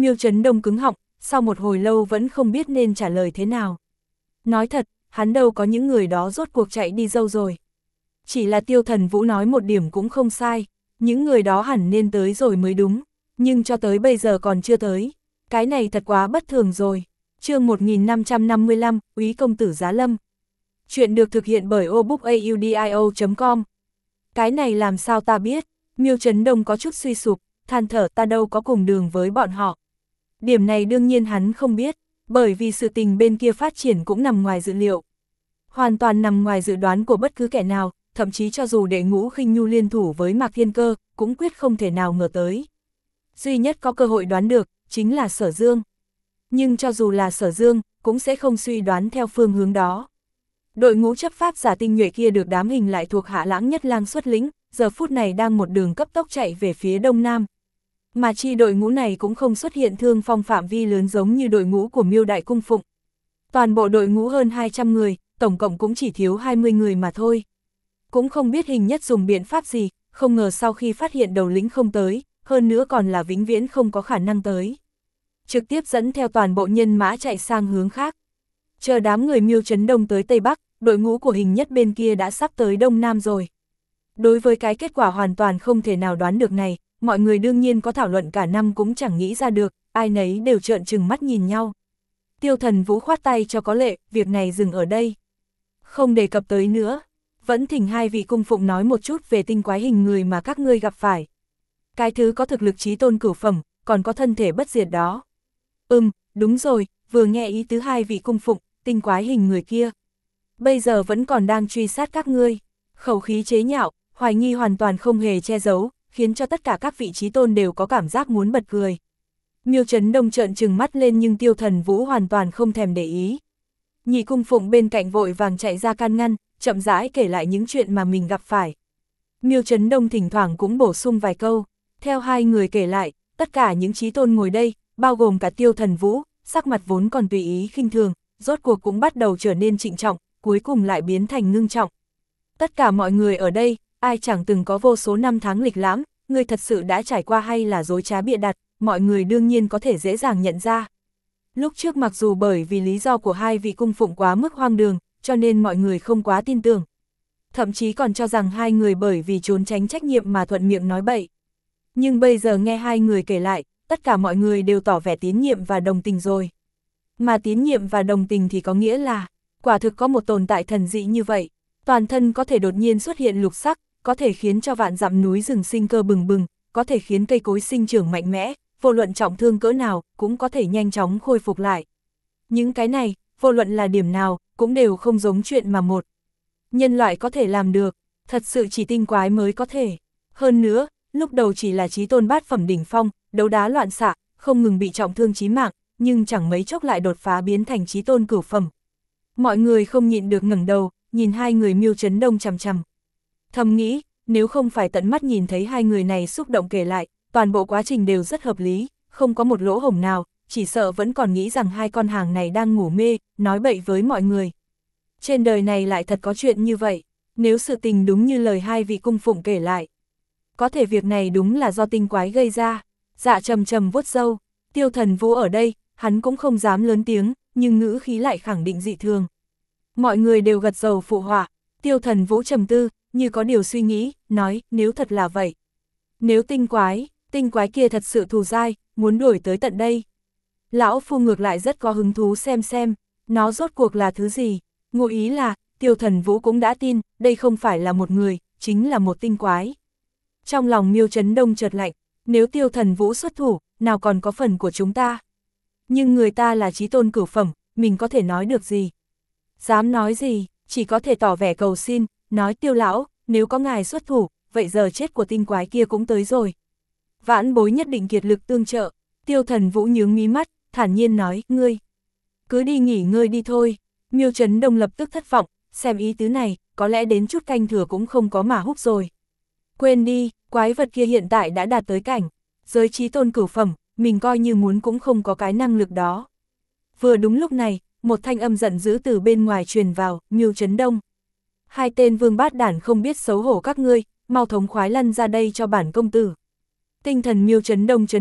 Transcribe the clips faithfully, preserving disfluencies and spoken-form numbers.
Miêu Trấn Đông cứng họng, sau một hồi lâu vẫn không biết nên trả lời thế nào. Nói thật, hắn đâu có những người đó rốt cuộc chạy đi đâu rồi. Chỉ là Tiêu Thần Vũ nói một điểm cũng không sai, những người đó hẳn nên tới rồi mới đúng, nhưng cho tới bây giờ còn chưa tới. Cái này thật quá bất thường rồi. Chương một nghìn năm trăm năm mươi lăm, Úy công tử Giá Lâm. Chuyện được thực hiện bởi obookaudio chấm com. Cái này làm sao ta biết? Miêu Trấn Đông có chút suy sụp, than thở, ta đâu có cùng đường với bọn họ. Điểm này đương nhiên hắn không biết, bởi vì sự tình bên kia phát triển cũng nằm ngoài dự liệu. Hoàn toàn nằm ngoài dự đoán của bất cứ kẻ nào, thậm chí cho dù đệ ngũ khinh nhu liên thủ với Mạc Thiên Cơ, cũng quyết không thể nào ngờ tới. Duy nhất có cơ hội đoán được, chính là Sở Dương. Nhưng cho dù là Sở Dương, cũng sẽ không suy đoán theo phương hướng đó. Đội ngũ chấp pháp giả tinh nhuệ kia được đám hình lại thuộc Hạ Lãng Nhất Lang xuất lĩnh, giờ phút này đang một đường cấp tốc chạy về phía đông nam. Mà chi đội ngũ này cũng không xuất hiện thương phong phạm vi lớn giống như đội ngũ của Miêu Đại Cung Phụng. Toàn bộ đội ngũ hơn hai trăm người, tổng cộng cũng chỉ thiếu hai mươi người mà thôi. Cũng không biết Hình Nhất dùng biện pháp gì, không ngờ sau khi phát hiện đầu lĩnh không tới, hơn nữa còn là vĩnh viễn không có khả năng tới. Trực tiếp dẫn theo toàn bộ nhân mã chạy sang hướng khác. Chờ đám người Miêu Trấn Đông tới Tây Bắc, đội ngũ của Hình Nhất bên kia đã sắp tới Đông Nam rồi. Đối với cái kết quả hoàn toàn không thể nào đoán được này, mọi người đương nhiên có thảo luận cả năm cũng chẳng nghĩ ra được, ai nấy đều trợn trừng mắt nhìn nhau. Tiêu Thần Vũ khoát tay cho có lệ, việc này dừng ở đây. Không đề cập tới nữa, vẫn thỉnh hai vị cung phụng nói một chút về tinh quái hình người mà các ngươi gặp phải. Cái thứ có thực lực chí tôn cửu phẩm, còn có thân thể bất diệt đó. Ừm, đúng rồi, vừa nghe ý tứ hai vị cung phụng, tinh quái hình người kia. Bây giờ vẫn còn đang truy sát các ngươi. Khẩu khí chế nhạo, hoài nghi hoàn toàn không hề che giấu, khiến cho tất cả các vị chí tôn đều có cảm giác muốn bật cười. Miêu Trấn Đông trợn trừng mắt lên nhưng Tiêu Thần Vũ hoàn toàn không thèm để ý. Nhị cung phụng bên cạnh vội vàng chạy ra can ngăn, chậm rãi kể lại những chuyện mà mình gặp phải. Miêu Trấn Đông thỉnh thoảng cũng bổ sung vài câu. Theo hai người kể lại, tất cả những chí tôn ngồi đây, bao gồm cả Tiêu Thần Vũ, sắc mặt vốn còn tùy ý khinh thường, rốt cuộc cũng bắt đầu trở nên trịnh trọng, cuối cùng lại biến thành ngưng trọng. Tất cả mọi người ở đây, ai chẳng từng có vô số năm tháng lịch lãm, người thật sự đã trải qua hay là dối trá bịa đặt, mọi người đương nhiên có thể dễ dàng nhận ra. Lúc trước mặc dù bởi vì lý do của hai vị cung phụng quá mức hoang đường, cho nên mọi người không quá tin tưởng. Thậm chí còn cho rằng hai người bởi vì trốn tránh trách nhiệm mà thuận miệng nói bậy. Nhưng bây giờ nghe hai người kể lại, tất cả mọi người đều tỏ vẻ tín nhiệm và đồng tình rồi. Mà tín nhiệm và đồng tình thì có nghĩa là, quả thực có một tồn tại thần dị như vậy, toàn thân có thể đột nhiên xuất hiện lục sắc, có thể khiến cho vạn dặm núi rừng sinh cơ bừng bừng, có thể khiến cây cối sinh trưởng mạnh mẽ, vô luận trọng thương cỡ nào, cũng có thể nhanh chóng khôi phục lại. Những cái này, vô luận là điểm nào, cũng đều không giống chuyện mà một nhân loại có thể làm được, thật sự chỉ tinh quái mới có thể. Hơn nữa, lúc đầu chỉ là chí tôn bát phẩm đỉnh phong, đấu đá loạn xạ, không ngừng bị trọng thương chí mạng, nhưng chẳng mấy chốc lại đột phá biến thành chí tôn cửu phẩm. Mọi người không nhịn được ngẩng đầu, nhìn hai người Miêu Trấn Đông chằm chằm. Thầm nghĩ, nếu không phải tận mắt nhìn thấy hai người này xúc động kể lại, toàn bộ quá trình đều rất hợp lý, không có một lỗ hổng nào, chỉ sợ vẫn còn nghĩ rằng hai con hàng này đang ngủ mê, nói bậy với mọi người. Trên đời này lại thật có chuyện như vậy, nếu sự tình đúng như lời hai vị cung phụng kể lại. Có thể việc này đúng là do tinh quái gây ra. Dạ trầm trầm vuốt râu, Tiêu Thần Vũ ở đây, hắn cũng không dám lớn tiếng, nhưng ngữ khí lại khẳng định dị thường. Mọi người đều gật đầu phụ họa, Tiêu Thần Vũ trầm tư, như có điều suy nghĩ, nói, nếu thật là vậy. Nếu tinh quái, tinh quái kia thật sự thù dai, muốn đuổi tới tận đây. Lão Phu ngược lại rất có hứng thú xem xem, nó rốt cuộc là thứ gì. Ngụ ý là, Tiêu Thần Vũ cũng đã tin, đây không phải là một người, chính là một tinh quái. Trong lòng Miêu Trấn Đông chợt lạnh, nếu Tiêu Thần Vũ xuất thủ, nào còn có phần của chúng ta. Nhưng người ta là chí tôn cửu phẩm, mình có thể nói được gì? Dám nói gì, chỉ có thể tỏ vẻ cầu xin, nói Tiêu lão, nếu có ngài xuất thủ, vậy giờ chết của tinh quái kia cũng tới rồi. Vãn bối nhất định kiệt lực tương trợ. Tiêu Thần Vũ nhướng mí mắt, thản nhiên nói, ngươi cứ đi nghỉ ngơi đi thôi. Miêu Trấn Đông lập tức thất vọng, xem ý tứ này, có lẽ đến chút canh thừa cũng không có mà hút rồi. Quên đi, quái vật kia hiện tại đã đạt tới cảnh giới chí tôn cửu phẩm, mình coi như muốn cũng không có cái năng lực đó. Vừa đúng lúc này, một thanh âm giận dữ từ bên ngoài truyền vào, Miêu Trấn Đông. Hai tên vương bát đản không biết xấu hổ các ngươi, mau thống khoái lăn ra đây cho bản công tử. Tinh thần Miêu Trấn Đông chấn động,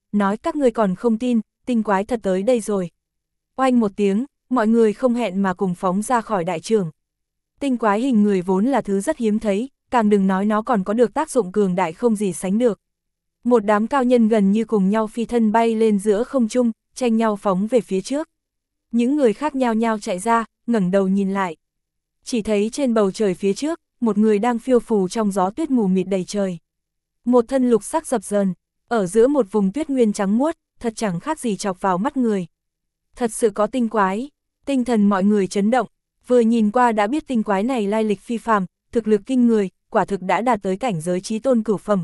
nói các ngươi còn không tin, tinh quái thật tới đây rồi. Oanh một tiếng, mọi người không hẹn mà cùng phóng ra khỏi đại trường. Tinh quái hình người vốn là thứ rất hiếm thấy, càng đừng nói nó còn có được tác dụng cường đại không gì sánh được. Một đám cao nhân gần như cùng nhau phi thân bay lên giữa không trung, tranh nhau phóng về phía trước. Những người khác nhao nhao chạy ra, ngẩng đầu nhìn lại. Chỉ thấy trên bầu trời phía trước, một người đang phiêu phù trong gió tuyết mù mịt đầy trời. Một thân lục sắc dập dờn, ở giữa một vùng tuyết nguyên trắng muốt, thật chẳng khác gì chọc vào mắt người. Thật sự có tinh quái, tinh thần mọi người chấn động, vừa nhìn qua đã biết tinh quái này lai lịch phi phàm, thực lực kinh người, quả thực đã đạt tới cảnh giới chí tôn cửu phẩm.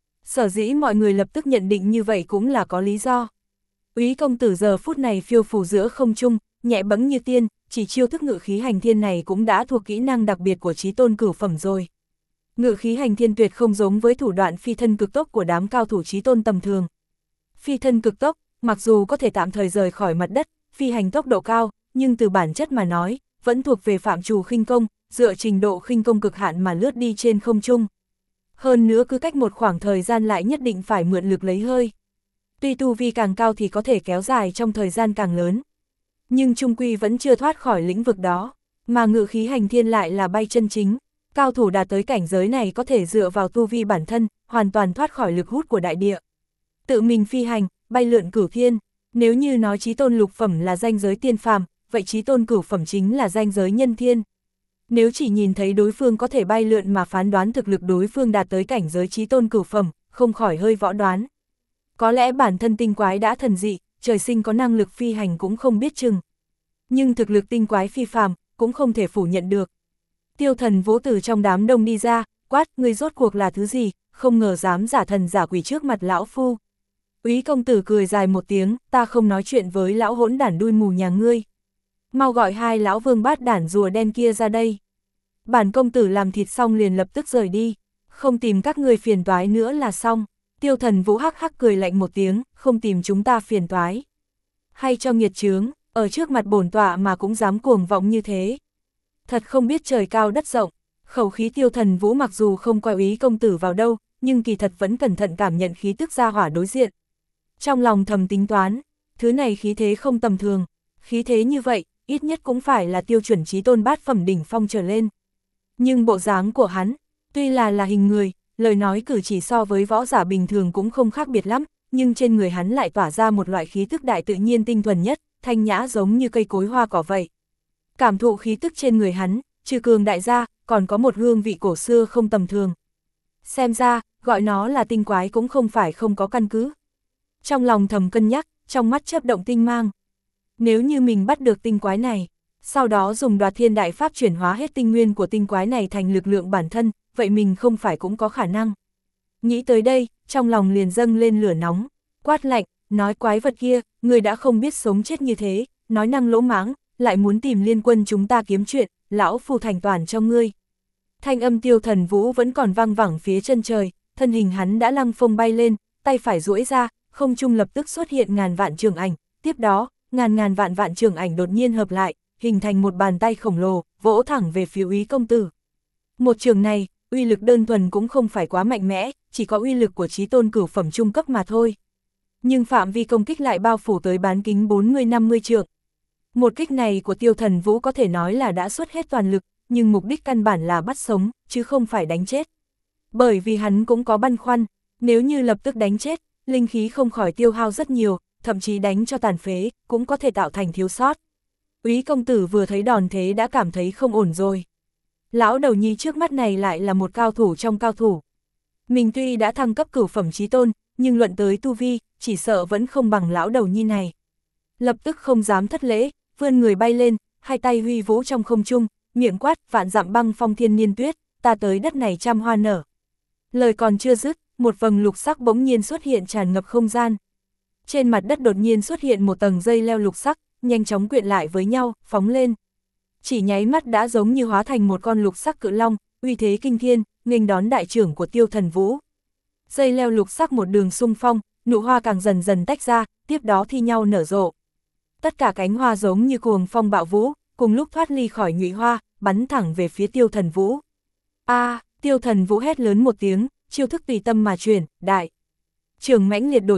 Sở dĩ mọi người lập tức nhận định như vậy cũng là có lý do. Úy công tử giờ phút này phiêu phù giữa không trung, nhẹ bẫng như tiên, chỉ chiêu thức ngự khí hành thiên này cũng đã thuộc kỹ năng đặc biệt của chí tôn cửu phẩm rồi. Ngự khí hành thiên tuyệt không giống với thủ đoạn phi thân cực tốc của đám cao thủ chí tôn tầm thường. Phi thân cực tốc, mặc dù có thể tạm thời rời khỏi mặt đất, phi hành tốc độ cao, nhưng từ bản chất mà nói, vẫn thuộc về phạm trù khinh công, dựa trình độ khinh công cực hạn mà lướt đi trên không trung. Hơn nữa cứ cách một khoảng thời gian lại nhất định phải mượn lực lấy hơi. Tuy tu vi càng cao thì có thể kéo dài trong thời gian càng lớn, nhưng chung quy vẫn chưa thoát khỏi lĩnh vực đó, mà ngự khí hành thiên lại là bay chân chính. Cao thủ đạt tới cảnh giới này có thể dựa vào tu vi bản thân, hoàn toàn thoát khỏi lực hút của đại địa. Tự mình phi hành, bay lượn cửu thiên, nếu như nói chí tôn lục phẩm là danh giới tiên phàm, vậy chí tôn cửu phẩm chính là danh giới nhân thiên. Nếu chỉ nhìn thấy đối phương có thể bay lượn mà phán đoán thực lực đối phương đạt tới cảnh giới chí tôn cửu phẩm, không khỏi hơi võ đoán. Có lẽ bản thân tinh quái đã thần dị, trời sinh có năng lực phi hành cũng không biết chừng. Nhưng thực lực tinh quái phi phàm, cũng không thể phủ nhận được. Tiêu Thần Vũ từ trong đám đông đi ra, quát, ngươi rốt cuộc là thứ gì, không ngờ dám giả thần giả quỷ trước mặt lão phu. Úy công tử cười dài một tiếng, ta không nói chuyện với lão hỗn đản đuôi mù nhà ngươi. Mau gọi hai lão vương bát đản rùa đen kia ra đây. Bản công tử làm thịt xong liền lập tức rời đi, không tìm các ngươi phiền toái nữa là xong. Tiêu Thần Vũ hắc hắc cười lạnh một tiếng, không tìm chúng ta phiền toái. Hay cho nghiệt chướng, ở trước mặt bổn tọa mà cũng dám cuồng vọng như thế. Thật không biết trời cao đất rộng, khẩu khí Tiêu Thần Vũ mặc dù không coi Úy công tử vào đâu, nhưng kỳ thật vẫn cẩn thận cảm nhận khí tức gia hỏa đối diện. Trong lòng thầm tính toán, thứ này khí thế không tầm thường, khí thế như vậy, ít nhất cũng phải là tiêu chuẩn chí tôn bát phẩm đỉnh phong trở lên. Nhưng bộ dáng của hắn, tuy là là hình người, lời nói cử chỉ so với võ giả bình thường cũng không khác biệt lắm, nhưng trên người hắn lại tỏa ra một loại khí tức đại tự nhiên tinh thuần nhất, thanh nhã giống như cây cối hoa cỏ vậy. Cảm thụ khí tức trên người hắn, trừ cường đại gia, còn có một hương vị cổ xưa không tầm thường. Xem ra, gọi nó là tinh quái cũng không phải không có căn cứ. Trong lòng thầm cân nhắc, trong mắt chớp động tinh mang. Nếu như mình bắt được tinh quái này, sau đó dùng Đoạt Thiên Đại Pháp chuyển hóa hết tinh nguyên của tinh quái này thành lực lượng bản thân, vậy mình không phải cũng có khả năng. Nghĩ tới đây, trong lòng liền dâng lên lửa nóng, quát lạnh, nói quái vật kia, người đã không biết sống chết như thế, nói năng lỗ mãng, lại muốn tìm liên quân chúng ta kiếm chuyện, lão phu thành toàn cho ngươi. Thanh âm Tiêu Thần Vũ vẫn còn vang vẳng phía chân trời, thân hình hắn đã lăng phong bay lên, tay phải duỗi ra, không trung lập tức xuất hiện ngàn vạn trường ảnh, tiếp đó, ngàn ngàn vạn vạn trường ảnh đột nhiên hợp lại, hình thành một bàn tay khổng lồ, vỗ thẳng về phía Úy công tử. Một trường này, uy lực đơn thuần cũng không phải quá mạnh mẽ, chỉ có uy lực của chí tôn cửu phẩm trung cấp mà thôi. Nhưng phạm vi công kích lại bao phủ tới bán kính bốn mươi năm mươi trượng. Một kích này của Tiêu Thần Vũ có thể nói là đã xuất hết toàn lực, nhưng mục đích căn bản là bắt sống, chứ không phải đánh chết. Bởi vì hắn cũng có băn khoăn, nếu như lập tức đánh chết, linh khí không khỏi tiêu hao rất nhiều, thậm chí đánh cho tàn phế, cũng có thể tạo thành thiếu sót. Úy công tử vừa thấy đòn thế đã cảm thấy không ổn rồi. Lão đầu nhi trước mắt này lại là một cao thủ trong cao thủ. Mình tuy đã thăng cấp cửu phẩm chí tôn, nhưng luận tới tu vi, chỉ sợ vẫn không bằng lão đầu nhi này. Lập tức không dám thất lễ, vươn người bay lên, hai tay huy vũ trong không trung, miệng quát, vạn dặm băng phong thiên niên tuyết, ta tới đất này trăm hoa nở. Lời còn chưa dứt, một vầng lục sắc bỗng nhiên xuất hiện tràn ngập không gian. Trên mặt đất đột nhiên xuất hiện một tầng dây leo lục sắc, nhanh chóng quyện lại với nhau, phóng lên. Chỉ nháy mắt đã giống như hóa thành một con lục sắc cự long, uy thế kinh thiên, nghênh đón đại trưởng của Tiêu Thần Vũ. Dây leo lục sắc một đường xung phong, nụ hoa càng dần dần tách ra, tiếp đó thi nhau nở rộ. Tất cả cánh hoa giống như cuồng phong bạo vũ, cùng lúc thoát ly khỏi nhụy hoa, bắn thẳng về phía Tiêu Thần Vũ. A, à, Tiêu Thần Vũ hét lớn một tiếng, chiêu thức tùy tâm mà chuyển, đại. Trường mãnh liệt đổi hướng,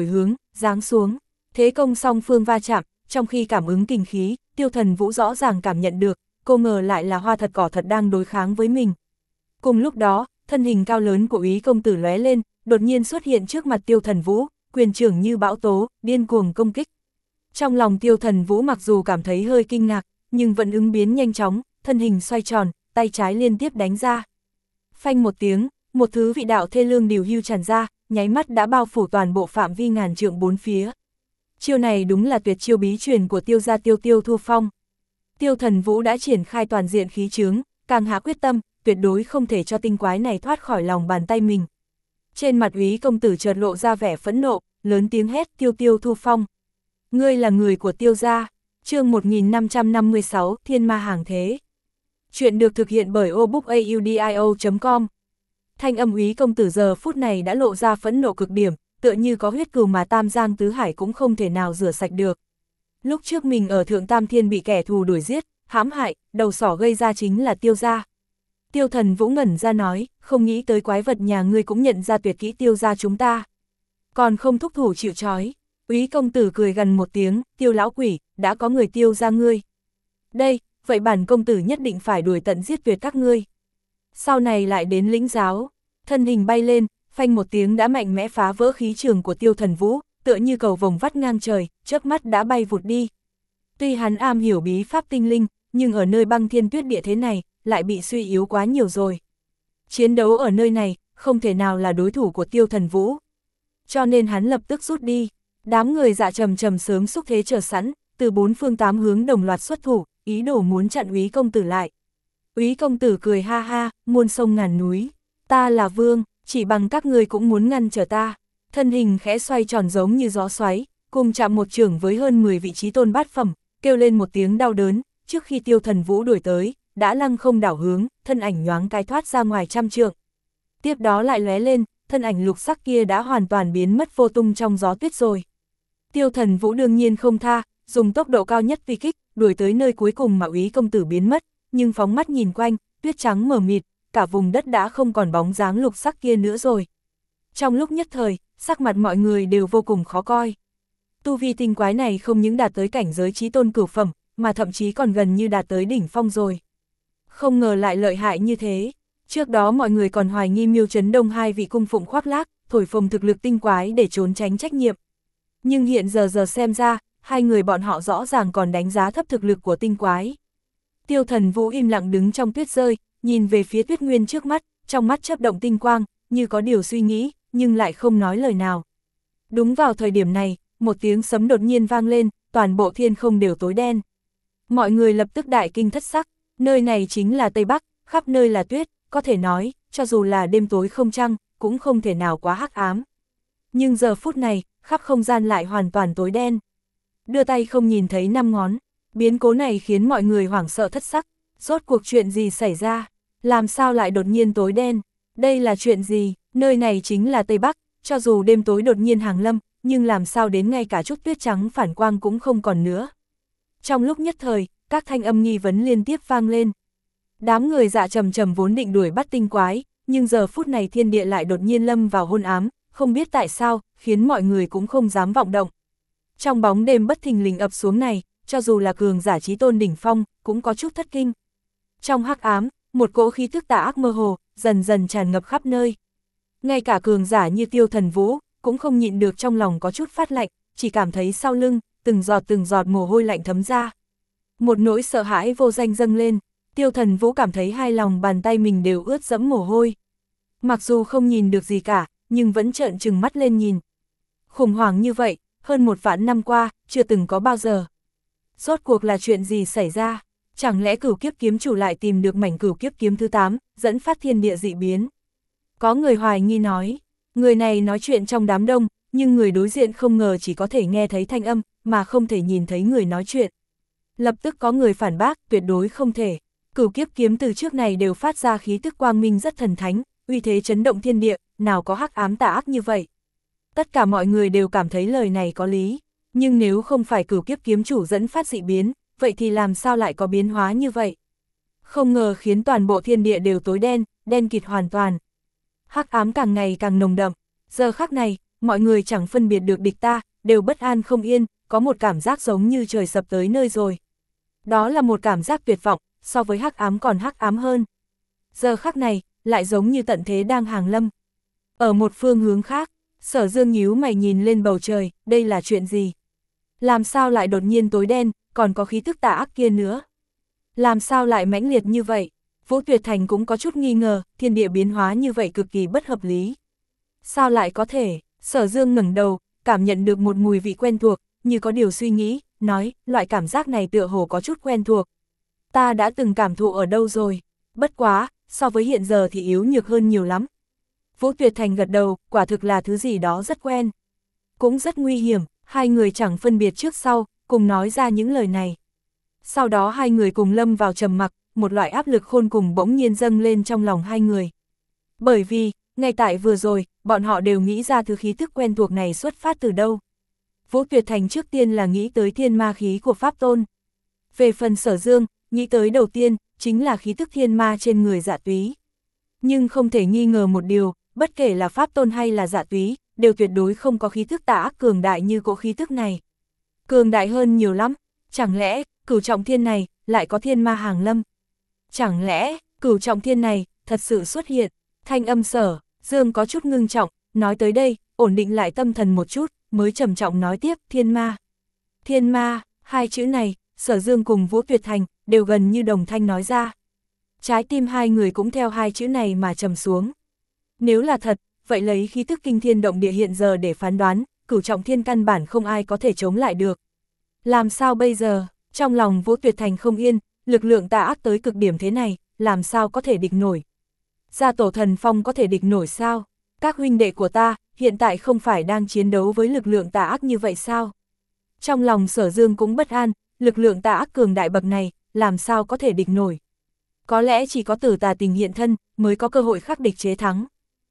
giáng xuống, thế công song phương va chạm, trong khi cảm ứng kinh khí, Tiêu Thần Vũ rõ ràng cảm nhận được, cô ngờ lại là hoa thật cỏ thật đang đối kháng với mình. Cùng lúc đó, thân hình cao lớn của úy công tử lóe lên, đột nhiên xuất hiện trước mặt Tiêu Thần Vũ, quyền trưởng như bão tố, điên cuồng công kích. Trong lòng Tiêu Thần Vũ mặc dù cảm thấy hơi kinh ngạc, nhưng vẫn ứng biến nhanh chóng, thân hình xoay tròn, tay trái liên tiếp đánh ra. Phanh một tiếng, một thứ vị đạo thê lương điều hưu tràn ra, nháy mắt đã bao phủ toàn bộ phạm vi ngàn trượng bốn phía. Chiêu này đúng là tuyệt chiêu bí truyền của Tiêu gia Tiêu Tiêu Thu Phong. Tiêu Thần Vũ đã triển khai toàn diện khí chướng, càng hạ quyết tâm, tuyệt đối không thể cho tinh quái này thoát khỏi lòng bàn tay mình. Trên mặt úy công tử chợt lộ ra vẻ phẫn nộ, lớn tiếng hét Tiêu Tiêu Thu Phong. Ngươi là người của Tiêu gia. Chương một nghìn năm trăm năm mươi sáu, Thiên Ma Hàng Thế. Chuyện được thực hiện bởi obookaudio chấm com. Thanh âm úy công tử giờ phút này đã lộ ra phẫn nộ cực điểm, tựa như có huyết cừu mà Tam Giang Tứ Hải cũng không thể nào rửa sạch được. Lúc trước mình ở Thượng Tam Thiên bị kẻ thù đuổi giết, hãm hại, đầu sỏ gây ra chính là Tiêu gia. Tiêu Thần Vũ ngẩn ra nói, không nghĩ tới quái vật nhà ngươi cũng nhận ra tuyệt kỹ Tiêu gia chúng ta. Còn không thúc thủ chịu trói. Úy công tử cười gần một tiếng, Tiêu lão quỷ, đã có người Tiêu gia ngươi. Đây, vậy bản công tử nhất định phải đuổi tận giết tuyệt các ngươi. Sau này lại đến lĩnh giáo, thân hình bay lên, phanh một tiếng đã mạnh mẽ phá vỡ khí trường của Tiêu Thần Vũ, tựa như cầu vồng vắt ngang trời, chớp mắt đã bay vụt đi. Tuy hắn am hiểu bí pháp tinh linh, nhưng ở nơi băng thiên tuyết địa thế này, lại bị suy yếu quá nhiều rồi. Chiến đấu ở nơi này, không thể nào là đối thủ của Tiêu Thần Vũ. Cho nên hắn lập tức rút đi. Đám người dạ trầm trầm sớm xúc thế chờ sẵn, từ bốn phương tám hướng đồng loạt xuất thủ, ý đồ muốn chặn úy công tử lại. Úy công tử cười ha ha, muôn sông ngàn núi. Ta là vương, chỉ bằng các ngươi cũng muốn ngăn trở ta. Thân hình khẽ xoay tròn giống như gió xoáy, cùng chạm một chưởng với hơn mười vị trí tôn bát phẩm, kêu lên một tiếng đau đớn, trước khi Tiêu Thần Vũ đuổi tới, đã lăng không đảo hướng, thân ảnh nhoáng cái thoát ra ngoài trăm trượng. Tiếp đó lại lóe lên, thân ảnh lục sắc kia đã hoàn toàn biến mất vô tung trong gió tuyết rồi. Tiêu Thần Vũ đương nhiên không tha, dùng tốc độ cao nhất vi kích, đuổi tới nơi cuối cùng mà úy công tử biến mất, nhưng phóng mắt nhìn quanh, tuyết trắng mờ mịt, cả vùng đất đã không còn bóng dáng lục sắc kia nữa rồi. Trong lúc nhất thời, sắc mặt mọi người đều vô cùng khó coi. Tu vi tinh quái này không những đạt tới cảnh giới chí tôn cửu phẩm, mà thậm chí còn gần như đạt tới đỉnh phong rồi. Không ngờ lại lợi hại như thế. Trước đó mọi người còn hoài nghi Miêu Trấn Đông hai vị cung phụng khoác lác, thổi phồng thực lực tinh quái để trốn tránh trách nhiệm. Nhưng hiện giờ giờ xem ra, hai người bọn họ rõ ràng còn đánh giá thấp thực lực của tinh quái. Tiêu Thần Vũ im lặng đứng trong tuyết rơi, nhìn về phía tuyết nguyên trước mắt, trong mắt chớp động tinh quang, như có điều suy nghĩ, nhưng lại không nói lời nào. Đúng vào thời điểm này, một tiếng sấm đột nhiên vang lên, toàn bộ thiên không đều tối đen. Mọi người lập tức đại kinh thất sắc, nơi này chính là Tây Bắc, khắp nơi là tuyết, có thể nói, cho dù là đêm tối không trăng, cũng không thể nào quá hắc ám. Nhưng giờ phút này, khắp không gian lại hoàn toàn tối đen. Đưa tay không nhìn thấy năm ngón, biến cố này khiến mọi người hoảng sợ thất sắc, rốt cuộc chuyện gì xảy ra, làm sao lại đột nhiên tối đen, đây là chuyện gì, nơi này chính là Tây Bắc, cho dù đêm tối đột nhiên hàng lâm, nhưng làm sao đến ngay cả chút tuyết trắng phản quang cũng không còn nữa. Trong lúc nhất thời, các thanh âm nghi vấn liên tiếp vang lên. Đám người dạ trầm trầm vốn định đuổi bắt tinh quái, nhưng giờ phút này thiên địa lại đột nhiên lâm vào hôn ám, không biết tại sao, khiến mọi người cũng không dám vọng động. Trong bóng đêm bất thình lình ập xuống này, cho dù là cường giả chí tôn đỉnh phong, cũng có chút thất kinh. Trong hắc ám, một cỗ khí tức tà ác mơ hồ, dần dần tràn ngập khắp nơi. Ngay cả cường giả như Tiêu Thần Vũ, cũng không nhịn được trong lòng có chút phát lạnh, chỉ cảm thấy sau lưng, từng giọt từng giọt mồ hôi lạnh thấm ra. Một nỗi sợ hãi vô danh dâng lên, Tiêu Thần Vũ cảm thấy hai lòng bàn tay mình đều ướt đẫm mồ hôi. Mặc dù không nhìn được gì cả, nhưng vẫn trợn trừng mắt lên nhìn. Khủng hoảng như vậy, hơn một vạn năm qua, chưa từng có bao giờ. Rốt cuộc là chuyện gì xảy ra? Chẳng lẽ Cửu Kiếp Kiếm chủ lại tìm được mảnh Cửu Kiếp Kiếm thứ tám, dẫn phát thiên địa dị biến? Có người hoài nghi nói, người này nói chuyện trong đám đông, nhưng người đối diện không ngờ chỉ có thể nghe thấy thanh âm, mà không thể nhìn thấy người nói chuyện. Lập tức có người phản bác, tuyệt đối không thể. Cửu Kiếp Kiếm từ trước này đều phát ra khí tức quang minh rất thần thánh, uy thế chấn động thiên địa, nào có hắc ám tà ác như vậy. Tất cả mọi người đều cảm thấy lời này có lý, nhưng nếu không phải Cửu Kiếp Kiếm chủ dẫn phát dị biến, vậy thì làm sao lại có biến hóa như vậy? Không ngờ khiến toàn bộ thiên địa đều tối đen, đen kịt hoàn toàn. Hắc ám càng ngày càng nồng đậm, giờ khắc này, mọi người chẳng phân biệt được địch ta, đều bất an không yên, có một cảm giác giống như trời sập tới nơi rồi. Đó là một cảm giác tuyệt vọng, so với hắc ám còn hắc ám hơn. Giờ khắc này, lại giống như tận thế đang hàng lâm. Ở một phương hướng khác, Sở Dương nhíu mày nhìn lên bầu trời, đây là chuyện gì? Làm sao lại đột nhiên tối đen, còn có khí tức tà ác kia nữa? Làm sao lại mãnh liệt như vậy? Vũ Tuyệt Thành cũng có chút nghi ngờ, thiên địa biến hóa như vậy cực kỳ bất hợp lý. Sao lại có thể? Sở Dương ngẩng đầu, cảm nhận được một mùi vị quen thuộc, như có điều suy nghĩ, nói, loại cảm giác này tựa hồ có chút quen thuộc. Ta đã từng cảm thụ ở đâu rồi? Bất quá, so với hiện giờ thì yếu nhược hơn nhiều lắm. Vũ Tuyệt Thành gật đầu, quả thực là thứ gì đó rất quen. Cũng rất nguy hiểm, hai người chẳng phân biệt trước sau, cùng nói ra những lời này. Sau đó hai người cùng lâm vào trầm mặc, một loại áp lực khôn cùng bỗng nhiên dâng lên trong lòng hai người. Bởi vì, ngay tại vừa rồi, bọn họ đều nghĩ ra thứ khí thức quen thuộc này xuất phát từ đâu. Vũ Tuyệt Thành trước tiên là nghĩ tới thiên ma khí của Pháp Tôn. Về phần Sở Dương, nghĩ tới đầu tiên, chính là khí thức thiên ma trên người Dạ Túy. Nhưng không thể nghi ngờ một điều, bất kể là Pháp Tôn hay là Dạ Túy, đều tuyệt đối không có khí thức tà ác cường đại như cỗ khí thức này. Cường đại hơn nhiều lắm, chẳng lẽ, cửu trọng thiên này, lại có thiên ma hàng lâm? Chẳng lẽ, cửu trọng thiên này, thật sự xuất hiện? Thanh âm Sở Dương có chút ngưng trọng, nói tới đây, ổn định lại tâm thần một chút, mới trầm trọng nói tiếp, thiên ma. Thiên ma, hai chữ này, Sở Dương cùng Vũ Tuyệt Thành, đều gần như đồng thanh nói ra. Trái tim hai người cũng theo hai chữ này mà trầm xuống. Nếu là thật, vậy lấy khí tức kinh thiên động địa hiện giờ để phán đoán, cửu trọng thiên căn bản không ai có thể chống lại được. Làm sao bây giờ, trong lòng Vũ Tuyệt Thành không yên, lực lượng tà ác tới cực điểm thế này, làm sao có thể địch nổi? Gia tổ thần phong có thể địch nổi sao? Các huynh đệ của ta, hiện tại không phải đang chiến đấu với lực lượng tà ác như vậy sao? Trong lòng Sở Dương cũng bất an, lực lượng tà ác cường đại bậc này, làm sao có thể địch nổi? Có lẽ chỉ có Tử Tà Tình hiện thân, mới có cơ hội khắc địch chế thắng.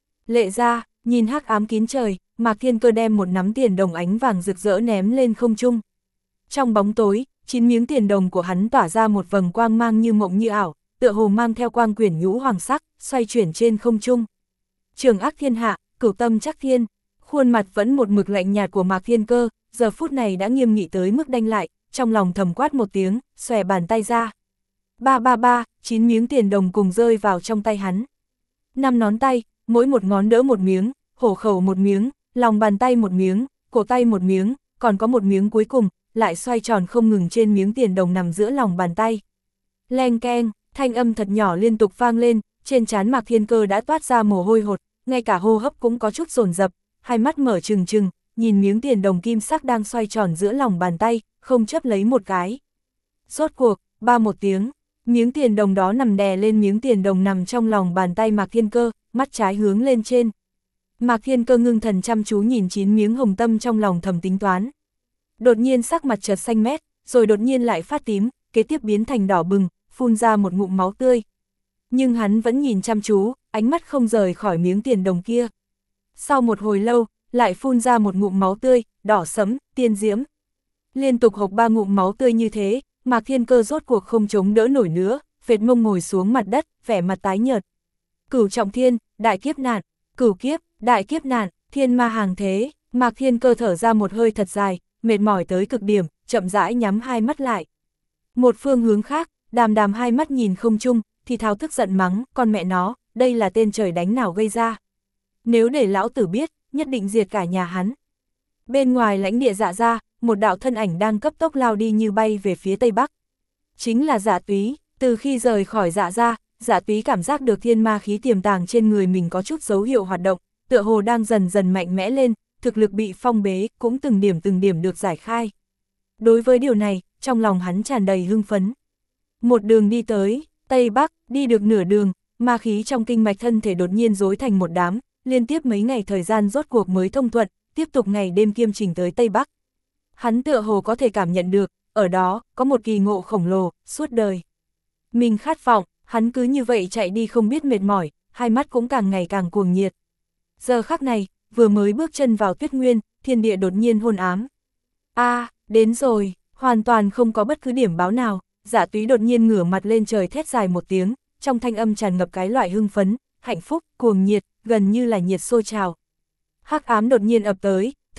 Lệ ra, nhìn hắc ám kín trời, Mạc Thiên Cơ đem một nắm tiền đồng ánh vàng rực rỡ ném lên không trung. Trong bóng tối, chín miếng tiền đồng của hắn tỏa ra một vầng quang mang như mộng như ảo, tựa hồ mang theo quang quyển nhũ hoàng sắc, xoay chuyển trên không trung. Trường ác thiên hạ, cửu tâm chắc thiên, khuôn mặt vẫn một mực lạnh nhạt của Mạc Thiên Cơ, giờ phút này đã nghiêm nghị tới mức đanh lại, trong lòng thầm quát một tiếng, xòe bàn tay ra. Ba ba ba, chín miếng tiền đồng cùng rơi vào trong tay hắn. Năm ngón tay, mỗi một ngón đỡ một miếng, hổ khẩu một miếng, lòng bàn tay một miếng, cổ tay một miếng, còn có một miếng cuối cùng, lại xoay tròn không ngừng trên miếng tiền đồng nằm giữa lòng bàn tay. Leng keng, thanh âm thật nhỏ liên tục vang lên, trên trán Mạc Thiên Cơ đã toát ra mồ hôi hột, ngay cả hô hấp cũng có chút dồn dập, hai mắt mở trừng trừng, nhìn miếng tiền đồng kim sắc đang xoay tròn giữa lòng bàn tay, không chấp lấy một cái. Rốt cuộc, ba một tiếng, miếng tiền đồng đó nằm đè lên miếng tiền đồng nằm trong lòng bàn tay Mạc Thiên Cơ, mắt trái hướng lên trên. Mạc Thiên Cơ ngưng thần chăm chú nhìn chín miếng hồng tâm trong lòng thầm tính toán. Đột nhiên sắc mặt chợt xanh mét, rồi đột nhiên lại phát tím, kế tiếp biến thành đỏ bừng, phun ra một ngụm máu tươi. Nhưng hắn vẫn nhìn chăm chú, ánh mắt không rời khỏi miếng tiền đồng kia. Sau một hồi lâu, lại phun ra một ngụm máu tươi, đỏ sẫm, tiên diễm. Liên tục hộc ba ngụm máu tươi như thế, Mạc Thiên Cơ rốt cuộc không chống đỡ nổi nữa, phệt mông ngồi xuống mặt đất, vẻ mặt tái nhợt. Cửu trọng thiên, đại kiếp nạn, cửu kiếp, đại kiếp nạn, thiên ma hàng thế. Mạc Thiên Cơ thở ra một hơi thật dài, mệt mỏi tới cực điểm, chậm rãi nhắm hai mắt lại. Một phương hướng khác, Đàm Đàm hai mắt nhìn không chung, thì thào tức giận mắng, con mẹ nó, đây là tên trời đánh nào gây ra. Nếu để lão tử biết, nhất định diệt cả nhà hắn. Bên ngoài lãnh địa Dạ gia, một đạo thân ảnh đang cấp tốc lao đi như bay về phía tây bắc. Chính là Dạ Túy, từ khi rời khỏi Dạ gia, Dạ Túy cảm giác được thiên ma khí tiềm tàng trên người mình có chút dấu hiệu hoạt động, tựa hồ đang dần dần mạnh mẽ lên, thực lực bị phong bế, cũng từng điểm từng điểm được giải khai. Đối với điều này, trong lòng hắn tràn đầy hưng phấn. Một đường đi tới, tây bắc, đi được nửa đường, ma khí trong kinh mạch thân thể đột nhiên rối thành một đám, liên tiếp mấy ngày thời gian rốt cuộc mới thông thuận, tiếp tục ngày đêm kiêm trình tới tây bắc. Hắn tựa hồ có thể cảm nhận được, ở đó, có một kỳ ngộ khổng lồ, suốt đời. Mình khát vọng, hắn cứ như vậy chạy đi không biết mệt mỏi, hai mắt cũng càng ngày càng cuồng nhiệt. Giờ khắc này, vừa mới bước chân vào tuyết nguyên, thiên địa đột nhiên hôn ám. A, à, đến rồi, hoàn toàn không có bất cứ điểm báo nào, Dạ Túy đột nhiên ngửa mặt lên trời thét dài một tiếng, trong thanh âm tràn ngập cái loại hưng phấn, hạnh phúc, cuồng nhiệt, gần như là nhiệt sôi trào. Hắc ám đột nhiên ập tới,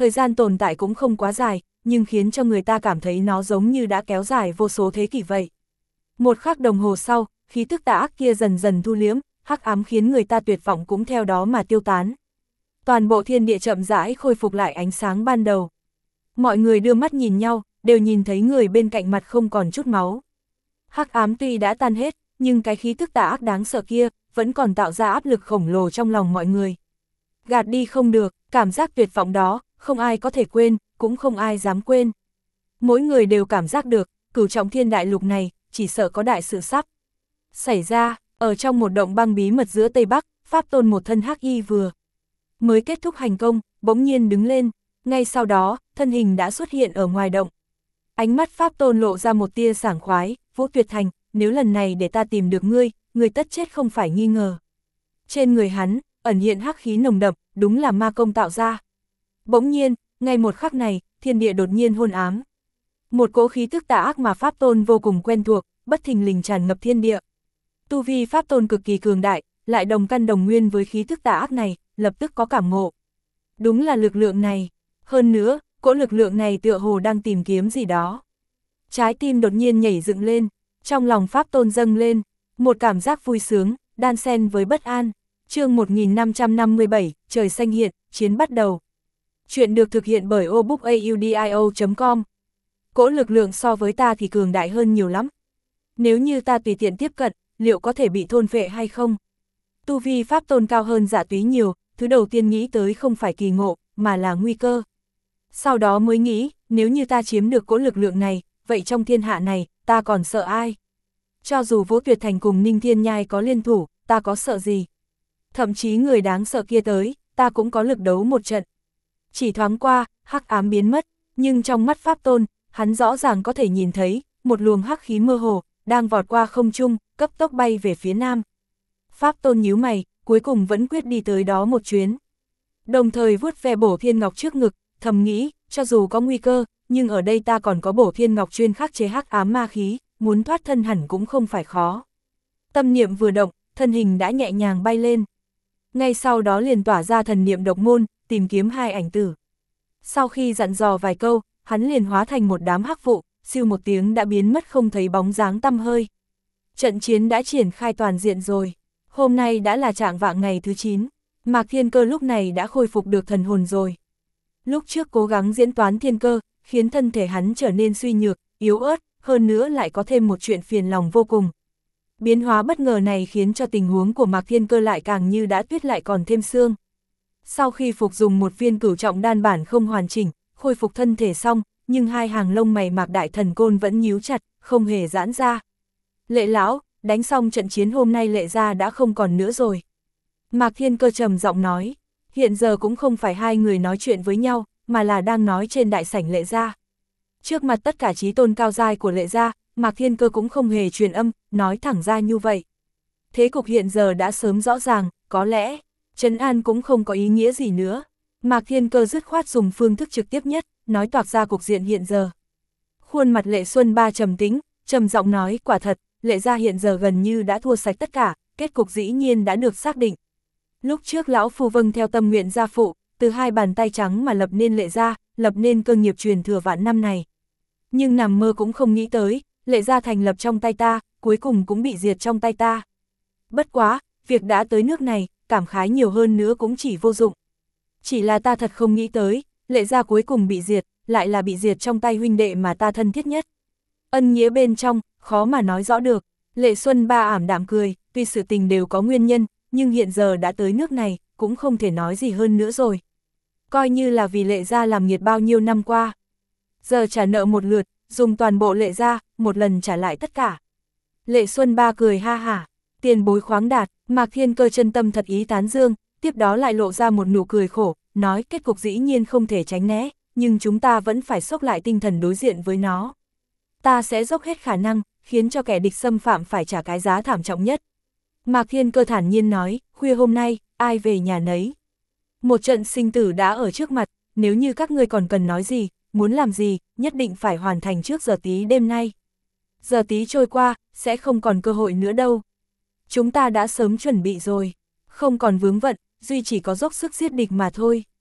thời gian tồn tại cũng không quá dài, nhưng khiến cho người ta cảm thấy nó giống như đã kéo dài vô số thế kỷ vậy. Một khắc đồng hồ sau, khí tức tà ác kia dần dần thu liếm, hắc ám khiến người ta tuyệt vọng cũng theo đó mà tiêu tán. Toàn bộ thiên địa chậm rãi khôi phục lại ánh sáng ban đầu. Mọi người đưa mắt nhìn nhau, đều nhìn thấy người bên cạnh mặt không còn chút máu. Hắc ám tuy đã tan hết, nhưng cái khí tức tà ác đáng sợ kia vẫn còn tạo ra áp lực khổng lồ trong lòng mọi người. Gạt đi không được, cảm giác tuyệt vọng đó, không ai có thể quên, cũng không ai dám quên. Mỗi người đều cảm giác được, cửu trọng thiên đại lục này, chỉ sợ có đại sự sắp xảy ra. Ở trong một động băng bí mật giữa Tây Bắc, Pháp Tôn một thân hắc y vừa mới kết thúc hành công, bỗng nhiên đứng lên, ngay sau đó, thân hình đã xuất hiện ở ngoài động. Ánh mắt Pháp Tôn lộ ra một tia sảng khoái, Vũ Tuyệt Thành, nếu lần này để ta tìm được ngươi, ngươi tất chết không phải nghi ngờ. Trên người hắn, ẩn hiện hắc khí nồng đậm, đúng là ma công tạo ra. Bỗng nhiên, ngay một khắc này, thiên địa đột nhiên hôn ám. Một cỗ khí tức tà ác mà Pháp Tôn vô cùng quen thuộc, bất thình lình tràn ngập thiên địa. Tu vi Pháp Tôn cực kỳ cường đại, lại đồng căn đồng nguyên với khí tức tà ác này, lập tức có cảm ngộ. Đúng là lực lượng này. Hơn nữa, cỗ lực lượng này tựa hồ đang tìm kiếm gì đó. Trái tim đột nhiên nhảy dựng lên, trong lòng Pháp Tôn dâng lên, một cảm giác vui sướng, đan xen với bất an. Chương một nghìn năm trăm năm mươi bảy, trời xanh hiện, chiến bắt đầu. Chuyện được thực hiện bởi obookaudio chấm com. Cỗ lực lượng so với ta thì cường đại hơn nhiều lắm. Nếu như ta tùy tiện tiếp cận, liệu có thể bị thôn phệ hay không? Tu vi Pháp Tôn cao hơn Dạ Túy nhiều, thứ đầu tiên nghĩ tới không phải kỳ ngộ, mà là nguy cơ. Sau đó mới nghĩ, nếu như ta chiếm được cỗ lực lượng này, vậy trong thiên hạ này, ta còn sợ ai? Cho dù Vũ Tuyệt Thành cùng Ninh Thiên Nhai có liên thủ, ta có sợ gì? Thậm chí người đáng sợ kia tới, ta cũng có lực đấu một trận. Chỉ thoáng qua, hắc ám biến mất, nhưng trong mắt Pháp Tôn, hắn rõ ràng có thể nhìn thấy, một luồng hắc khí mơ hồ, đang vọt qua không trung, cấp tốc bay về phía nam. Pháp Tôn nhíu mày, cuối cùng vẫn quyết đi tới đó một chuyến. Đồng thời vuốt ve Bổ Thiên Ngọc trước ngực, thầm nghĩ, cho dù có nguy cơ, nhưng ở đây ta còn có Bổ Thiên Ngọc chuyên khắc chế hắc ám ma khí, muốn thoát thân hẳn cũng không phải khó. Tâm niệm vừa động, thân hình đã nhẹ nhàng bay lên. Ngay sau đó liền tỏa ra thần niệm độc môn, tìm kiếm hai ảnh tử. Sau khi dặn dò vài câu, hắn liền hóa thành một đám hắc vụ, siêu một tiếng đã biến mất không thấy bóng dáng tăm hơi. Trận chiến đã triển khai toàn diện rồi. Hôm nay đã là trạng vạng ngày thứ chín, Mạc Thiên Cơ lúc này đã khôi phục được thần hồn rồi. Lúc trước cố gắng diễn toán thiên cơ, khiến thân thể hắn trở nên suy nhược, yếu ớt, hơn nữa lại có thêm một chuyện phiền lòng vô cùng. Biến hóa bất ngờ này khiến cho tình huống của Mạc Thiên Cơ lại càng như đã tuyết lại còn thêm xương. Sau khi phục dùng một viên cửu trọng đan bản không hoàn chỉnh, khôi phục thân thể xong, nhưng hai hàng lông mày Mạc Đại Thần Côn vẫn nhíu chặt, không hề giãn ra. Lệ lão, đánh xong trận chiến hôm nay Lệ gia đã không còn nữa rồi. Mạc Thiên Cơ trầm giọng nói, hiện giờ cũng không phải hai người nói chuyện với nhau, mà là đang nói trên đại sảnh Lệ gia. Trước mặt tất cả chí tôn cao giai của Lệ gia, Mạc Thiên Cơ cũng không hề truyền âm, nói thẳng ra như vậy. Thế cục hiện giờ đã sớm rõ ràng, có lẽ, trấn an cũng không có ý nghĩa gì nữa. Mạc Thiên Cơ dứt khoát dùng phương thức trực tiếp nhất, nói toạc ra cục diện hiện giờ. Khuôn mặt Lệ Xuân Ba trầm tĩnh, trầm giọng nói, quả thật, Lệ gia hiện giờ gần như đã thua sạch tất cả, kết cục dĩ nhiên đã được xác định. Lúc trước lão phu vâng theo tâm nguyện gia phụ, từ hai bàn tay trắng mà lập nên Lệ gia, lập nên cơ nghiệp truyền thừa vạn năm này. Nhưng nằm mơ cũng không nghĩ tới, Lệ gia thành lập trong tay ta, cuối cùng cũng bị diệt trong tay ta. Bất quá, việc đã tới nước này, cảm khái nhiều hơn nữa cũng chỉ vô dụng. Chỉ là ta thật không nghĩ tới, Lệ gia cuối cùng bị diệt, lại là bị diệt trong tay huynh đệ mà ta thân thiết nhất. Ân nghĩa bên trong, khó mà nói rõ được. Lệ Xuân Ba ảm đạm cười, tuy sự tình đều có nguyên nhân, nhưng hiện giờ đã tới nước này, cũng không thể nói gì hơn nữa rồi. Coi như là vì Lệ gia làm nghiệt bao nhiêu năm qua. Giờ trả nợ một lượt, dùng toàn bộ Lệ gia, một lần trả lại tất cả. Lệ Xuân Ba cười ha hả, tiền bối khoáng đạt, Mạc Thiên Cơ chân tâm thật ý tán dương, tiếp đó lại lộ ra một nụ cười khổ, nói kết cục dĩ nhiên không thể tránh né, nhưng chúng ta vẫn phải xốc lại tinh thần đối diện với nó. Ta sẽ dốc hết khả năng, khiến cho kẻ địch xâm phạm phải trả cái giá thảm trọng nhất. Mạc Thiên Cơ thản nhiên nói, khuya hôm nay, ai về nhà nấy. Một trận sinh tử đã ở trước mặt, nếu như các ngươi còn cần nói gì, muốn làm gì, nhất định phải hoàn thành trước giờ tí đêm nay. Giờ tí trôi qua, sẽ không còn cơ hội nữa đâu. Chúng ta đã sớm chuẩn bị rồi, không còn vướng vận, duy chỉ có dốc sức giết địch mà thôi.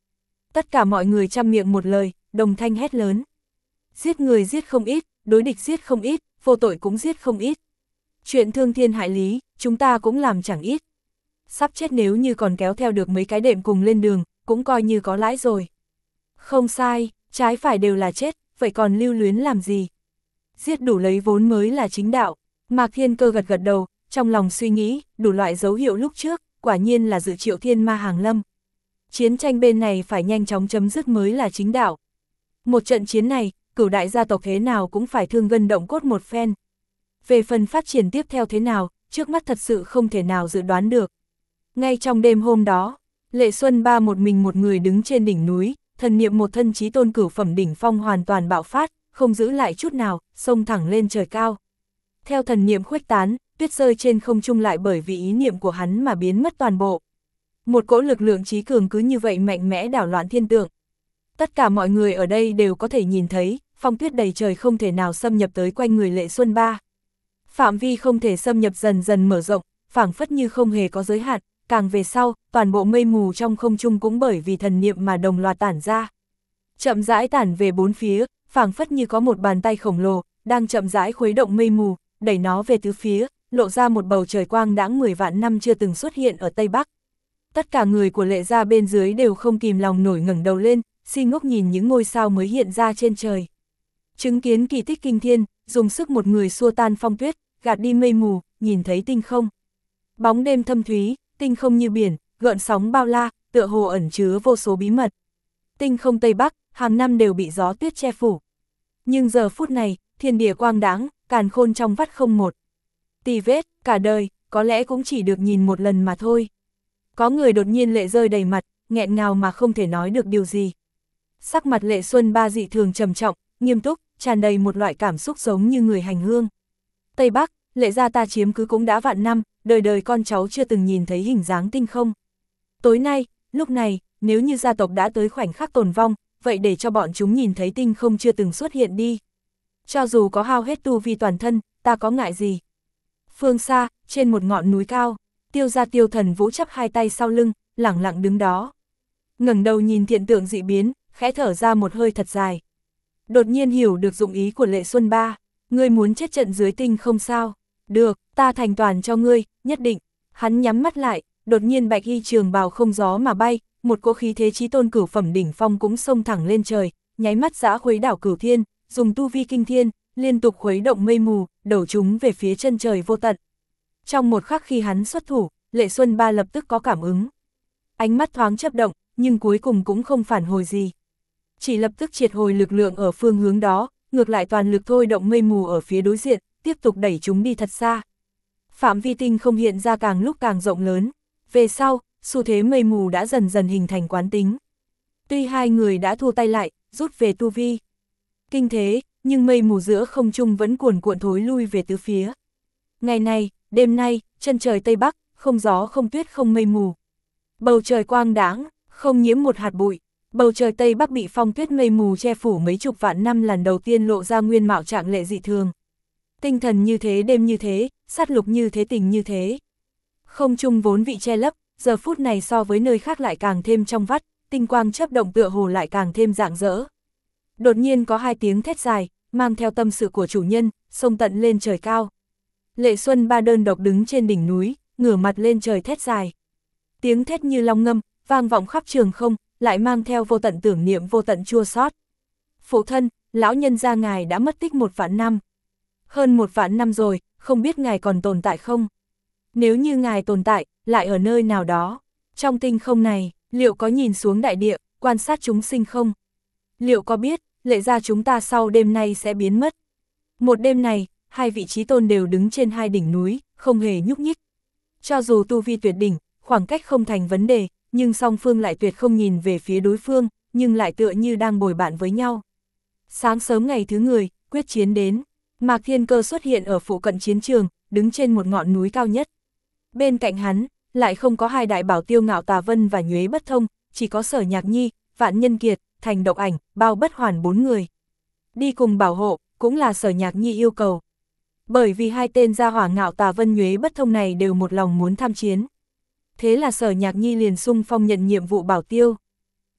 Tất cả mọi người chăm miệng một lời, đồng thanh hét lớn. Giết người giết không ít, đối địch giết không ít, vô tội cũng giết không ít. Chuyện thương thiên hại lý, chúng ta cũng làm chẳng ít. Sắp chết nếu như còn kéo theo được mấy cái đệm cùng lên đường, cũng coi như có lãi rồi. Không sai, trái phải đều là chết, vậy còn lưu luyến làm gì? Giết đủ lấy vốn mới là chính đạo. Mạc Thiên Cơ gật gật đầu, trong lòng suy nghĩ, đủ loại dấu hiệu lúc trước, quả nhiên là dự triệu thiên ma hàng lâm. Chiến tranh bên này phải nhanh chóng chấm dứt mới là chính đạo. Một trận chiến này, cửu đại gia tộc thế nào cũng phải thương gân động cốt một phen. Về phần phát triển tiếp theo thế nào, trước mắt thật sự không thể nào dự đoán được. Ngay trong đêm hôm đó, Lệ Xuân Ba một mình một người đứng trên đỉnh núi, thần niệm một thân chí tôn cửu phẩm đỉnh phong hoàn toàn bạo phát, không giữ lại chút nào, xông thẳng lên trời cao. Theo thần niệm khuếch tán, tuyết rơi trên không trung lại bởi vì ý niệm của hắn mà biến mất toàn bộ. Một cỗ lực lượng trí cường cứ như vậy mạnh mẽ đảo loạn thiên tượng. Tất cả mọi người ở đây đều có thể nhìn thấy, phong tuyết đầy trời không thể nào xâm nhập tới quanh người Lệ Xuân Ba. Phạm vi không thể xâm nhập dần dần mở rộng, phảng phất như không hề có giới hạn, càng về sau, toàn bộ mây mù trong không trung cũng bởi vì thần niệm mà đồng loạt tản ra. Chậm rãi tản về bốn phía, phảng phất như có một bàn tay khổng lồ, đang chậm rãi khuấy động mây mù, đẩy nó về tứ phía, lộ ra một bầu trời quang đãng mười vạn năm chưa từng xuất hiện ở Tây Bắc. Tất cả người của Lệ gia bên dưới đều không kìm lòng nổi ngẩng đầu lên, si ngốc nhìn những ngôi sao mới hiện ra trên trời. Chứng kiến kỳ tích kinh thiên, dùng sức một người xua tan phong tuyết, gạt đi mây mù, nhìn thấy tinh không. Bóng đêm thâm thúy, tinh không như biển, gợn sóng bao la, tựa hồ ẩn chứa vô số bí mật. Tinh không Tây Bắc, hàng năm đều bị gió tuyết che phủ. Nhưng giờ phút này, thiên địa quang đãng, càn khôn trong vắt không một. Tì vết, cả đời, có lẽ cũng chỉ được nhìn một lần mà thôi. Có người đột nhiên lệ rơi đầy mặt, nghẹn ngào mà không thể nói được điều gì. Sắc mặt Lệ Xuân Ba dị thường trầm trọng, nghiêm túc, tràn đầy một loại cảm xúc giống như người hành hương. Tây Bắc, Lệ gia ta chiếm cứ cũng đã vạn năm, đời đời con cháu chưa từng nhìn thấy hình dáng tinh không. Tối nay, lúc này, nếu như gia tộc đã tới khoảnh khắc tồn vong, vậy để cho bọn chúng nhìn thấy tinh không chưa từng xuất hiện đi. Cho dù có hao hết tu vi toàn thân, ta có ngại gì. Phương xa, trên một ngọn núi cao, Tiêu gia Tiêu Thần Vũ chắp hai tay sau lưng, lẳng lặng đứng đó. Ngẩng đầu nhìn hiện tượng dị biến, khẽ thở ra một hơi thật dài. Đột nhiên hiểu được dụng ý của Lệ Xuân Ba, ngươi muốn chết trận dưới tinh không sao? Được, ta thành toàn cho ngươi, nhất định. Hắn nhắm mắt lại, đột nhiên bạch y trường bào không gió mà bay, một cỗ khí thế chí tôn cửu phẩm đỉnh phong cũng xông thẳng lên trời, nháy mắt giã khuấy đảo cửu thiên, dùng tu vi kinh thiên, liên tục khuấy động mây mù, đẩu chúng về phía chân trời vô tận. Trong một khắc khi hắn xuất thủ, Lệ Xuân Ba lập tức có cảm ứng. Ánh mắt thoáng chớp động, nhưng cuối cùng cũng không phản hồi gì. Chỉ lập tức triệt hồi lực lượng ở phương hướng đó, ngược lại toàn lực thôi động mây mù ở phía đối diện, tiếp tục đẩy chúng đi thật xa. Phạm vi tinh không hiện ra càng lúc càng rộng lớn. Về sau, xu thế mây mù đã dần dần hình thành quán tính. Tuy hai người đã thua tay lại, rút về tu vi. Kinh thế, nhưng mây mù giữa không trung vẫn cuồn cuộn thối lui về tứ phía. Ngày này, đêm nay, chân trời Tây Bắc, không gió không tuyết không mây mù. Bầu trời quang đãng, không nhiễm một hạt bụi. Bầu trời Tây Bắc bị phong tuyết mây mù che phủ mấy chục vạn năm lần đầu tiên lộ ra nguyên mạo trạng lệ dị thường. Tinh thần như thế đêm như thế, sát lục như thế tình như thế. Không trung vốn vị che lấp, giờ phút này so với nơi khác lại càng thêm trong vắt, tinh quang chớp động tựa hồ lại càng thêm rạng rỡ. Đột nhiên có hai tiếng thét dài, mang theo tâm sự của chủ nhân, xông tận lên trời cao. Lệ Xuân Ba đơn độc đứng trên đỉnh núi, ngửa mặt lên trời thét dài. Tiếng thét như long ngâm, vang vọng khắp trường không, lại mang theo vô tận tưởng niệm vô tận chua xót. Phụ thân, lão nhân gia ngài đã mất tích một vạn năm. Hơn một vạn năm rồi, không biết ngài còn tồn tại không? Nếu như ngài tồn tại, lại ở nơi nào đó, trong tinh không này, liệu có nhìn xuống đại địa, quan sát chúng sinh không? Liệu có biết, Lệ gia chúng ta sau đêm nay sẽ biến mất? Một đêm này, hai vị chí tôn đều đứng trên hai đỉnh núi, không hề nhúc nhích. Cho dù tu vi tuyệt đỉnh, khoảng cách không thành vấn đề, nhưng song phương lại tuyệt không nhìn về phía đối phương, nhưng lại tựa như đang bồi bạn với nhau. Sáng sớm ngày thứ người, quyết chiến đến. Mạc Thiên Cơ xuất hiện ở phụ cận chiến trường, đứng trên một ngọn núi cao nhất. Bên cạnh hắn, lại không có hai đại bảo Tiêu Ngạo Tà Vân và Nhuế Bất Thông, chỉ có Sở Nhạc Nhi, Vạn Nhân Kiệt, Thành Độc Ảnh, Bao Bất Hoàn bốn người. Đi cùng bảo hộ, cũng là Sở Nhạc Nhi yêu cầu. Bởi vì hai tên gia hỏa Ngạo Tà Vân Nhuế Bất Thông này đều một lòng muốn tham chiến. Thế là Sở Nhạc Nhi liền sung phong nhận nhiệm vụ bảo tiêu.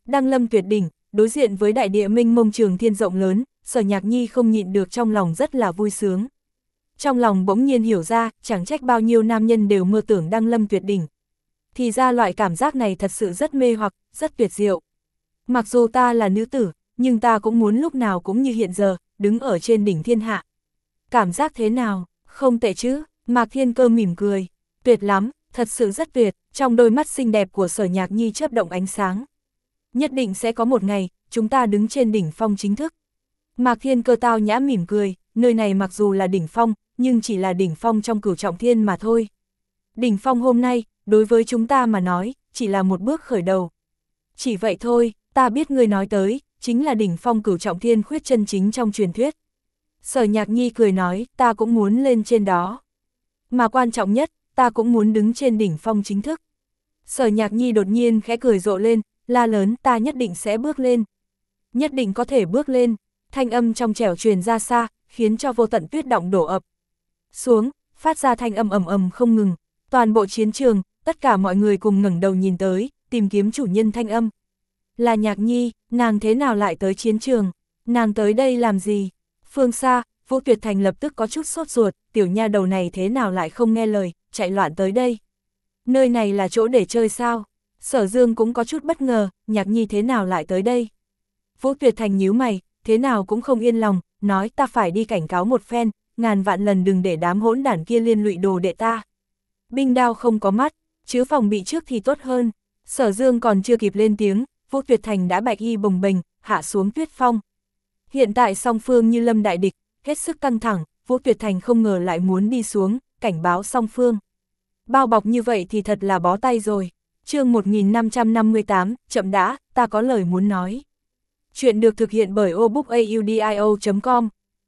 Đăng lâm tuyệt đỉnh, đối diện với đại địa mênh mông trường thiên rộng lớn, Sở Nhạc Nhi không nhịn được trong lòng rất là vui sướng. Trong lòng bỗng nhiên hiểu ra, chẳng trách bao nhiêu nam nhân đều mơ tưởng đăng lâm tuyệt đỉnh. Thì ra loại cảm giác này thật sự rất mê hoặc, rất tuyệt diệu. Mặc dù ta là nữ tử, nhưng ta cũng muốn lúc nào cũng như hiện giờ, đứng ở trên đỉnh thiên hạ. Cảm giác thế nào? Không tệ chứ? Mạc Thiên Cơ mỉm cười. Tuyệt lắm, thật sự rất tuyệt, trong đôi mắt xinh đẹp của Sở Nhạc Nhi chớp động ánh sáng. Nhất định sẽ có một ngày, chúng ta đứng trên đỉnh phong chính thức. Mạc Thiên Cơ tao nhã mỉm cười, nơi này mặc dù là đỉnh phong, nhưng chỉ là đỉnh phong trong cửu trọng thiên mà thôi. Đỉnh phong hôm nay, đối với chúng ta mà nói, chỉ là một bước khởi đầu. Chỉ vậy thôi, ta biết ngươi nói tới, chính là đỉnh phong cửu trọng thiên khuyết chân chính trong truyền thuyết. Sở Nhạc Nhi cười nói, ta cũng muốn lên trên đó. Mà quan trọng nhất, ta cũng muốn đứng trên đỉnh phong chính thức. Sở Nhạc Nhi đột nhiên khẽ cười rộ lên, la lớn, ta nhất định sẽ bước lên. Nhất định có thể bước lên. Thanh âm trong trẻo truyền ra xa, khiến cho vô tận tuyết động đổ ập xuống, phát ra thanh âm ầm ầm không ngừng. Toàn bộ chiến trường, tất cả mọi người cùng ngẩng đầu nhìn tới, tìm kiếm chủ nhân thanh âm. Là Nhạc Nhi, nàng thế nào lại tới chiến trường? Nàng tới đây làm gì? Phương xa, Vũ Tuyệt Thành lập tức có chút sốt ruột, tiểu nha đầu này thế nào lại không nghe lời, chạy loạn tới đây. Nơi này là chỗ để chơi sao? Sở Dương cũng có chút bất ngờ, Nhạc Nhi thế nào lại tới đây? Vũ Tuyệt Thành nhíu mày, thế nào cũng không yên lòng, nói ta phải đi cảnh cáo một phen, ngàn vạn lần đừng để đám hỗn đản kia liên lụy đồ đệ ta. Binh đao không có mắt, chứ phòng bị trước thì tốt hơn. Sở Dương còn chưa kịp lên tiếng, Vũ Tuyệt Thành đã bạch y bồng bềnh, hạ xuống tuyết phong. Hiện tại song phương như lâm đại địch, hết sức căng thẳng, Vũ Tuyệt Thành không ngờ lại muốn đi xuống, cảnh báo song phương. Bao bọc như vậy thì thật là bó tay rồi. Chương một nghìn năm trăm năm mươi tám, chậm đã, ta có lời muốn nói. Chuyện được thực hiện bởi o book audio chấm com.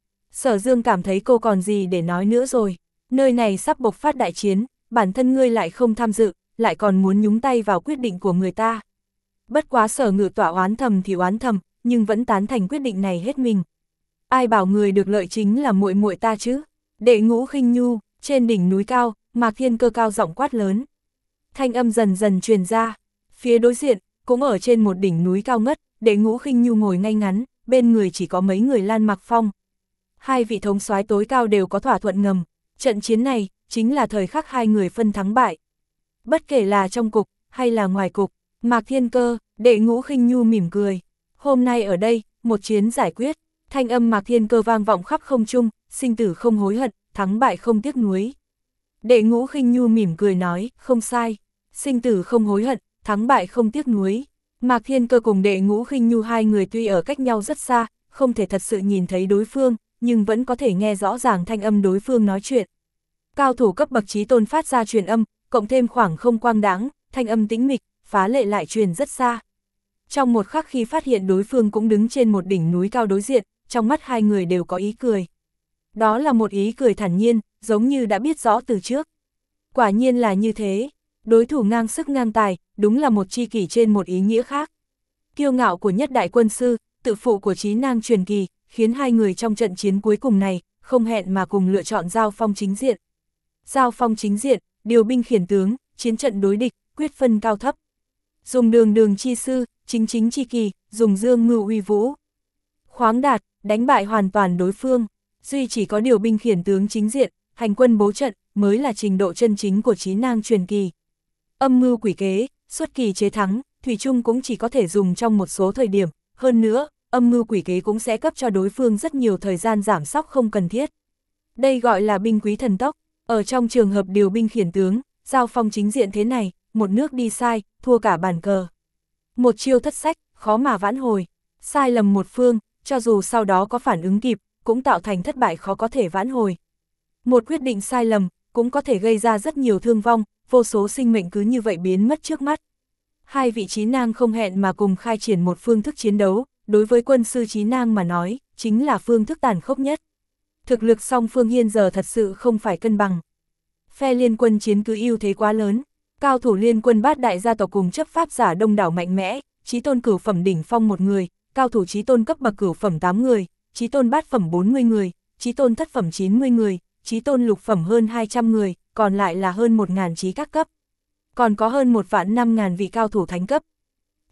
Sở Dương cảm thấy cô còn gì để nói nữa rồi. Nơi này sắp bộc phát đại chiến, bản thân ngươi lại không tham dự, lại còn muốn nhúng tay vào quyết định của người ta. Bất quá Sở Ngự Tọa oán thầm thì oán thầm, nhưng vẫn tán thành quyết định này hết mình. Ai bảo người được lợi chính là muội muội ta chứ? Đệ Ngũ Khinh Nhu, trên đỉnh núi cao, Mạc Thiên Cơ cao giọng quát lớn. Thanh âm dần dần truyền ra, phía đối diện, cũng ở trên một đỉnh núi cao ngất, Đệ Ngũ Khinh Nhu ngồi ngay ngắn, bên người chỉ có mấy người Lan Mặc Phong. Hai vị thống soái tối cao đều có thỏa thuận ngầm, trận chiến này, chính là thời khắc hai người phân thắng bại. Bất kể là trong cục, hay là ngoài cục, Mạc Thiên Cơ, Đệ Ngũ Khinh Nhu mỉm cười. Hôm nay ở đây, một chiến giải quyết, thanh âm Mạc Thiên Cơ vang vọng khắp không trung, sinh tử không hối hận, thắng bại không tiếc nuối. Đệ Ngũ Khinh Nhu mỉm cười nói, không sai, sinh tử không hối hận, thắng bại không tiếc nuối. Mạc Thiên Cơ cùng Đệ Ngũ Khinh Nhu hai người tuy ở cách nhau rất xa, không thể thật sự nhìn thấy đối phương, nhưng vẫn có thể nghe rõ ràng thanh âm đối phương nói chuyện. Cao thủ cấp bậc chí tôn phát ra truyền âm, cộng thêm khoảng không quang đãng, thanh âm tĩnh mịch, phá lệ lại truyền rất xa. Trong một khắc khi phát hiện đối phương cũng đứng trên một đỉnh núi cao đối diện, trong mắt hai người đều có ý cười. Đó là một ý cười thản nhiên, giống như đã biết rõ từ trước. Quả nhiên là như thế, đối thủ ngang sức ngang tài, đúng là một chi kỷ trên một ý nghĩa khác. Kiêu ngạo của nhất đại quân sư, tự phụ của trí năng truyền kỳ, khiến hai người trong trận chiến cuối cùng này, không hẹn mà cùng lựa chọn giao phong chính diện. Giao phong chính diện, điều binh khiển tướng, chiến trận đối địch, quyết phân cao thấp. Dùng đường đường chi sư, chính chính chi kỳ, dùng dương ngưu uy vũ. Khoáng đạt, đánh bại hoàn toàn đối phương, duy chỉ có điều binh khiển tướng chính diện, hành quân bố trận, mới là trình độ chân chính của trí năng truyền kỳ. Âm mưu quỷ kế, xuất kỳ chế thắng, thủy chung cũng chỉ có thể dùng trong một số thời điểm, hơn nữa, âm mưu quỷ kế cũng sẽ cấp cho đối phương rất nhiều thời gian giảm sóc không cần thiết. Đây gọi là binh quý thần tốc, ở trong trường hợp điều binh khiển tướng, giao phong chính diện thế này, một nước đi sai, thua cả bàn cờ. Một chiêu thất sách, khó mà vãn hồi, sai lầm một phương, cho dù sau đó có phản ứng kịp, cũng tạo thành thất bại khó có thể vãn hồi. Một quyết định sai lầm, cũng có thể gây ra rất nhiều thương vong, vô số sinh mệnh cứ như vậy biến mất trước mắt. Hai vị trí nang không hẹn mà cùng khai triển một phương thức chiến đấu, đối với quân sư trí nang mà nói, chính là phương thức tàn khốc nhất. Thực lực song phương hiện giờ thật sự không phải cân bằng. Phe liên quân chiến cứ ưu thế quá lớn, cao thủ liên quân bát đại gia tộc cùng chấp pháp giả đông đảo mạnh mẽ, chí tôn cửu phẩm đỉnh phong một người, cao thủ chí tôn cấp bậc cửu phẩm tám người, chí tôn bát phẩm bốn mươi người, chí tôn thất phẩm chín mươi người, chí tôn lục phẩm hơn hai trăm người, còn lại là hơn một ngàn chí các cấp. Còn có hơn một vạn năm ngàn vị cao thủ thánh cấp.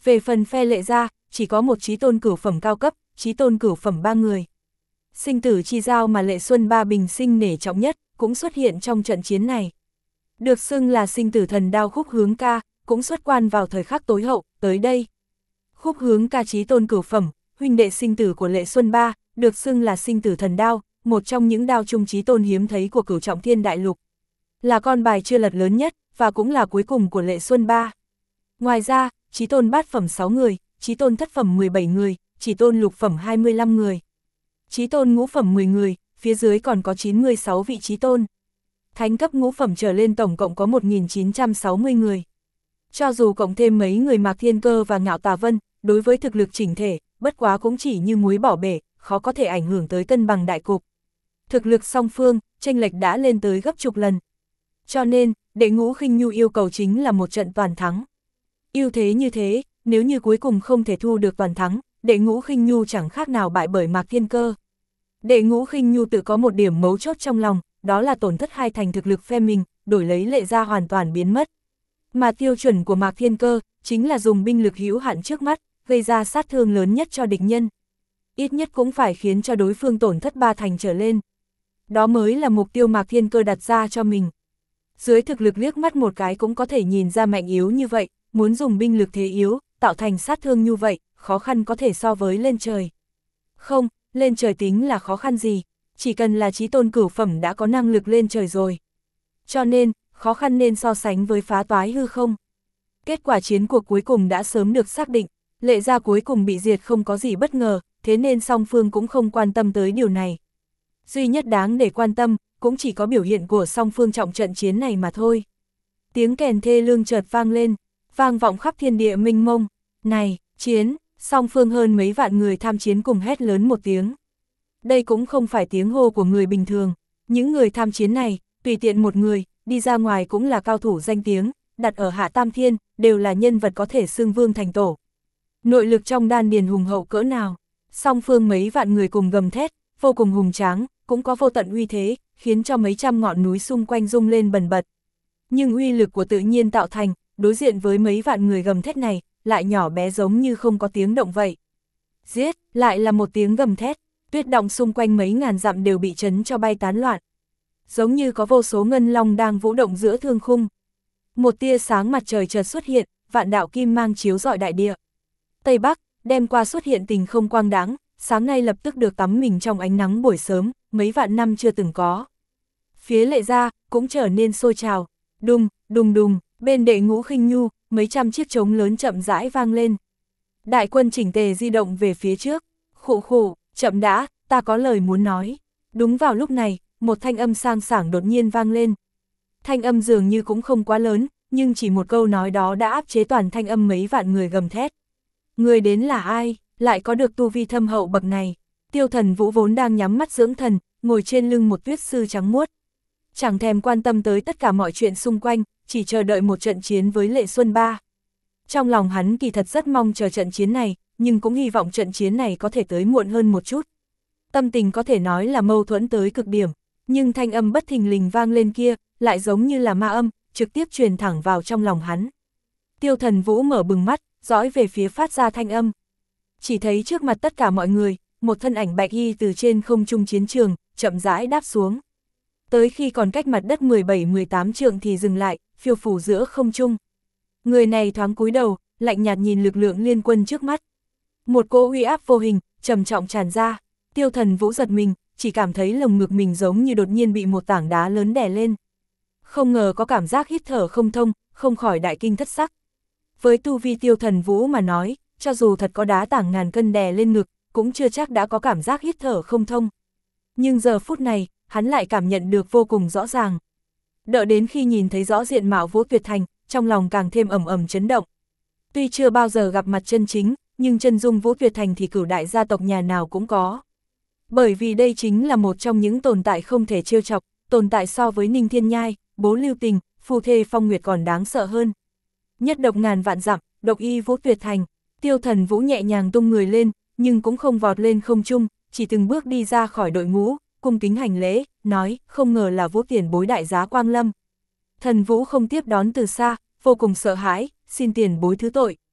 Về phần phe Lệ gia, chỉ có một chí tôn cửu phẩm cao cấp, chí tôn cửu phẩm ba người. Sinh tử chi giao mà Lệ Xuân Ba bình sinh nể trọng nhất, cũng xuất hiện trong trận chiến này. Được xưng là sinh tử thần đao Khúc Hướng Ca, cũng xuất quan vào thời khắc tối hậu, tới đây. Khúc Hướng Ca chí tôn cửu phẩm, huynh đệ sinh tử của Lệ Xuân Ba, được xưng là sinh tử thần đao, một trong những đao trung chí tôn hiếm thấy của Cửu Trọng Thiên Đại Lục. Là con bài chưa lật lớn nhất, và cũng là cuối cùng của Lệ Xuân Ba. Ngoài ra, chí tôn bát phẩm sáu người, chí tôn thất phẩm mười bảy người, chí tôn lục phẩm hai mươi lăm người. Chí tôn ngũ phẩm mười người, phía dưới còn có chín mươi sáu vị chí tôn. Thánh cấp ngũ phẩm trở lên tổng cộng có một nghìn chín trăm sáu mươi người. Cho dù cộng thêm mấy người Mạc Thiên Cơ và Ngạo Tà Vân, đối với thực lực chỉnh thể, bất quá cũng chỉ như muối bỏ bể, khó có thể ảnh hưởng tới cân bằng đại cục. Thực lực song phương, chênh lệch đã lên tới gấp chục lần. Cho nên, Đệ Ngũ Khinh Nhu yêu cầu chính là một trận toàn thắng. Ưu thế như thế, nếu như cuối cùng không thể thu được toàn thắng, Đệ Ngũ Khinh Nhu chẳng khác nào bại bởi Mạc Thiên Cơ. Đệ Ngũ Khinh Nhu tự có một điểm mấu chốt trong lòng, đó là tổn thất hai thành thực lực phe mình, đổi lấy Lệ gia hoàn toàn biến mất. Mà tiêu chuẩn của Mạc Thiên Cơ, chính là dùng binh lực hữu hạn trước mắt, gây ra sát thương lớn nhất cho địch nhân. Ít nhất cũng phải khiến cho đối phương tổn thất ba thành trở lên. Đó mới là mục tiêu Mạc Thiên Cơ đặt ra cho mình. Dưới thực lực liếc mắt một cái cũng có thể nhìn ra mạnh yếu như vậy, muốn dùng binh lực thế yếu, tạo thành sát thương như vậy, khó khăn có thể so với lên trời. Không, lên trời tính là khó khăn gì, chỉ cần là chí tôn cửu phẩm đã có năng lực lên trời rồi. Cho nên, khó khăn nên so sánh với phá toái hư không. Kết quả chiến cuộc cuối cùng đã sớm được xác định, Lệ gia cuối cùng bị diệt không có gì bất ngờ, thế nên song phương cũng không quan tâm tới điều này. Duy nhất đáng để quan tâm, cũng chỉ có biểu hiện của song phương trọng trận chiến này mà thôi. Tiếng kèn thê lương chợt vang lên, vang vọng khắp thiên địa mênh mông. Này, chiến, song phương hơn mấy vạn người tham chiến cùng hét lớn một tiếng. Đây cũng không phải tiếng hô của người bình thường, những người tham chiến này, tùy tiện một người, đi ra ngoài cũng là cao thủ danh tiếng, đặt ở Hạ Tam Thiên, đều là nhân vật có thể xưng vương thành tổ. Nội lực trong đan điền hùng hậu cỡ nào, song phương mấy vạn người cùng gầm thét, vô cùng hùng tráng, cũng có vô tận uy thế, khiến cho mấy trăm ngọn núi xung quanh rung lên bần bật. Nhưng uy lực của tự nhiên tạo thành, đối diện với mấy vạn người gầm thét này, lại nhỏ bé giống như không có tiếng động vậy. Giết, lại là một tiếng gầm thét, tuyết động xung quanh mấy ngàn dặm đều bị chấn cho bay tán loạn. Giống như có vô số ngân long đang vũ động giữa thương khung. Một tia sáng mặt trời chợt xuất hiện, vạn đạo kim mang chiếu rọi đại địa. Tây Bắc, đêm qua xuất hiện tình không quang đãng, sáng nay lập tức được tắm mình trong ánh nắng buổi sớm, mấy vạn năm chưa từng có. Phía Lệ gia cũng trở nên sôi trào, đùng, đùng đùng, bên Đệ Ngũ Khinh Nhu, mấy trăm chiếc trống lớn chậm rãi vang lên. Đại quân chỉnh tề di động về phía trước, khụ khụ, chậm đã, ta có lời muốn nói. Đúng vào lúc này, một thanh âm sang sảng đột nhiên vang lên. Thanh âm dường như cũng không quá lớn, nhưng chỉ một câu nói đó đã áp chế toàn thanh âm mấy vạn người gầm thét. Người đến là ai, lại có được tu vi thâm hậu bậc này? Tiêu Thần Vũ vốn đang nhắm mắt dưỡng thần, ngồi trên lưng một tuyết sư trắng muốt. Chẳng thèm quan tâm tới tất cả mọi chuyện xung quanh, chỉ chờ đợi một trận chiến với Lệ Xuân Ba. Trong lòng hắn kỳ thật rất mong chờ trận chiến này, nhưng cũng hy vọng trận chiến này có thể tới muộn hơn một chút. Tâm tình có thể nói là mâu thuẫn tới cực điểm, nhưng thanh âm bất thình lình vang lên kia, lại giống như là ma âm, trực tiếp truyền thẳng vào trong lòng hắn. Tiêu Thần Vũ mở bừng mắt, dõi về phía phát ra thanh âm. Chỉ thấy trước mặt tất cả mọi người, một thân ảnh bạch y từ trên không trung chiến trường, chậm rãi đáp xuống. Tới khi còn cách mặt đất mười bảy mười tám trượng thì dừng lại, phiêu phù giữa không trung. Người này thoáng cúi đầu, lạnh nhạt nhìn lực lượng liên quân trước mắt. Một cỗ uy áp vô hình, trầm trọng tràn ra. Tiêu Thần Vũ giật mình, chỉ cảm thấy lồng ngực mình giống như đột nhiên bị một tảng đá lớn đè lên. Không ngờ có cảm giác hít thở không thông, không khỏi đại kinh thất sắc. Với tu vi Tiêu Thần Vũ mà nói, cho dù thật có đá tảng ngàn cân đè lên ngực, cũng chưa chắc đã có cảm giác hít thở không thông. Nhưng giờ phút này, hắn lại cảm nhận được vô cùng rõ ràng. Đợi đến khi nhìn thấy rõ diện mạo Vũ Tuyệt Thành, trong lòng càng thêm ầm ầm chấn động. Tuy chưa bao giờ gặp mặt chân chính, nhưng chân dung Vũ Tuyệt Thành thì cửu đại gia tộc nhà nào cũng có. Bởi vì đây chính là một trong những tồn tại không thể trêu chọc, tồn tại so với Ninh Thiên Nhai, Bố Lưu Tình, phu thê Phong Nguyệt còn đáng sợ hơn. Nhất độc ngàn vạn dặm, độc y Vũ Tuyệt Thành. Tiêu Thần Vũ nhẹ nhàng tung người lên, nhưng cũng không vọt lên không trung, chỉ từng bước đi ra khỏi đội ngũ, cung kính hành lễ, nói, không ngờ là Vũ tiền bối đại giá quang lâm. Thần Vũ không tiếp đón từ xa, vô cùng sợ hãi, xin tiền bối thứ tội.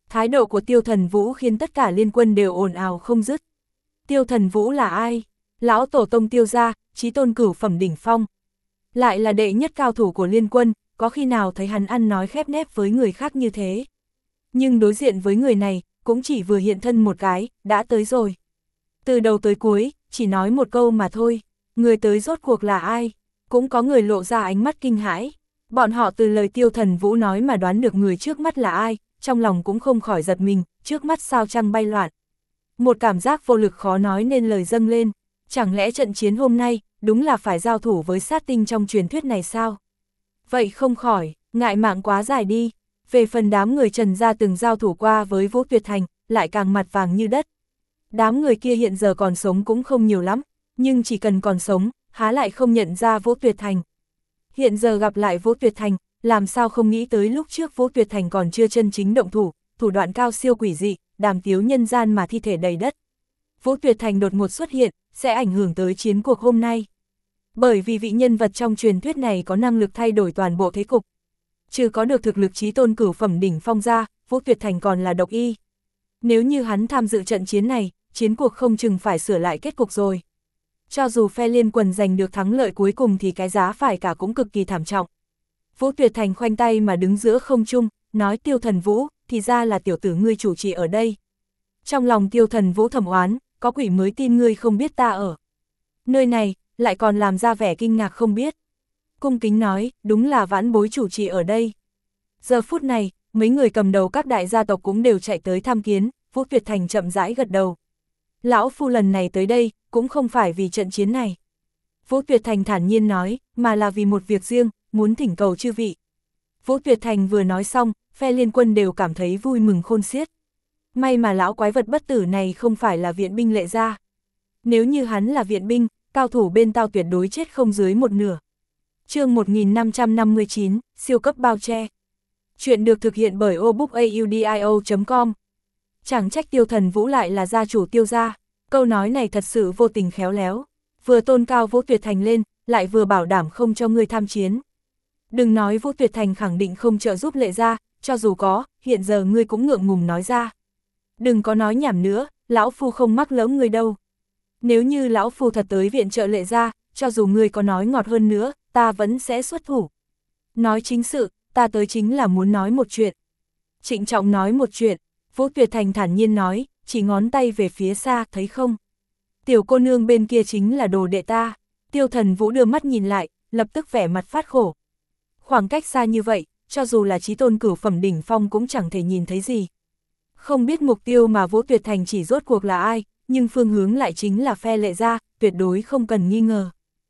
Thái độ của Tiêu Thần Vũ khiến tất cả liên quân đều ồn ào không dứt. Tiêu Thần Vũ là ai? Lão tổ tông Tiêu gia, chí tôn cửu phẩm đỉnh phong. Lại là đệ nhất cao thủ của liên quân, có khi nào thấy hắn ăn nói khép nép với người khác như thế. Nhưng đối diện với người này, cũng chỉ vừa hiện thân một cái, đã tới rồi. Từ đầu tới cuối, chỉ nói một câu mà thôi, người tới rốt cuộc là ai? Cũng có người lộ ra ánh mắt kinh hãi. Bọn họ từ lời Tiêu Thần Vũ nói mà đoán được người trước mắt là ai, trong lòng cũng không khỏi giật mình, trước mắt sao trăng bay loạn. Một cảm giác vô lực khó nói nên lời dâng lên, chẳng lẽ trận chiến hôm nay, đúng là phải giao thủ với sát tinh trong truyền thuyết này sao? Vậy không khỏi, ngại mạng quá dài đi. Về phần đám người Trần gia từng giao thủ qua với Vũ Tuyệt Thành, lại càng mặt vàng như đất. Đám người kia hiện giờ còn sống cũng không nhiều lắm, nhưng chỉ cần còn sống, há lại không nhận ra Vũ Tuyệt Thành. Hiện giờ gặp lại Vũ Tuyệt Thành, làm sao không nghĩ tới lúc trước Vũ Tuyệt Thành còn chưa chân chính động thủ, thủ đoạn cao siêu quỷ dị, đàm tiếu nhân gian mà thi thể đầy đất. Vũ Tuyệt Thành đột ngột xuất hiện, sẽ ảnh hưởng tới chiến cuộc hôm nay. Bởi vì vị nhân vật trong truyền thuyết này có năng lực thay đổi toàn bộ thế cục. Trừ có được thực lực chí tôn cửu phẩm đỉnh phong ra, Vũ Tuyệt Thành còn là độc y. Nếu như hắn tham dự trận chiến này, chiến cuộc không chừng phải sửa lại kết cục rồi. Cho dù phe liên quần giành được thắng lợi cuối cùng thì cái giá phải cả cũng cực kỳ thảm trọng. Vũ Tuyệt Thành khoanh tay mà đứng giữa không trung, nói Tiêu Thần Vũ, thì ra là tiểu tử ngươi chủ trì ở đây. Trong lòng Tiêu Thần Vũ thầm oán, có quỷ mới tin ngươi không biết ta ở nơi này, lại còn làm ra vẻ kinh ngạc không biết. Cung kính nói, đúng là vãn bối chủ trì ở đây. Giờ phút này, mấy người cầm đầu các đại gia tộc cũng đều chạy tới tham kiến, Vũ Tuyệt Thành chậm rãi gật đầu. Lão phu lần này tới đây, cũng không phải vì trận chiến này. Vũ Tuyệt Thành thản nhiên nói, mà là vì một việc riêng, muốn thỉnh cầu chư vị. Vũ Tuyệt Thành vừa nói xong, phe liên quân đều cảm thấy vui mừng khôn xiết. May mà lão quái vật bất tử này không phải là viện binh Lệ gia. Nếu như hắn là viện binh, cao thủ bên tao tuyệt đối chết không dưới một nửa. Chương một nghìn năm trăm năm mươi chín, siêu cấp bao che. Chuyện được thực hiện bởi obookaudio chấm com. Chẳng trách Tiêu Thần Vũ lại là gia chủ Tiêu gia. Câu nói này thật sự vô tình khéo léo. Vừa tôn cao Vũ Tuyệt Thành lên, lại vừa bảo đảm không cho ngươi tham chiến. Đừng nói Vũ Tuyệt Thành khẳng định không trợ giúp Lệ gia, cho dù có, hiện giờ ngươi cũng ngượng ngùng nói ra. Đừng có nói nhảm nữa, lão phu không mắc lỡm ngươi đâu. Nếu như lão phu thật tới viện trợ Lệ gia, cho dù ngươi có nói ngọt hơn nữa, ta vẫn sẽ xuất thủ. Nói chính sự, ta tới chính là muốn nói một chuyện. Trịnh trọng nói một chuyện, Vũ Tuyệt Thành thản nhiên nói, chỉ ngón tay về phía xa, thấy không? Tiểu cô nương bên kia chính là đồ đệ ta. Tiêu Thần Vũ đưa mắt nhìn lại, lập tức vẻ mặt phát khổ. Khoảng cách xa như vậy, cho dù là chí tôn cửu phẩm đỉnh phong cũng chẳng thể nhìn thấy gì. Không biết mục tiêu mà Vũ Tuyệt Thành chỉ rốt cuộc là ai, nhưng phương hướng lại chính là phe Lệ gia, tuyệt đối không cần nghi ngờ.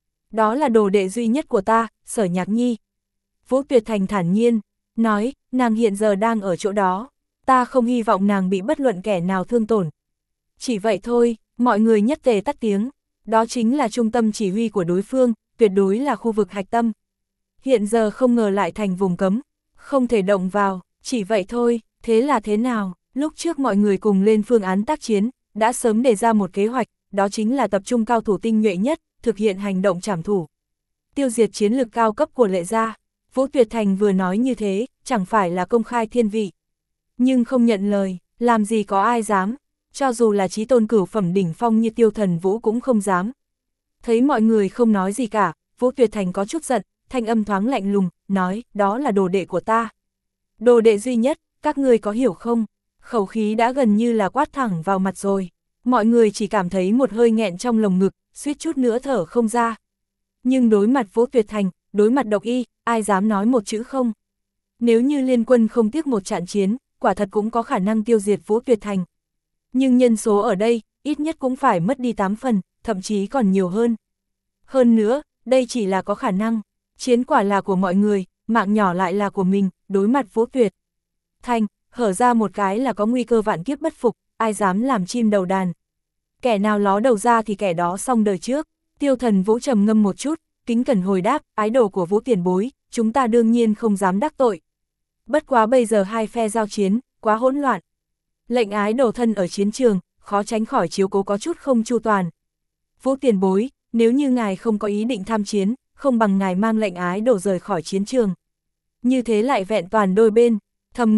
Đó là đồ đệ duy nhất của ta, Sở Nhạc Nhi. Vũ Tuyệt Thành thản nhiên, nói, nàng hiện giờ đang ở chỗ đó, ta không hy vọng nàng bị bất luận kẻ nào thương tổn. Chỉ vậy thôi, mọi người nhất tề tắt tiếng, đó chính là trung tâm chỉ huy của đối phương, tuyệt đối là khu vực hạch tâm. Hiện giờ không ngờ lại thành vùng cấm, không thể động vào, chỉ vậy thôi, thế là thế nào? Lúc trước mọi người cùng lên phương án tác chiến, đã sớm đề ra một kế hoạch, đó chính là tập trung cao thủ tinh nhuệ nhất, thực hiện hành động trảm thủ. Tiêu diệt chiến lực cao cấp của Lệ gia. Vũ Tuyệt Thành vừa nói như thế, chẳng phải là công khai thiên vị. Nhưng không nhận lời, làm gì có ai dám, cho dù là chí tôn cửu phẩm đỉnh phong như Tiêu Thần Vũ cũng không dám. Thấy mọi người không nói gì cả, Vũ Tuyệt Thành có chút giận, thanh âm thoáng lạnh lùng, nói, đó là đồ đệ của ta. Đồ đệ duy nhất, các ngươi có hiểu không? Khẩu khí đã gần như là quát thẳng vào mặt rồi. Mọi người chỉ cảm thấy một hơi nghẹn trong lồng ngực, suýt chút nữa thở không ra. Nhưng đối mặt Vũ Tuyệt Thành, đối mặt độc y, ai dám nói một chữ không? Nếu như liên quân không tiếc một trận chiến, quả thật cũng có khả năng tiêu diệt Vũ Tuyệt Thành. Nhưng nhân số ở đây, ít nhất cũng phải mất đi tám phần, thậm chí còn nhiều hơn. Hơn nữa, đây chỉ là có khả năng, chiến quả là của mọi người, mạng nhỏ lại là của mình, đối mặt Vũ Tuyệt Thành, hở ra một cái là có nguy cơ vạn kiếp bất phục, ai dám làm chim đầu đàn. Kẻ nào ló đầu ra thì kẻ đó xong đời trước. Tiêu Thần Vũ trầm ngâm một chút, kính cẩn hồi đáp, ái đồ của Vũ tiền bối, chúng ta đương nhiên không dám đắc tội. Bất quá bây giờ hai phe giao chiến, quá hỗn loạn. Lệnh ái đồ thân ở chiến trường, khó tránh khỏi chiếu cố có chút không chu toàn. Vũ tiền bối, nếu như ngài không có ý định tham chiến, không bằng ngài mang lệnh ái đồ rời khỏi chiến trường. Như thế lại vẹn toàn đôi bên, thầm nghĩ,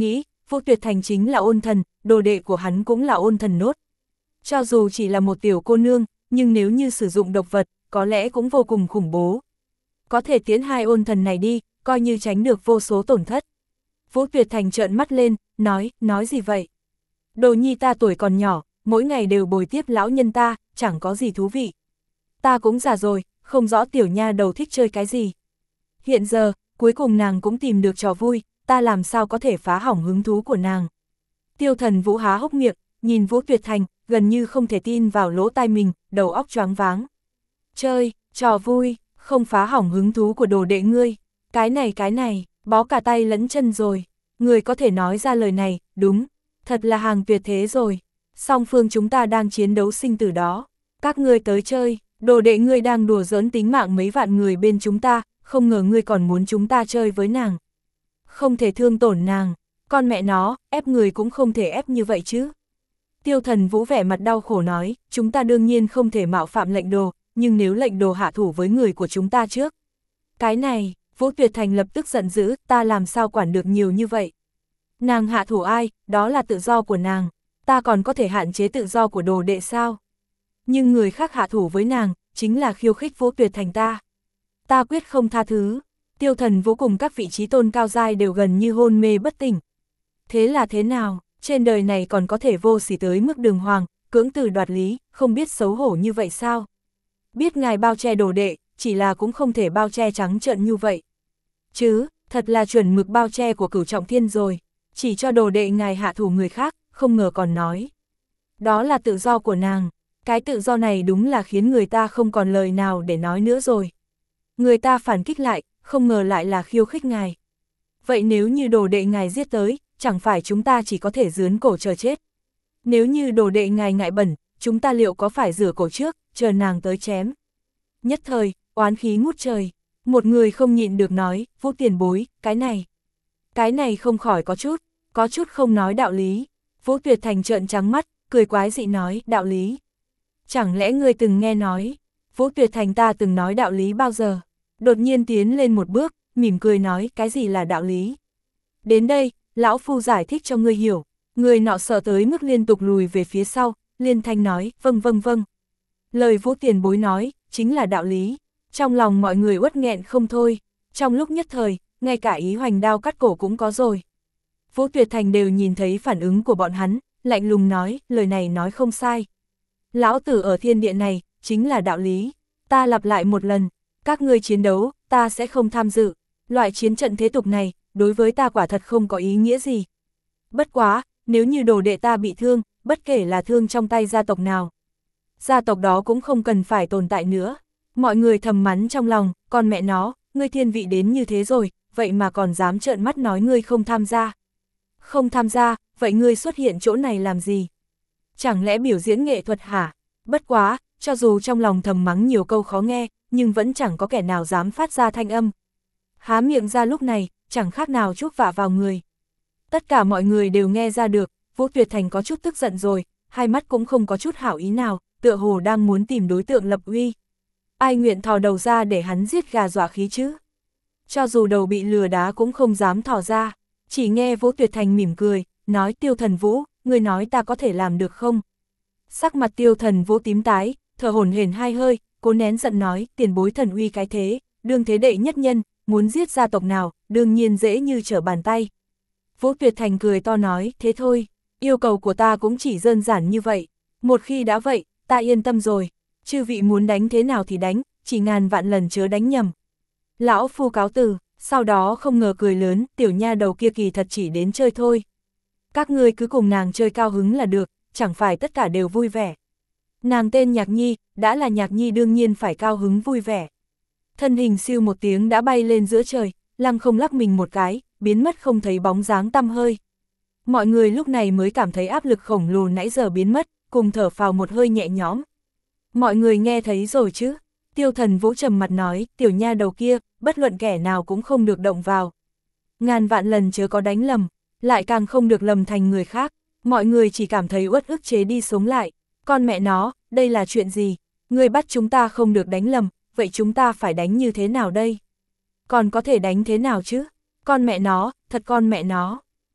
Vũ Tuyệt Thành chính là ôn thần, đồ đệ của hắn cũng là ôn thần nốt. Cho dù chỉ là một tiểu cô nương, nhưng nếu như sử dụng độc vật, có lẽ cũng vô cùng khủng bố. Có thể tiến hai ôn thần này đi, coi như tránh được vô số tổn thất. Vũ Tuyệt Thành trợn mắt lên, nói, nói gì vậy? Đồ nhi ta tuổi còn nhỏ, mỗi ngày đều bồi tiếp lão nhân ta, chẳng có gì thú vị. Ta cũng già rồi, không rõ tiểu nha đầu thích chơi cái gì. Hiện giờ, cuối cùng nàng cũng tìm được trò vui, ta làm sao có thể phá hỏng hứng thú của nàng. Tiêu Thần Vũ há hốc miệng, nhìn Vũ Tuyệt Thành, gần như không thể tin vào lỗ tai mình, đầu óc choáng váng. Chơi, trò vui, không phá hỏng hứng thú của đồ đệ ngươi. Cái này cái này, bó cả tay lẫn chân rồi. Người có thể nói ra lời này, đúng, thật là hàng tuyệt thế rồi. Song phương chúng ta đang chiến đấu sinh tử đó. Các ngươi tới chơi, đồ đệ ngươi đang đùa giỡn tính mạng mấy vạn người bên chúng ta, không ngờ ngươi còn muốn chúng ta chơi với nàng. Không thể thương tổn nàng, con mẹ nó, ép người cũng không thể ép như vậy chứ. Tiêu Thần Vũ vẻ mặt đau khổ nói, chúng ta đương nhiên không thể mạo phạm lệnh đồ, nhưng nếu lệnh đồ hạ thủ với người của chúng ta trước. Cái này, Vũ Tuyệt Thành lập tức giận dữ, ta làm sao quản được nhiều như vậy. Nàng hạ thủ ai, đó là tự do của nàng, ta còn có thể hạn chế tự do của đồ đệ sao? Nhưng người khác hạ thủ với nàng, chính là khiêu khích Vũ Tuyệt Thành ta. Ta quyết không tha thứ. Tiêu Thần Vũ cùng các vị trí tôn cao giai đều gần như hôn mê bất tỉnh. Thế là thế nào, trên đời này còn có thể vô sỉ tới mức đường hoàng, cưỡng từ đoạt lý, không biết xấu hổ như vậy sao? Biết ngài bao che đồ đệ, chỉ là cũng không thể bao che trắng trợn như vậy. Chứ, thật là chuẩn mực bao che của Cửu Trọng Thiên rồi, chỉ cho đồ đệ ngài hạ thủ người khác, không ngờ còn nói. Đó là tự do của nàng, cái tự do này đúng là khiến người ta không còn lời nào để nói nữa rồi. Người ta phản kích lại, không ngờ lại là khiêu khích ngài. Vậy nếu như đồ đệ ngài giết tới, chẳng phải chúng ta chỉ có thể giướn cổ chờ chết. Nếu như đồ đệ ngài ngại bẩn, chúng ta liệu có phải rửa cổ trước, chờ nàng tới chém. Nhất thời, oán khí ngút trời, một người không nhịn được nói, Vũ tiền bối, cái này. Cái này không khỏi có chút, có chút không nói đạo lý. Vũ Tuyệt Thành trợn trắng mắt, cười quái dị nói, đạo lý. Chẳng lẽ ngươi từng nghe nói, Vũ Tuyệt Thành ta từng nói đạo lý bao giờ? Đột nhiên tiến lên một bước, mỉm cười nói, cái gì là đạo lý? Đến đây, lão phu giải thích cho ngươi hiểu. Người nọ sợ tới mức liên tục lùi về phía sau, liên thanh nói, vâng vâng vâng. Lời Vũ tiền bối nói, chính là đạo lý. Trong lòng mọi người uất nghẹn không thôi. Trong lúc nhất thời, ngay cả ý hoành đao cắt cổ cũng có rồi. Vũ Tuyệt Thành đều nhìn thấy phản ứng của bọn hắn, lạnh lùng nói, lời này nói không sai. Lão tử ở thiên địa này, chính là đạo lý. Ta lặp lại một lần, các ngươi chiến đấu, ta sẽ không tham dự. Loại chiến trận thế tục này, đối với ta quả thật không có ý nghĩa gì. Bất quá, nếu như đồ đệ ta bị thương, bất kể là thương trong tay gia tộc nào, gia tộc đó cũng không cần phải tồn tại nữa. Mọi người thầm mắng trong lòng, con mẹ nó, ngươi thiên vị đến như thế rồi, vậy mà còn dám trợn mắt nói ngươi không tham gia. Không tham gia, vậy ngươi xuất hiện chỗ này làm gì? Chẳng lẽ biểu diễn nghệ thuật hả? Bất quá, cho dù trong lòng thầm mắng nhiều câu khó nghe, nhưng vẫn chẳng có kẻ nào dám phát ra thanh âm. Há miệng ra lúc này, chẳng khác nào chuốc vạ vào người. Tất cả mọi người đều nghe ra được, Vũ Tuyệt Thành có chút tức giận rồi, hai mắt cũng không có chút hảo ý nào, tựa hồ đang muốn tìm đối tượng lập uy. Ai nguyện thò đầu ra để hắn giết gà dọa khí chứ? Cho dù đầu bị lừa đá cũng không dám thò ra, chỉ nghe Vũ Tuyệt Thành mỉm cười, nói Tiêu Thần Vũ, ngươi nói ta có thể làm được không? Sắc mặt Tiêu Thần Vũ tím tái, thở hổn hển hai hơi, cố nén giận nói, tiền bối thần uy cái thế, đương thế đệ nhất nhân, muốn giết gia tộc nào, đương nhiên dễ như trở bàn tay. Vũ Tuyệt Thành cười to nói, thế thôi, yêu cầu của ta cũng chỉ đơn giản như vậy, một khi đã vậy, ta yên tâm rồi, chư vị muốn đánh thế nào thì đánh, chỉ ngàn vạn lần chớ đánh nhầm. Lão phu cáo từ, sau đó không ngờ cười lớn, tiểu nha đầu kia kỳ thật chỉ đến chơi thôi. Các ngươi cứ cùng nàng chơi cao hứng là được, chẳng phải tất cả đều vui vẻ. Nàng tên Nhạc Nhi, đã là Nhạc Nhi đương nhiên phải cao hứng vui vẻ. Thân hình siêu một tiếng đã bay lên giữa trời, lăng không lắc mình một cái, biến mất không thấy bóng dáng tăm hơi. Mọi người lúc này mới cảm thấy áp lực khổng lồ nãy giờ biến mất, cùng thở phào một hơi nhẹ nhõm. Mọi người nghe thấy rồi chứ? Tiêu Thần Vũ trầm mặt nói, tiểu nha đầu kia, bất luận kẻ nào cũng không được động vào. Ngàn vạn lần chớ có đánh lầm, lại càng không được lầm thành người khác. Mọi người chỉ cảm thấy uất ức chế đi sống lại. Con mẹ nó, đây là chuyện gì? Người bắt chúng ta không được đánh lầm, vậy chúng ta phải đánh như thế nào đây? Còn có thể đánh thế nào chứ? Con mẹ nó, thật con mẹ nó.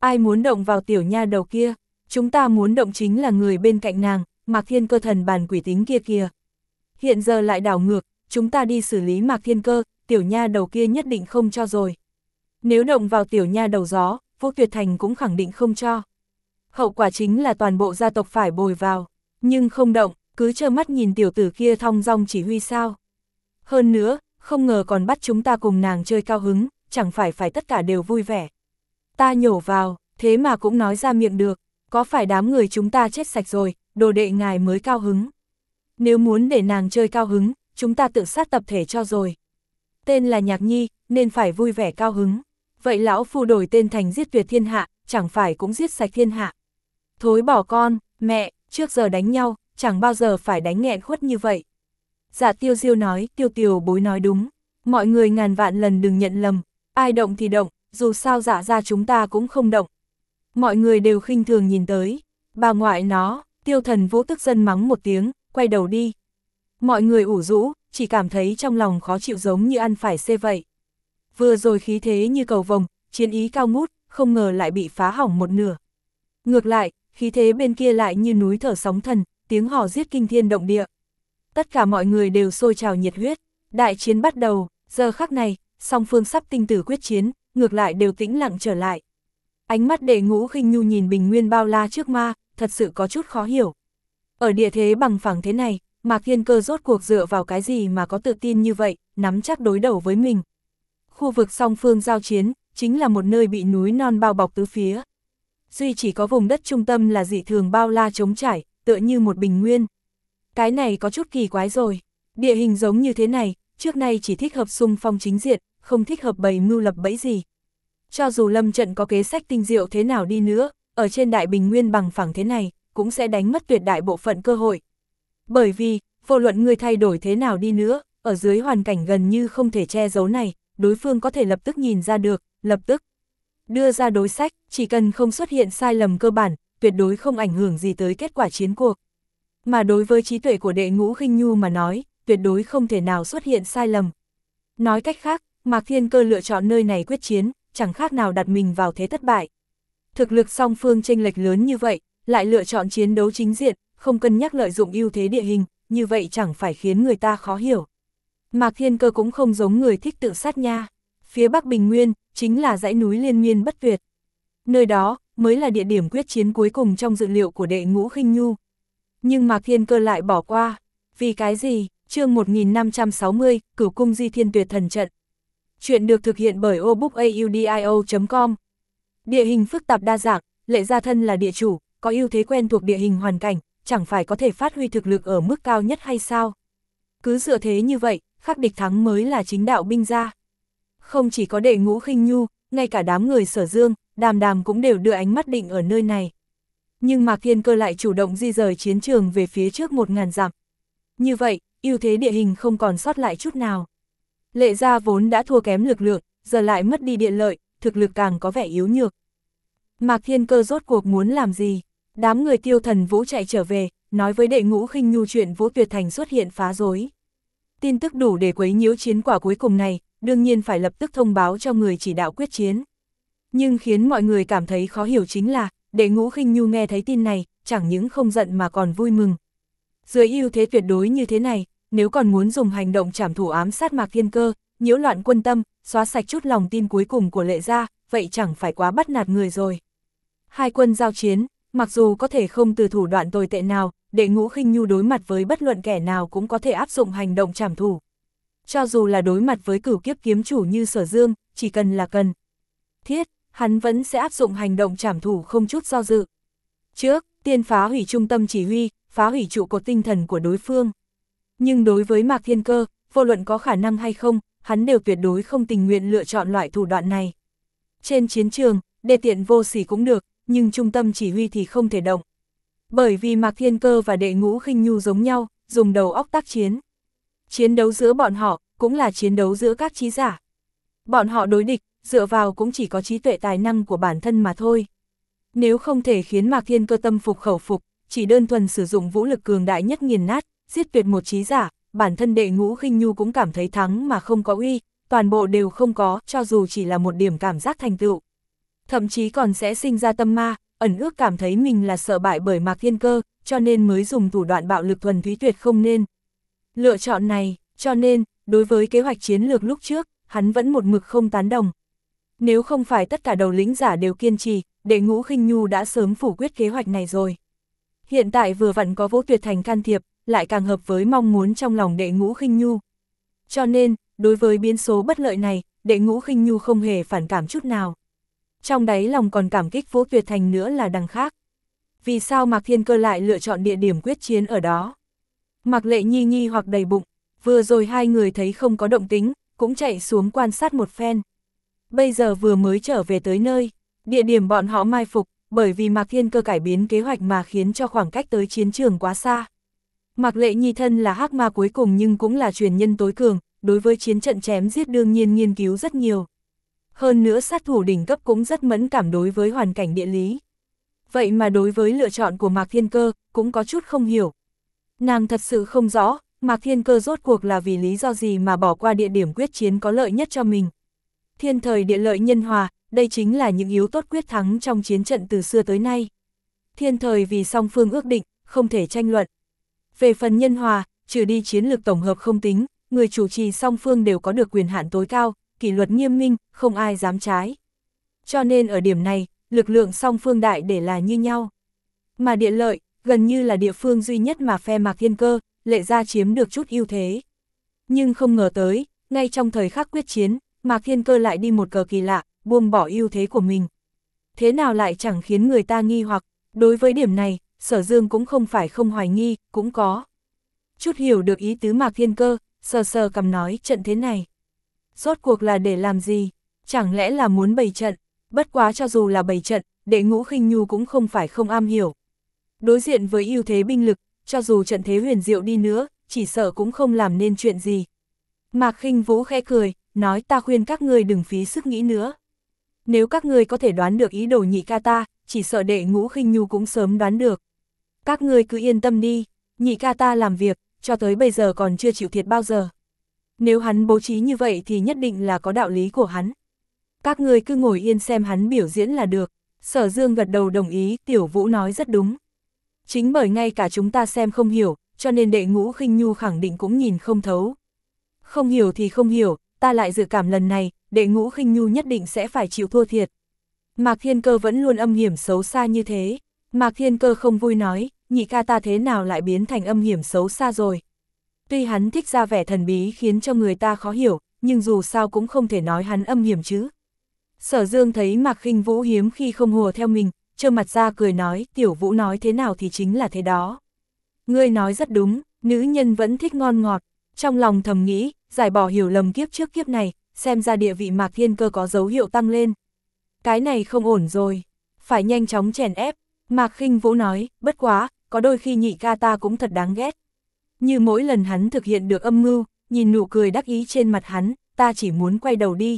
Ai muốn động vào tiểu nha đầu kia, chúng ta muốn động chính là người bên cạnh nàng, Mạc Thiên Cơ thần bàn quỷ tính kia kìa. Hiện giờ lại đảo ngược, chúng ta đi xử lý Mạc Thiên Cơ, tiểu nha đầu kia nhất định không cho rồi. Nếu động vào tiểu nha đầu gió, Vũ Tuyệt Thành cũng khẳng định không cho. Hậu quả chính là toàn bộ gia tộc phải bồi vào, nhưng không động, cứ trơ mắt nhìn tiểu tử kia thong dong chỉ huy sao. Hơn nữa, không ngờ còn bắt chúng ta cùng nàng chơi cao hứng, chẳng phải phải tất cả đều vui vẻ. Ta nhổ vào, thế mà cũng nói ra miệng được, có phải đám người chúng ta chết sạch rồi, đồ đệ ngài mới cao hứng. Nếu muốn để nàng chơi cao hứng, chúng ta tự sát tập thể cho rồi. Tên là Nhạc Nhi, nên phải vui vẻ cao hứng. Vậy lão phu đổi tên thành giết tuyệt thiên hạ, chẳng phải cũng giết sạch thiên hạ. Thối bỏ con, mẹ, trước giờ đánh nhau, chẳng bao giờ phải đánh nghẹn khuất như vậy. Dạ Tiêu Diêu nói, Tiêu Tiểu Bối nói đúng. Mọi người ngàn vạn lần đừng nhận lầm, ai động thì động, dù sao dạ ra chúng ta cũng không động. Mọi người đều khinh thường nhìn tới, bà ngoại nó, Tiêu Thần Vũ tức giận mắng một tiếng, quay đầu đi. Mọi người ủ rũ, chỉ cảm thấy trong lòng khó chịu giống như ăn phải xê vậy. Vừa rồi khí thế như cầu vồng, chiến ý cao ngút, không ngờ lại bị phá hỏng một nửa. Ngược lại, khí thế bên kia lại như núi thở sóng thần, tiếng hò giết kinh thiên động địa. Tất cả mọi người đều sôi trào nhiệt huyết, đại chiến bắt đầu, giờ khắc này, song phương sắp tinh tử quyết chiến, ngược lại đều tĩnh lặng trở lại. Ánh mắt Đệ Ngũ Khinh Nhu nhìn bình nguyên bao la trước ma, thật sự có chút khó hiểu. Ở địa thế bằng phẳng thế này, Mạc Thiên Cơ rốt cuộc dựa vào cái gì mà có tự tin như vậy, nắm chắc đối đầu với mình. Khu vực song phương giao chiến, chính là một nơi bị núi non bao bọc tứ phía. Duy chỉ có vùng đất trung tâm là dị thường bao la trống trải, tựa như một bình nguyên. Cái này có chút kỳ quái rồi, địa hình giống như thế này, trước nay chỉ thích hợp xung phong chính diện, không thích hợp bày mưu lập bẫy gì. Cho dù lâm trận có kế sách tinh diệu thế nào đi nữa, ở trên đại bình nguyên bằng phẳng thế này, cũng sẽ đánh mất tuyệt đại bộ phận cơ hội. Bởi vì, vô luận người thay đổi thế nào đi nữa, ở dưới hoàn cảnh gần như không thể che giấu này, đối phương có thể lập tức nhìn ra được, lập tức đưa ra đối sách, chỉ cần không xuất hiện sai lầm cơ bản, tuyệt đối không ảnh hưởng gì tới kết quả chiến cuộc. Mà đối với trí tuệ của Đệ Ngũ Khinh Nhu mà nói, tuyệt đối không thể nào xuất hiện sai lầm. Nói cách khác, Mạc Thiên Cơ lựa chọn nơi này quyết chiến, chẳng khác nào đặt mình vào thế thất bại. Thực lực song phương chênh lệch lớn như vậy, lại lựa chọn chiến đấu chính diện, không cân nhắc lợi dụng ưu thế địa hình, như vậy chẳng phải khiến người ta khó hiểu. Mạc Thiên Cơ cũng không giống người thích tự sát nha. Phía Bắc Bình Nguyên, chính là dãy núi liên miên bất tuyệt. Nơi đó, mới là địa điểm quyết chiến cuối cùng trong dự liệu của Đệ Ngũ Khinh Nhu. Nhưng Mạc Thiên Cơ lại bỏ qua. Vì cái gì? Chương một nghìn năm trăm sáu mươi, Cửu Cung Di Thiên Tuyệt Thần Trận. Chuyện được thực hiện bởi obookaudio chấm com. Địa hình phức tạp đa dạng, Lệ Gia thân là địa chủ, có ưu thế quen thuộc địa hình hoàn cảnh, chẳng phải có thể phát huy thực lực ở mức cao nhất hay sao? Cứ dựa thế như vậy, khắc địch thắng mới là chính đạo binh gia. Không chỉ có Đệ Ngũ Khinh Nhu, ngay cả đám người Sở Dương, Đàm Đàm cũng đều đưa ánh mắt định ở nơi này. Nhưng Mạc Thiên Cơ lại chủ động di rời chiến trường về phía trước một ngàn dặm. Như vậy, ưu thế địa hình không còn sót lại chút nào. Lệ Gia vốn đã thua kém lực lượng, giờ lại mất đi địa lợi, thực lực càng có vẻ yếu nhược. Mạc Thiên Cơ rốt cuộc muốn làm gì? Đám người Tiêu Thần Vũ chạy trở về, nói với Đệ Ngũ Khinh Nhu chuyện Vũ Tuyệt Thành xuất hiện phá rối. Tin tức đủ để quấy nhiễu chiến quả cuối cùng này, đương nhiên phải lập tức thông báo cho người chỉ đạo quyết chiến. Nhưng khiến mọi người cảm thấy khó hiểu chính là, Đệ Ngũ Khinh Nhu nghe thấy tin này, chẳng những không giận mà còn vui mừng. Dưới ưu thế tuyệt đối như thế này, nếu còn muốn dùng hành động trảm thủ ám sát Mạc Thiên Cơ, nhiễu loạn quân tâm, xóa sạch chút lòng tin cuối cùng của Lệ Gia, vậy chẳng phải quá bắt nạt người rồi. Hai quân giao chiến, mặc dù có thể không từ thủ đoạn tồi tệ nào, Đệ Ngũ Khinh Nhu đối mặt với bất luận kẻ nào cũng có thể áp dụng hành động trảm thủ. Cho dù là đối mặt với cửu kiếp kiếm chủ như Sở Dương, chỉ cần là cần thiết, hắn vẫn sẽ áp dụng hành động trảm thủ không chút do dự. Trước, tiên phá hủy trung tâm chỉ huy, phá hủy trụ cột tinh thần của đối phương. Nhưng đối với Mạc Thiên Cơ, vô luận có khả năng hay không, hắn đều tuyệt đối không tình nguyện lựa chọn loại thủ đoạn này. Trên chiến trường, đê tiện vô sỉ cũng được, nhưng trung tâm chỉ huy thì không thể động. Bởi vì Mạc Thiên Cơ và Đệ Ngũ Khinh Nhu giống nhau, dùng đầu óc tác chiến. Chiến đấu giữa bọn họ, cũng là chiến đấu giữa các trí giả. Bọn họ đối địch, dựa vào cũng chỉ có trí tuệ tài năng của bản thân mà thôi. Nếu không thể khiến Mạc Thiên Cơ tâm phục khẩu phục, chỉ đơn thuần sử dụng vũ lực cường đại nhất nghiền nát, giết tuyệt một trí giả, bản thân Đệ Ngũ Khinh Nhu cũng cảm thấy thắng mà không có uy, toàn bộ đều không có, cho dù chỉ là một điểm cảm giác thành tựu. Thậm chí còn sẽ sinh ra tâm ma, ẩn ước cảm thấy mình là sợ bại bởi Mạc Thiên Cơ, cho nên mới dùng thủ đoạn bạo lực thuần túy tuyệt không nên. Lựa chọn này, cho nên, đối với kế hoạch chiến lược lúc trước, hắn vẫn một mực không tán đồng. Nếu không phải tất cả đầu lĩnh giả đều kiên trì, Đệ Ngũ Khinh Nhu đã sớm phủ quyết kế hoạch này rồi. Hiện tại vừa vặn có Vũ Tuyệt Thành can thiệp, lại càng hợp với mong muốn trong lòng Đệ Ngũ Khinh Nhu. Cho nên, đối với biến số bất lợi này, Đệ Ngũ Khinh Nhu không hề phản cảm chút nào. Trong đáy lòng còn cảm kích Vũ Tuyệt Thành nữa là đằng khác. Vì sao Mạc Thiên Cơ lại lựa chọn địa điểm quyết chiến ở đó? Mạc Lệ Nhi nghi hoặc đầy bụng, vừa rồi hai người thấy không có động tính, cũng chạy xuống quan sát một phen. Bây giờ vừa mới trở về tới nơi, địa điểm bọn họ mai phục, bởi vì Mạc Thiên Cơ cải biến kế hoạch mà khiến cho khoảng cách tới chiến trường quá xa. Mạc Lệ Nhi thân là hắc ma cuối cùng nhưng cũng là truyền nhân tối cường, đối với chiến trận chém giết đương nhiên nghiên cứu rất nhiều. Hơn nữa sát thủ đỉnh cấp cũng rất mẫn cảm đối với hoàn cảnh địa lý. Vậy mà đối với lựa chọn của Mạc Thiên Cơ, cũng có chút không hiểu. Nàng thật sự không rõ, Mạc Thiên Cơ rốt cuộc là vì lý do gì mà bỏ qua địa điểm quyết chiến có lợi nhất cho mình. Thiên thời địa lợi nhân hòa, đây chính là những yếu tố quyết thắng trong chiến trận từ xưa tới nay. Thiên thời vì song phương ước định, không thể tranh luận. Về phần nhân hòa, trừ đi chiến lược tổng hợp không tính, người chủ trì song phương đều có được quyền hạn tối cao, kỷ luật nghiêm minh, không ai dám trái. Cho nên ở điểm này, lực lượng song phương đại để là như nhau. Mà địa lợi, gần như là địa phương duy nhất mà phe Mạc Thiên Cơ, Lệ Gia chiếm được chút ưu thế. Nhưng không ngờ tới, ngay trong thời khắc quyết chiến, Mạc Thiên Cơ lại đi một cờ kỳ lạ, buông bỏ ưu thế của mình. Thế nào lại chẳng khiến người ta nghi hoặc, đối với điểm này, Sở Dương cũng không phải không hoài nghi, cũng có. Chút hiểu được ý tứ Mạc Thiên Cơ, sờ sờ cầm nói trận thế này. Rốt cuộc là để làm gì? Chẳng lẽ là muốn bày trận? Bất quá cho dù là bày trận, Đệ Ngũ Khinh Nhu cũng không phải không am hiểu. Đối diện với ưu thế binh lực, cho dù trận thế huyền diệu đi nữa, chỉ sợ cũng không làm nên chuyện gì. Mạc Khinh Vũ khẽ cười, nói ta khuyên các ngươi đừng phí sức nghĩ nữa. Nếu các ngươi có thể đoán được ý đồ nhị ca ta, chỉ sợ Đệ Ngũ Khinh Nhu cũng sớm đoán được. Các ngươi cứ yên tâm đi, nhị ca ta làm việc, cho tới bây giờ còn chưa chịu thiệt bao giờ. Nếu hắn bố trí như vậy thì nhất định là có đạo lý của hắn. Các ngươi cứ ngồi yên xem hắn biểu diễn là được. Sở Dương gật đầu đồng ý, Tiểu Vũ nói rất đúng. Chính bởi ngay cả chúng ta xem không hiểu, cho nên Đệ Ngũ Khinh Nhu khẳng định cũng nhìn không thấu. Không hiểu thì không hiểu, ta lại dự cảm lần này, Đệ Ngũ Khinh Nhu nhất định sẽ phải chịu thua thiệt. Mạc Thiên Cơ vẫn luôn âm hiểm xấu xa như thế. Mạc Thiên Cơ không vui nói, nhị ca ta thế nào lại biến thành âm hiểm xấu xa rồi. Tuy hắn thích ra vẻ thần bí khiến cho người ta khó hiểu, nhưng dù sao cũng không thể nói hắn âm hiểm chứ. Sở Dương thấy Mạc Khinh Vũ hiếm khi không hùa theo mình, trơ mặt ra cười nói, Tiểu Vũ nói thế nào thì chính là thế đó. Ngươi nói rất đúng, nữ nhân vẫn thích ngon ngọt. Trong lòng thầm nghĩ, giải bỏ hiểu lầm kiếp trước kiếp này, xem ra địa vị Mạc Thiên Cơ có dấu hiệu tăng lên. Cái này không ổn rồi, phải nhanh chóng chèn ép. Mạc Khinh Vũ nói, bất quá, có đôi khi nhị ca ta cũng thật đáng ghét. Như mỗi lần hắn thực hiện được âm mưu, nhìn nụ cười đắc ý trên mặt hắn, ta chỉ muốn quay đầu đi.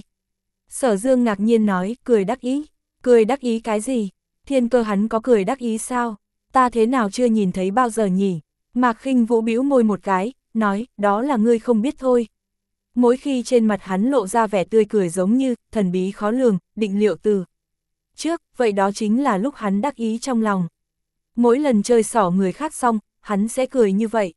Sở Dương ngạc nhiên nói, cười đắc ý, cười đắc ý cái gì? Thiên Cơ hắn có cười đắc ý sao? Ta thế nào chưa nhìn thấy bao giờ nhỉ? Mạc Khinh Vũ bĩu môi một cái, nói, đó là ngươi không biết thôi. Mỗi khi trên mặt hắn lộ ra vẻ tươi cười giống như, thần bí khó lường, định liệu từ trước, vậy đó chính là lúc hắn đắc ý trong lòng. Mỗi lần chơi xỏ người khác xong, hắn sẽ cười như vậy.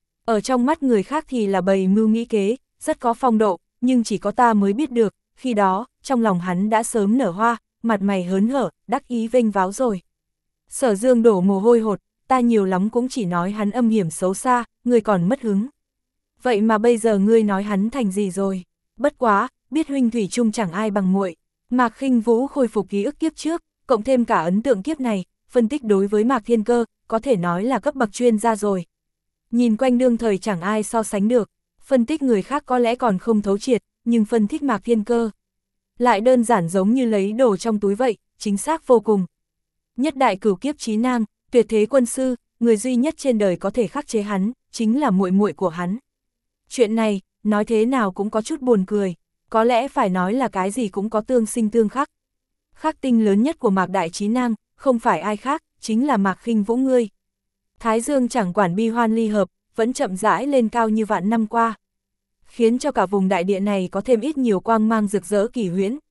Ở trong mắt người khác thì là bày mưu nghĩ kế, rất có phong độ, nhưng chỉ có ta mới biết được, khi đó, trong lòng hắn đã sớm nở hoa, mặt mày hớn hở, đắc ý vênh váo rồi. Sở Dương đổ mồ hôi hột, ta nhiều lắm cũng chỉ nói hắn âm hiểm xấu xa, ngươi còn mất hứng. Vậy mà bây giờ ngươi nói hắn thành gì rồi? Bất quá, biết huynh thủy chung chẳng ai bằng muội. Mạc Khinh Vũ khôi phục ký ức kiếp trước, cộng thêm cả ấn tượng kiếp này, phân tích đối với Mạc Thiên Cơ, có thể nói là cấp bậc chuyên gia rồi. Nhìn quanh đương thời chẳng ai so sánh được, phân tích người khác có lẽ còn không thấu triệt, nhưng phân tích Mạc Thiên Cơ lại đơn giản giống như lấy đồ trong túi vậy, chính xác vô cùng. Nhất đại cửu kiếp chí nam, tuyệt thế quân sư, người duy nhất trên đời có thể khắc chế hắn, chính là muội muội của hắn. Chuyện này, nói thế nào cũng có chút buồn cười, có lẽ phải nói là cái gì cũng có tương sinh tương khắc. Khắc tinh lớn nhất của Mạc Đại Chí Nam, không phải ai khác, chính là Mạc Khinh Vũ ngươi. Thái Dương chẳng quản bi hoan ly hợp, vẫn chậm rãi lên cao như vạn năm qua, khiến cho cả vùng đại địa này có thêm ít nhiều quang mang rực rỡ kỳ huyễn.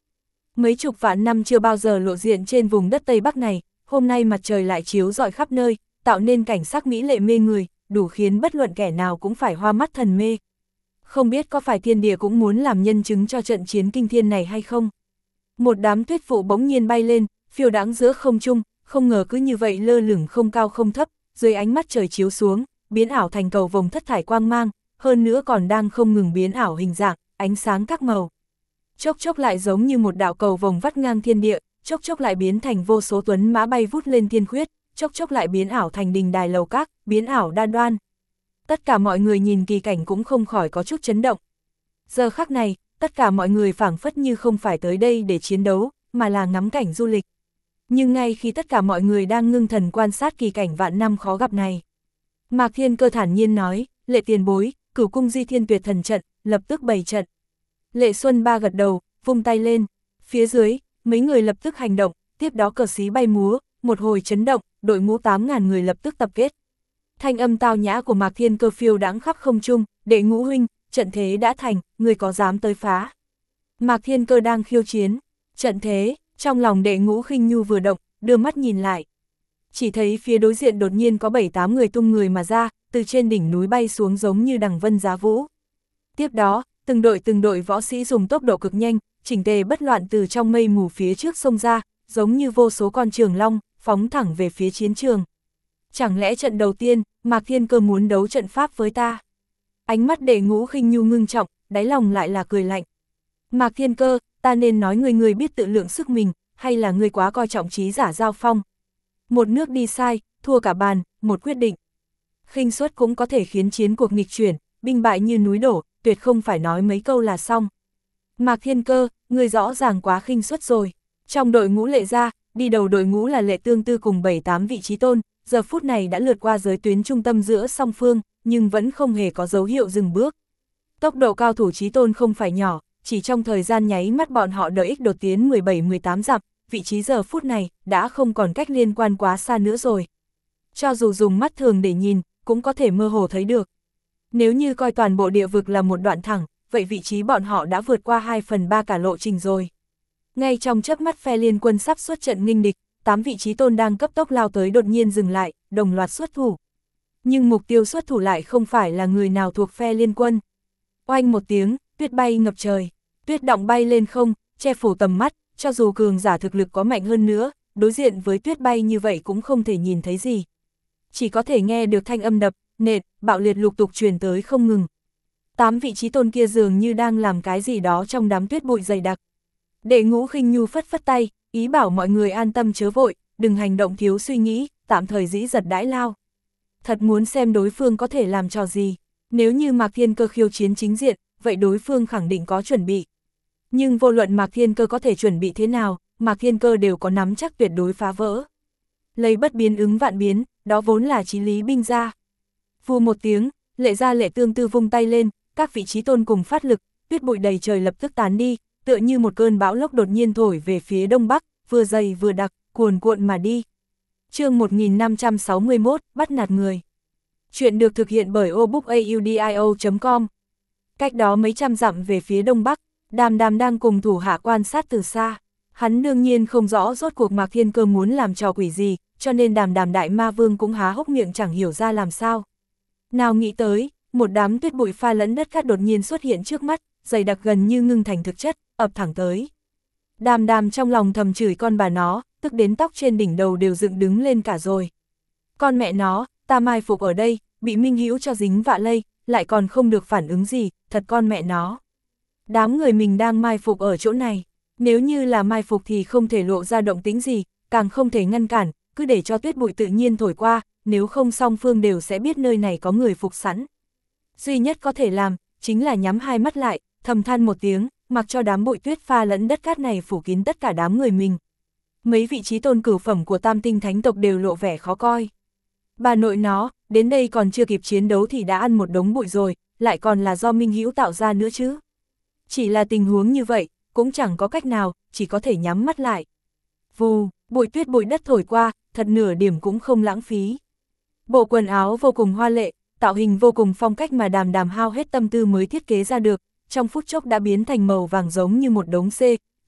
Mấy chục vạn năm chưa bao giờ lộ diện trên vùng đất Tây Bắc này, hôm nay mặt trời lại chiếu rọi khắp nơi, tạo nên cảnh sắc mỹ lệ mê người, đủ khiến bất luận kẻ nào cũng phải hoa mắt thần mê. Không biết có phải thiên địa cũng muốn làm nhân chứng cho trận chiến kinh thiên này hay không? Một đám tuyết vụ bỗng nhiên bay lên, phiêu đãng giữa không trung, không ngờ cứ như vậy lơ lửng không cao không thấp, dưới ánh mắt trời chiếu xuống, biến ảo thành cầu vồng thất thải quang mang, hơn nữa còn đang không ngừng biến ảo hình dạng, ánh sáng các màu. Chốc chốc lại giống như một đạo cầu vồng vắt ngang thiên địa, chốc chốc lại biến thành vô số tuấn mã bay vút lên thiên khuyết, chốc chốc lại biến ảo thành đình đài lầu các, biến ảo đa đoan. Tất cả mọi người nhìn kỳ cảnh cũng không khỏi có chút chấn động. Giờ khắc này, tất cả mọi người phảng phất như không phải tới đây để chiến đấu, mà là ngắm cảnh du lịch. Nhưng ngay khi tất cả mọi người đang ngưng thần quan sát kỳ cảnh vạn năm khó gặp này, Mạc Thiên Cơ thản nhiên nói, Lệ tiền bối, Cửu cung Di Thiên Tuyệt Thần trận, lập tức bày trận. Lệ Xuân Ba gật đầu, vung tay lên, phía dưới, mấy người lập tức hành động, tiếp đó cờ xí bay múa, một hồi chấn động, đội ngũ tám ngàn người lập tức tập kết. Thanh âm tao nhã của Mạc Thiên Cơ phiêu đãng khắp không trung, Đệ Ngũ huynh, trận thế đã thành, người có dám tới phá? Mạc Thiên Cơ đang khiêu chiến, trận thế, trong lòng Đệ Ngũ khinh nhu vừa động, đưa mắt nhìn lại. Chỉ thấy phía đối diện đột nhiên có bảy tám người tung người mà ra, từ trên đỉnh núi bay xuống giống như đằng vân giá vũ. Tiếp đó, từng đội từng đội võ sĩ dùng tốc độ cực nhanh, chỉnh tề bất loạn từ trong mây mù phía trước xông ra, giống như vô số con trường long, phóng thẳng về phía chiến trường. Chẳng lẽ trận đầu tiên, Mạc Thiên Cơ muốn đấu trận pháp với ta? Ánh mắt Đệ Ngũ khinh nhu ngưng trọng, đáy lòng lại là cười lạnh. Mạc Thiên Cơ, ta nên nói người người biết tự lượng sức mình, hay là người quá coi trọng trí giả giao phong? Một nước đi sai, thua cả bàn, một quyết định. Khinh suất cũng có thể khiến chiến cuộc nghịch chuyển, binh bại như núi đổ, tuyệt không phải nói mấy câu là xong. Mạc Thiên Cơ, người rõ ràng quá khinh suất rồi. Trong đội ngũ Lệ gia, đi đầu đội ngũ là Lệ Tương Tư cùng bảy tám vị trí tôn, giờ phút này đã lượt qua giới tuyến trung tâm giữa song phương, nhưng vẫn không hề có dấu hiệu dừng bước. Tốc độ cao thủ trí tôn không phải nhỏ, chỉ trong thời gian nháy mắt bọn họ đợi ích đột tiến mười bảy mười tám dặm, vị trí giờ phút này đã không còn cách liên quan quá xa nữa rồi. Cho dù dùng mắt thường để nhìn, cũng có thể mơ hồ thấy được. Nếu như coi toàn bộ địa vực là một đoạn thẳng, vậy vị trí bọn họ đã vượt qua hai phần ba cả lộ trình rồi. Ngay trong chớp mắt phe liên quân sắp xuất trận nghênh địch, tám vị trí tôn đang cấp tốc lao tới đột nhiên dừng lại, đồng loạt xuất thủ. Nhưng mục tiêu xuất thủ lại không phải là người nào thuộc phe liên quân. Oanh một tiếng, tuyết bay ngập trời, tuyết động bay lên không, che phủ tầm mắt, cho dù cường giả thực lực có mạnh hơn nữa, đối diện với tuyết bay như vậy cũng không thể nhìn thấy gì. Chỉ có thể nghe được thanh âm đập, nện, bạo liệt lục tục truyền tới không ngừng. Tám vị trí tôn kia dường như đang làm cái gì đó trong đám tuyết bụi dày đặc. Đệ Ngũ khinh nhu phất phất tay, ý bảo mọi người an tâm chớ vội, đừng hành động thiếu suy nghĩ, tạm thời dĩ giật đãi lao. Thật muốn xem đối phương có thể làm trò gì. Nếu như Mạc Thiên Cơ khiêu chiến chính diện, vậy đối phương khẳng định có chuẩn bị. Nhưng vô luận Mạc Thiên Cơ có thể chuẩn bị thế nào, Mạc Thiên Cơ đều có nắm chắc tuyệt đối phá vỡ. Lấy bất biến ứng vạn biến, đó vốn là chí lý binh gia. Vù một tiếng, Lệ gia Lệ Tương Tư vung tay lên, các vị trí tôn cùng phát lực, tuyết bụi đầy trời lập tức tán đi, tựa như một cơn bão lốc đột nhiên thổi về phía đông bắc, vừa dày vừa đặc, cuồn cuộn mà đi. Chương một nghìn năm trăm sáu mươi mốt, bắt nạt người. Chuyện được thực hiện bởi obookaudio chấm com. Cách đó mấy trăm dặm về phía đông bắc, Đàm Đàm đang cùng thủ hạ quan sát từ xa. Hắn đương nhiên không rõ rốt cuộc Mạc Thiên Cơ muốn làm trò quỷ gì, cho nên Đàm Đàm Đại Ma Vương cũng há hốc miệng chẳng hiểu ra làm sao. Nào nghĩ tới, một đám tuyết bụi pha lẫn đất cát đột nhiên xuất hiện trước mắt, dày đặc gần như ngưng thành thực chất, ập thẳng tới. Đàm Đàm trong lòng thầm chửi con bà nó, tức đến tóc trên đỉnh đầu đều dựng đứng lên cả rồi. Con mẹ nó, ta mai phục ở đây, bị Minh Hữu cho dính vạ lây, lại còn không được phản ứng gì, thật con mẹ nó. Đám người mình đang mai phục ở chỗ này, nếu như là mai phục thì không thể lộ ra động tĩnh gì, càng không thể ngăn cản, cứ để cho tuyết bụi tự nhiên thổi qua, nếu không song phương đều sẽ biết nơi này có người phục sẵn. Duy nhất có thể làm, chính là nhắm hai mắt lại, thầm than một tiếng, mặc cho đám bụi tuyết pha lẫn đất cát này phủ kín tất cả đám người mình. Mấy vị trí tôn cửu phẩm của Tam Tinh Thánh tộc đều lộ vẻ khó coi. Bà nội nó, đến đây còn chưa kịp chiến đấu thì đã ăn một đống bụi rồi, lại còn là do Minh Hữu tạo ra nữa chứ. Chỉ là tình huống như vậy, cũng chẳng có cách nào, chỉ có thể nhắm mắt lại. Vù, bụi tuyết bụi đất thổi qua, thật nửa điểm cũng không lãng phí. Bộ quần áo vô cùng hoa lệ, tạo hình vô cùng phong cách mà Đàm Đàm hao hết tâm tư mới thiết kế ra được, trong phút chốc đã biến thành màu vàng giống như một đống xê,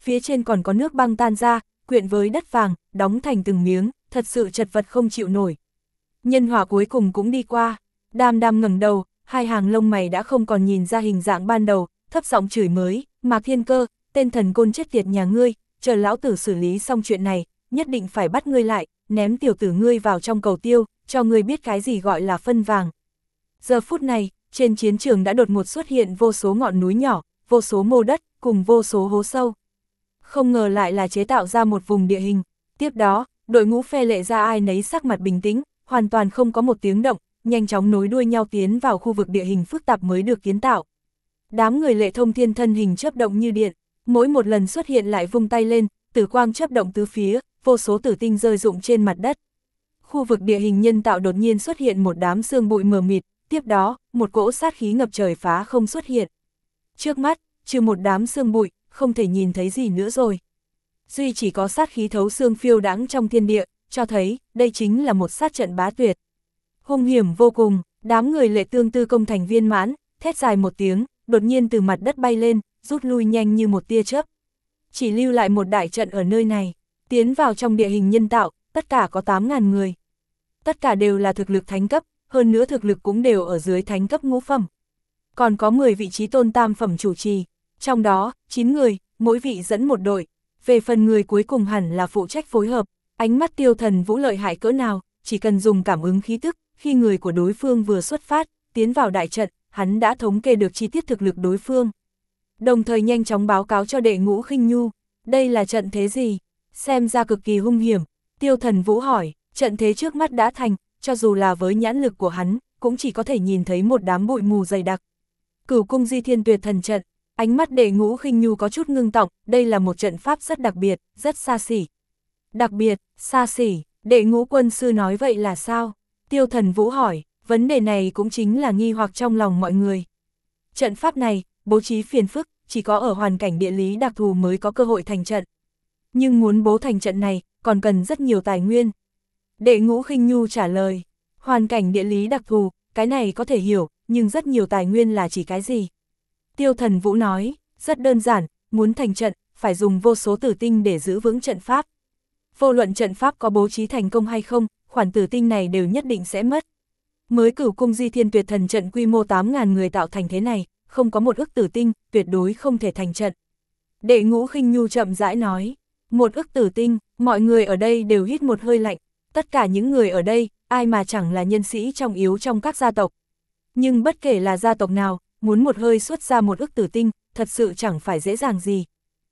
phía trên còn có nước băng tan ra, quyện với đất vàng, đóng thành từng miếng, thật sự chật vật không chịu nổi. Nhân hỏa cuối cùng cũng đi qua, Đam Đam ngẩng đầu, hai hàng lông mày đã không còn nhìn ra hình dạng ban đầu, thấp giọng chửi mới, Mạc Thiên Cơ, tên thần côn chết tiệt nhà ngươi, chờ lão tử xử lý xong chuyện này, nhất định phải bắt ngươi lại, ném tiểu tử ngươi vào trong cầu tiêu, cho ngươi biết cái gì gọi là phân vàng. Giờ phút này, trên chiến trường đã đột ngột xuất hiện vô số ngọn núi nhỏ, vô số mô đất, cùng vô số hố sâu. Không ngờ lại là chế tạo ra một vùng địa hình. Tiếp đó, đội ngũ phe lệ ra ai nấy sắc mặt bình tĩnh, hoàn toàn không có một tiếng động, nhanh chóng nối đuôi nhau tiến vào khu vực địa hình phức tạp mới được kiến tạo. Đám người Lệ Thông Thiên thân hình chớp động như điện, mỗi một lần xuất hiện lại vung tay lên, tử quang chớp động tứ phía, vô số tử tinh rơi rụng trên mặt đất. Khu vực địa hình nhân tạo đột nhiên xuất hiện một đám sương bụi mờ mịt, tiếp đó, một cỗ sát khí ngập trời phá không xuất hiện. Trước mắt, trừ một đám sương bụi, không thể nhìn thấy gì nữa rồi. Duy chỉ có sát khí thấu xương phiêu đãng trong thiên địa, cho thấy, đây chính là một sát trận bá tuyệt. Hung hiểm vô cùng, đám người Lệ Tương Tư công thành viên mãn, thét dài một tiếng, đột nhiên từ mặt đất bay lên, rút lui nhanh như một tia chớp. Chỉ lưu lại một đại trận ở nơi này, tiến vào trong địa hình nhân tạo, tất cả có tám ngàn người. Tất cả đều là thực lực thánh cấp, hơn nữa thực lực cũng đều ở dưới thánh cấp ngũ phẩm. Còn có mười vị trí tôn tam phẩm chủ trì, trong đó, chín người, mỗi vị dẫn một đội. Về phần người cuối cùng hẳn là phụ trách phối hợp, ánh mắt Tiêu Thần Vũ lợi hại cỡ nào, chỉ cần dùng cảm ứng khí tức, khi người của đối phương vừa xuất phát, tiến vào đại trận, hắn đã thống kê được chi tiết thực lực đối phương. Đồng thời nhanh chóng báo cáo cho Đệ Ngũ Khinh Nhu, đây là trận thế gì? Xem ra cực kỳ hung hiểm. Tiêu Thần Vũ hỏi, trận thế trước mắt đã thành, cho dù là với nhãn lực của hắn, cũng chỉ có thể nhìn thấy một đám bụi mù dày đặc. Cửu Cung Di Thiên Tuyệt Thần Trận. Ánh mắt Đệ Ngũ Khinh Nhu có chút ngưng tọng, đây là một trận pháp rất đặc biệt, rất xa xỉ. Đặc biệt, xa xỉ, Đệ Ngũ quân sư nói vậy là sao? Tiêu Thần Vũ hỏi, vấn đề này cũng chính là nghi hoặc trong lòng mọi người. Trận pháp này, bố trí phiền phức, chỉ có ở hoàn cảnh địa lý đặc thù mới có cơ hội thành trận. Nhưng muốn bố thành trận này, còn cần rất nhiều tài nguyên. Đệ Ngũ Khinh Nhu trả lời, hoàn cảnh địa lý đặc thù, cái này có thể hiểu, nhưng rất nhiều tài nguyên là chỉ cái gì? Tiêu Thần Vũ nói, rất đơn giản, muốn thành trận, phải dùng vô số tử tinh để giữ vững trận pháp. Vô luận trận pháp có bố trí thành công hay không, khoản tử tinh này đều nhất định sẽ mất. Mới Cửu Cung Di Thiên Tuyệt Thần Trận quy mô tám ngàn người tạo thành thế này, không có một ức tử tinh, tuyệt đối không thể thành trận. Đệ Ngũ Khinh Nhu chậm rãi nói, một ức tử tinh, mọi người ở đây đều hít một hơi lạnh, tất cả những người ở đây, ai mà chẳng là nhân sĩ trong yếu trong các gia tộc. Nhưng bất kể là gia tộc nào, muốn một hơi xuất ra một ức tử tinh, thật sự chẳng phải dễ dàng gì.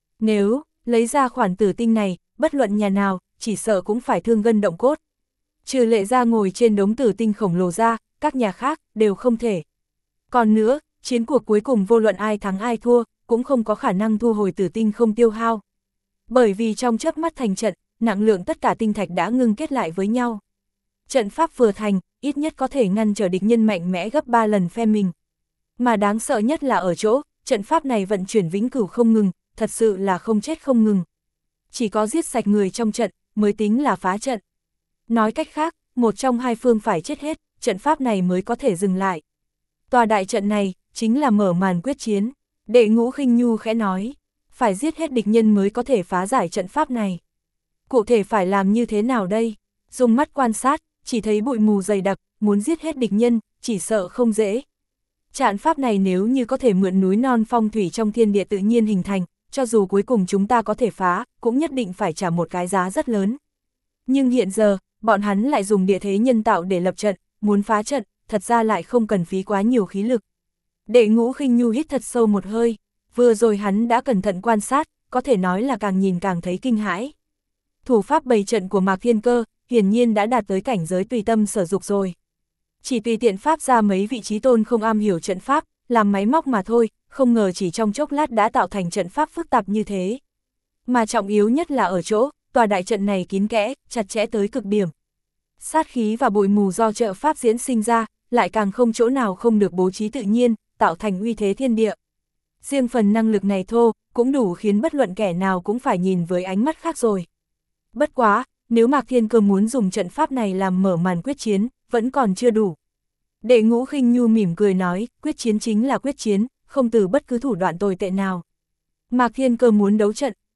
Nếu lấy ra khoản tử tinh này, bất luận nhà nào, chỉ sợ cũng phải thương gân động cốt. Trừ Lệ gia ngồi trên đống tử tinh khổng lồ ra, các nhà khác đều không thể. Còn nữa, chiến cuộc cuối cùng vô luận ai thắng ai thua, cũng không có khả năng thu hồi tử tinh không tiêu hao. Bởi vì trong chớp mắt thành trận, nặng lượng tất cả tinh thạch đã ngưng kết lại với nhau. Trận pháp vừa thành, ít nhất có thể ngăn trở địch nhân mạnh mẽ gấp ba lần phe mình. Mà đáng sợ nhất là ở chỗ, trận pháp này vận chuyển vĩnh cửu không ngừng, thật sự là không chết không ngừng. Chỉ có giết sạch người trong trận, mới tính là phá trận. Nói cách khác, một trong hai phương phải chết hết, trận pháp này mới có thể dừng lại. Tòa đại trận này, chính là mở màn quyết chiến. Đệ Ngũ Khinh Nhu khẽ nói, phải giết hết địch nhân mới có thể phá giải trận pháp này. Cụ thể phải làm như thế nào đây? Dùng mắt quan sát, chỉ thấy bụi mù dày đặc, muốn giết hết địch nhân, chỉ sợ không dễ. Trận pháp này nếu như có thể mượn núi non phong thủy trong thiên địa tự nhiên hình thành, cho dù cuối cùng chúng ta có thể phá, cũng nhất định phải trả một cái giá rất lớn. Nhưng hiện giờ, bọn hắn lại dùng địa thế nhân tạo để lập trận, muốn phá trận, thật ra lại không cần phí quá nhiều khí lực. Đệ Ngũ Khinh Nhu hít thật sâu một hơi, vừa rồi hắn đã cẩn thận quan sát, có thể nói là càng nhìn càng thấy kinh hãi. Thủ pháp bày trận của Mạc Thiên Cơ, hiển nhiên đã đạt tới cảnh giới tùy tâm sở dục rồi. Chỉ tùy tiện pháp ra mấy vị trí tôn không am hiểu trận pháp, làm máy móc mà thôi, không ngờ chỉ trong chốc lát đã tạo thành trận pháp phức tạp như thế. Mà trọng yếu nhất là ở chỗ, tòa đại trận này kín kẽ, chặt chẽ tới cực điểm. Sát khí và bụi mù do trợ pháp diễn sinh ra, lại càng không chỗ nào không được bố trí tự nhiên, tạo thành uy thế thiên địa. Riêng phần năng lực này thô, cũng đủ khiến bất luận kẻ nào cũng phải nhìn với ánh mắt khác rồi. Bất quá, nếu Mạc Thiên Cơ muốn dùng trận pháp này làm mở màn quyết chiến, vẫn còn chưa đủ. Đệ Ngũ Khinh Nhu mỉm cười nói, quyết chiến chính là quyết chiến, không từ bất cứ thủ đoạn tồi tệ nào. Mạc Thiên Cơ muốn đấu trận,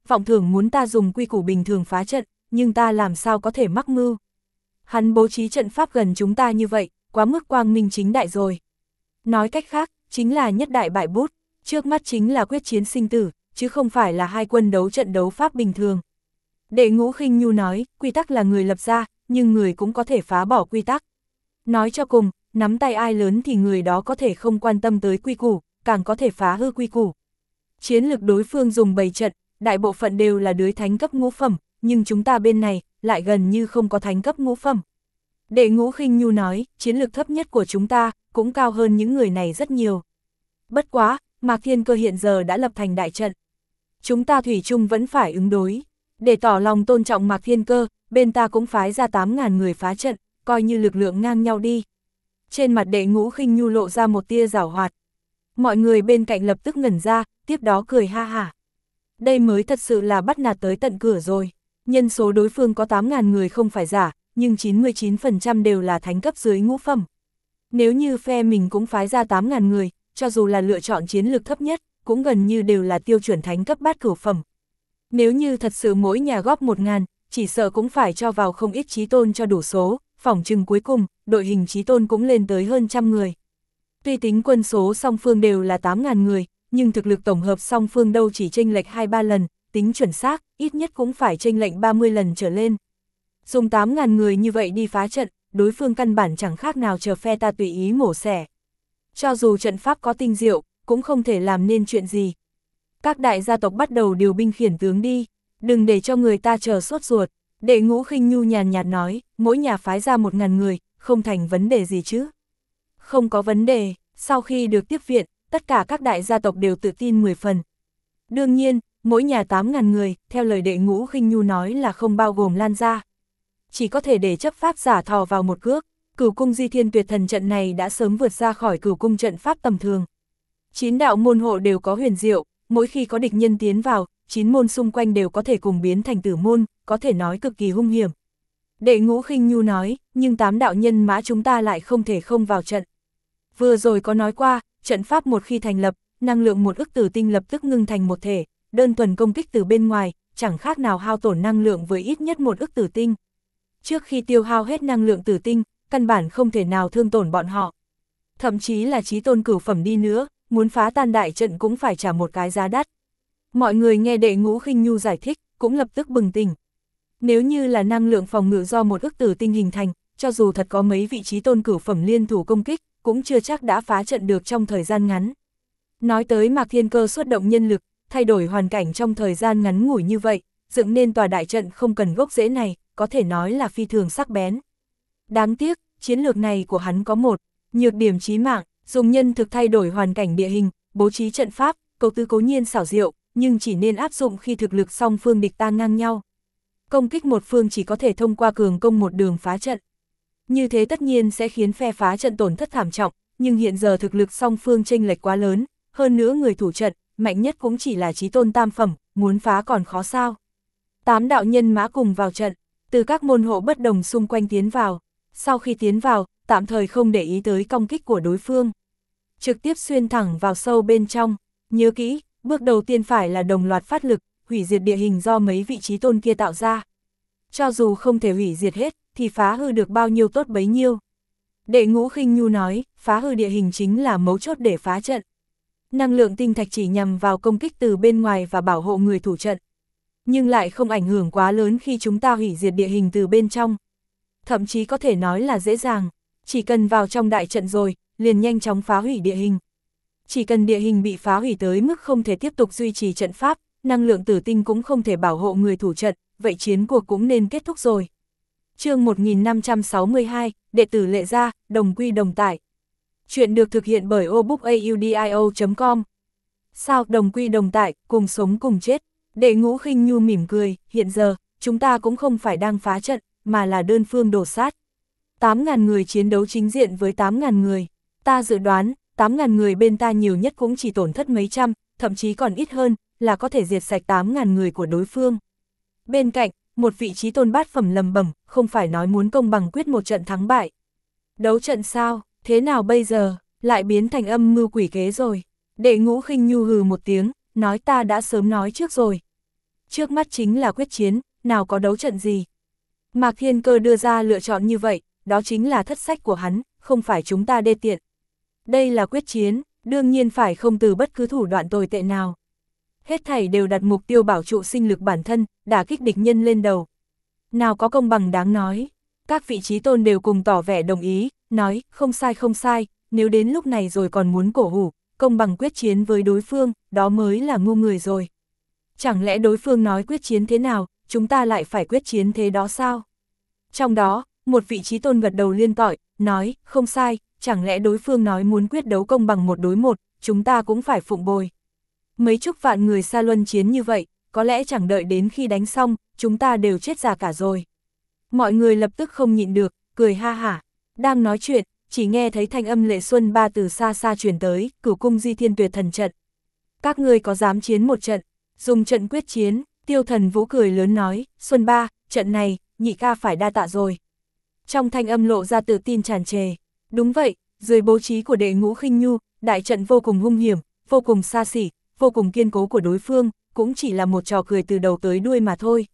vọng tưởng muốn ta dùng quy củ bình thường phá trận, nhưng ta làm sao có thể mắc mưu. Hắn bố trí trận pháp gần chúng ta như vậy, quá mức quang minh chính đại rồi. Nói cách khác, chính là nhất đại bại bút, trước mắt chính là quyết chiến sinh tử, chứ không phải là hai quân đấu trận đấu pháp bình thường. Đệ Ngũ Khinh Nhu nói, quy tắc là người lập ra, nhưng người cũng có thể phá bỏ quy tắc. Nói cho cùng, nắm tay ai lớn thì người đó có thể không quan tâm tới quy củ, càng có thể phá hư quy củ. Chiến lược đối phương dùng bày trận, đại bộ phận đều là đới thánh cấp ngũ phẩm, nhưng chúng ta bên này, lại gần như không có thánh cấp ngũ phẩm. Đệ Ngũ Khinh Nhu nói, chiến lược thấp nhất của chúng ta, cũng cao hơn những người này rất nhiều. Bất quá, Mạc Thiên Cơ hiện giờ đã lập thành đại trận. Chúng ta thủy chung vẫn phải ứng đối. Để tỏ lòng tôn trọng Mạc Thiên Cơ, bên ta cũng phái ra tám ngàn người phá trận, coi như lực lượng ngang nhau đi. Trên mặt Đệ Ngũ Khinh Nhu lộ ra một tia giảo hoạt. Mọi người bên cạnh lập tức ngẩn ra, tiếp đó cười ha hả. Đây mới thật sự là bắt nạt tới tận cửa rồi. Nhân số đối phương có tám ngàn người không phải giả, nhưng chín mươi chín phần trăm đều là thánh cấp dưới ngũ phẩm. Nếu như phe mình cũng phái ra tám ngàn người, cho dù là lựa chọn chiến lược thấp nhất, cũng gần như đều là tiêu chuẩn thánh cấp bát cửu phẩm. Nếu như thật sự mỗi nhà góp một ngàn, chỉ sợ cũng phải cho vào không ít chí tôn cho đủ số, phỏng chừng cuối cùng, đội hình chí tôn cũng lên tới hơn trăm người. Tuy tính quân số song phương đều là tám ngàn người, nhưng thực lực tổng hợp song phương đâu chỉ chênh lệch hai ba lần, tính chuẩn xác, ít nhất cũng phải chênh lệch ba mươi lần trở lên. Dùng tám ngàn người như vậy đi phá trận, đối phương căn bản chẳng khác nào chờ phe ta tùy ý mổ xẻ. Cho dù trận pháp có tinh diệu, cũng không thể làm nên chuyện gì. Các đại gia tộc bắt đầu điều binh khiển tướng đi, đừng để cho người ta chờ sốt ruột. Đệ Ngũ Khinh Nhu nhàn nhạt nói, mỗi nhà phái ra một ngàn người, không thành vấn đề gì chứ. Không có vấn đề, sau khi được tiếp viện, tất cả các đại gia tộc đều tự tin mười phần. Đương nhiên, mỗi nhà tám ngàn người, theo lời Đệ Ngũ Khinh Nhu nói là không bao gồm Lan gia. Chỉ có thể để chấp pháp giả thò vào một cước. Cửu cung Di Thiên Tuyệt Thần trận này đã sớm vượt ra khỏi cửu cung trận pháp tầm thường. Chín đạo môn hộ đều có huyền diệu, mỗi khi có địch nhân tiến vào, chín môn xung quanh đều có thể cùng biến thành tử môn, có thể nói cực kỳ hung hiểm. Đệ Ngũ Khinh Nhu nói, nhưng tám đạo nhân mã chúng ta lại không thể không vào trận. Vừa rồi có nói qua, trận pháp một khi thành lập, năng lượng một ức tử tinh lập tức ngưng thành một thể, đơn thuần công kích từ bên ngoài, chẳng khác nào hao tổn năng lượng với ít nhất một ức tử tinh. Trước khi tiêu hao hết năng lượng tử tinh, căn bản không thể nào thương tổn bọn họ. Thậm chí là chí tôn cửu phẩm đi nữa, muốn phá tan đại trận cũng phải trả một cái giá đắt. Mọi người nghe Đệ Ngũ Khinh Nhu giải thích, cũng lập tức bừng tỉnh. Nếu như là năng lượng phòng ngự do một ức tử tinh hình thành, cho dù thật có mấy vị chí tôn cửu phẩm liên thủ công kích, cũng chưa chắc đã phá trận được trong thời gian ngắn. Nói tới Mạc Thiên Cơ xuất động nhân lực, thay đổi hoàn cảnh trong thời gian ngắn ngủi như vậy, dựng nên tòa đại trận không cần gốc rễ này, có thể nói là phi thường sắc bén. Đáng tiếc, chiến lược này của hắn có một nhược điểm chí mạng, dùng nhân thực thay đổi hoàn cảnh địa hình, bố trí trận pháp, cầu tư cố nhiên xảo diệu, nhưng chỉ nên áp dụng khi thực lực song phương địch ta ngang nhau. Công kích một phương chỉ có thể thông qua cường công một đường phá trận. Như thế tất nhiên sẽ khiến phe phá trận tổn thất thảm trọng, nhưng hiện giờ thực lực song phương chênh lệch quá lớn, hơn nữa người thủ trận, mạnh nhất cũng chỉ là chí tôn tam phẩm, muốn phá còn khó sao. Tám đạo nhân mã cùng vào trận, từ các môn hộ bất đồng xung quanh tiến vào. Sau khi tiến vào, tạm thời không để ý tới công kích của đối phương. Trực tiếp xuyên thẳng vào sâu bên trong. Nhớ kỹ, bước đầu tiên phải là đồng loạt phát lực, hủy diệt địa hình do mấy vị chí tôn kia tạo ra. Cho dù không thể hủy diệt hết, thì phá hư được bao nhiêu tốt bấy nhiêu. Đệ Ngũ Khinh Nhu nói, phá hư địa hình chính là mấu chốt để phá trận. Năng lượng tinh thạch chỉ nhằm vào công kích từ bên ngoài và bảo hộ người thủ trận. Nhưng lại không ảnh hưởng quá lớn khi chúng ta hủy diệt địa hình từ bên trong. Thậm chí có thể nói là dễ dàng, chỉ cần vào trong đại trận rồi, liền nhanh chóng phá hủy địa hình. Chỉ cần địa hình bị phá hủy tới mức không thể tiếp tục duy trì trận pháp, năng lượng tử tinh cũng không thể bảo hộ người thủ trận, vậy chiến cuộc cũng nên kết thúc rồi. Chương một nghìn năm trăm sáu mươi hai, đệ tử Lệ Gia, đồng quy đồng tải. Chuyện được thực hiện bởi obookaudio chấm com. Sao đồng quy đồng tải, cùng sống cùng chết. Đệ Ngũ Khinh Nhu mỉm cười, hiện giờ, chúng ta cũng không phải đang phá trận, mà là đơn phương đổ sát. tám ngàn người chiến đấu chính diện với tám ngàn người. Ta dự đoán, tám ngàn người bên ta nhiều nhất cũng chỉ tổn thất mấy trăm, thậm chí còn ít hơn, là có thể diệt sạch tám ngàn người của đối phương. Bên cạnh, một vị chí tôn bát phẩm lầm bẩm, không phải nói muốn công bằng quyết một trận thắng bại. Đấu trận sao, thế nào bây giờ, lại biến thành âm mưu quỷ kế rồi. Đệ Ngũ Khinh Nhu hừ một tiếng, nói ta đã sớm nói trước rồi. Trước mắt chính là quyết chiến, nào có đấu trận gì. Mạc Thiên Cơ đưa ra lựa chọn như vậy, đó chính là thất sách của hắn, không phải chúng ta đê tiện. Đây là quyết chiến, đương nhiên phải không từ bất cứ thủ đoạn tồi tệ nào. Hết thảy đều đặt mục tiêu bảo trụ sinh lực bản thân, đả kích địch nhân lên đầu. Nào có công bằng đáng nói. Các vị trí tôn đều cùng tỏ vẻ đồng ý, nói, không sai không sai, nếu đến lúc này rồi còn muốn cổ hủ, công bằng quyết chiến với đối phương, đó mới là ngu người rồi. Chẳng lẽ đối phương nói quyết chiến thế nào, chúng ta lại phải quyết chiến thế đó sao? Trong đó, một vị trí tôn gật đầu liên tội, nói, không sai, chẳng lẽ đối phương nói muốn quyết đấu công bằng một đối một, chúng ta cũng phải phụng bồi. Mấy chục vạn người xa luân chiến như vậy, có lẽ chẳng đợi đến khi đánh xong, chúng ta đều chết già cả rồi. Mọi người lập tức không nhịn được, cười ha hả. Đang nói chuyện, chỉ nghe thấy thanh âm Lệ Xuân Ba từ xa xa truyền tới, Cửu cung Di Thiên Tuyệt Thần trận. Các ngươi có dám chiến một trận, dùng trận quyết chiến, Tiêu Thần Vũ cười lớn nói, Xuân Ba, trận này, nhị ca phải đa tạ rồi. Trong thanh âm lộ ra tự tin tràn trề. Đúng vậy, dưới bố trí của Đệ Ngũ Khinh Nhu, đại trận vô cùng hung hiểm, vô cùng xa xỉ, vô cùng kiên cố của đối phương, cũng chỉ là một trò cười từ đầu tới đuôi mà thôi.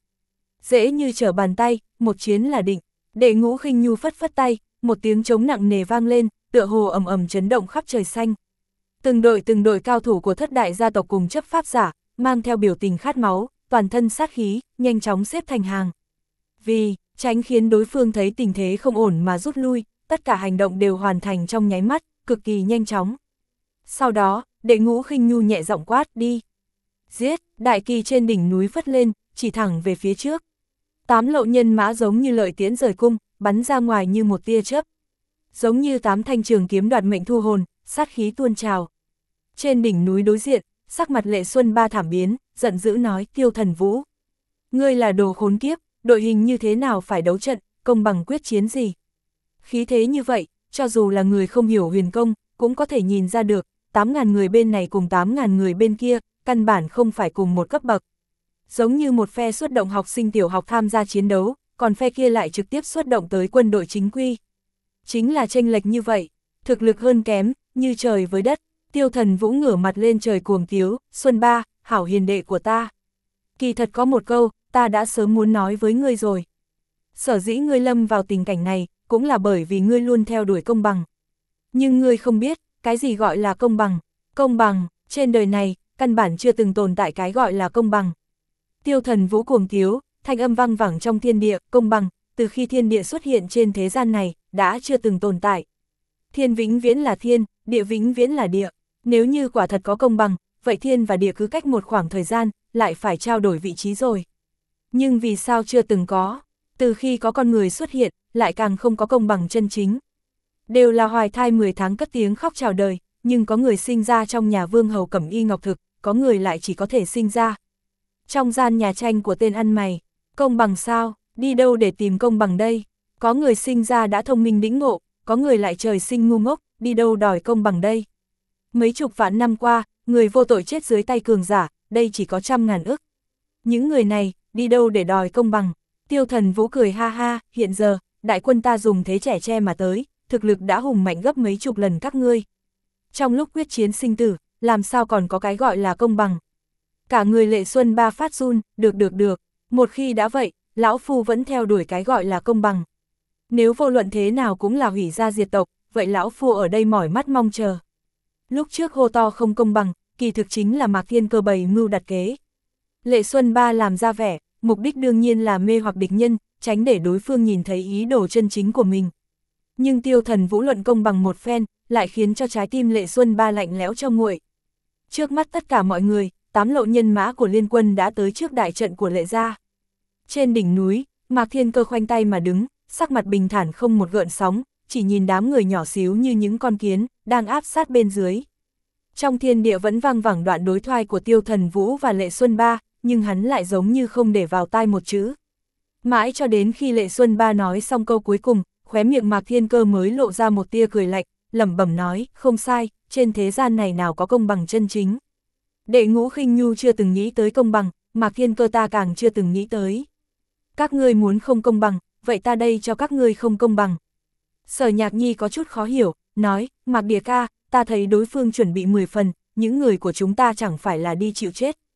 Dễ như trở bàn tay, một chiến là định. Đệ Ngũ Khinh Nhu phất phất tay, một tiếng trống nặng nề vang lên, tựa hồ ầm ầm chấn động khắp trời xanh. Từng đội từng đội cao thủ của thất đại gia tộc cùng chấp pháp giả, mang theo biểu tình khát máu, toàn thân sát khí, nhanh chóng xếp thành hàng. Vì, tránh khiến đối phương thấy tình thế không ổn mà rút lui, tất cả hành động đều hoàn thành trong nháy mắt, cực kỳ nhanh chóng. Sau đó, Đệ Ngũ Khinh Nhu nhẹ giọng quát, đi. Giết, đại kỳ trên đỉnh núi phất lên, chỉ thẳng về phía trước. Tám lộ nhân mã giống như lợi tiễn rời cung, bắn ra ngoài như một tia chớp. Giống như tám thanh trường kiếm đoạt mệnh thu hồn, sát khí tuôn trào. Trên đỉnh núi đối diện, sắc mặt Lệ Xuân Ba thảm biến, giận dữ nói, Tiêu Thần Vũ. Ngươi là đồ khốn kiếp, đội hình như thế nào phải đấu trận, công bằng quyết chiến gì. Khí thế như vậy, cho dù là người không hiểu huyền công, cũng có thể nhìn ra được, tám ngàn người bên này cùng tám ngàn người bên kia, căn bản không phải cùng một cấp bậc. Giống như một phe xuất động học sinh tiểu học tham gia chiến đấu, còn phe kia lại trực tiếp xuất động tới quân đội chính quy. Chính là chênh lệch như vậy, thực lực hơn kém, như trời với đất. Tiêu Thần Vũ ngửa mặt lên trời cuồng tiếu, Xuân Ba, hảo hiền đệ của ta. Kỳ thật có một câu, ta đã sớm muốn nói với ngươi rồi. Sở dĩ ngươi lâm vào tình cảnh này, cũng là bởi vì ngươi luôn theo đuổi công bằng. Nhưng ngươi không biết, cái gì gọi là công bằng. Công bằng, trên đời này, căn bản chưa từng tồn tại cái gọi là công bằng. Tiêu Thần Vũ cuồng tiếu, thanh âm vang vẳng trong thiên địa, công bằng, từ khi thiên địa xuất hiện trên thế gian này, đã chưa từng tồn tại. Thiên vĩnh viễn là thiên, địa vĩnh viễn là địa. Nếu như quả thật có công bằng, vậy thiên và địa cứ cách một khoảng thời gian, lại phải trao đổi vị trí rồi. Nhưng vì sao chưa từng có? Từ khi có con người xuất hiện, lại càng không có công bằng chân chính. Đều là hoài thai mười tháng cất tiếng khóc chào đời, nhưng có người sinh ra trong nhà vương hầu cẩm y ngọc thực, có người lại chỉ có thể sinh ra trong gian nhà tranh của tên ăn mày. Công bằng sao? Đi đâu để tìm công bằng đây? Có người sinh ra đã thông minh đĩnh ngộ, có người lại trời sinh ngu ngốc, đi đâu đòi công bằng đây? Mấy chục vạn năm qua, người vô tội chết dưới tay cường giả, đây chỉ có trăm ngàn ức. Những người này, đi đâu để đòi công bằng? Tiêu Thần Vũ cười ha ha, hiện giờ, đại quân ta dùng thế trẻ tre mà tới, thực lực đã hùng mạnh gấp mấy chục lần các ngươi. Trong lúc quyết chiến sinh tử, làm sao còn có cái gọi là công bằng? Cả người Lệ Xuân Ba phát run, được được được, một khi đã vậy, lão phu vẫn theo đuổi cái gọi là công bằng. Nếu vô luận thế nào cũng là hủy gia diệt tộc, vậy lão phu ở đây mỏi mắt mong chờ. Lúc trước hô to không công bằng, kỳ thực chính là Mạc Thiên Cơ bày mưu đặt kế. Lệ Xuân Ba làm ra vẻ, mục đích đương nhiên là mê hoặc địch nhân, tránh để đối phương nhìn thấy ý đồ chân chính của mình. Nhưng Tiêu Thần Vũ luận công bằng một phen, lại khiến cho trái tim Lệ Xuân Ba lạnh lẽo cho nguội. Trước mắt tất cả mọi người, tám lộ nhân mã của liên quân đã tới trước đại trận của Lệ gia. Trên đỉnh núi, Mạc Thiên Cơ khoanh tay mà đứng, sắc mặt bình thản không một gợn sóng, chỉ nhìn đám người nhỏ xíu như những con kiến, đang áp sát bên dưới. Trong thiên địa vẫn vang vẳng đoạn đối thoại của Tiêu Thần Vũ và Lệ Xuân Ba, nhưng hắn lại giống như không để vào tai một chữ. Mãi cho đến khi Lệ Xuân Ba nói xong câu cuối cùng, khóe miệng Mạc Thiên Cơ mới lộ ra một tia cười lạnh, lẩm bẩm nói, không sai, trên thế gian này nào có công bằng chân chính. Đệ Ngũ Khinh Nhu chưa từng nghĩ tới công bằng, Mạc Thiên Cơ ta càng chưa từng nghĩ tới. Các ngươi muốn không công bằng, vậy ta đây cho các ngươi không công bằng. Sở Nhạc Nhi có chút khó hiểu, nói, Mạc Địa ca, ta thấy đối phương chuẩn bị mười phần, những người của chúng ta chẳng phải là đi chịu chết.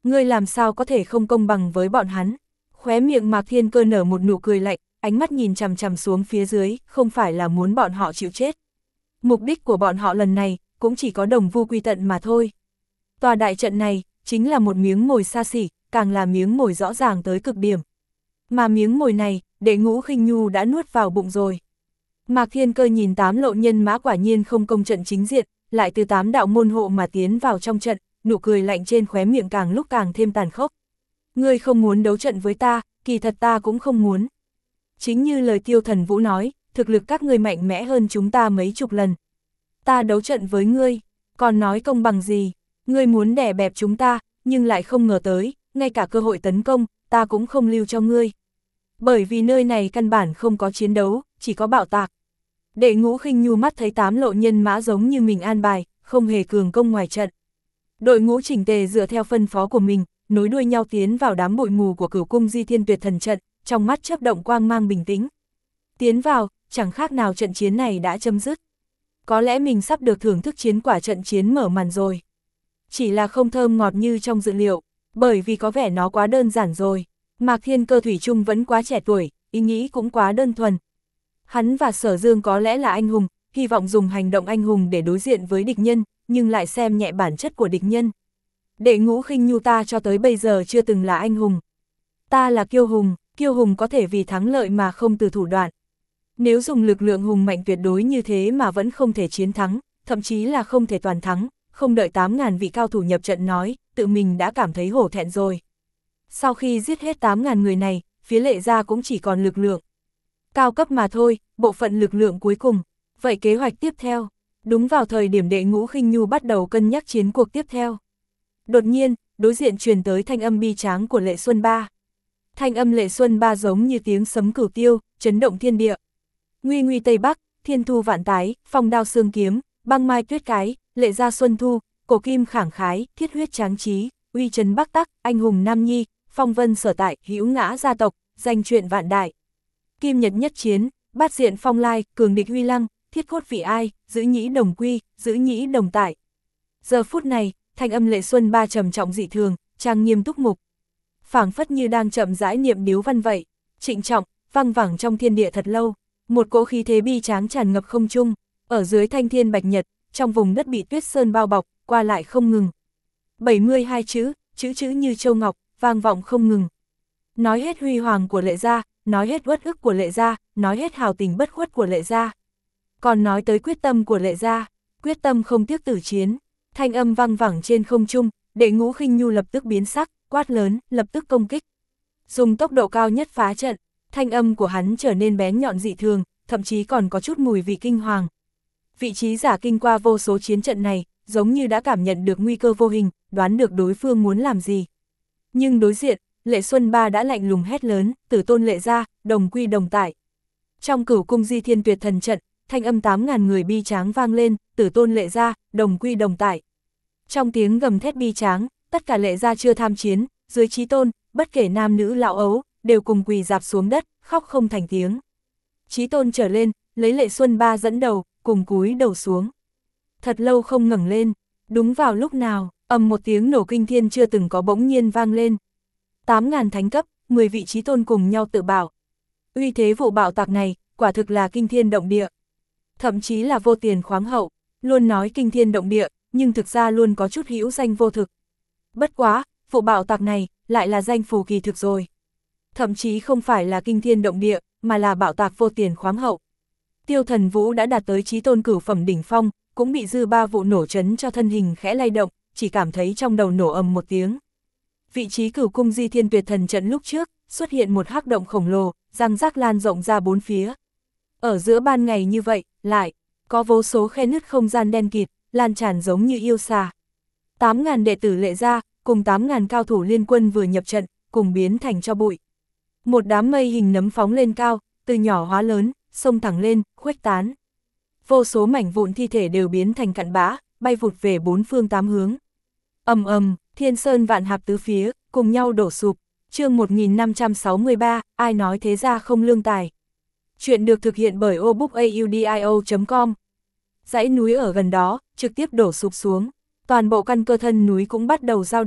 Ngươi làm sao có thể không công bằng với bọn hắn? Khóe miệng Mạc Thiên Cơ nở một nụ cười lạnh, ánh mắt nhìn chằm chằm xuống phía dưới, không phải là muốn bọn họ chịu chết. Mục đích của bọn họ lần này, cũng chỉ có đồng vu quy tận mà thôi. Tòa đại trận này, chính là một miếng mồi xa xỉ, càng là miếng mồi rõ ràng tới cực điểm. Mà miếng mồi này, Đệ Ngũ Khinh Nhu đã nuốt vào bụng rồi. Mạc Thiên Cơ nhìn tám lộ nhân mã quả nhiên không công trận chính diện, lại từ tám đạo môn hộ mà tiến vào trong trận, nụ cười lạnh trên khóe miệng càng lúc càng thêm tàn khốc. Ngươi không muốn đấu trận với ta, kỳ thật ta cũng không muốn. Chính như lời Tiêu Thần Vũ nói, thực lực các ngươi mạnh mẽ hơn chúng ta mấy chục lần. Ta đấu trận với ngươi, còn nói công bằng gì, ngươi muốn đè bẹp chúng ta, nhưng lại không ngờ tới, ngay cả cơ hội tấn công, ta cũng không lưu cho ngươi. Bởi vì nơi này căn bản không có chiến đấu, chỉ có bạo tạc. Đệ Ngũ Khinh Nhu mắt thấy tám lộ nhân mã giống như mình an bài, không hề cường công ngoài trận. Đội ngũ chỉnh tề dựa theo phân phó của mình, nối đuôi nhau tiến vào đám bụi mù của Cửu Cung Di Thiên Tuyệt Thần trận, trong mắt chớp động quang mang bình tĩnh. Tiến vào, chẳng khác nào trận chiến này đã chấm dứt. Có lẽ mình sắp được thưởng thức chiến quả trận chiến mở màn rồi. Chỉ là không thơm ngọt như trong dự liệu, bởi vì có vẻ nó quá đơn giản rồi. Mạc Thiên Cơ thủy chung vẫn quá trẻ tuổi, ý nghĩ cũng quá đơn thuần. Hắn và Sở Dương có lẽ là anh hùng, hy vọng dùng hành động anh hùng để đối diện với địch nhân, nhưng lại xem nhẹ bản chất của địch nhân. Đệ Ngũ Khinh Nhu ta cho tới bây giờ chưa từng là anh hùng. Ta là kiêu hùng, kiêu hùng có thể vì thắng lợi mà không từ thủ đoạn. Nếu dùng lực lượng hùng mạnh tuyệt đối như thế mà vẫn không thể chiến thắng, thậm chí là không thể toàn thắng, không đợi tám ngàn vị cao thủ nhập trận nói, tự mình đã cảm thấy hổ thẹn rồi. Sau khi giết hết tám ngàn người này, phía Lệ gia cũng chỉ còn lực lượng cao cấp mà thôi, bộ phận lực lượng cuối cùng. Vậy kế hoạch tiếp theo, đúng vào thời điểm Đệ Ngũ Khinh Nhu bắt đầu cân nhắc chiến cuộc tiếp theo. Đột nhiên, đối diện truyền tới thanh âm bi tráng của Lệ Xuân Ba. Thanh âm Lệ Xuân Ba giống như tiếng sấm cửu tiêu, chấn động thiên địa. Nguy nguy Tây Bắc, thiên thu vạn tái, phong đao xương kiếm, băng mai tuyết cái, Lệ gia xuân thu, cổ kim khẳng khái, thiết huyết tráng trí, uy trấn Bắc Tắc, anh hùng Nam Nhi, phong vân sở tại, hữu ngã gia tộc, danh truyện vạn đại. Kim nhật nhất chiến, bát diện phong lai, cường địch huy lăng, thiết cốt vị ai, giữ nhĩ đồng quy, giữ nhĩ đồng tại. Giờ phút này, thanh âm Lệ Xuân Ba trầm trọng dị thường, trang nghiêm túc mục. Phảng phất như đang chậm rãi niệm điếu văn vậy, trịnh trọng, vang vẳng trong thiên địa thật lâu. Một cỗ khí thế bi tráng tràn ngập không trung, ở dưới thanh thiên bạch nhật, trong vùng đất bị tuyết sơn bao bọc, qua lại không ngừng. bảy mươi hai chữ, chữ chữ như châu ngọc, vang vọng không ngừng. Nói hết huy hoàng của Lệ gia, nói hết uất ức của Lệ gia, nói hết hào tình bất khuất của Lệ gia. Còn nói tới quyết tâm của Lệ gia, quyết tâm không tiếc tử chiến. Thanh âm vang vẳng trên không trung, Đệ Ngũ Khinh Nhu lập tức biến sắc, quát lớn, lập tức công kích. Dùng tốc độ cao nhất phá trận, thanh âm của hắn trở nên bén nhọn dị thường, thậm chí còn có chút mùi vị kinh hoàng. Vị trí giả kinh qua vô số chiến trận này, giống như đã cảm nhận được nguy cơ vô hình, đoán được đối phương muốn làm gì. Nhưng đối diện, Lệ Xuân Ba đã lạnh lùng hét lớn, tử tôn Lệ gia, đồng quy đồng tại. Trong Cửu Cung Di Thiên Tuyệt Thần trận, thanh âm tám ngàn người bi tráng vang lên, tử tôn Lệ gia, đồng quy đồng tại. Trong tiếng gầm thét bi tráng, tất cả Lệ gia chưa tham chiến, dưới chí tôn, bất kể nam nữ lão ấu, đều cùng quỳ dạp xuống đất, khóc không thành tiếng. Chí tôn trở lên, lấy Lệ Xuân Ba dẫn đầu, cùng cúi đầu xuống. Thật lâu không ngẩng lên, đúng vào lúc nào, ầm một tiếng nổ kinh thiên chưa từng có bỗng nhiên vang lên. Tám ngàn thánh cấp, mười vị chí tôn cùng nhau tự bảo. Uy thế vụ bạo tạc này, quả thực là kinh thiên động địa. Thậm chí là vô tiền khoáng hậu, luôn nói kinh thiên động địa, nhưng thực ra luôn có chút hữu danh vô thực. Bất quá, vụ bạo tạc này, lại là danh phù kỳ thực rồi. Thậm chí không phải là kinh thiên động địa, mà là bạo tạc vô tiền khoáng hậu. Tiêu Thần Vũ đã đạt tới chí tôn cửu phẩm đỉnh phong, cũng bị dư ba vụ nổ chấn cho thân hình khẽ lay động, chỉ cảm thấy trong đầu nổ ầm một tiếng. Vị trí Cửu Cung Di Thiên Tuyệt Thần trận lúc trước, xuất hiện một hắc động khổng lồ, răng rác lan rộng ra bốn phía. Ở giữa ban ngày như vậy, lại có vô số khe nứt không gian đen kịt, lan tràn giống như yêu xà. tám ngàn đệ tử Lệ gia, cùng tám ngàn cao thủ liên quân vừa nhập trận, cùng biến thành tro bụi. Một đám mây hình nấm phóng lên cao, từ nhỏ hóa lớn, xông thẳng lên, khuếch tán. Vô số mảnh vụn thi thể đều biến thành cặn bã, bay vụt về bốn phương tám hướng. Ầm ầm, thiên sơn vạn hạp tứ phía, cùng nhau đổ sụp. Chương một nghìn năm trăm sáu mươi ba, ai nói thế gia không lương tài. Chuyện được thực hiện bởi obookaudio chấm com. Dãy núi ở gần đó, trực tiếp đổ sụp xuống. Toàn bộ căn cơ thân núi cũng bắt đầu dao động.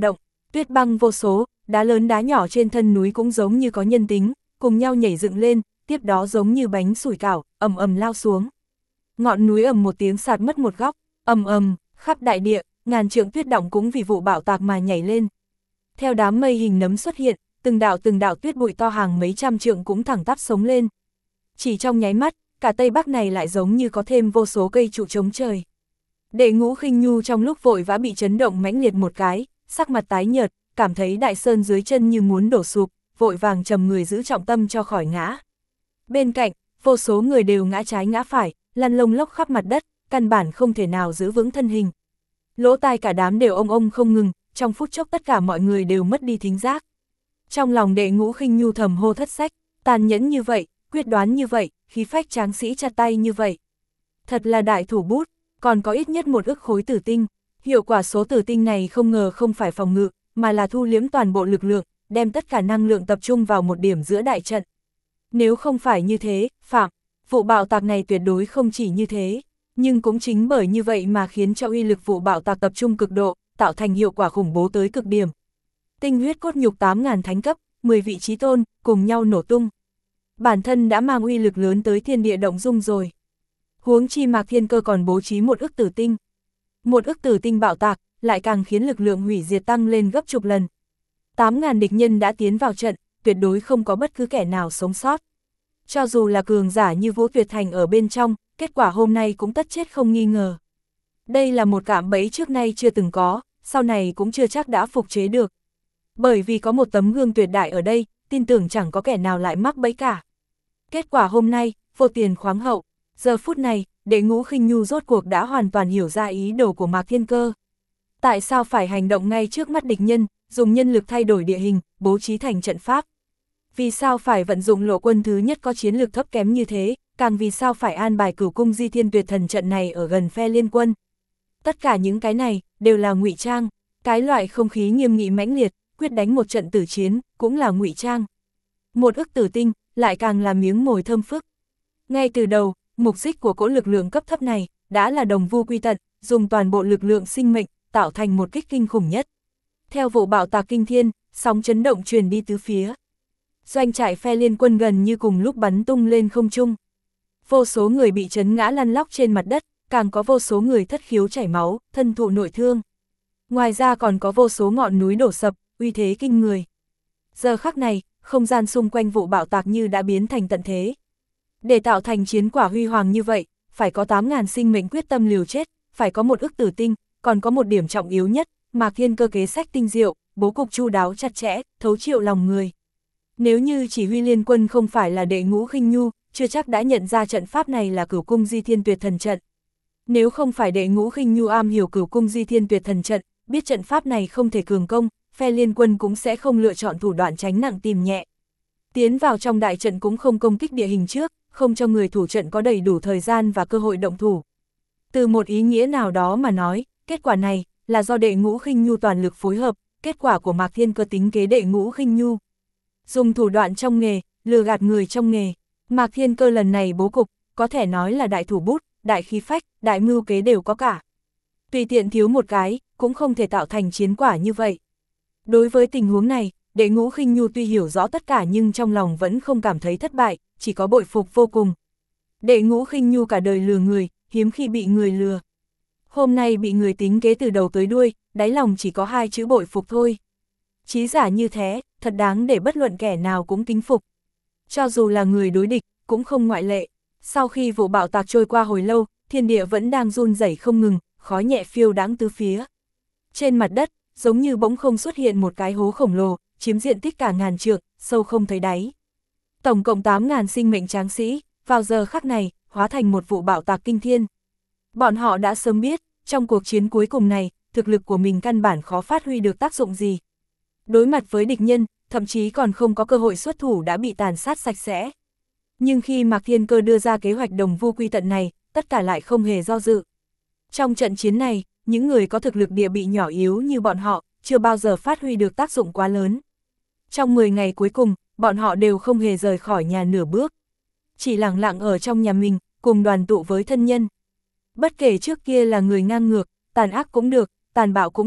Tuyết băng vô số, đá lớn đá nhỏ trên thân núi cũng giống như có nhân tính, cùng nhau nhảy dựng lên, tiếp đó giống như bánh sủi cảo, ầm ầm lao xuống. Ngọn núi ầm một tiếng sạt mất một góc, ầm ầm, khắp đại địa, ngàn trượng tuyết động cũng vì vụ bão tạc mà nhảy lên. Theo đám mây hình nấm xuất hiện, từng đạo từng đạo tuyết bụi to hàng mấy trăm trượng cũng thẳng tắp sống lên. Chỉ trong nháy mắt, cả Tây Bắc này lại giống như có thêm vô số cây trụ chống trời. Đệ Ngũ Khinh Nhu trong lúc vội vã bị chấn động mãnh liệt một cái, sắc mặt tái nhợt, cảm thấy đại sơn dưới chân như muốn đổ sụp, vội vàng trầm người giữ trọng tâm cho khỏi ngã. Bên cạnh, vô số người đều ngã trái ngã phải, lăn lông lốc khắp mặt đất, căn bản không thể nào giữ vững thân hình. Lỗ tai cả đám đều ông ông không ngừng, trong phút chốc tất cả mọi người đều mất đi thính giác. Trong lòng Đệ Ngũ Khinh Nhu thầm hô thất sách, tàn nhẫn như vậy, quyết đoán như vậy, khí phách tráng sĩ chặt tay như vậy. Thật là đại thủ bút, còn có ít nhất một ức khối tử tinh. Hiệu quả số tử tinh này không ngờ không phải phòng ngự, mà là thu liếm toàn bộ lực lượng, đem tất cả năng lượng tập trung vào một điểm giữa đại trận. Nếu không phải như thế, Phạm, vụ bạo tạc này tuyệt đối không chỉ như thế, nhưng cũng chính bởi như vậy mà khiến cho uy lực vụ bạo tạc tập trung cực độ, tạo thành hiệu quả khủng bố tới cực điểm. Tinh huyết cốt nhục tám ngàn thánh cấp, mười vị chí tôn, cùng nhau nổ tung. Bản thân đã mang uy lực lớn tới thiên địa động dung rồi. Huống chi Mạc Thiên Cơ còn bố trí một ức tử tinh. Một ức tử tinh bạo tạc, lại càng khiến lực lượng hủy diệt tăng lên gấp chục lần. tám ngàn địch nhân đã tiến vào trận, tuyệt đối không có bất cứ kẻ nào sống sót. Cho dù là cường giả như Vũ Tuyệt Thành ở bên trong, kết quả hôm nay cũng tất chết không nghi ngờ. Đây là một cạm bẫy trước nay chưa từng có, sau này cũng chưa chắc đã phục chế được. Bởi vì có một tấm gương tuyệt đại ở đây, tin tưởng chẳng có kẻ nào lại mắc bẫy cả. Kết quả hôm nay, vô tiền khoáng hậu, giờ phút này, Đệ Ngũ Khinh Nhu rốt cuộc đã hoàn toàn hiểu ra ý đồ của Mạc Thiên Cơ. Tại sao phải hành động ngay trước mắt địch nhân, dùng nhân lực thay đổi địa hình, bố trí thành trận pháp? Vì sao phải vận dụng lộ quân thứ nhất có chiến lược thấp kém như thế, càng vì sao phải an bài Cửu Cung Di Thiên Tuyệt Thần trận này ở gần phe liên quân? Tất cả những cái này, đều là ngụy trang, cái loại không khí nghiêm nghị mãnh liệt, quyết đánh một trận tử chiến, cũng là ngụy trang. Một ức tử tinh, lại càng là miếng mồi thơm phức. Ngay từ đầu, mục đích của cỗ lực lượng cấp thấp này, đã là đồng vu quy tận, dùng toàn bộ lực lượng sinh mệnh, tạo thành một kích kinh khủng nhất. Theo vụ bạo tạc kinh thiên, sóng chấn động truyền đi tứ phía. Doanh trại phe liên quân gần như cùng lúc bắn tung lên không trung. Vô số người bị chấn ngã lăn lóc trên mặt đất, càng có vô số người thất khiếu chảy máu, thân thụ nội thương. Ngoài ra còn có vô số ngọn núi đổ sập, uy thế kinh người. Giờ khắc này, không gian xung quanh vụ bạo tạc như đã biến thành tận thế. Để tạo thành chiến quả huy hoàng như vậy, phải có tám ngàn sinh mệnh quyết tâm liều chết, phải có một ức tử tinh, còn có một điểm trọng yếu nhất, Mạc Thiên Cơ kế sách tinh diệu, bố cục chu đáo chặt chẽ, thấu triệu lòng người. Nếu như chỉ huy liên quân không phải là Đệ Ngũ Khinh Nhu, chưa chắc đã nhận ra trận pháp này là Cửu Cung Di Thiên Tuyệt Thần trận. Nếu không phải Đệ Ngũ Khinh Nhu am hiểu Cửu Cung Di Thiên Tuyệt Thần trận, biết trận pháp này không thể cường công, phe liên quân cũng sẽ không lựa chọn thủ đoạn tránh nặng tìm nhẹ. Tiến vào trong đại trận cũng không công kích địa hình trước, không cho người thủ trận có đầy đủ thời gian và cơ hội động thủ. Từ một ý nghĩa nào đó mà nói, kết quả này là do Đệ Ngũ Khinh Nhu toàn lực phối hợp, kết quả của Mạc Thiên Cơ tính kế Đệ Ngũ Khinh Nhu. Dùng thủ đoạn trong nghề, lừa gạt người trong nghề, Mạc Thiên Cơ lần này bố cục, có thể nói là đại thủ bút, đại khí phách, đại mưu kế đều có cả. Tùy tiện thiếu một cái, cũng không thể tạo thành chiến quả như vậy. Đối với tình huống này, Đệ Ngũ Khinh Nhu tuy hiểu rõ tất cả nhưng trong lòng vẫn không cảm thấy thất bại, chỉ có bội phục vô cùng. Đệ Ngũ Khinh Nhu cả đời lừa người, hiếm khi bị người lừa. Hôm nay bị người tính kế từ đầu tới đuôi, đáy lòng chỉ có hai chữ bội phục thôi. Chí giả như thế, thật đáng để bất luận kẻ nào cũng kính phục. Cho dù là người đối địch, cũng không ngoại lệ. Sau khi vụ bạo tạc trôi qua hồi lâu, thiên địa vẫn đang run rẩy không ngừng, khói nhẹ phiêu đãng tứ phía. Trên mặt đất, giống như bỗng không xuất hiện một cái hố khổng lồ, chiếm diện tích cả ngàn trượng, sâu không thấy đáy. Tổng cộng tám ngàn sinh mệnh tráng sĩ, vào giờ khắc này, hóa thành một vụ bạo tạc kinh thiên. Bọn họ đã sớm biết, trong cuộc chiến cuối cùng này, thực lực của mình căn bản khó phát huy được tác dụng gì. Đối mặt với địch nhân, thậm chí còn không có cơ hội xuất thủ đã bị tàn sát sạch sẽ. Nhưng khi Mạc Thiên Cơ đưa ra kế hoạch đồng vu quy tận này, tất cả lại không hề do dự. Trong trận chiến này, những người có thực lực địa bị nhỏ yếu như bọn họ, chưa bao giờ phát huy được tác dụng quá lớn. Trong mười ngày cuối cùng, bọn họ đều không hề rời khỏi nhà nửa bước. Chỉ lặng lặng ở trong nhà mình, cùng đoàn tụ với thân nhân. Bất kể trước kia là người ngang ngược, tàn ác cũng được, tàn bạo cũng tốt,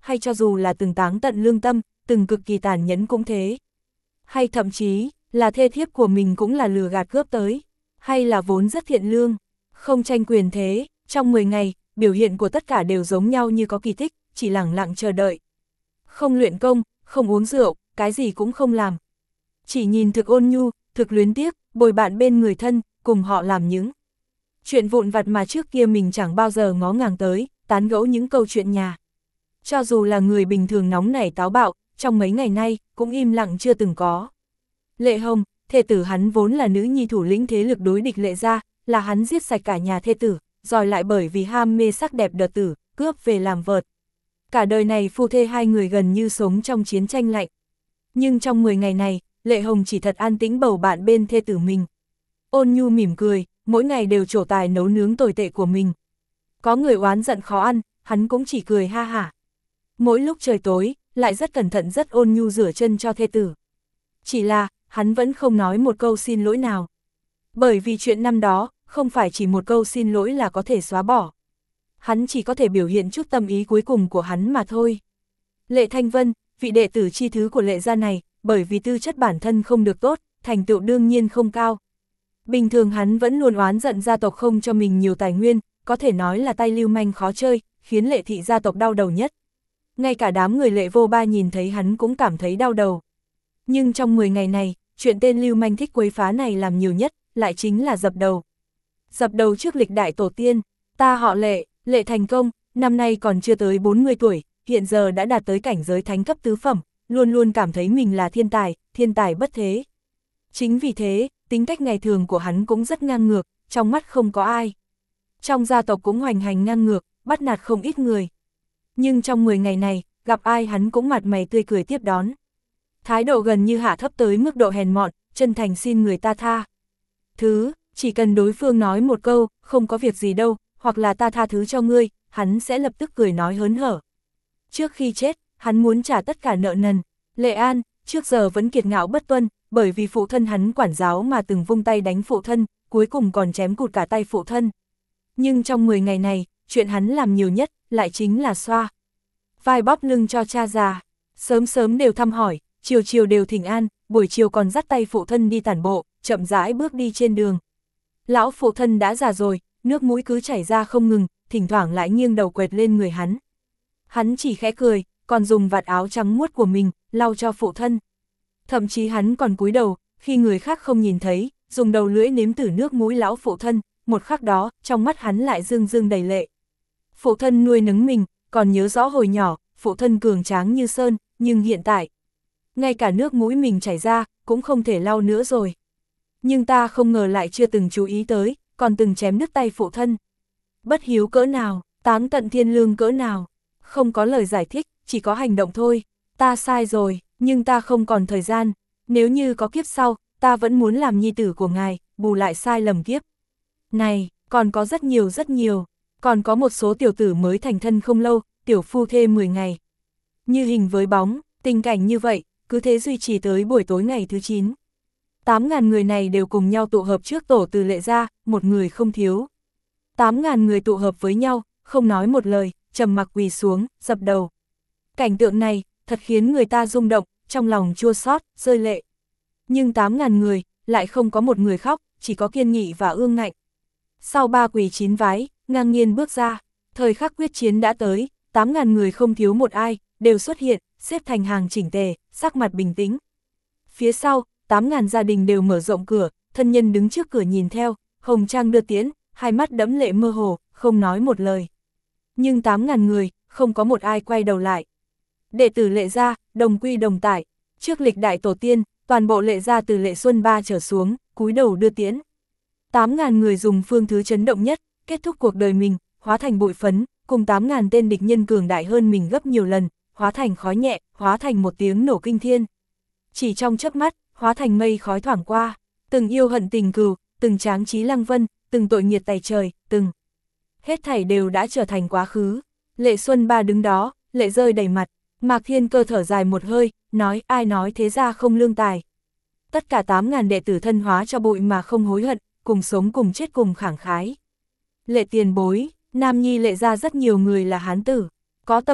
hay cho dù là từng táng tận lương tâm, từng cực kỳ tàn nhẫn cũng thế. Hay thậm chí, là thê thiếp của mình cũng là lừa gạt cướp tới, hay là vốn rất thiện lương, không tranh quyền thế, trong mười ngày, biểu hiện của tất cả đều giống nhau như có kỳ tích, chỉ lẳng lặng chờ đợi. Không luyện công, không uống rượu, cái gì cũng không làm. Chỉ nhìn thực ôn nhu, thực luyến tiếc, bồi bạn bên người thân, cùng họ làm những chuyện vụn vặt mà trước kia mình chẳng bao giờ ngó ngàng tới, tán gẫu những câu chuyện nhà. Cho dù là người bình thường nóng nảy táo bạo, trong mấy ngày nay, cũng im lặng chưa từng có. Lệ Hồng, thê tử hắn vốn là nữ nhi thủ lĩnh thế lực đối địch Lệ gia, là hắn giết sạch cả nhà thê tử, rồi lại bởi vì ham mê sắc đẹp đợt tử, cướp về làm vợt. Cả đời này phu thê hai người gần như sống trong chiến tranh lạnh. Nhưng trong mười ngày này, Lệ Hồng chỉ thật an tĩnh bầu bạn bên thê tử mình. Ôn nhu mỉm cười, mỗi ngày đều trổ tài nấu nướng tồi tệ của mình. Có người oán giận khó ăn, hắn cũng chỉ cười ha hả. Mỗi lúc trời tối, lại rất cẩn thận rất ôn nhu rửa chân cho thê tử. Chỉ là, hắn vẫn không nói một câu xin lỗi nào. Bởi vì chuyện năm đó, không phải chỉ một câu xin lỗi là có thể xóa bỏ. Hắn chỉ có thể biểu hiện chút tâm ý cuối cùng của hắn mà thôi. Lệ Thanh Vân, vị đệ tử chi thứ của Lệ gia này, bởi vì tư chất bản thân không được tốt, thành tựu đương nhiên không cao. Bình thường hắn vẫn luôn oán giận gia tộc không cho mình nhiều tài nguyên, có thể nói là tay lưu manh khó chơi, khiến Lệ thị gia tộc đau đầu nhất. Ngay cả đám người Lệ vô ba nhìn thấy hắn cũng cảm thấy đau đầu. Nhưng trong mười ngày này, chuyện tên lưu manh thích quấy phá này làm nhiều nhất, lại chính là dập đầu. Dập đầu trước lịch đại tổ tiên, ta họ Lệ, Lệ thành công, năm nay còn chưa tới bốn mươi tuổi, hiện giờ đã đạt tới cảnh giới thánh cấp tứ phẩm, luôn luôn cảm thấy mình là thiên tài, thiên tài bất thế. Chính vì thế, tính cách ngày thường của hắn cũng rất ngang ngược, trong mắt không có ai. Trong gia tộc cũng hoành hành ngang ngược, bắt nạt không ít người. Nhưng trong mười ngày này, gặp ai hắn cũng mặt mày tươi cười tiếp đón. Thái độ gần như hạ thấp tới mức độ hèn mọn, chân thành xin người ta tha thứ, chỉ cần đối phương nói một câu, không có việc gì đâu, hoặc là ta tha thứ cho ngươi, hắn sẽ lập tức cười nói hớn hở. Trước khi chết, hắn muốn trả tất cả nợ nần. Lệ An, trước giờ vẫn kiệt ngạo bất tuân, bởi vì phụ thân hắn quản giáo mà từng vung tay đánh phụ thân, cuối cùng còn chém cụt cả tay phụ thân. Nhưng trong mười ngày này, chuyện hắn làm nhiều nhất, lại chính là xoa vai bóp lưng cho cha già. Sớm sớm đều thăm hỏi, chiều chiều đều thỉnh an, buổi chiều còn dắt tay phụ thân đi tản bộ, chậm rãi bước đi trên đường. Lão phụ thân đã già rồi, nước mũi cứ chảy ra không ngừng, thỉnh thoảng lại nghiêng đầu quệt lên người hắn. Hắn chỉ khẽ cười, còn dùng vạt áo trắng muốt của mình, lau cho phụ thân. Thậm chí hắn còn cúi đầu, khi người khác không nhìn thấy, dùng đầu lưỡi nếm thử nước mũi lão phụ thân, một khắc đó, trong mắt hắn lại rưng rưng đầy lệ. Phụ thân nuôi nấng mình, còn nhớ rõ hồi nhỏ, phụ thân cường tráng như sơn, nhưng hiện tại, ngay cả nước mũi mình chảy ra, cũng không thể lau nữa rồi. Nhưng ta không ngờ lại chưa từng chú ý tới, còn từng chém đứt tay phụ thân. Bất hiếu cỡ nào, táng tận thiên lương cỡ nào, không có lời giải thích, chỉ có hành động thôi. Ta sai rồi, nhưng ta không còn thời gian, nếu như có kiếp sau, ta vẫn muốn làm nhi tử của ngài, bù lại sai lầm kiếp. Này, còn có rất nhiều rất nhiều, còn có một số tiểu tử mới thành thân không lâu, tiểu phu thê mười ngày. Như hình với bóng, tình cảnh như vậy, cứ thế duy trì tới buổi tối ngày thứ chín. Tám ngàn người này đều cùng nhau tụ hợp trước tổ từ Lệ gia, một người không thiếu. Tám ngàn người tụ hợp với nhau, không nói một lời, trầm mặc quỳ xuống, dập đầu. Cảnh tượng này, thật khiến người ta rung động, trong lòng chua xót, rơi lệ. Nhưng tám ngàn người, lại không có một người khóc, chỉ có kiên nghị và ương ngạnh. Sau ba quỳ chín vái, ngang nhiên bước ra, thời khắc quyết chiến đã tới, tám ngàn người không thiếu một ai, đều xuất hiện, xếp thành hàng chỉnh tề, sắc mặt bình tĩnh. Phía sau, tám ngàn gia đình đều mở rộng cửa, thân nhân đứng trước cửa nhìn theo, hồng trang đưa tiễn, hai mắt đẫm lệ mơ hồ, không nói một lời. Nhưng tám ngàn người, không có một ai quay đầu lại. Đệ tử Lệ gia, đồng quy đồng tải, trước lịch đại tổ tiên, toàn bộ Lệ gia từ Lệ Xuân Ba trở xuống, cúi đầu đưa tiễn. tám ngàn người dùng phương thứ chấn động nhất, kết thúc cuộc đời mình, hóa thành bụi phấn, cùng tám ngàn tên địch nhân cường đại hơn mình gấp nhiều lần, hóa thành khói nhẹ, hóa thành một tiếng nổ kinh thiên. Chỉ trong chớp mắt, hóa thành mây khói thoảng qua, từng yêu hận tình cừu, từng tráng trí lăng vân, từng tội nghiệt tày trời, từng hết thảy đều đã trở thành quá khứ. Lệ Xuân Ba đứng đó, lệ rơi đầy mặt, Mạc Thiên Cơ thở dài một hơi, nói ai nói thế ra không lương tài. Tất cả tám ngàn đệ tử thân hóa cho bụi mà không hối hận, cùng sống cùng chết cùng khẳng khái. Lệ tiền bối, Nam Nhi Lệ gia rất nhiều người là hán tử, có tâm huyết,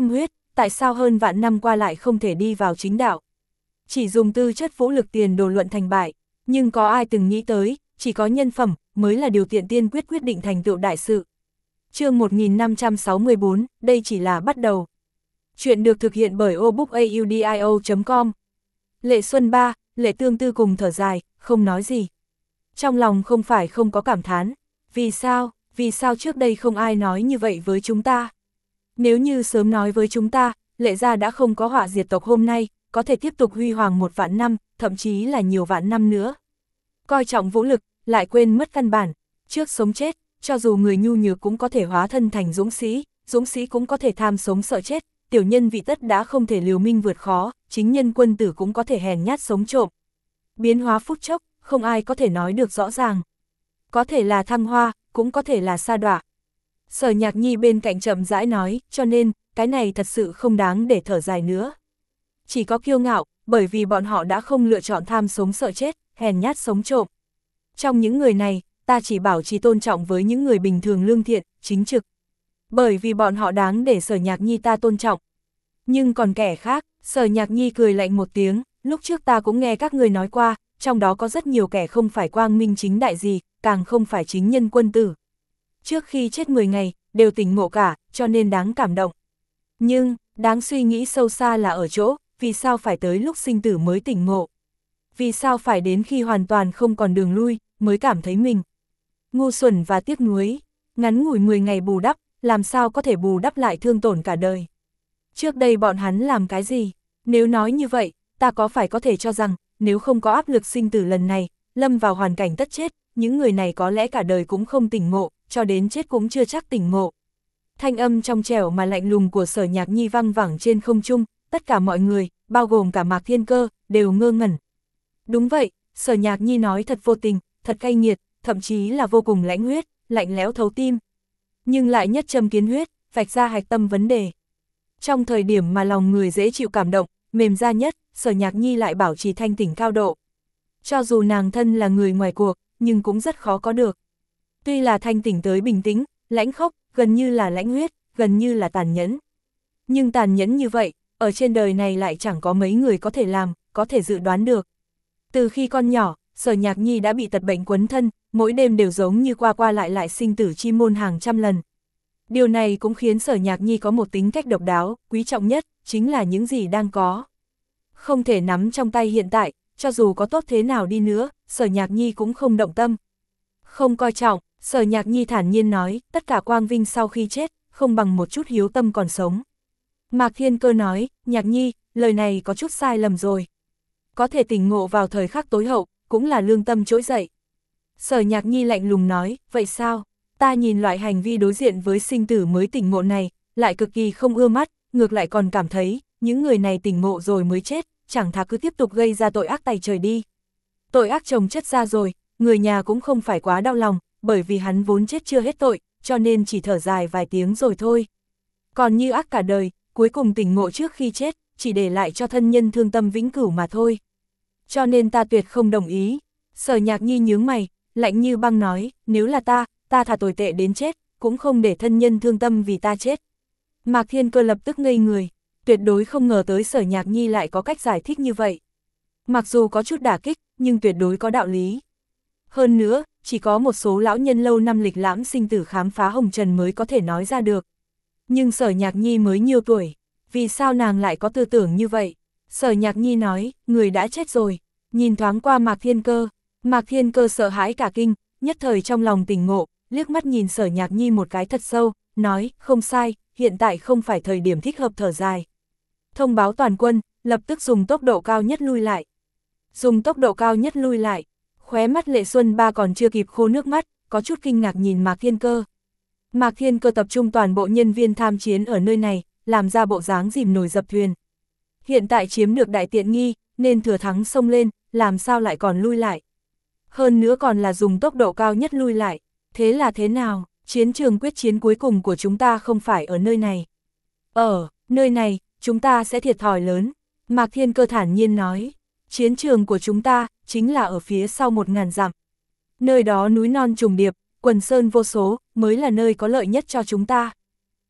tại sao hơn vạn năm qua lại không thể đi vào chính đạo. Chỉ dùng tư chất vũ lực tiền đồ luận thành bại, nhưng có ai từng nghĩ tới, chỉ có nhân phẩm mới là điều kiện tiên quyết quyết định thành tựu đại sự. Chương một nghìn năm trăm sáu mươi tư, đây chỉ là bắt đầu. Chuyện được thực hiện bởi obookaudio chấm com. Lệ Xuân Ba, Lệ Tương Tư cùng thở dài, không nói gì. Trong lòng không phải không có cảm thán. Vì sao, vì sao trước đây không ai nói như vậy với chúng ta? Nếu như sớm nói với chúng ta, Lệ gia đã không có họa diệt tộc hôm nay, có thể tiếp tục huy hoàng một vạn năm, thậm chí là nhiều vạn năm nữa. Coi trọng vũ lực, lại quên mất căn bản, trước sống chết, cho dù người nhu nhược cũng có thể hóa thân thành dũng sĩ, dũng sĩ cũng có thể tham sống sợ chết, tiểu nhân vị tất đã không thể liều minh vượt khó, chính nhân quân tử cũng có thể hèn nhát sống trộm. Biến hóa phút chốc, không ai có thể nói được rõ ràng. Có thể là thăng hoa, cũng có thể là sa đọa. Sở Nhạc Nhi bên cạnh chậm rãi nói, cho nên, cái này thật sự không đáng để thở dài nữa. Chỉ có kiêu ngạo, bởi vì bọn họ đã không lựa chọn tham sống sợ chết, hèn nhát sống trộm. Trong những người này, ta chỉ bảo trì tôn trọng với những người bình thường lương thiện, chính trực. Bởi vì bọn họ đáng để Sở Nhạc Nhi ta tôn trọng. Nhưng còn kẻ khác, Sở Nhạc Nhi cười lạnh một tiếng, lúc trước ta cũng nghe các người nói qua, trong đó có rất nhiều kẻ không phải quang minh chính đại gì, càng không phải chính nhân quân tử. Trước khi chết mười ngày, đều tỉnh ngộ cả, cho nên đáng cảm động. Nhưng, đáng suy nghĩ sâu xa là ở chỗ, vì sao phải tới lúc sinh tử mới tỉnh ngộ? Vì sao phải đến khi hoàn toàn không còn đường lui, mới cảm thấy mình ngu xuẩn và tiếc nuối, ngắn ngủi mười ngày bù đắp, làm sao có thể bù đắp lại thương tổn cả đời? Trước đây bọn hắn làm cái gì? Nếu nói như vậy, ta có phải có thể cho rằng, nếu không có áp lực sinh tử lần này, lâm vào hoàn cảnh tất chết, những người này có lẽ cả đời cũng không tỉnh ngộ, cho đến chết cũng chưa chắc tỉnh ngộ. Thanh âm trong trẻo mà lạnh lùng của Sở Nhạc Nhi vang vẳng trên không trung, tất cả mọi người, bao gồm cả Mạc Thiên Cơ, đều ngơ ngẩn. Đúng vậy, Sở Nhạc Nhi nói thật vô tình, thật cay nghiệt, thậm chí là vô cùng lãnh huyết, lạnh lẽo thấu tim. Nhưng lại nhất châm kiến huyết, vạch ra hạch tâm vấn đề. Trong thời điểm mà lòng người dễ chịu cảm động, mềm ra nhất, Sở Nhạc Nhi lại bảo trì thanh tỉnh cao độ. Cho dù nàng thân là người ngoài cuộc, nhưng cũng rất khó có được. Tuy là thanh tỉnh tới bình tĩnh, lãnh khốc, gần như là lãnh huyết, gần như là tàn nhẫn. Nhưng tàn nhẫn như vậy, ở trên đời này lại chẳng có mấy người có thể làm, có thể dự đoán được. Từ khi con nhỏ, Sở Nhạc Nhi đã bị tật bệnh quấn thân, mỗi đêm đều giống như qua qua lại lại sinh tử chi môn hàng trăm lần. Điều này cũng khiến Sở Nhạc Nhi có một tính cách độc đáo, quý trọng nhất, chính là những gì đang có. Không thể nắm trong tay hiện tại, cho dù có tốt thế nào đi nữa, Sở Nhạc Nhi cũng không động tâm. Không coi trọng, Sở Nhạc Nhi thản nhiên nói, tất cả quang vinh sau khi chết, không bằng một chút hiếu tâm còn sống. Mạc Thiên Cơ nói, Nhạc Nhi, lời này có chút sai lầm rồi. Có thể tỉnh ngộ vào thời khắc tối hậu, cũng là lương tâm trỗi dậy. Sở Nhạc Nhi lạnh lùng nói, vậy sao? Ta nhìn loại hành vi đối diện với sinh tử mới tỉnh ngộ này, lại cực kỳ không ưa mắt, ngược lại còn cảm thấy, những người này tỉnh ngộ rồi mới chết, chẳng thà cứ tiếp tục gây ra tội ác tày trời đi. Tội ác chồng chất ra rồi, người nhà cũng không phải quá đau lòng, bởi vì hắn vốn chết chưa hết tội, cho nên chỉ thở dài vài tiếng rồi thôi. Còn như ác cả đời, cuối cùng tỉnh ngộ trước khi chết, chỉ để lại cho thân nhân thương tâm vĩnh cửu mà thôi. Cho nên ta tuyệt không đồng ý. Sở Nhạc Nhi nhướng mày, lạnh như băng nói, nếu là ta, ta thà tồi tệ đến chết, cũng không để thân nhân thương tâm vì ta chết. Mạc Thiên Cơ lập tức ngây người, tuyệt đối không ngờ tới Sở Nhạc Nhi lại có cách giải thích như vậy. Mặc dù có chút đả kích, nhưng tuyệt đối có đạo lý. Hơn nữa, chỉ có một số lão nhân lâu năm lịch lãm sinh tử khám phá hồng trần mới có thể nói ra được. Nhưng Sở Nhạc Nhi mới nhiêu tuổi, vì sao nàng lại có tư tưởng như vậy? Sở Nhạc Nhi nói, người đã chết rồi, nhìn thoáng qua Mạc Thiên Cơ. Mạc Thiên Cơ sợ hãi cả kinh, nhất thời trong lòng tỉnh ngộ, liếc mắt nhìn Sở Nhạc Nhi một cái thật sâu, nói, không sai, hiện tại không phải thời điểm thích hợp thở dài. Thông báo toàn quân, lập tức dùng tốc độ cao nhất lui lại. Dùng tốc độ cao nhất lui lại, khóe mắt Lệ Xuân Ba còn chưa kịp khô nước mắt, có chút kinh ngạc nhìn Mạc Thiên Cơ. Mạc Thiên Cơ tập trung toàn bộ nhân viên tham chiến ở nơi này, làm ra bộ dáng dìm nổi dập thuyền. Hiện tại chiếm được đại tiện nghi, nên thừa thắng xông lên, làm sao lại còn lui lại. Hơn nữa còn là dùng tốc độ cao nhất lui lại. Thế là thế nào, chiến trường quyết chiến cuối cùng của chúng ta không phải ở nơi này. Ở nơi này, chúng ta sẽ thiệt thòi lớn. Mạc Thiên Cơ thản nhiên nói, chiến trường của chúng ta, chính là ở phía sau một ngàn dặm. Nơi đó núi non trùng điệp, quần sơn vô số, mới là nơi có lợi nhất cho chúng ta.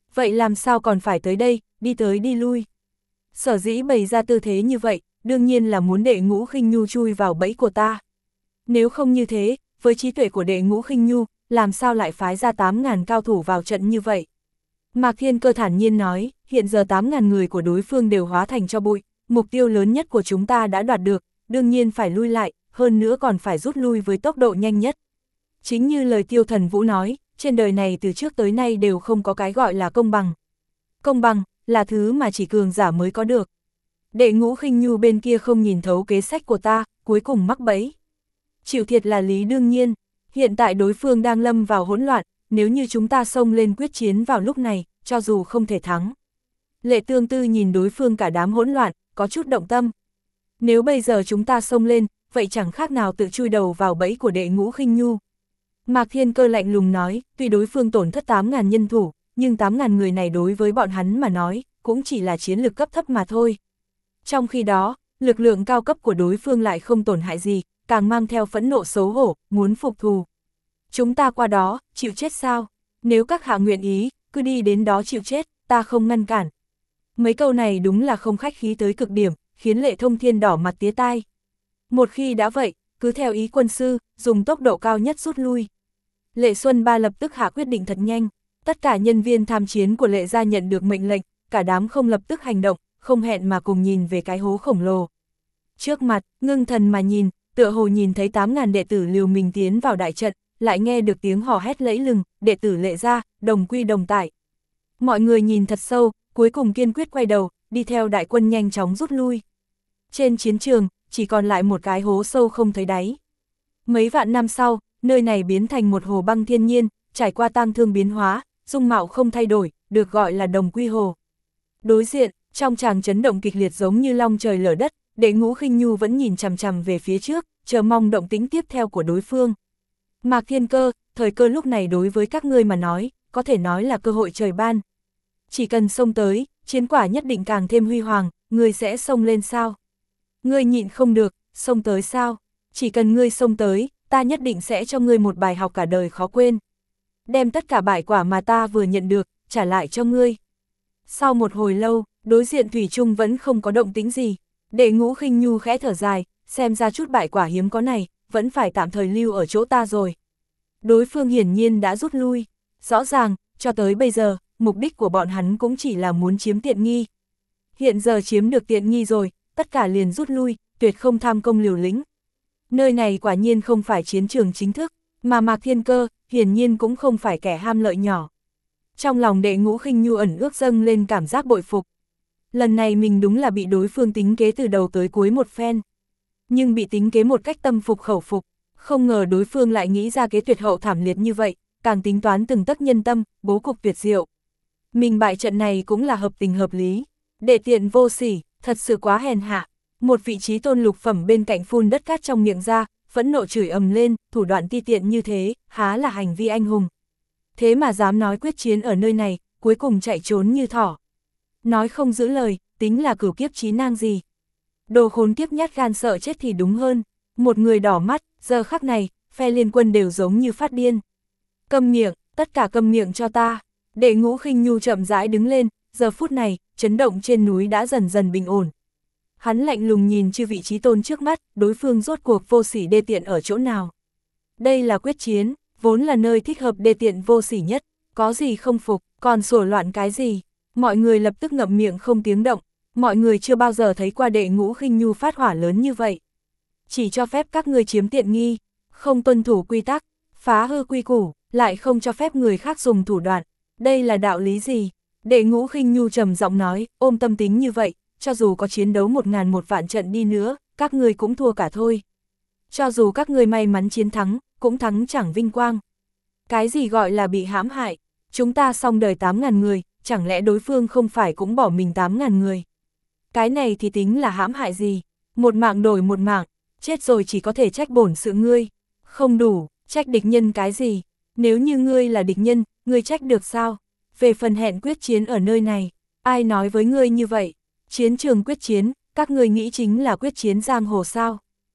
Vậy làm sao còn phải tới đây, đi tới đi lui. Sở dĩ bày ra tư thế như vậy, đương nhiên là muốn Đệ Ngũ Khinh Nhu chui vào bẫy của ta. Nếu không như thế, với trí tuệ của Đệ Ngũ Khinh Nhu, làm sao lại phái ra tám ngàn cao thủ vào trận như vậy? Mạc Thiên Cơ thản nhiên nói, hiện giờ tám ngàn người của đối phương đều hóa thành cho bụi, mục tiêu lớn nhất của chúng ta đã đoạt được, đương nhiên phải lui lại, hơn nữa còn phải rút lui với tốc độ nhanh nhất. Chính như lời Tiêu Thần Vũ nói, trên đời này từ trước tới nay đều không có cái gọi là công bằng. Công bằng là thứ mà chỉ cường giả mới có được. Đệ Ngũ Khinh Nhu bên kia không nhìn thấu kế sách của ta, cuối cùng mắc bẫy. Chịu thiệt là lý đương nhiên, hiện tại đối phương đang lâm vào hỗn loạn, nếu như chúng ta xông lên quyết chiến vào lúc này, cho dù không thể thắng. Lệ Tương Tư nhìn đối phương cả đám hỗn loạn, có chút động tâm. Nếu bây giờ chúng ta xông lên, vậy chẳng khác nào tự chui đầu vào bẫy của Đệ Ngũ Khinh Nhu. Mạc Thiên Cơ lạnh lùng nói, tuy đối phương tổn thất tám ngàn nhân thủ, nhưng tám ngàn người này đối với bọn hắn mà nói, cũng chỉ là chiến lược cấp thấp mà thôi. Trong khi đó, lực lượng cao cấp của đối phương lại không tổn hại gì, càng mang theo phẫn nộ xấu hổ, muốn phục thù. Chúng ta qua đó, chịu chết sao? Nếu các hạ nguyện ý, cứ đi đến đó chịu chết, ta không ngăn cản. Mấy câu này đúng là không khách khí tới cực điểm, khiến Lệ Thông Thiên đỏ mặt tía tai. Một khi đã vậy, cứ theo ý quân sư, dùng tốc độ cao nhất rút lui. Lệ Xuân Ba lập tức hạ quyết định thật nhanh, tất cả nhân viên tham chiến của Lệ gia nhận được mệnh lệnh, cả đám không lập tức hành động, không hẹn mà cùng nhìn về cái hố khổng lồ. Trước mặt, ngưng thần mà nhìn, tựa hồ nhìn thấy tám ngàn đệ tử liều mình tiến vào đại trận, lại nghe được tiếng hò hét lẫy lừng, đệ tử Lệ gia, đồng quy đồng tải. Mọi người nhìn thật sâu, cuối cùng kiên quyết quay đầu, đi theo đại quân nhanh chóng rút lui. Trên chiến trường, chỉ còn lại một cái hố sâu không thấy đáy. Mấy vạn năm sau, nơi này biến thành một hồ băng thiên nhiên, trải qua tang thương biến hóa, dung mạo không thay đổi, được gọi là Đồng Quy Hồ. Đối diện, trong tràng chấn động kịch liệt giống như long trời lở đất, Đệ Ngũ Khinh Nhu vẫn nhìn chằm chằm về phía trước, chờ mong động tĩnh tiếp theo của đối phương. Mạc Thiên Cơ, thời cơ lúc này đối với các ngươi mà nói, có thể nói là cơ hội trời ban. Chỉ cần xông tới, chiến quả nhất định càng thêm huy hoàng, ngươi sẽ xông lên sao? Ngươi nhịn không được, xông tới sao? Chỉ cần ngươi xông tới, ta nhất định sẽ cho ngươi một bài học cả đời khó quên. Đem tất cả bại quả mà ta vừa nhận được, trả lại cho ngươi. Sau một hồi lâu, đối diện thủy chung vẫn không có động tĩnh gì. Đệ Ngũ Khinh Nhu khẽ thở dài, xem ra chút bại quả hiếm có này, vẫn phải tạm thời lưu ở chỗ ta rồi. Đối phương hiển nhiên đã rút lui. Rõ ràng, cho tới bây giờ, mục đích của bọn hắn cũng chỉ là muốn chiếm tiện nghi. Hiện giờ chiếm được tiện nghi rồi, tất cả liền rút lui, tuyệt không tham công liều lĩnh. Nơi này quả nhiên không phải chiến trường chính thức, mà Mạc Thiên Cơ, hiển nhiên cũng không phải kẻ ham lợi nhỏ. Trong lòng Đệ Ngũ Khinh Nhu ẩn ước dâng lên cảm giác bội phục. Lần này mình đúng là bị đối phương tính kế từ đầu tới cuối một phen. Nhưng bị tính kế một cách tâm phục khẩu phục, không ngờ đối phương lại nghĩ ra kế tuyệt hậu thảm liệt như vậy, càng tính toán từng tấc nhân tâm, bố cục tuyệt diệu. Mình bại trận này cũng là hợp tình hợp lý. Đệ tiện vô sỉ, thật sự quá hèn hạ. Một vị trí tôn lục phẩm bên cạnh phun đất cát trong miệng ra, phẫn nộ chửi ầm lên, thủ đoạn ti tiện như thế, há là hành vi anh hùng. Thế mà dám nói quyết chiến ở nơi này, cuối cùng chạy trốn như thỏ. Nói không giữ lời, tính là cửu kiếp chí nang gì. Đồ khốn kiếp nhát gan sợ chết thì đúng hơn. Một người đỏ mắt, giờ khắc này, phe liên quân đều giống như phát điên. Câm miệng, tất cả câm miệng cho ta. Đệ Ngũ Khinh Nhu chậm rãi đứng lên, giờ phút này, chấn động trên núi đã dần dần bình ổn. Hắn lạnh lùng nhìn chư vị trí tôn trước mắt, đối phương rốt cuộc vô sỉ đê tiện ở chỗ nào. Đây là quyết chiến, vốn là nơi thích hợp đê tiện vô sỉ nhất, có gì không phục, còn sủa loạn cái gì. Mọi người lập tức ngậm miệng không tiếng động, mọi người chưa bao giờ thấy qua Đệ Ngũ Khinh Nhu phát hỏa lớn như vậy. Chỉ cho phép các ngươi chiếm tiện nghi, không tuân thủ quy tắc, phá hư quy củ, lại không cho phép người khác dùng thủ đoạn. Đây là đạo lý gì? Đệ Ngũ Khinh Nhu trầm giọng nói, ôm tâm tính như vậy, cho dù có chiến đấu một ngàn một vạn trận đi nữa, các ngươi cũng thua cả thôi. Cho dù các ngươi may mắn chiến thắng, cũng thắng chẳng vinh quang. Cái gì gọi là bị hãm hại? Chúng ta xong đời tám ngàn người, chẳng lẽ đối phương không phải cũng bỏ mình tám ngàn người? Cái này thì tính là hãm hại gì? Một mạng đổi một mạng, chết rồi chỉ có thể trách bổn sự ngươi. Không đủ, trách địch nhân cái gì? Nếu như ngươi là địch nhân, ngươi trách được sao? Về phần hẹn quyết chiến ở nơi này, ai nói với ngươi như vậy? Chiến trường quyết chiến, các ngươi nghĩ chính là quyết chiến giang hồ sao?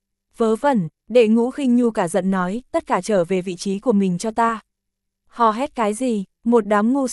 Vớ vẩn, Đệ Ngũ Khinh Nhu cả giận nói, tất cả trở về vị trí của mình cho ta. Hò hét cái gì, một đám ngu xuẩn,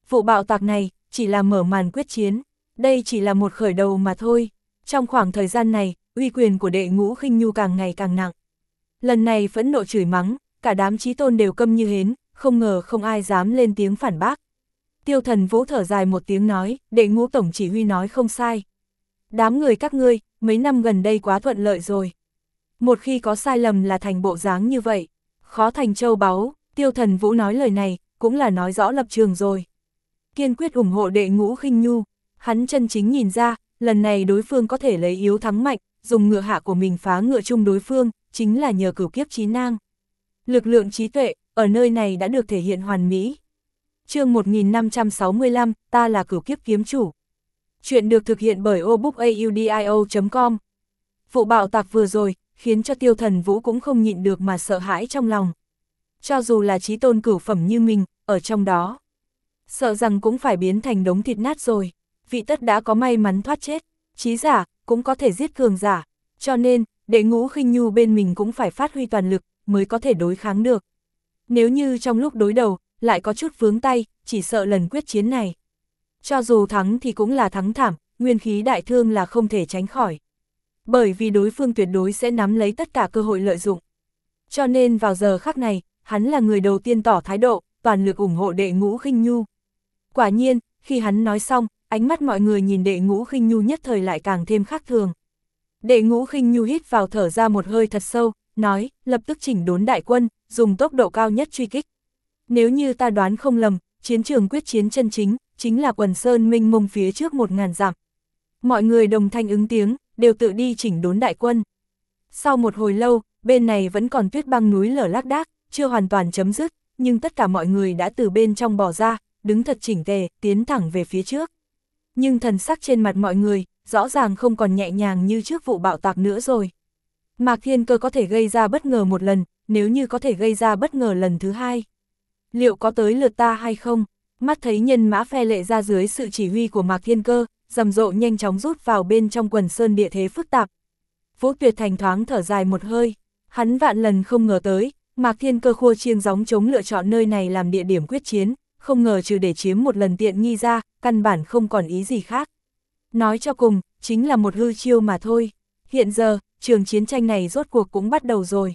Vụ bạo tạc này, chỉ là mở màn quyết chiến, đây chỉ là một khởi đầu mà thôi. Trong khoảng thời gian này, uy quyền của Đệ Ngũ Khinh Nhu càng ngày càng nặng. Lần này phẫn nộ chửi mắng, cả đám chí tôn đều câm như hến, không ngờ không ai dám lên tiếng phản bác. Tiêu Thần Vũ thở dài một tiếng nói, Đệ Ngũ tổng chỉ huy nói không sai. Đám người các ngươi, mấy năm gần đây quá thuận lợi rồi. Một khi có sai lầm là thành bộ dáng như vậy, khó thành châu báu. Tiêu Thần Vũ nói lời này, cũng là nói rõ lập trường rồi. Kiên quyết ủng hộ Đệ Ngũ Khinh Nhu, hắn chân chính nhìn ra, lần này đối phương có thể lấy yếu thắng mạnh, dùng ngựa hạ của mình phá ngựa chung đối phương, chính là nhờ cửu kiếp chí nang. Lực lượng trí tuệ, ở nơi này đã được thể hiện hoàn mỹ. Chương một nghìn năm trăm sáu mươi lăm, ta là cửu kiếp kiếm chủ. Chuyện được thực hiện bởi obookaudio chấm com. Vụ bạo tạc vừa rồi, khiến cho Tiêu Thần Vũ cũng không nhịn được mà sợ hãi trong lòng. Cho dù là chí tôn cửu phẩm như mình, ở trong đó, sợ rằng cũng phải biến thành đống thịt nát rồi. Vị tất đã có may mắn thoát chết, chí giả, cũng có thể giết cường giả. Cho nên, Đệ Ngũ Khinh Nhu bên mình cũng phải phát huy toàn lực, mới có thể đối kháng được. Nếu như trong lúc đối đầu, lại có chút vướng tay, chỉ sợ lần quyết chiến này. Cho dù thắng thì cũng là thắng thảm, nguyên khí đại thương là không thể tránh khỏi. Bởi vì đối phương tuyệt đối sẽ nắm lấy tất cả cơ hội lợi dụng. Cho nên vào giờ khắc này, hắn là người đầu tiên tỏ thái độ, toàn lực ủng hộ Đệ Ngũ Khinh Nhu. Quả nhiên, khi hắn nói xong, ánh mắt mọi người nhìn Đệ Ngũ Khinh Nhu nhất thời lại càng thêm khác thường. Đệ Ngũ Khinh Nhu hít vào thở ra một hơi thật sâu, nói, lập tức chỉnh đốn đại quân, dùng tốc độ cao nhất truy kích. Nếu như ta đoán không lầm, chiến trường quyết chiến chân chính, chính là quần sơn mênh mông phía trước một ngàn dặm. Mọi người đồng thanh ứng tiếng, đều tự đi chỉnh đốn đại quân. Sau một hồi lâu, bên này vẫn còn tuyết băng núi lở lác đác, chưa hoàn toàn chấm dứt, nhưng tất cả mọi người đã từ bên trong bỏ ra, đứng thật chỉnh tề, tiến thẳng về phía trước. Nhưng thần sắc trên mặt mọi người, rõ ràng không còn nhẹ nhàng như trước vụ bạo tạc nữa rồi. Mạc Thiên Cơ có thể gây ra bất ngờ một lần, nếu như có thể gây ra bất ngờ lần thứ hai. Liệu có tới lượt ta hay không? Mắt thấy nhân mã phe lệ ra dưới sự chỉ huy của Mạc Thiên Cơ, rầm rộ nhanh chóng rút vào bên trong quần sơn địa thế phức tạp. Vũ Tuyệt Thành thoáng thở dài một hơi, hắn vạn lần không ngờ tới, Mạc Thiên Cơ khua chiêng gióng trống lựa chọn nơi này làm địa điểm quyết chiến, không ngờ trừ để chiếm một lần tiện nghi ra, căn bản không còn ý gì khác. Nói cho cùng, chính là một hư chiêu mà thôi. Hiện giờ, trường chiến tranh này rốt cuộc cũng bắt đầu rồi.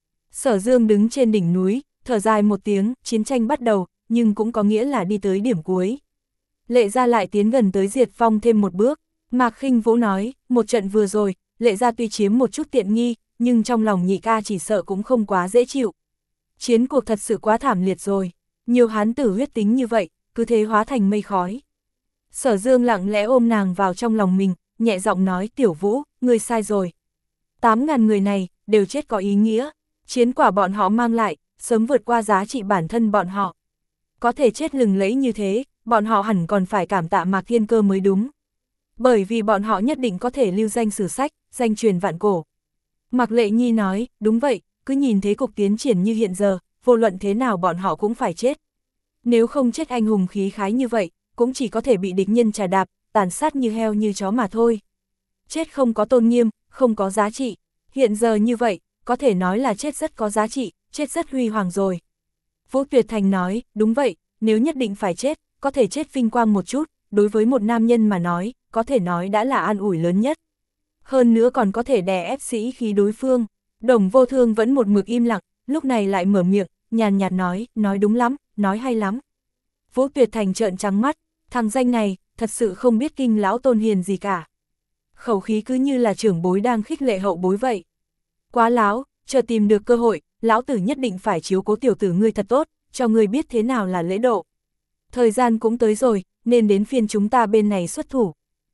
Sở Dương đứng trên đỉnh núi, thở dài một tiếng, chiến tranh bắt đầu, nhưng cũng có nghĩa là đi tới điểm cuối. Lệ Gia lại tiến gần tới diệt vong thêm một bước. Mạc Khinh Vũ nói, một trận vừa rồi, Lệ Gia tuy chiếm một chút tiện nghi, nhưng trong lòng nhị ca chỉ sợ cũng không quá dễ chịu. Chiến cuộc thật sự quá thảm liệt rồi, nhiều hán tử huyết tính như vậy, cứ thế hóa thành mây khói. Sở Dương lặng lẽ ôm nàng vào trong lòng mình, nhẹ giọng nói, Tiểu Vũ, ngươi sai rồi. Tám ngàn người này, đều chết có ý nghĩa, chiến quả bọn họ mang lại, sớm vượt qua giá trị bản thân bọn họ. Có thể chết lừng lẫy như thế, bọn họ hẳn còn phải cảm tạ Mạc Thiên Cơ mới đúng. Bởi vì bọn họ nhất định có thể lưu danh sử sách, danh truyền vạn cổ. Mạc Lệ Nhi nói, đúng vậy, cứ nhìn thế cục tiến triển như hiện giờ, vô luận thế nào bọn họ cũng phải chết. Nếu không chết anh hùng khí khái như vậy, cũng chỉ có thể bị địch nhân trà đạp, tàn sát như heo như chó mà thôi. Chết không có tôn nghiêm, không có giá trị. Hiện giờ như vậy, có thể nói là chết rất có giá trị, chết rất huy hoàng rồi. Vũ Tuyệt Thành nói, đúng vậy, nếu nhất định phải chết, có thể chết vinh quang một chút, đối với một nam nhân mà nói, có thể nói đã là an ủi lớn nhất. Hơn nữa còn có thể đè ép sĩ khí đối phương. Đồng Vô Thương vẫn một mực im lặng, lúc này lại mở miệng, nhàn nhạt nói, nói đúng lắm, nói hay lắm. Vũ Tuyệt Thành trợn trắng mắt, thằng danh này, thật sự không biết kinh lão tôn hiền gì cả. Khẩu khí cứ như là trưởng bối đang khích lệ hậu bối vậy. Quá láo, chờ tìm được cơ hội, lão tử nhất định phải chiếu cố tiểu tử ngươi thật tốt, cho ngươi biết thế nào là lễ độ. Thời gian cũng tới rồi, nên đến phiên chúng ta bên này xuất thủ.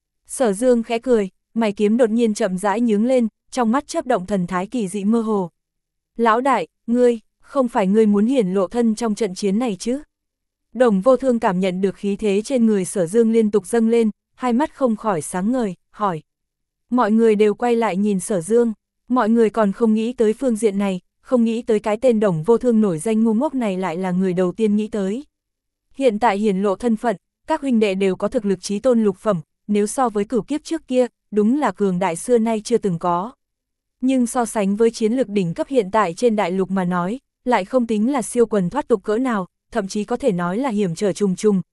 Sở Dương khẽ cười, mày kiếm đột nhiên chậm rãi nhướng lên, trong mắt chớp động thần thái kỳ dị mơ hồ. Lão đại, ngươi, không phải ngươi muốn hiển lộ thân trong trận chiến này chứ? Đồng Vô Thương cảm nhận được khí thế trên người Sở Dương liên tục dâng lên, hai mắt không khỏi sáng ngời, hỏi. Mọi người đều quay lại nhìn Sở Dương, mọi người còn không nghĩ tới phương diện này, không nghĩ tới cái tên Đồng Vô Thương nổi danh ngu ngốc này lại là người đầu tiên nghĩ tới. Hiện tại hiển lộ thân phận, các huynh đệ đều có thực lực chí tôn lục phẩm, nếu so với cửu kiếp trước kia, đúng là cường đại xưa nay chưa từng có. Nhưng so sánh với chiến lược đỉnh cấp hiện tại trên đại lục mà nói, lại không tính là siêu quần thoát tục cỡ nào, thậm chí có thể nói là hiểm trở trùng trùng,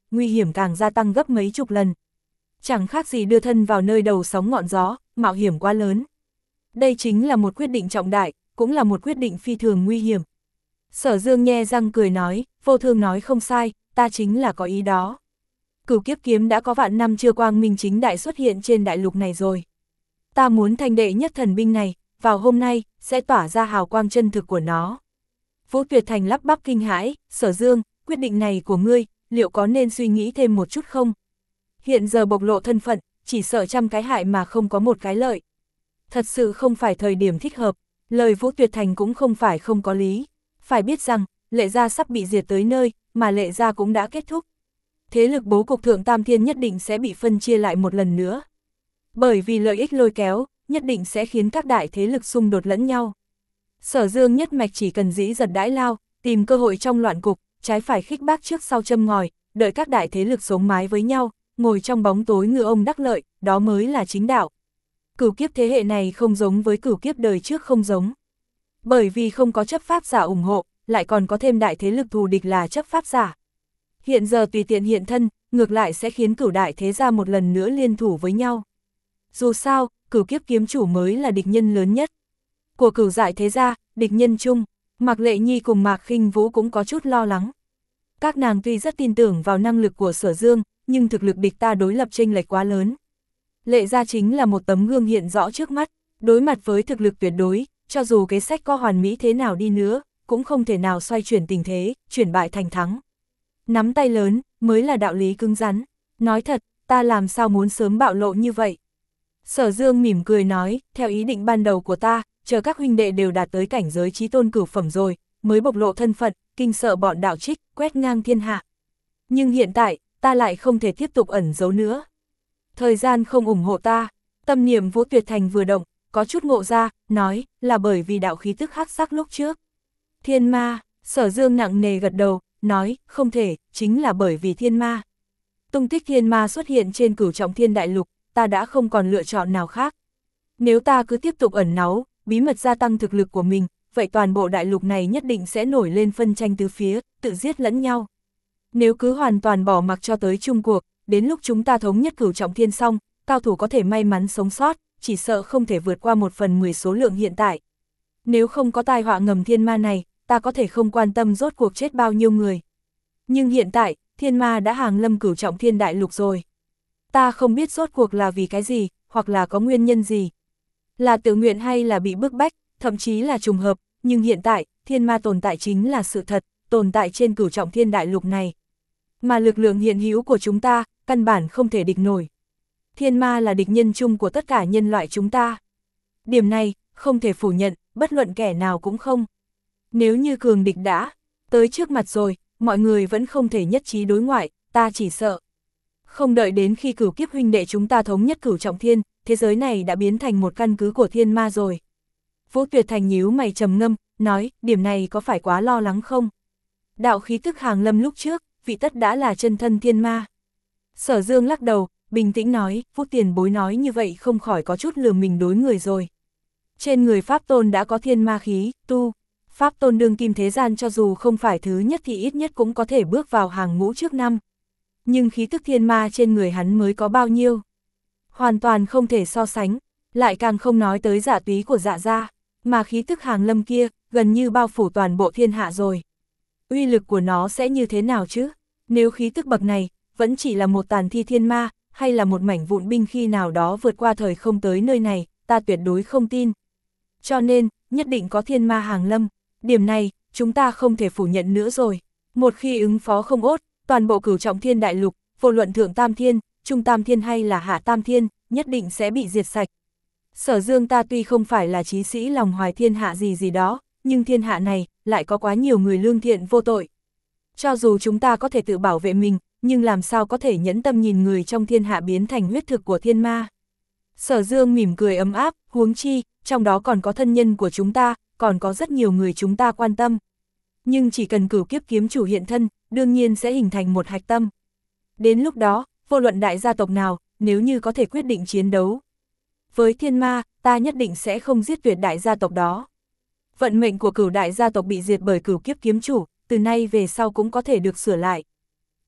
nguy hiểm càng gia tăng gấp mấy chục lần. Chẳng khác gì đưa thân vào nơi đầu sóng ngọn gió, mạo hiểm quá lớn. Đây chính là một quyết định trọng đại, cũng là một quyết định phi thường nguy hiểm. Sở Dương nhe răng cười nói, Vô Thương nói không sai, ta chính là có ý đó. Cửu kiếp kiếm đã có vạn năm chưa quang minh chính đại xuất hiện trên đại lục này rồi. Ta muốn thành đệ nhất thần binh này, vào hôm nay, sẽ tỏa ra hào quang chân thực của nó. Vũ Tuyệt Thành lắp bắp kinh hãi, Sở Dương, quyết định này của ngươi, liệu có nên suy nghĩ thêm một chút không? Hiện giờ bộc lộ thân phận, chỉ sợ trăm cái hại mà không có một cái lợi. Thật sự không phải thời điểm thích hợp, lời Vũ Tuyệt Thành cũng không phải không có lý. Phải biết rằng, Lệ Gia sắp bị diệt tới nơi, mà Lệ Gia cũng đã kết thúc. Thế lực bố cục Thượng Tam Thiên nhất định sẽ bị phân chia lại một lần nữa. Bởi vì lợi ích lôi kéo, nhất định sẽ khiến các đại thế lực xung đột lẫn nhau. Sở Dương nhất mạch chỉ cần dĩ giật đãi lao, tìm cơ hội trong loạn cục, trái phải khích bác trước sau châm ngòi, đợi các đại thế lực sống mái với nhau, ngồi trong bóng tối ngựa ông đắc lợi, đó mới là chính đạo. Cửu kiếp thế hệ này không giống với cửu kiếp đời trước không giống. Bởi vì không có chấp pháp giả ủng hộ, lại còn có thêm đại thế lực thù địch là chấp pháp giả. Hiện giờ tùy tiện hiện thân, ngược lại sẽ khiến cửu đại thế gia một lần nữa liên thủ với nhau. Dù sao, cửu kiếp kiếm chủ mới là địch nhân lớn nhất. Của cửu giải thế gia, địch nhân chung, Mạc Lệ Nhi cùng Mạc Khinh Vũ cũng có chút lo lắng. Các nàng tuy rất tin tưởng vào năng lực của Sở Dương, nhưng thực lực địch ta đối lập chênh lệch quá lớn. Lệ Gia chính là một tấm gương hiện rõ trước mắt, đối mặt với thực lực tuyệt đối, cho dù kế sách có hoàn mỹ thế nào đi nữa, cũng không thể nào xoay chuyển tình thế, chuyển bại thành thắng. Nắm tay lớn, mới là đạo lý cứng rắn. Nói thật, ta làm sao muốn sớm bạo lộ như vậy? Sở Dương mỉm cười nói, theo ý định ban đầu của ta, chờ các huynh đệ đều đạt tới cảnh giới chí tôn cửu phẩm rồi, mới bộc lộ thân phận, kinh sợ bọn đạo trích, quét ngang thiên hạ. Nhưng hiện tại, ta lại không thể tiếp tục ẩn giấu nữa. Thời gian không ủng hộ ta, tâm niệm Vũ Tuyệt Thành vừa động, có chút ngộ ra, nói, là bởi vì đạo khí tức hắc sắc lúc trước. Thiên ma, Sở Dương nặng nề gật đầu, nói, không thể, chính là bởi vì thiên ma. Tung tích thiên ma xuất hiện trên cửu trọng thiên đại lục, ta đã không còn lựa chọn nào khác. Nếu ta cứ tiếp tục ẩn náu, bí mật gia tăng thực lực của mình, vậy toàn bộ đại lục này nhất định sẽ nổi lên phân tranh tứ phía, tự giết lẫn nhau. Nếu cứ hoàn toàn bỏ mặc cho tới chung cuộc, đến lúc chúng ta thống nhất cửu trọng thiên xong, cao thủ có thể may mắn sống sót, chỉ sợ không thể vượt qua một phần mười số lượng hiện tại. Nếu không có tai họa ngầm thiên ma này, ta có thể không quan tâm rốt cuộc chết bao nhiêu người. Nhưng hiện tại, thiên ma đã hàng lâm cửu trọng thiên đại lục rồi. Ta không biết rốt cuộc là vì cái gì, hoặc là có nguyên nhân gì. Là tự nguyện hay là bị bức bách, thậm chí là trùng hợp, nhưng hiện tại, thiên ma tồn tại chính là sự thật, tồn tại trên cửu trọng thiên đại lục này. Mà lực lượng hiện hữu của chúng ta, căn bản không thể địch nổi. Thiên ma là địch nhân chung của tất cả nhân loại chúng ta. Điểm này, không thể phủ nhận, bất luận kẻ nào cũng không. Nếu như cường địch đã tới trước mặt rồi, mọi người vẫn không thể nhất trí đối ngoại, ta chỉ sợ. Không đợi đến khi cửu kiếp huynh đệ chúng ta thống nhất cửu trọng thiên, thế giới này đã biến thành một căn cứ của thiên ma rồi. Vũ Tuyệt Thành nhíu mày trầm ngâm, nói, điểm này có phải quá lo lắng không? Đạo khí tức hàng lâm lúc trước, vị tất đã là chân thân thiên ma. Sở Dương lắc đầu, bình tĩnh nói, Vũ tiền bối nói như vậy không khỏi có chút lừa mình đối người rồi. Trên người Pháp Tôn đã có thiên ma khí, tu. Pháp Tôn đương kim thế gian cho dù không phải thứ nhất thì ít nhất cũng có thể bước vào hàng ngũ trước năm. Nhưng khí tức thiên ma trên người hắn mới có bao nhiêu? Hoàn toàn không thể so sánh, lại càng không nói tới dạ túy của dạ gia, mà khí tức hàng lâm kia, gần như bao phủ toàn bộ thiên hạ rồi. Uy lực của nó sẽ như thế nào chứ? Nếu khí tức bậc này, vẫn chỉ là một tàn thi thiên ma, hay là một mảnh vụn binh khi nào đó vượt qua thời không tới nơi này, ta tuyệt đối không tin. Cho nên, nhất định có thiên ma hàng lâm, điểm này, chúng ta không thể phủ nhận nữa rồi. Một khi ứng phó không ốt, toàn bộ cửu trọng thiên đại lục, vô luận thượng tam thiên, trung tam thiên hay là hạ tam thiên, nhất định sẽ bị diệt sạch. Sở Dương ta tuy không phải là chí sĩ lòng hoài thiên hạ gì gì đó, nhưng thiên hạ này, lại có quá nhiều người lương thiện vô tội. Cho dù chúng ta có thể tự bảo vệ mình, nhưng làm sao có thể nhẫn tâm nhìn người trong thiên hạ biến thành huyết thực của thiên ma. Sở Dương mỉm cười ấm áp, huống chi, trong đó còn có thân nhân của chúng ta, còn có rất nhiều người chúng ta quan tâm. Nhưng chỉ cần cửu kiếp kiếm chủ hiện thân, đương nhiên sẽ hình thành một hạch tâm. Đến lúc đó, vô luận đại gia tộc nào, nếu như có thể quyết định chiến đấu với thiên ma, ta nhất định sẽ không giết tuyệt đại gia tộc đó. Vận mệnh của cửu đại gia tộc bị diệt bởi cửu kiếp kiếm chủ, từ nay về sau cũng có thể được sửa lại.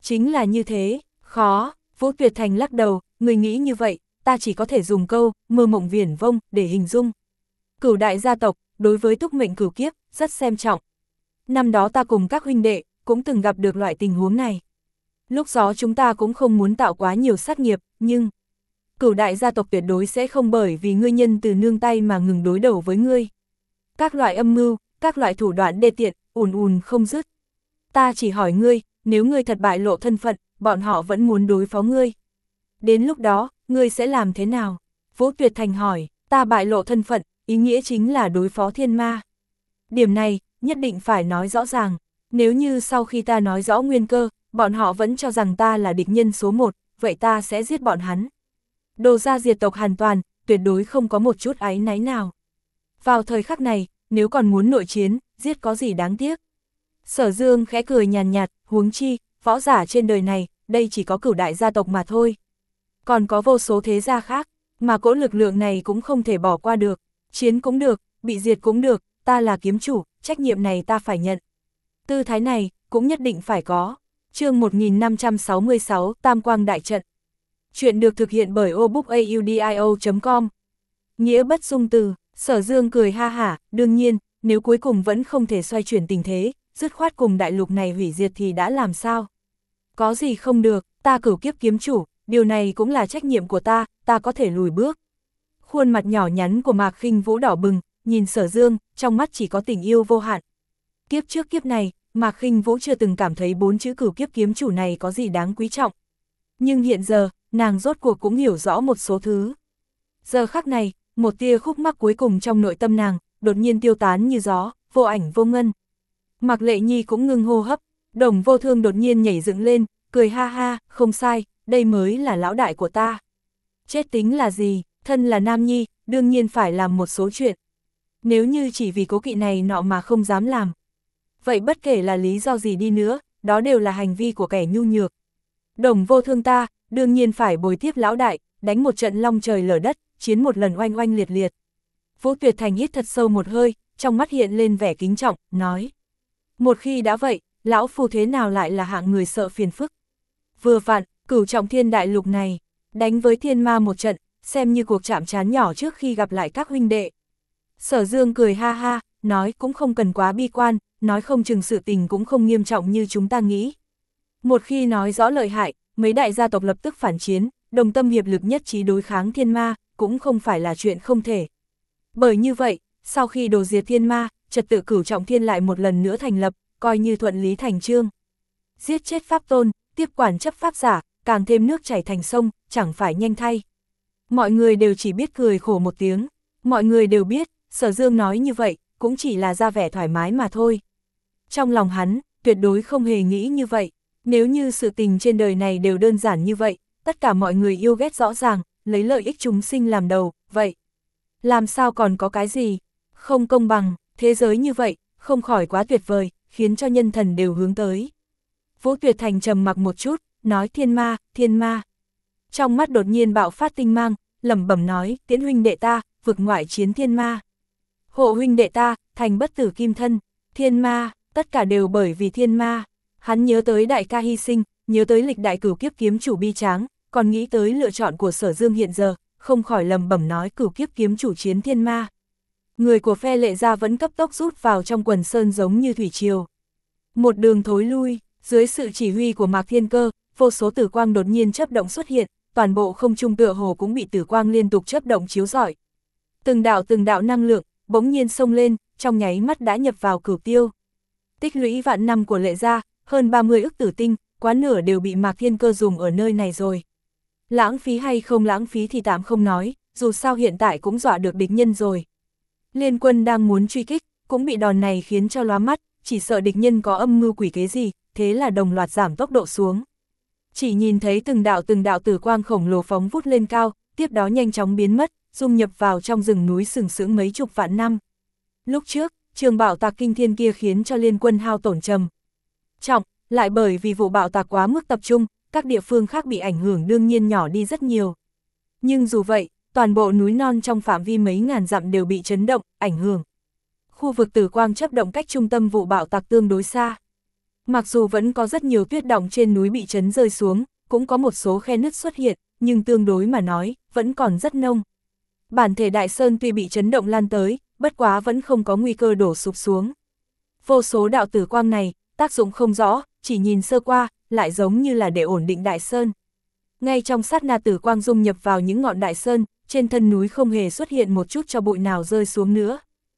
Chính là như thế, khó, Vũ Tuyệt Thành lắc đầu, người nghĩ như vậy, ta chỉ có thể dùng câu, mơ mộng viển vông, để hình dung. Cửu đại gia tộc, đối với túc mệnh cửu kiếp, rất xem trọng. Năm đó ta cùng các huynh đệ, cũng từng gặp được loại tình huống này. Lúc đó chúng ta cũng không muốn tạo quá nhiều sát nghiệp, nhưng cửu đại gia tộc tuyệt đối sẽ không bởi vì ngươi nhân từ nương tay mà ngừng đối đầu với ngươi. Các loại âm mưu, các loại thủ đoạn đê tiện, ùn ùn không dứt. Ta chỉ hỏi ngươi, nếu ngươi thật bại lộ thân phận, bọn họ vẫn muốn đối phó ngươi. Đến lúc đó, ngươi sẽ làm thế nào? Vũ Tuyệt Thành hỏi, ta bại lộ thân phận, ý nghĩa chính là đối phó thiên ma. Điểm này, nhất định phải nói rõ ràng. Nếu như sau khi ta nói rõ nguyên cơ, bọn họ vẫn cho rằng ta là địch nhân số một, vậy ta sẽ giết bọn hắn. Đồ ra diệt tộc hoàn toàn, tuyệt đối không có một chút áy náy nào. Vào thời khắc này, nếu còn muốn nội chiến, giết có gì đáng tiếc. Sở Dương khẽ cười nhàn nhạt, huống chi, võ giả trên đời này, đây chỉ có cửu đại gia tộc mà thôi. Còn có vô số thế gia khác, mà cỗ lực lượng này cũng không thể bỏ qua được. Chiến cũng được, bị diệt cũng được, ta là kiếm chủ, trách nhiệm này ta phải nhận. Tư thái này, cũng nhất định phải có. Chương một nghìn năm trăm sáu mươi sáu, Tam Quang Đại Trận. Chuyện được thực hiện bởi obookaudio chấm com. Nghĩa bất dung từ, Sở Dương cười ha hả, đương nhiên, nếu cuối cùng vẫn không thể xoay chuyển tình thế, dứt khoát cùng đại lục này hủy diệt thì đã làm sao? Có gì không được, ta cửu kiếp kiếm chủ, điều này cũng là trách nhiệm của ta, ta có thể lùi bước. Khuôn mặt nhỏ nhắn của Mạc Khinh Vũ đỏ bừng, nhìn Sở Dương, trong mắt chỉ có tình yêu vô hạn. Kiếp trước kiếp này, Mạc Khinh Vũ chưa từng cảm thấy bốn chữ cửu kiếp kiếm chủ này có gì đáng quý trọng. Nhưng hiện giờ, nàng rốt cuộc cũng hiểu rõ một số thứ. Giờ khắc này, một tia khúc mắc cuối cùng trong nội tâm nàng, đột nhiên tiêu tán như gió, vô ảnh vô ngân. Mạc Lệ Nhi cũng ngưng hô hấp, Đồng Vô Thương đột nhiên nhảy dựng lên, cười ha ha, không sai, đây mới là lão đại của ta. Chết tính là gì, thân là nam nhi, đương nhiên phải làm một số chuyện. Nếu như chỉ vì cố kỵ này nọ mà không dám làm. Vậy bất kể là lý do gì đi nữa, đó đều là hành vi của kẻ nhu nhược. Đồng Vô Thương ta, đương nhiên phải bồi tiếp lão đại, đánh một trận long trời lở đất, chiến một lần oanh oanh liệt liệt. Vũ Tuyệt Thành hít thật sâu một hơi, trong mắt hiện lên vẻ kính trọng, nói. Một khi đã vậy, lão phu thế nào lại là hạng người sợ phiền phức. Vừa vặn, cửu trọng thiên đại lục này, đánh với thiên ma một trận, xem như cuộc chạm trán nhỏ trước khi gặp lại các huynh đệ. Sở Dương cười ha ha, nói cũng không cần quá bi quan, nói không chừng sự tình cũng không nghiêm trọng như chúng ta nghĩ. Một khi nói rõ lợi hại, mấy đại gia tộc lập tức phản chiến, đồng tâm hiệp lực nhất trí đối kháng thiên ma, cũng không phải là chuyện không thể. Bởi như vậy, sau khi đồ diệt thiên ma, trật tự cửu trọng thiên lại một lần nữa thành lập, coi như thuận lý thành chương. Giết chết pháp tôn, tiếp quản chấp pháp giả, càng thêm nước chảy thành sông, chẳng phải nhanh thay. Mọi người đều chỉ biết cười khổ một tiếng, mọi người đều biết, Sở Dương nói như vậy, cũng chỉ là ra vẻ thoải mái mà thôi. Trong lòng hắn, tuyệt đối không hề nghĩ như vậy, nếu như sự tình trên đời này đều đơn giản như vậy, tất cả mọi người yêu ghét rõ ràng, lấy lợi ích chúng sinh làm đầu, vậy. Làm sao còn có cái gì? Không công bằng, thế giới như vậy, không khỏi quá tuyệt vời, khiến cho nhân thần đều hướng tới. Vũ Tuyệt Thành trầm mặc một chút, nói thiên ma, thiên ma. Trong mắt đột nhiên bạo phát tinh mang, lẩm bẩm nói, Tiễn huynh đệ ta, vực ngoại chiến thiên ma. Hộ huynh đệ ta, thành bất tử kim thân, thiên ma, tất cả đều bởi vì thiên ma. Hắn nhớ tới đại ca hy sinh, nhớ tới lịch đại cửu kiếp kiếm chủ bi tráng, còn nghĩ tới lựa chọn của Sở Dương hiện giờ, không khỏi lẩm bẩm nói cửu kiếp kiếm chủ chiến thiên ma. Người của phe Lệ gia vẫn cấp tốc rút vào trong quần sơn giống như thủy triều. Một đường thối lui, dưới sự chỉ huy của Mạc Thiên Cơ, vô số tử quang đột nhiên chớp động xuất hiện, toàn bộ không trung tựa hồ cũng bị tử quang liên tục chớp động chiếu rọi. Từng đạo từng đạo năng lượng bỗng nhiên xông lên, trong nháy mắt đã nhập vào cửu tiêu. Tích lũy vạn năm của Lệ gia, hơn ba mươi ức tử tinh, quá nửa đều bị Mạc Thiên Cơ dùng ở nơi này rồi. Lãng phí hay không lãng phí thì tạm không nói, dù sao hiện tại cũng dọa được địch nhân rồi. Liên Quân đang muốn truy kích, cũng bị đòn này khiến cho lóa mắt, chỉ sợ địch nhân có âm mưu quỷ kế gì, thế là đồng loạt giảm tốc độ xuống. Chỉ nhìn thấy từng đạo từng đạo tử quang khổng lồ phóng vút lên cao, tiếp đó nhanh chóng biến mất, dung nhập vào trong rừng núi sừng sững mấy chục vạn năm. Lúc trước, trường bạo tạc kinh thiên kia khiến cho Liên Quân hao tổn trầm trọng, lại bởi vì vụ bạo tạc quá mức tập trung, các địa phương khác bị ảnh hưởng đương nhiên nhỏ đi rất nhiều. Nhưng dù vậy, toàn bộ núi non trong phạm vi mấy ngàn dặm đều bị chấn động, ảnh hưởng. Khu vực tử quang chớp động cách trung tâm vụ bạo tạc tương đối xa. Mặc dù vẫn có rất nhiều tuyết đọng trên núi bị chấn rơi xuống, cũng có một số khe nứt xuất hiện, nhưng tương đối mà nói, vẫn còn rất nông. Bản thể Đại Sơn tuy bị chấn động lan tới, bất quá vẫn không có nguy cơ đổ sụp xuống. Vô số đạo tử quang này, tác dụng không rõ, chỉ nhìn sơ qua, lại giống như là để ổn định Đại Sơn. Ngay trong sát na tử quang dung nhập vào những ngọn Đại Sơn, trên thân núi không hề xuất hiện một chút cho bụi nào rơi xuống nữa.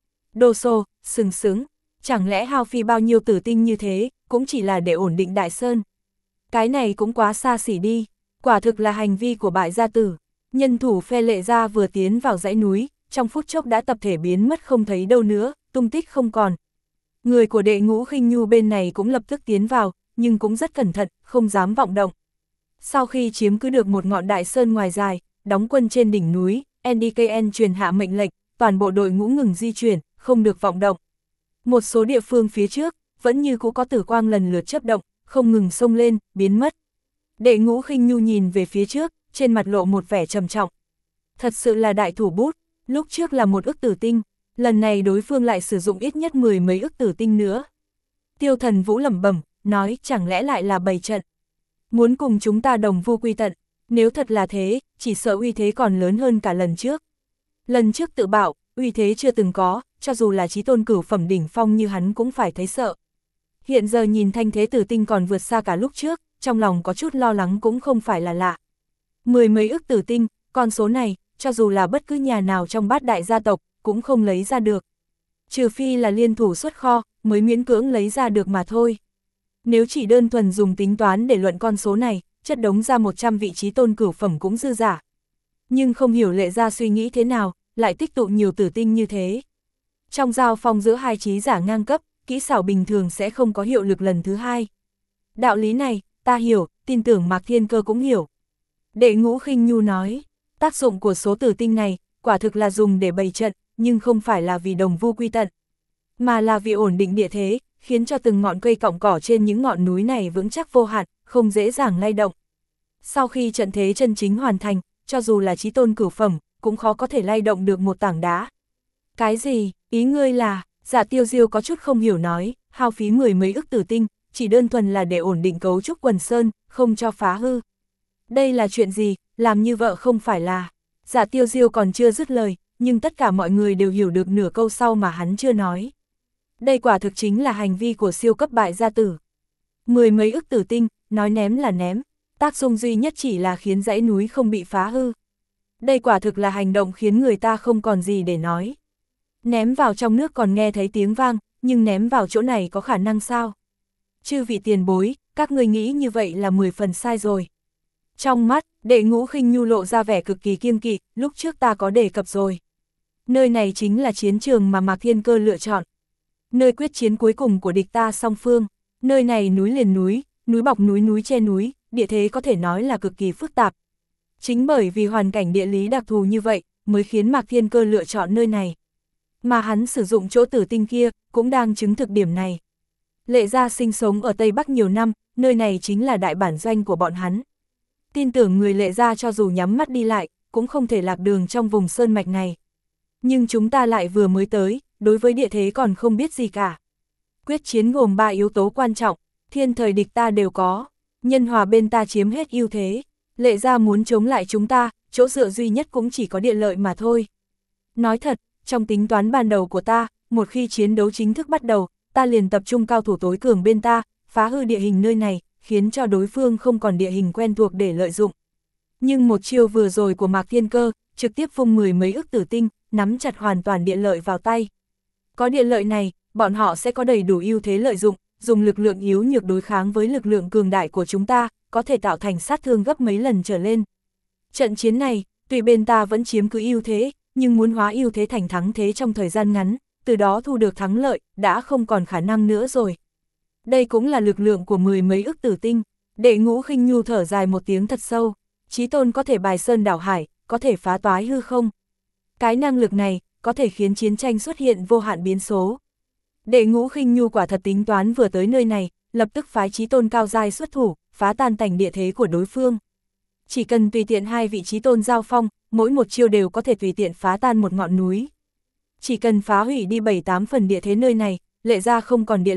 Đồ sộ, sừng sững, chẳng lẽ hao phí bao nhiêu tử tinh như thế, cũng chỉ là để ổn định Đại Sơn. Cái này cũng quá xa xỉ đi, quả thực là hành vi của bại gia tử. Nhân thủ phe Lệ gia vừa tiến vào dãy núi, trong phút chốc đã tập thể biến mất không thấy đâu nữa, tung tích không còn. Người của Đệ Ngũ Khinh Nhu bên này cũng lập tức tiến vào, nhưng cũng rất cẩn thận, không dám vọng động. Sau khi chiếm cứ được một ngọn Đại Sơn ngoài dài, đóng quân trên đỉnh núi, en đê ca en truyền hạ mệnh lệnh, toàn bộ đội ngũ ngừng di chuyển, không được vọng động. Một số địa phương phía trước, vẫn như cũ có tử quang lần lượt chớp động, không ngừng xông lên, biến mất. Đệ Ngũ Khinh Nhu nhìn về phía trước, trên mặt lộ một vẻ trầm trọng. Thật sự là đại thủ bút, lúc trước là một ức tử tinh, lần này đối phương lại sử dụng ít nhất mười mấy ức tử tinh nữa. Tiêu Thần Vũ lẩm bẩm, nói chẳng lẽ lại là bày trận. Muốn cùng chúng ta đồng vu quy tận, nếu thật là thế, chỉ sợ uy thế còn lớn hơn cả lần trước. Lần trước tự bảo, uy thế chưa từng có, cho dù là chí tôn cửu phẩm đỉnh phong như hắn cũng phải thấy sợ. Hiện giờ nhìn thanh thế tử tinh còn vượt xa cả lúc trước, trong lòng có chút lo lắng cũng không phải là lạ. Mười mấy ức tử tinh, con số này, cho dù là bất cứ nhà nào trong bát đại gia tộc, cũng không lấy ra được. Trừ phi là liên thủ xuất kho, mới miễn cưỡng lấy ra được mà thôi. Nếu chỉ đơn thuần dùng tính toán để luận con số này, chất đống ra một trăm vị trí tôn cửu phẩm cũng dư giả. Nhưng không hiểu Lệ gia suy nghĩ thế nào, lại tích tụ nhiều tử tinh như thế. Trong giao phong giữa hai trí giả ngang cấp, kỹ xảo bình thường sẽ không có hiệu lực lần thứ hai. Đạo lý này, ta hiểu, tin tưởng Mạc Thiên Cơ cũng hiểu. Đệ Ngũ Khinh Nhu nói, tác dụng của số tử tinh này, quả thực là dùng để bày trận, nhưng không phải là vì đồng vu quy tận, mà là vì ổn định địa thế, khiến cho từng ngọn cây cọng cỏ trên những ngọn núi này vững chắc vô hạn, không dễ dàng lay động. Sau khi trận thế chân chính hoàn thành, cho dù là chí tôn cửu phẩm, cũng khó có thể lay động được một tảng đá. Cái gì, ý ngươi là, Dạ Tiêu Diêu có chút không hiểu nói, hao phí mười mấy ức tử tinh, chỉ đơn thuần là để ổn định cấu trúc quần sơn, không cho phá hư. Đây là chuyện gì, làm như vợ không phải là. Dạ Tiêu Diêu còn chưa dứt lời, nhưng tất cả mọi người đều hiểu được nửa câu sau mà hắn chưa nói. Đây quả thực chính là hành vi của siêu cấp bại gia tử. Mười mấy ức tử tinh, nói ném là ném, tác dụng duy nhất chỉ là khiến dãy núi không bị phá hư. Đây quả thực là hành động khiến người ta không còn gì để nói. Ném vào trong nước còn nghe thấy tiếng vang, nhưng ném vào chỗ này có khả năng sao? Chư vị tiền bối, các người nghĩ như vậy là mười phần sai rồi. Trong mắt, Đệ Ngũ Khinh Nhu lộ ra vẻ cực kỳ kiêng kỵ, lúc trước ta có đề cập rồi. Nơi này chính là chiến trường mà Mạc Thiên Cơ lựa chọn. Nơi quyết chiến cuối cùng của địch ta song phương. Nơi này núi liền núi, núi bọc núi núi che núi, địa thế có thể nói là cực kỳ phức tạp. Chính bởi vì hoàn cảnh địa lý đặc thù như vậy, mới khiến Mạc Thiên Cơ lựa chọn nơi này. Mà hắn sử dụng chỗ tử tinh kia, cũng đang chứng thực điểm này. Lệ gia sinh sống ở Tây Bắc nhiều năm, nơi này chính là đại bản doanh của bọn hắn. Tin tưởng người Lệ gia cho dù nhắm mắt đi lại, cũng không thể lạc đường trong vùng sơn mạch này. Nhưng chúng ta lại vừa mới tới, đối với địa thế còn không biết gì cả. Quyết chiến gồm ba yếu tố quan trọng, thiên thời địch ta đều có, nhân hòa bên ta chiếm hết ưu thế. Lệ gia muốn chống lại chúng ta, chỗ dựa duy nhất cũng chỉ có địa lợi mà thôi. Nói thật, trong tính toán ban đầu của ta, một khi chiến đấu chính thức bắt đầu, ta liền tập trung cao thủ tối cường bên ta, phá hư địa hình nơi này, khiến cho đối phương không còn địa hình quen thuộc để lợi dụng. Nhưng một chiêu vừa rồi của Mạc Thiên Cơ, trực tiếp vung mười mấy ức tử tinh, nắm chặt hoàn toàn địa lợi vào tay. Có địa lợi này, bọn họ sẽ có đầy đủ ưu thế lợi dụng, dùng lực lượng yếu nhược đối kháng với lực lượng cường đại của chúng ta, có thể tạo thành sát thương gấp mấy lần trở lên. Trận chiến này, tuy bên ta vẫn chiếm cứ ưu thế, nhưng muốn hóa ưu thế thành thắng thế trong thời gian ngắn, từ đó thu được thắng lợi, đã không còn khả năng nữa rồi. Đây cũng là lực lượng của mười mấy ức tử tinh. Đệ Ngũ Khinh Nhu thở dài một tiếng thật sâu, chí tôn có thể bài sơn đảo hải, có thể phá toái hư không. Cái năng lực này, có thể khiến chiến tranh xuất hiện vô hạn biến số. Đệ Ngũ Khinh Nhu quả thật tính toán vừa tới nơi này, lập tức phái chí tôn cao giai xuất thủ, phá tan tành địa thế của đối phương. Chỉ cần tùy tiện hai vị chí tôn giao phong, mỗi một chiêu đều có thể tùy tiện phá tan một ngọn núi. Chỉ cần phá hủy đi bảy tám phần địa thế nơi này, Lệ gia không còn địa lợi,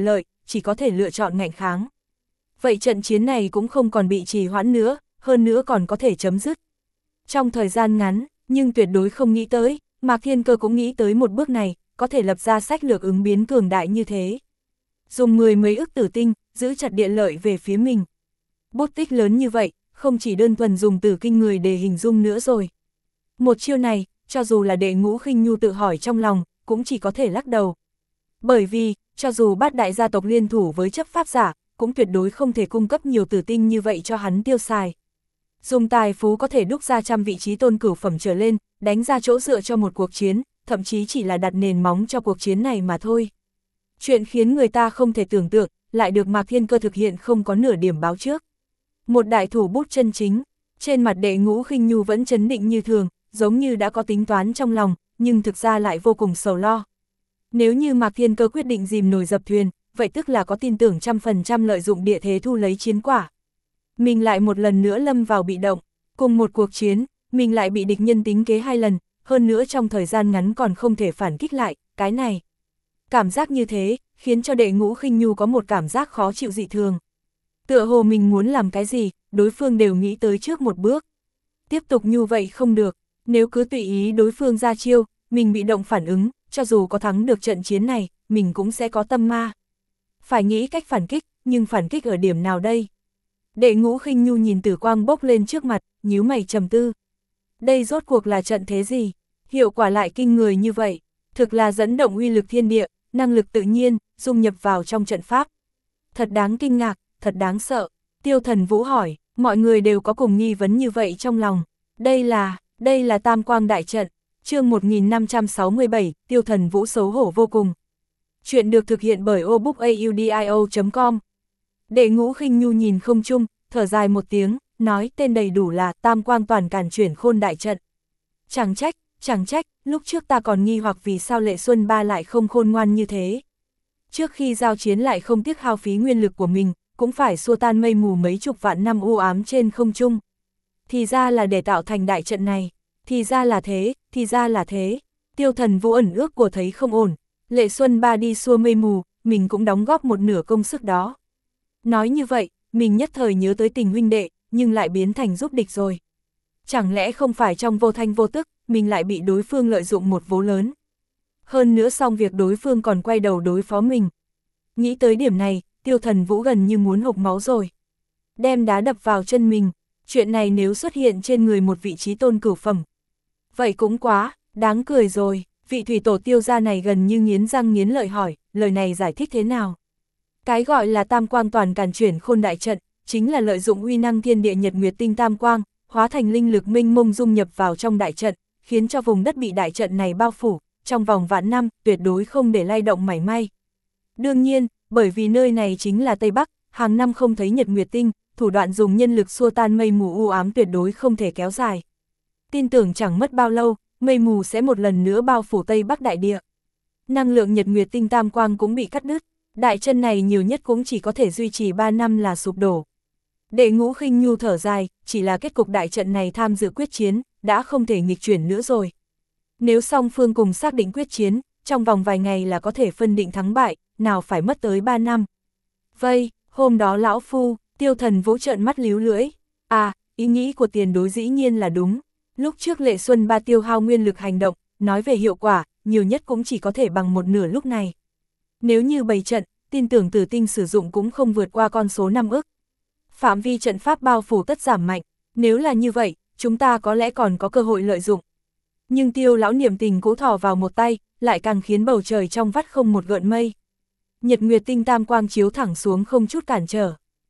chỉ có thể lựa chọn ngạnh kháng. Vậy trận chiến này cũng không còn bị trì hoãn nữa, hơn nữa còn có thể chấm dứt. Trong thời gian ngắn, nhưng tuyệt đối không nghĩ tới, Mạc Thiên Cơ cũng nghĩ tới một bước này, có thể lập ra sách lược ứng biến cường đại như thế. Dùng mười mấy ức tử tinh, giữ chặt địa lợi về phía mình. Bút tích lớn như vậy, không chỉ đơn thuần dùng từ kinh người để hình dung nữa rồi. Một chiêu này, cho dù là Đệ Ngũ Khinh Nhu tự hỏi trong lòng, cũng chỉ có thể lắc đầu. Bởi vì, cho dù bát đại gia tộc liên thủ với chấp pháp giả, cũng tuyệt đối không thể cung cấp nhiều tử tinh như vậy cho hắn tiêu xài. Dùng tài phú có thể đúc ra trăm vị trí tôn cửu phẩm trở lên, đánh ra chỗ dựa cho một cuộc chiến, thậm chí chỉ là đặt nền móng cho cuộc chiến này mà thôi. Chuyện khiến người ta không thể tưởng tượng, lại được Mạc Thiên Cơ thực hiện không có nửa điểm báo trước. Một đại thủ bút chân chính, trên mặt Đệ Ngũ Khinh Nhu vẫn trấn định như thường, giống như đã có tính toán trong lòng, nhưng thực ra lại vô cùng sầu lo. Nếu như Mạc Thiên Cơ quyết định dìm nổi dập thuyền, vậy tức là có tin tưởng trăm phần trăm lợi dụng địa thế thu lấy chiến quả. Mình lại một lần nữa lâm vào bị động, cùng một cuộc chiến, mình lại bị địch nhân tính kế hai lần, hơn nữa trong thời gian ngắn còn không thể phản kích lại, cái này. Cảm giác như thế, khiến cho Đệ Ngũ Khinh Nhu có một cảm giác khó chịu dị thường. Tựa hồ mình muốn làm cái gì, đối phương đều nghĩ tới trước một bước. Tiếp tục như vậy không được, nếu cứ tùy ý đối phương ra chiêu, mình bị động phản ứng, cho dù có thắng được trận chiến này, mình cũng sẽ có tâm ma. Phải nghĩ cách phản kích, nhưng phản kích ở điểm nào đây? Đệ Ngũ Khinh Nhu nhìn tử quang bốc lên trước mặt, nhíu mày trầm tư. Đây rốt cuộc là trận thế gì? Hiệu quả lại kinh người như vậy, thực là dẫn động uy lực thiên địa, năng lực tự nhiên, dung nhập vào trong trận pháp. Thật đáng kinh ngạc, thật đáng sợ. Tiêu Thần Vũ hỏi, mọi người đều có cùng nghi vấn như vậy trong lòng. Đây là, đây là Tam Quang Đại Trận, chương một nghìn năm trăm sáu mươi bảy, Tiêu Thần Vũ xấu hổ vô cùng. Chuyện được thực hiện bởi obookaudio chấm com. Đệ Ngũ Khinh Nhu nhìn không chung, thở dài một tiếng, nói tên đầy đủ là Tam Quang Toàn Càn Chuyển Khôn Đại Trận. Chẳng trách, chẳng trách, lúc trước ta còn nghi hoặc vì sao Lệ Xuân Ba lại không khôn ngoan như thế. Trước khi giao chiến lại không tiếc hao phí nguyên lực của mình, cũng phải xua tan mây mù mấy chục vạn năm u ám trên không trung. Thì ra là để tạo thành đại trận này, thì ra là thế, thì ra là thế. Tiêu Thần Vũ ẩn ước của thấy không ổn, Lệ Xuân Ba đi xua mây mù, mình cũng đóng góp một nửa công sức đó. Nói như vậy, mình nhất thời nhớ tới tình huynh đệ, nhưng lại biến thành giúp địch rồi. Chẳng lẽ không phải trong vô thanh vô tức, mình lại bị đối phương lợi dụng một vố lớn. Hơn nữa xong việc đối phương còn quay đầu đối phó mình. Nghĩ tới điểm này, Tiêu Thần Vũ gần như muốn hộc máu rồi. Đem đá đập vào chân mình, chuyện này nếu xuất hiện trên người một vị trí tôn cửu phẩm. Vậy cũng quá, đáng cười rồi, vị thủy tổ Tiêu gia này gần như nghiến răng nghiến lợi hỏi, lời này giải thích thế nào? Cái gọi là Tam Quang Toàn Càn Chuyển Khôn Đại Trận, chính là lợi dụng uy năng thiên địa nhật nguyệt tinh tam quang, hóa thành linh lực minh mông dung nhập vào trong đại trận, khiến cho vùng đất bị đại trận này bao phủ, trong vòng vạn năm, tuyệt đối không để lay động mảy may. Đương nhiên, bởi vì nơi này chính là Tây Bắc, hàng năm không thấy nhật nguyệt tinh, thủ đoạn dùng nhân lực xua tan mây mù u ám tuyệt đối không thể kéo dài. Tin tưởng chẳng mất bao lâu, mây mù sẽ một lần nữa bao phủ Tây Bắc đại địa. Năng lượng nhật nguyệt tinh tam quang cũng bị cắt đứt, đại trận này nhiều nhất cũng chỉ có thể duy trì ba năm là sụp đổ. Đệ Ngũ Khinh Nhu thở dài, chỉ là kết cục đại trận này tham dự quyết chiến, đã không thể nghịch chuyển nữa rồi. Nếu song phương cùng xác định quyết chiến, trong vòng vài ngày là có thể phân định thắng bại, nào phải mất tới ba năm. Vây, hôm đó lão phu, Tiêu Thần Vũ trợn mắt líu lưỡi. À, ý nghĩ của tiền đối dĩ nhiên là đúng. Lúc trước Lệ Xuân Ba tiêu hao nguyên lực hành động, nói về hiệu quả, nhiều nhất cũng chỉ có thể bằng một nửa lúc này. Nếu như bày trận, tin tưởng Tử Tinh sử dụng cũng không vượt qua con số năm ức. Phạm vi trận pháp bao phủ tất giảm mạnh, nếu là như vậy, chúng ta có lẽ còn có cơ hội lợi dụng. Nhưng Tiêu lão niệm tình cố thò vào một tay, lại càng khiến bầu trời trong vắt không một gợn mây. Nhật nguyệt tinh tam quang chiếu thẳng xuống không chút cản trở.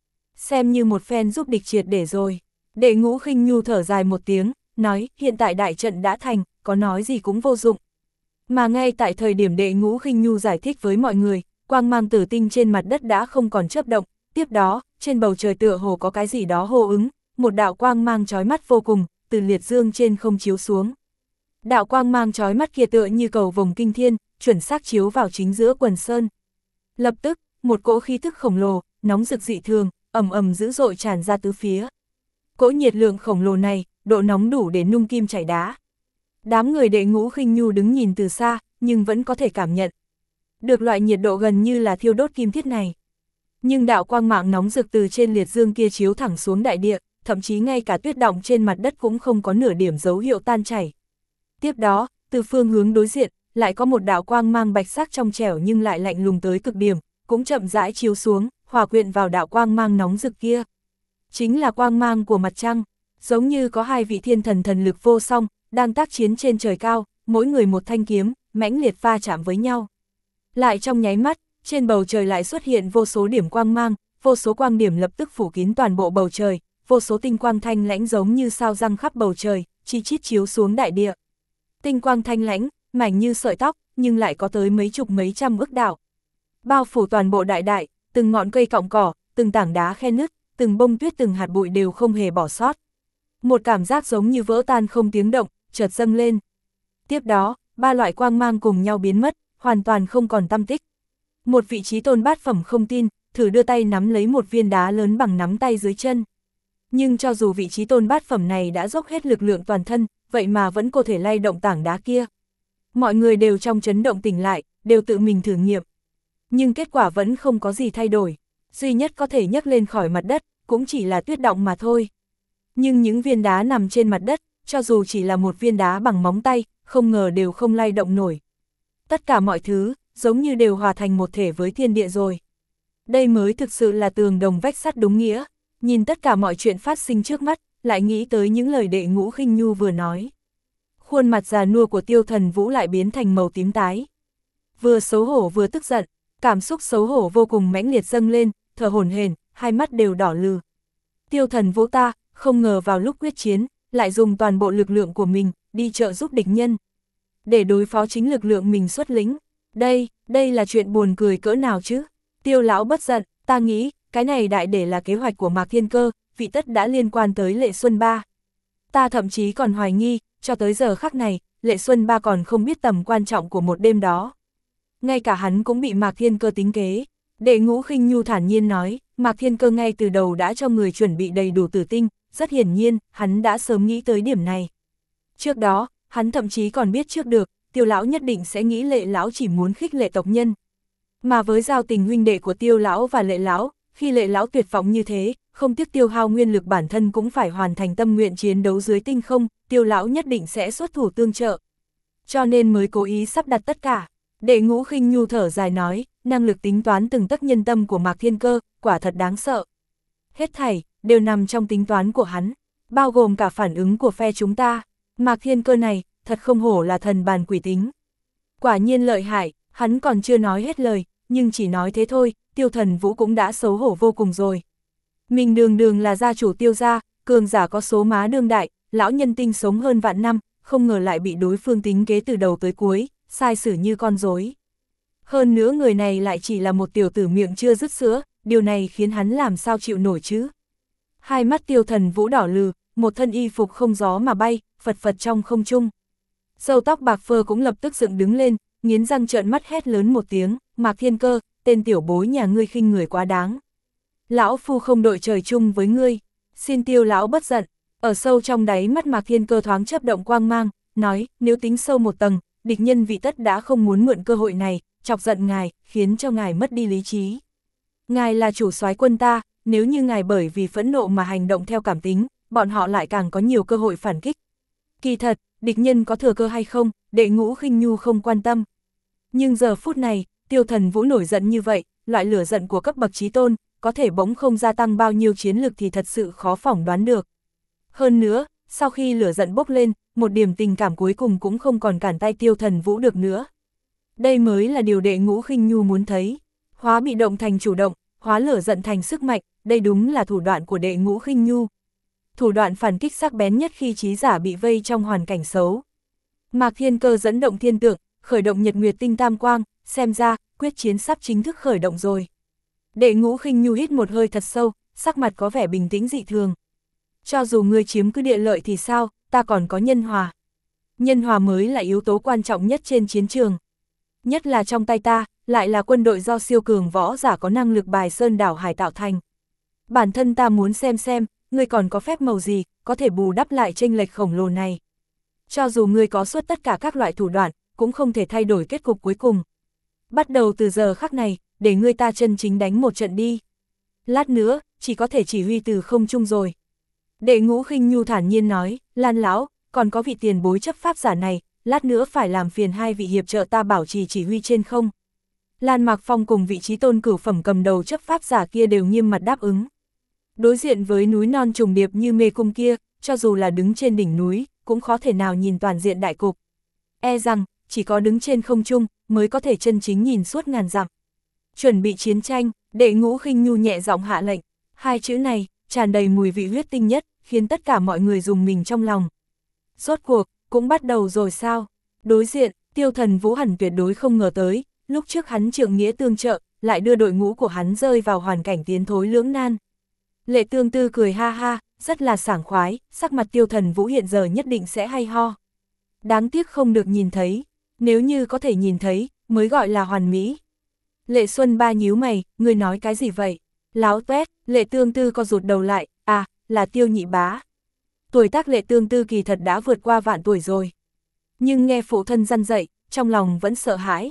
Xem như một phen giúp địch triệt để rồi. Đệ Ngũ Khinh Nhu thở dài một tiếng, nói hiện tại đại trận đã thành, có nói gì cũng vô dụng. Mà ngay tại thời điểm Đệ Ngũ Khinh Nhu giải thích với mọi người, quang mang tử tinh trên mặt đất đã không còn chớp động, tiếp đó, trên bầu trời tựa hồ có cái gì đó hô ứng, một đạo quang mang chói mắt vô cùng, từ liệt dương trên không chiếu xuống. Đạo quang mang chói mắt kia tựa như cầu vồng kinh thiên, chuẩn xác chiếu vào chính giữa quần sơn. Lập tức, một cỗ khí thức khổng lồ, nóng rực dị thường, ầm ầm dữ dội tràn ra tứ phía. Cỗ nhiệt lượng khổng lồ này, độ nóng đủ để nung kim chảy đá. Đám người Đệ Ngũ Khinh Nhu đứng nhìn từ xa, nhưng vẫn có thể cảm nhận được loại nhiệt độ gần như là thiêu đốt kim thiết này. Nhưng đạo quang mạng nóng rực từ trên liệt dương kia chiếu thẳng xuống đại địa, thậm chí ngay cả tuyết đọng trên mặt đất cũng không có nửa điểm dấu hiệu tan chảy. Tiếp đó, từ phương hướng đối diện, lại có một đạo quang mang bạch sắc trong trẻo nhưng lại lạnh lùng tới cực điểm, cũng chậm rãi chiếu xuống, hòa quyện vào đạo quang mang nóng rực kia. Chính là quang mang của mặt trăng, giống như có hai vị thiên thần thần lực vô song, đang tác chiến trên trời cao, mỗi người một thanh kiếm, mãnh liệt va chạm với nhau. Lại trong nháy mắt, trên bầu trời lại xuất hiện vô số điểm quang mang, vô số quang điểm lập tức phủ kín toàn bộ bầu trời, vô số tinh quang thanh lãnh giống như sao răng khắp bầu trời, chi chít chiếu xuống đại địa. Tinh quang thanh lãnh, mảnh như sợi tóc, nhưng lại có tới mấy chục mấy trăm ức đạo. Bao phủ toàn bộ đại đại, từng ngọn cây cọng cỏ, từng tảng đá khe nứt, từng bông tuyết từng hạt bụi đều không hề bỏ sót. Một cảm giác giống như vỡ tan không tiếng động, chợt dâng lên. Tiếp đó, ba loại quang mang cùng nhau biến mất, hoàn toàn không còn tăm tích. Một vị trí tôn bát phẩm không tin, thử đưa tay nắm lấy một viên đá lớn bằng nắm tay dưới chân. Nhưng cho dù vị trí tôn bát phẩm này đã dốc hết lực lượng toàn thân, vậy mà vẫn có thể lay động tảng đá kia. Mọi người đều trong chấn động tỉnh lại, đều tự mình thử nghiệm. Nhưng kết quả vẫn không có gì thay đổi. Duy nhất có thể nhấc lên khỏi mặt đất, cũng chỉ là tuyết động mà thôi. Nhưng những viên đá nằm trên mặt đất, cho dù chỉ là một viên đá bằng móng tay, không ngờ đều không lay động nổi. Tất cả mọi thứ, giống như đều hòa thành một thể với thiên địa rồi. Đây mới thực sự là tường đồng vách sắt đúng nghĩa. Nhìn tất cả mọi chuyện phát sinh trước mắt, lại nghĩ tới những lời Đệ Ngũ Khinh Nhu vừa nói. Khuôn mặt già nua của Tiêu Thần Vũ lại biến thành màu tím tái. Vừa xấu hổ vừa tức giận, cảm xúc xấu hổ vô cùng mãnh liệt dâng lên, thở hổn hển, hai mắt đều đỏ lừ. Tiêu Thần Vũ ta, không ngờ vào lúc quyết chiến, lại dùng toàn bộ lực lượng của mình, đi trợ giúp địch nhân. Để đối phó chính lực lượng mình xuất lĩnh. Đây, đây là chuyện buồn cười cỡ nào chứ? Tiêu lão bất giận, ta nghĩ, cái này đại để là kế hoạch của Mạc Thiên Cơ, vị tất đã liên quan tới Lệ Xuân Ba. Ta thậm chí còn hoài nghi, cho tới giờ khắc này, Lệ Xuân Ba còn không biết tầm quan trọng của một đêm đó. Ngay cả hắn cũng bị Mạc Thiên Cơ tính kế. Đệ Ngũ Khinh Nhu thản nhiên nói, Mạc Thiên Cơ ngay từ đầu đã cho người chuẩn bị đầy đủ tử tinh, rất hiển nhiên, hắn đã sớm nghĩ tới điểm này. Trước đó, hắn thậm chí còn biết trước được, Tiêu lão nhất định sẽ nghĩ Lệ lão chỉ muốn khích lệ tộc nhân. Mà với giao tình huynh đệ của Tiêu lão và Lệ lão, khi Lệ lão tuyệt vọng như thế, không tiếc tiêu hao nguyên lực bản thân cũng phải hoàn thành tâm nguyện chiến đấu dưới tinh không, Tiêu lão nhất định sẽ xuất thủ tương trợ. Cho nên mới cố ý sắp đặt tất cả. Đệ Ngũ Khinh Nhu thở dài nói, năng lực tính toán từng tấc nhân tâm của Mạc Thiên Cơ, quả thật đáng sợ. Hết thảy, đều nằm trong tính toán của hắn, bao gồm cả phản ứng của phe chúng ta. Mạc Thiên Cơ này, thật không hổ là thần bàn quỷ tính. Quả nhiên lợi hại, hắn còn chưa nói hết lời, nhưng chỉ nói thế thôi, Tiêu Thần Vũ cũng đã xấu hổ vô cùng rồi. Mình đường đường là gia chủ Tiêu gia, cường giả có số má đương đại, lão nhân tinh sống hơn vạn năm, không ngờ lại bị đối phương tính kế từ đầu tới cuối, sai xử như con rối. Hơn nữa người này lại chỉ là một tiểu tử miệng chưa dứt sữa, điều này khiến hắn làm sao chịu nổi chứ. Hai mắt Tiêu Thần Vũ đỏ lừ, một thân y phục không gió mà bay, phật phật trong không trung. Râu tóc bạc phơ cũng lập tức dựng đứng lên, nghiến răng trợn mắt hét lớn một tiếng, Mạc Thiên Cơ, tên tiểu bối nhà ngươi khinh người quá đáng. Lão phu không đội trời chung với ngươi, xin Tiêu lão bất giận. Ở sâu trong đáy mắt Mạc Thiên Cơ thoáng chớp động quang mang, nói, nếu tính sâu một tầng, địch nhân vị tất đã không muốn mượn cơ hội này, chọc giận ngài, khiến cho ngài mất đi lý trí. Ngài là chủ soái quân ta, nếu như ngài bởi vì phẫn nộ mà hành động theo cảm tính, bọn họ lại càng có nhiều cơ hội phản kích. Kỳ thật, địch nhân có thừa cơ hay không, Đệ Ngũ Khinh Nhu không quan tâm. Nhưng giờ phút này, Tiêu Thần Vũ nổi giận như vậy, loại lửa giận của cấp bậc chí tôn, có thể bỗng không gia tăng bao nhiêu chiến lực thì thật sự khó phỏng đoán được. Hơn nữa, sau khi lửa giận bốc lên, một điểm tình cảm cuối cùng cũng không còn cản tay Tiêu Thần Vũ được nữa. Đây mới là điều Đệ Ngũ Khinh Nhu muốn thấy. Hóa bị động thành chủ động, hóa lửa giận thành sức mạnh, đây đúng là thủ đoạn của Đệ Ngũ Khinh Nhu. Thủ đoạn phản kích sắc bén nhất khi trí giả bị vây trong hoàn cảnh xấu. Mạc Thiên Cơ dẫn động thiên tượng, khởi động nhật nguyệt tinh tam quang, xem ra, quyết chiến sắp chính thức khởi động rồi. Đệ Ngũ Khinh Nhu hít một hơi thật sâu, sắc mặt có vẻ bình tĩnh dị thường. Cho dù ngươi chiếm cứ địa lợi thì sao, ta còn có nhân hòa. Nhân hòa mới là yếu tố quan trọng nhất trên chiến trường. Nhất là trong tay ta, lại là quân đội do siêu cường võ giả có năng lực bài sơn đảo hải tạo thành. Bản thân ta muốn xem xem, ngươi còn có phép màu gì, có thể bù đắp lại chênh lệch khổng lồ này. Cho dù ngươi có suốt tất cả các loại thủ đoạn, cũng không thể thay đổi kết cục cuối cùng. Bắt đầu từ giờ khắc này, để ngươi ta chân chính đánh một trận đi. Lát nữa, chỉ có thể chỉ huy từ không trung rồi. Đệ Ngũ Khinh Nhu thản nhiên nói, Lan lão, còn có vị tiền bối chấp pháp giả này, lát nữa phải làm phiền hai vị hiệp trợ ta bảo trì chỉ huy trên không. Lan Mạc Phong cùng vị trí tôn cửu phẩm cầm đầu chấp pháp giả kia đều nghiêm mặt đáp ứng. Đối diện với núi non trùng điệp như mê cung kia, cho dù là đứng trên đỉnh núi, cũng khó thể nào nhìn toàn diện đại cục. E rằng, chỉ có đứng trên không trung, mới có thể chân chính nhìn suốt ngàn dặm. Chuẩn bị chiến tranh, Đệ Ngũ Khinh Nhu nhẹ giọng hạ lệnh, hai chữ này, tràn đầy mùi vị huyết tinh nhất, khiến tất cả mọi người rùng mình trong lòng. Rốt cuộc, cũng bắt đầu rồi sao? Đối diện, Tiêu Thần Vũ hẳn tuyệt đối không ngờ tới, lúc trước hắn trượng nghĩa tương trợ, lại đưa đội ngũ của hắn rơi vào hoàn cảnh tiến thối lưỡng nan. Lệ Tương Tư cười ha ha, rất là sảng khoái, sắc mặt Tiêu Thần Vũ hiện giờ nhất định sẽ hay ho. Đáng tiếc không được nhìn thấy, nếu như có thể nhìn thấy, mới gọi là hoàn mỹ. Lệ Xuân Ba nhíu mày, ngươi nói cái gì vậy? Láo tuét, Lệ Tương Tư co rụt đầu lại, à, là Tiêu nhị bá. Tuổi tác Lệ Tương Tư kỳ thật đã vượt qua vạn tuổi rồi. Nhưng nghe phụ thân răn dạy, trong lòng vẫn sợ hãi.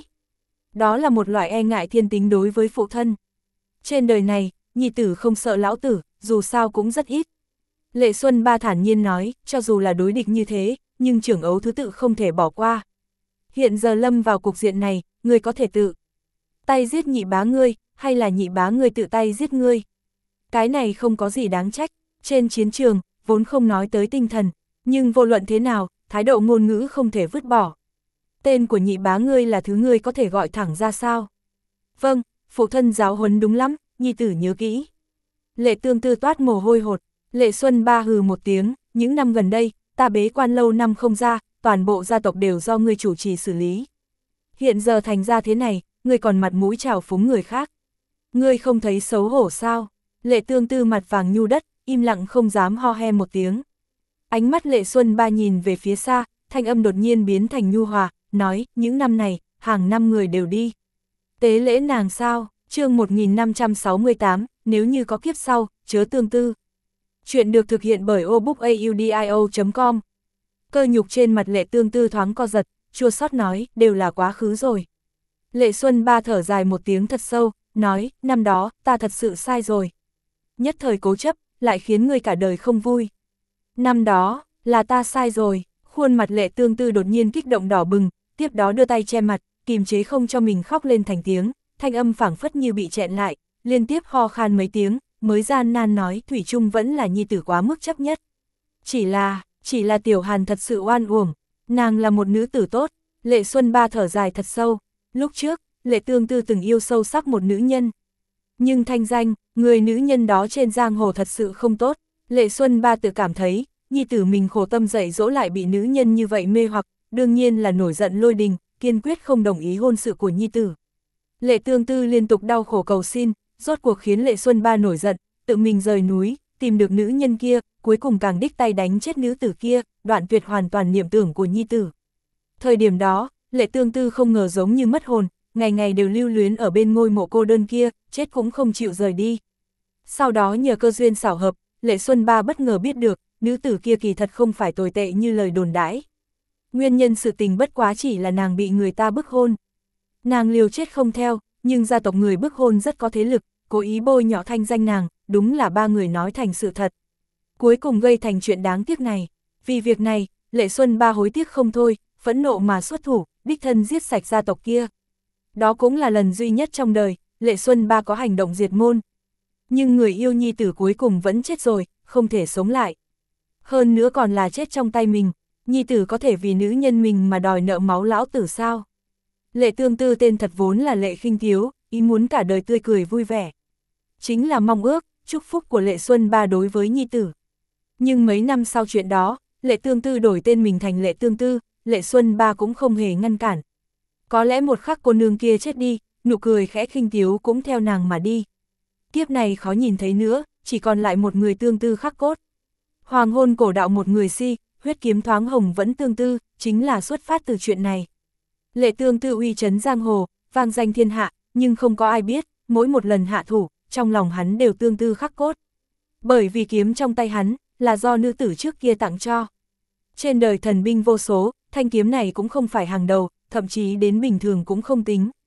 Đó là một loại e ngại thiên tính đối với phụ thân. Trên đời này, nhi tử không sợ lão tử, dù sao cũng rất ít. Lệ Xuân Ba thản nhiên nói, cho dù là đối địch như thế, nhưng trưởng ấu thứ tự không thể bỏ qua. Hiện giờ lâm vào cục diện này, ngươi có thể tự tay giết nhị bá ngươi, hay là nhị bá ngươi tự tay giết ngươi. Cái này không có gì đáng trách, trên chiến trường, vốn không nói tới tinh thần, nhưng vô luận thế nào, thái độ ngôn ngữ không thể vứt bỏ. Tên của nhị bá ngươi là thứ ngươi có thể gọi thẳng ra sao? Vâng, phụ thân giáo huấn đúng lắm, nhi tử nhớ kỹ. Lệ Tương Tư toát mồ hôi hột, Lệ Xuân Ba hừ một tiếng, những năm gần đây, ta bế quan lâu năm không ra, toàn bộ gia tộc đều do ngươi chủ trì xử lý. Hiện giờ thành ra thế này, ngươi còn mặt mũi trào phúng người khác. Ngươi không thấy xấu hổ sao? Lệ Tương Tư mặt vàng nhu đất, im lặng không dám ho he một tiếng. Ánh mắt Lệ Xuân Ba nhìn về phía xa, thanh âm đột nhiên biến thành nhu hòa, nói, những năm này, hàng năm người đều đi. Tế lễ nàng sao? Chương một nghìn năm trăm sáu mươi tám, nếu như có kiếp sau, chớ tương tư. Chuyện được thực hiện bởi obookaudio chấm com. Cơ nhục trên mặt Lệ Tương Tư thoáng co giật, chua xót nói, đều là quá khứ rồi. Lệ Xuân Ba thở dài một tiếng thật sâu, nói, năm đó, ta thật sự sai rồi. Nhất thời cố chấp, lại khiến người cả đời không vui. Năm đó, là ta sai rồi, khuôn mặt Lệ Tương Tư đột nhiên kích động đỏ bừng, tiếp đó đưa tay che mặt, kìm chế không cho mình khóc lên thành tiếng, thanh âm phảng phất như bị chẹn lại, liên tiếp ho khan mấy tiếng, mới gian nan nói, thủy chung vẫn là nhi tử quá mức chấp nhất. Chỉ là, chỉ là Tiểu Hàn thật sự oan uổng, nàng là một nữ tử tốt. Lệ Xuân Ba thở dài thật sâu, lúc trước, Lệ Tương Tư từng yêu sâu sắc một nữ nhân. Nhưng thanh danh, người nữ nhân đó trên giang hồ thật sự không tốt. Lệ Xuân Ba tự cảm thấy, nhi tử mình khổ tâm dạy dỗ lại bị nữ nhân như vậy mê hoặc, đương nhiên là nổi giận lôi đình, kiên quyết không đồng ý hôn sự của nhi tử. Lệ Tương Tư liên tục đau khổ cầu xin, rốt cuộc khiến Lệ Xuân Ba nổi giận, tự mình rời núi, tìm được nữ nhân kia, cuối cùng càng đích tay đánh chết nữ tử kia, đoạn tuyệt hoàn toàn niệm tưởng của nhi tử. Thời điểm đó, Lệ Tương Tư không ngờ giống như mất hồn, ngày ngày đều lưu luyến ở bên ngôi mộ cô đơn kia, chết cũng không chịu rời đi. Sau đó nhờ cơ duyên xảo hợp, Lệ Xuân Ba bất ngờ biết được, nữ tử kia kỳ thật không phải tồi tệ như lời đồn đãi. Nguyên nhân sự tình bất quá chỉ là nàng bị người ta bức hôn. Nàng liều chết không theo, nhưng gia tộc người bức hôn rất có thế lực, cố ý bôi nhọ thanh danh nàng, đúng là ba người nói thành sự thật. Cuối cùng gây thành chuyện đáng tiếc này. Vì việc này, Lệ Xuân Ba hối tiếc không thôi, phẫn nộ mà xuất thủ, đích thân giết sạch gia tộc kia. Đó cũng là lần duy nhất trong đời, Lệ Xuân Ba có hành động diệt môn. Nhưng người yêu nhi tử cuối cùng vẫn chết rồi, không thể sống lại. Hơn nữa còn là chết trong tay mình, nhi tử có thể vì nữ nhân mình mà đòi nợ máu lão tử sao? Lệ Tương Tư tên thật vốn là Lệ Khinh Thiếu, ý muốn cả đời tươi cười vui vẻ. Chính là mong ước, chúc phúc của Lệ Xuân Ba đối với nhi tử. Nhưng mấy năm sau chuyện đó, Lệ Tương Tư đổi tên mình thành Lệ Tương Tư, Lệ Xuân Ba cũng không hề ngăn cản. Có lẽ một khắc cô nương kia chết đi, nụ cười khẽ khinh thiếu cũng theo nàng mà đi. Kiếp này khó nhìn thấy nữa, chỉ còn lại một người tương tư khắc cốt. Hoàng hôn cổ đạo một người si, huyết kiếm thoáng hồng vẫn tương tư, chính là xuất phát từ chuyện này. Lệ Tương Tư uy chấn giang hồ, vang danh thiên hạ, nhưng không có ai biết, mỗi một lần hạ thủ, trong lòng hắn đều tương tư khắc cốt. Bởi vì kiếm trong tay hắn, là do nữ tử trước kia tặng cho. Trên đời thần binh vô số, thanh kiếm này cũng không phải hàng đầu, thậm chí đến bình thường cũng không tính.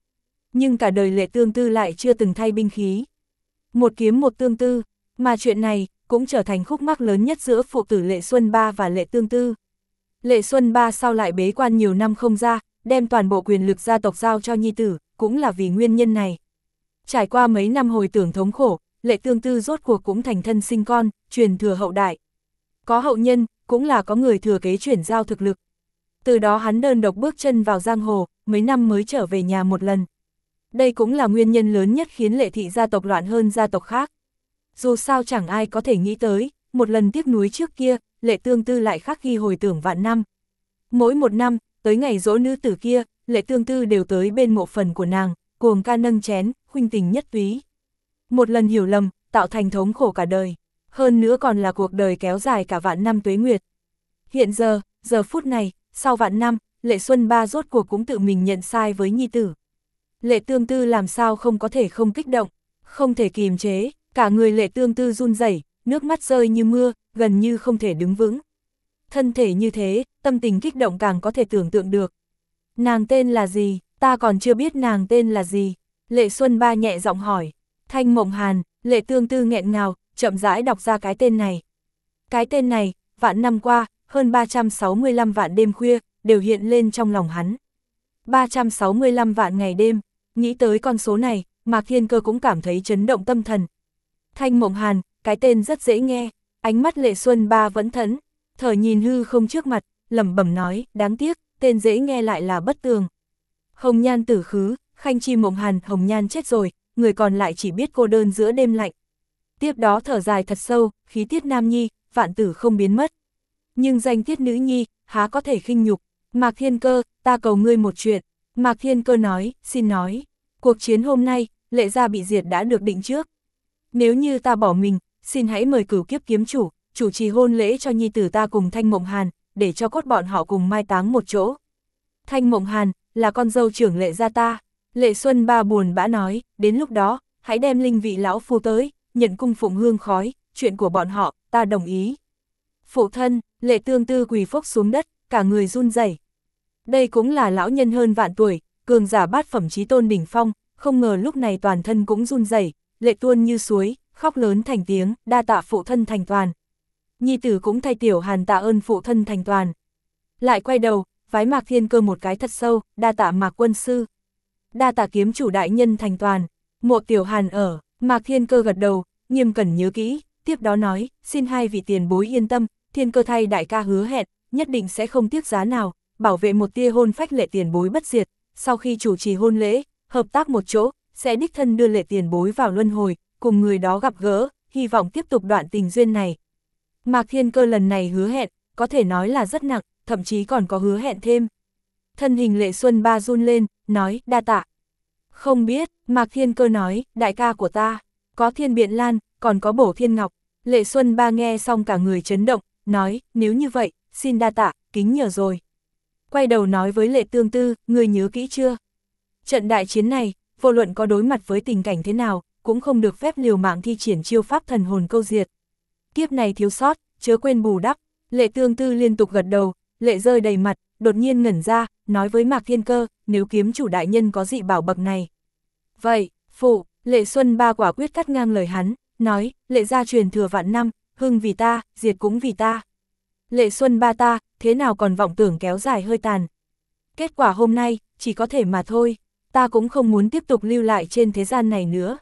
nhưng cả đời Lệ Tương Tư lại chưa từng thay binh khí. Một kiếm một tương tư, mà chuyện này cũng trở thành khúc mắc lớn nhất giữa phụ tử Lệ Xuân Ba và Lệ Tương Tư. Lệ Xuân Ba sau lại bế quan nhiều năm không ra, đem toàn bộ quyền lực gia tộc giao cho nhi tử, cũng là vì nguyên nhân này. Trải qua mấy năm hồi tưởng thống khổ, Lệ Tương Tư rốt cuộc cũng thành thân sinh con, truyền thừa hậu đại. Có hậu nhân, cũng là có người thừa kế chuyển giao thực lực. Từ đó hắn đơn độc bước chân vào giang hồ, mấy năm mới trở về nhà một lần. Đây cũng là nguyên nhân lớn nhất khiến Lệ thị gia tộc loạn hơn gia tộc khác. Dù sao chẳng ai có thể nghĩ tới, một lần tiếc nuối trước kia, Lệ Tương Tư lại khắc ghi hồi tưởng vạn năm. Mỗi một năm, tới ngày giỗ nữ tử kia, Lệ Tương Tư đều tới bên mộ phần của nàng, cuồng ca nâng chén, huynh tình nhất túy. Một lần hiểu lầm, tạo thành thống khổ cả đời, hơn nữa còn là cuộc đời kéo dài cả vạn năm tuế nguyệt. Hiện giờ, giờ phút này, sau vạn năm, Lệ Xuân Ba rốt cuộc cũng tự mình nhận sai với nhi tử. Lệ Tương Tư làm sao không có thể không kích động, không thể kìm chế, cả người Lệ Tương Tư run rẩy, nước mắt rơi như mưa, gần như không thể đứng vững. Thân thể như thế, tâm tình kích động càng có thể tưởng tượng được. Nàng tên là gì? Ta còn chưa biết nàng tên là gì. Lệ Xuân Ba nhẹ giọng hỏi. Thanh Mộng Hàn. Lệ Tương Tư nghẹn ngào, chậm rãi đọc ra cái tên này. Cái tên này, vạn năm qua, hơn ba trăm sáu mươi lăm vạn đêm khuya, đều hiện lên trong lòng hắn. ba trăm sáu mươi lăm vạn ngày đêm, nghĩ tới con số này, Mạc Thiên Cơ cũng cảm thấy chấn động tâm thần. Thanh Mộng Hàn, cái tên rất dễ nghe, ánh mắt Lệ Xuân Ba vẫn thẫn, thở nhìn hư không trước mặt, lẩm bẩm nói, đáng tiếc, tên dễ nghe lại là bất tường. Hồng Nhan tử khứ, Khanh Chi Mộng Hàn, Hồng Nhan chết rồi, người còn lại chỉ biết cô đơn giữa đêm lạnh. Tiếp đó thở dài thật sâu, khí tiết nam nhi, vạn tử không biến mất. Nhưng danh tiết nữ nhi, há có thể khinh nhục. Mạc Thiên Cơ, ta cầu ngươi một chuyện. Mạc Thiên Cơ nói, xin nói. Cuộc chiến hôm nay, Lệ gia bị diệt đã được định trước. Nếu như ta bỏ mình, xin hãy mời Cửu Kiếp kiếm chủ, chủ trì hôn lễ cho nhi tử ta cùng Thanh Mộng Hàn, để cho cốt bọn họ cùng mai táng một chỗ. Thanh Mộng Hàn, là con dâu trưởng Lệ gia ta. Lệ Xuân Ba buồn bã nói, đến lúc đó, hãy đem linh vị lão phu tới, nhận cung phụng hương khói, chuyện của bọn họ, ta đồng ý. Phụ thân, Lệ Tương Tư quỳ phốc xuống đất, cả người run rẩy. Đây cũng là lão nhân hơn vạn tuổi, cường giả bát phẩm chí tôn đỉnh phong, không ngờ lúc này toàn thân cũng run rẩy, lệ tuôn như suối, khóc lớn thành tiếng, đa tạ phụ thân thành toàn. Nhi tử cũng thay Tiểu Hàn tạ ơn phụ thân thành toàn. Lại quay đầu, vái Mạc Thiên Cơ một cái thật sâu, đa tạ Mạc quân sư. Đa tạ kiếm chủ đại nhân thành toàn. Mộ Tiểu Hàn ở, Mạc Thiên Cơ gật đầu, nghiêm cẩn nhớ kỹ, tiếp đó nói, xin hai vị tiền bối yên tâm, Thiên Cơ thay đại ca hứa hẹn, nhất định sẽ không tiếc giá nào, bảo vệ một tia hôn phách Lệ tiền bối bất diệt, sau khi chủ trì hôn lễ, hợp tác một chỗ, sẽ đích thân đưa Lệ tiền bối vào luân hồi, cùng người đó gặp gỡ, hy vọng tiếp tục đoạn tình duyên này. Mạc Thiên Cơ lần này hứa hẹn, có thể nói là rất nặng, thậm chí còn có hứa hẹn thêm. Thân hình Lệ Xuân Ba run lên, nói, đa tạ. Không biết, Mạc Thiên Cơ nói, đại ca của ta, có Thiên Biện Lan, còn có Bổ Thiên Ngọc. Lệ Xuân Ba nghe xong cả người chấn động, nói, nếu như vậy, xin đa tạ, kính nhờ rồi. Quay đầu nói với Lệ Tương Tư, người nhớ kỹ chưa? Trận đại chiến này, vô luận có đối mặt với tình cảnh thế nào, cũng không được phép liều mạng thi triển chiêu pháp thần hồn câu diệt. Kiếp này thiếu sót, chớ quên bù đắp. Lệ Tương Tư liên tục gật đầu, lệ rơi đầy mặt, đột nhiên ngẩn ra, nói với Mạc Thiên Cơ, nếu kiếm chủ đại nhân có dị bảo bậc này. Vậy, phụ, Lệ Xuân Ba quả quyết cắt ngang lời hắn, nói, Lệ gia truyền thừa vạn năm, hưng vì ta, diệt cũng vì ta. Lệ Xuân Ba ta, thế nào còn vọng tưởng kéo dài hơi tàn. Kết quả hôm nay, chỉ có thể mà thôi, ta cũng không muốn tiếp tục lưu lại trên thế gian này nữa.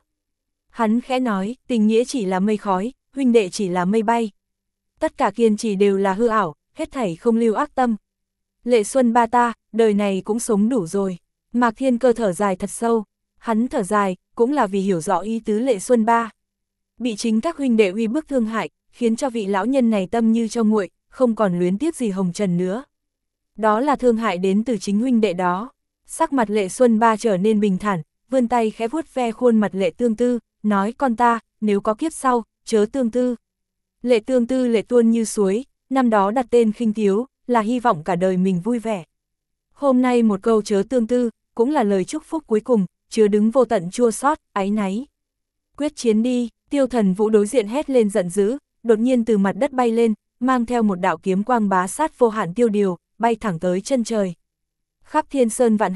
Hắn khẽ nói, tình nghĩa chỉ là mây khói, huynh đệ chỉ là mây bay. Tất cả kiên trì đều là hư ảo, hết thảy không lưu ác tâm. Lệ Xuân Ba ta, đời này cũng sống đủ rồi. Mạc Thiên Cơ thở dài thật sâu, hắn thở dài, cũng là vì hiểu rõ ý tứ Lệ Xuân Ba. Bị chính các huynh đệ uy bức thương hại, khiến cho vị lão nhân này tâm như cho nguội, không còn luyến tiếc gì hồng trần nữa. Đó là thương hại đến từ chính huynh đệ đó. Sắc mặt Lệ Xuân Ba trở nên bình thản, vươn tay khẽ vuốt ve khuôn mặt Lệ Tương Tư, nói con ta, nếu có kiếp sau, chớ tương tư. Lệ Tương Tư lệ tuôn như suối, năm đó đặt tên khinh thiếu, là hy vọng cả đời mình vui vẻ. Hôm nay một câu chớ tương tư, cũng là lời chúc phúc cuối cùng, chứa đứng vô tận chua xót, áy náy. Quyết chiến đi, Tiêu Thần Vũ đối diện hét lên giận dữ, đột nhiên từ mặt đất bay lên, mang theo một đạo kiếm quang bá sát vô hạn tiêu điều, bay thẳng tới chân trời. Khắp thiên sơn vạn hạp,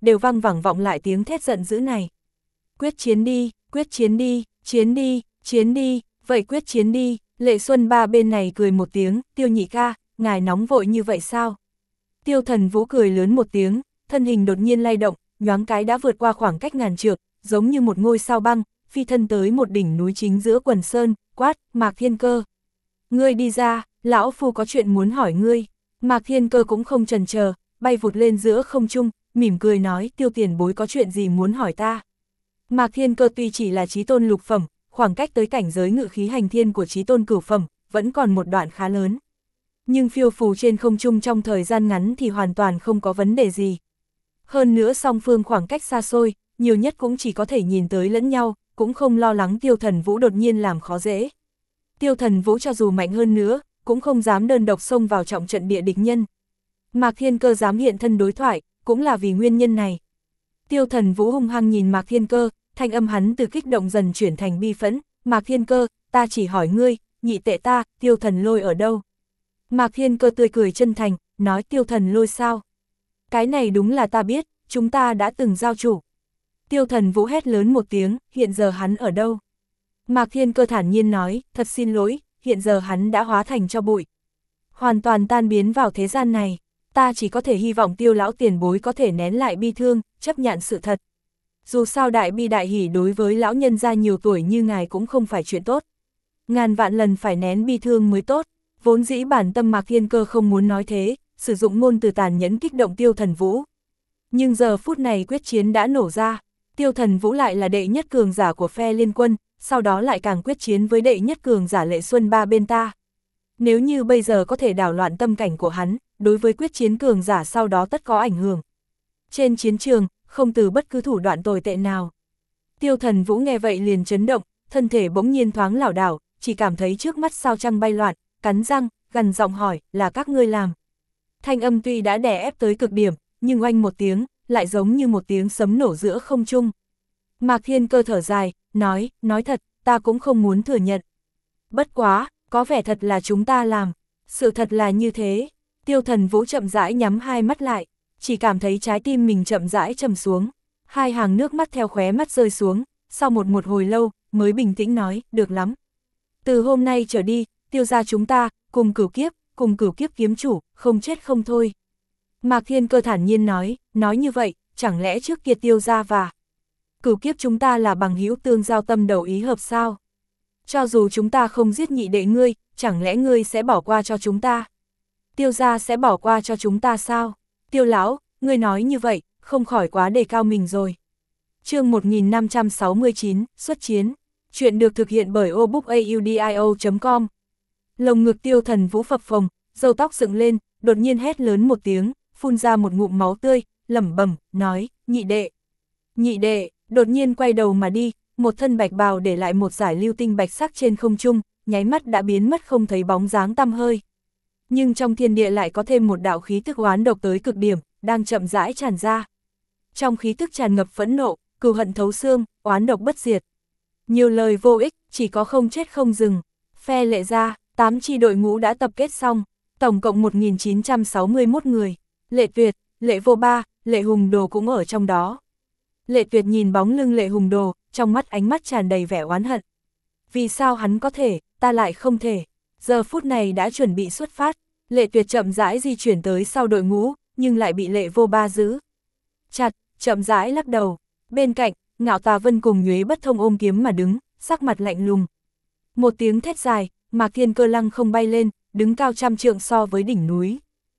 đều vang vẳng vọng lại tiếng thét giận dữ này. Quyết chiến đi, quyết chiến đi, chiến đi, chiến đi, vậy quyết chiến đi. Lệ Xuân Ba bên này cười một tiếng, Tiêu nhị ca, ngài nóng vội như vậy sao? Tiêu Thần Vũ cười lớn một tiếng, thân hình đột nhiên lay động, nhoáng cái đã vượt qua khoảng cách ngàn trượng, giống như một ngôi sao băng, phi thân tới một đỉnh núi chính giữa quần sơn, quát, Mạc Thiên Cơ. Ngươi đi ra, lão phu có chuyện muốn hỏi ngươi. Mạc Thiên Cơ cũng không chần chờ, bay vụt lên giữa không trung, mỉm cười nói, Tiêu tiền bối có chuyện gì muốn hỏi ta. Mạc Thiên Cơ tuy chỉ là chí tôn lục phẩm, khoảng cách tới cảnh giới ngự khí hành thiên của chí tôn cửu phẩm, vẫn còn một đoạn khá lớn. Nhưng phiêu phù trên không trung trong thời gian ngắn thì hoàn toàn không có vấn đề gì. Hơn nữa song phương khoảng cách xa xôi, nhiều nhất cũng chỉ có thể nhìn tới lẫn nhau, cũng không lo lắng Tiêu Thần Vũ đột nhiên làm khó dễ. Tiêu Thần Vũ cho dù mạnh hơn nữa, cũng không dám đơn độc xông vào trọng trận địa địch nhân. Mạc Thiên Cơ dám hiện thân đối thoại, cũng là vì nguyên nhân này. Tiêu Thần Vũ hung hăng nhìn Mạc Thiên Cơ, thanh âm hắn từ kích động dần chuyển thành bi phẫn, Mạc Thiên Cơ, ta chỉ hỏi ngươi, nhị tệ ta, Tiêu Thần Lôi ở đâu? Mạc Thiên Cơ tươi cười chân thành, nói Tiêu Thần Lôi sao? Cái này đúng là ta biết, chúng ta đã từng giao chủ. Tiêu Thần Vũ hét lớn một tiếng, hiện giờ hắn ở đâu? Mạc Thiên Cơ thản nhiên nói, thật xin lỗi, hiện giờ hắn đã hóa thành tro bụi. Hoàn toàn tan biến vào thế gian này, ta chỉ có thể hy vọng Tiêu lão tiền bối có thể nén lại bi thương, chấp nhận sự thật. Dù sao đại bi đại hỉ đối với lão nhân gia nhiều tuổi như ngài cũng không phải chuyện tốt. Ngàn vạn lần phải nén bi thương mới tốt, vốn dĩ bản tâm Mạc Thiên Cơ không muốn nói thế, sử dụng ngôn từ tàn nhẫn kích động Tiêu Thần Vũ. Nhưng giờ phút này quyết chiến đã nổ ra, Tiêu Thần Vũ lại là đệ nhất cường giả của phe liên quân, sau đó lại càng quyết chiến với đệ nhất cường giả Lệ Xuân Ba bên ta. Nếu như bây giờ có thể đảo loạn tâm cảnh của hắn, đối với quyết chiến cường giả sau đó tất có ảnh hưởng. Trên chiến trường, không từ bất cứ thủ đoạn tồi tệ nào. Tiêu Thần Vũ nghe vậy liền chấn động, thân thể bỗng nhiên thoáng lảo đảo, chỉ cảm thấy trước mắt sao trăng bay loạn, cắn răng, gằn giọng hỏi, là các ngươi làm. Thanh âm tuy đã đè ép tới cực điểm, nhưng oanh một tiếng, lại giống như một tiếng sấm nổ giữa không trung. Mạc Thiên Cơ thở dài, nói, nói thật, ta cũng không muốn thừa nhận. Bất quá, có vẻ thật là chúng ta làm, sự thật là như thế. Tiêu Thần Vũ chậm rãi nhắm hai mắt lại, chỉ cảm thấy trái tim mình chậm rãi trầm xuống. Hai hàng nước mắt theo khóe mắt rơi xuống, sau một một hồi lâu, mới bình tĩnh nói, được lắm. Từ hôm nay trở đi, Tiêu gia chúng ta, cùng cửu kiếp, cùng cửu kiếp kiếm chủ, không chết không thôi. Mạc Thiên Cơ thản nhiên nói, nói như vậy, chẳng lẽ trước kia Tiêu gia và cửu kiếp chúng ta là bằng hữu tương giao tâm đầu ý hợp sao? Cho dù chúng ta không giết nhị đệ ngươi, chẳng lẽ ngươi sẽ bỏ qua cho chúng ta? Tiêu gia sẽ bỏ qua cho chúng ta sao? Tiêu lão, ngươi nói như vậy, không khỏi quá đề cao mình rồi. Chương một nghìn năm trăm sáu mươi chín, xuất chiến. Chuyện được thực hiện bởi obookaudio chấm com. Lồng ngực Tiêu Thần Vũ phập phồng, râu tóc dựng lên, đột nhiên hét lớn một tiếng, phun ra một ngụm máu tươi, lẩm bẩm, nói, nhị đệ. Nhị đệ, đột nhiên quay đầu mà đi, một thân bạch bào để lại một dải lưu tinh bạch sắc trên không trung, nháy mắt đã biến mất không thấy bóng dáng tăm hơi. Nhưng trong thiên địa lại có thêm một đạo khí tức oán độc tới cực điểm, đang chậm rãi tràn ra. Trong khí tức tràn ngập phẫn nộ, cừu hận thấu xương, oán độc bất diệt. Nhiều lời vô ích, chỉ có không chết không dừng. Phe Lệ gia, tám chi đội ngũ đã tập kết xong, tổng cộng một nghìn chín trăm sáu mươi mốt người. Lệ Tuyệt, Lệ Vô Ba, Lệ Hùng Đồ cũng ở trong đó. Lệ Tuyệt nhìn bóng lưng Lệ Hùng Đồ, trong mắt ánh mắt tràn đầy vẻ oán hận. Vì sao hắn có thể, ta lại không thể? Giờ phút này đã chuẩn bị xuất phát, Lệ Tuyệt chậm rãi di chuyển tới sau đội ngũ, nhưng lại bị Lệ Vô Ba giữ chặt, chậm rãi lắc đầu. Bên cạnh, Ngạo Tà Vân cùng Nhuế Bất Thông ôm kiếm mà đứng, sắc mặt lạnh lùng. Một tiếng thét dài, Mạc Thiên Cơ lăng không bay lên, đứng cao trăm trượng so với đỉnh núi.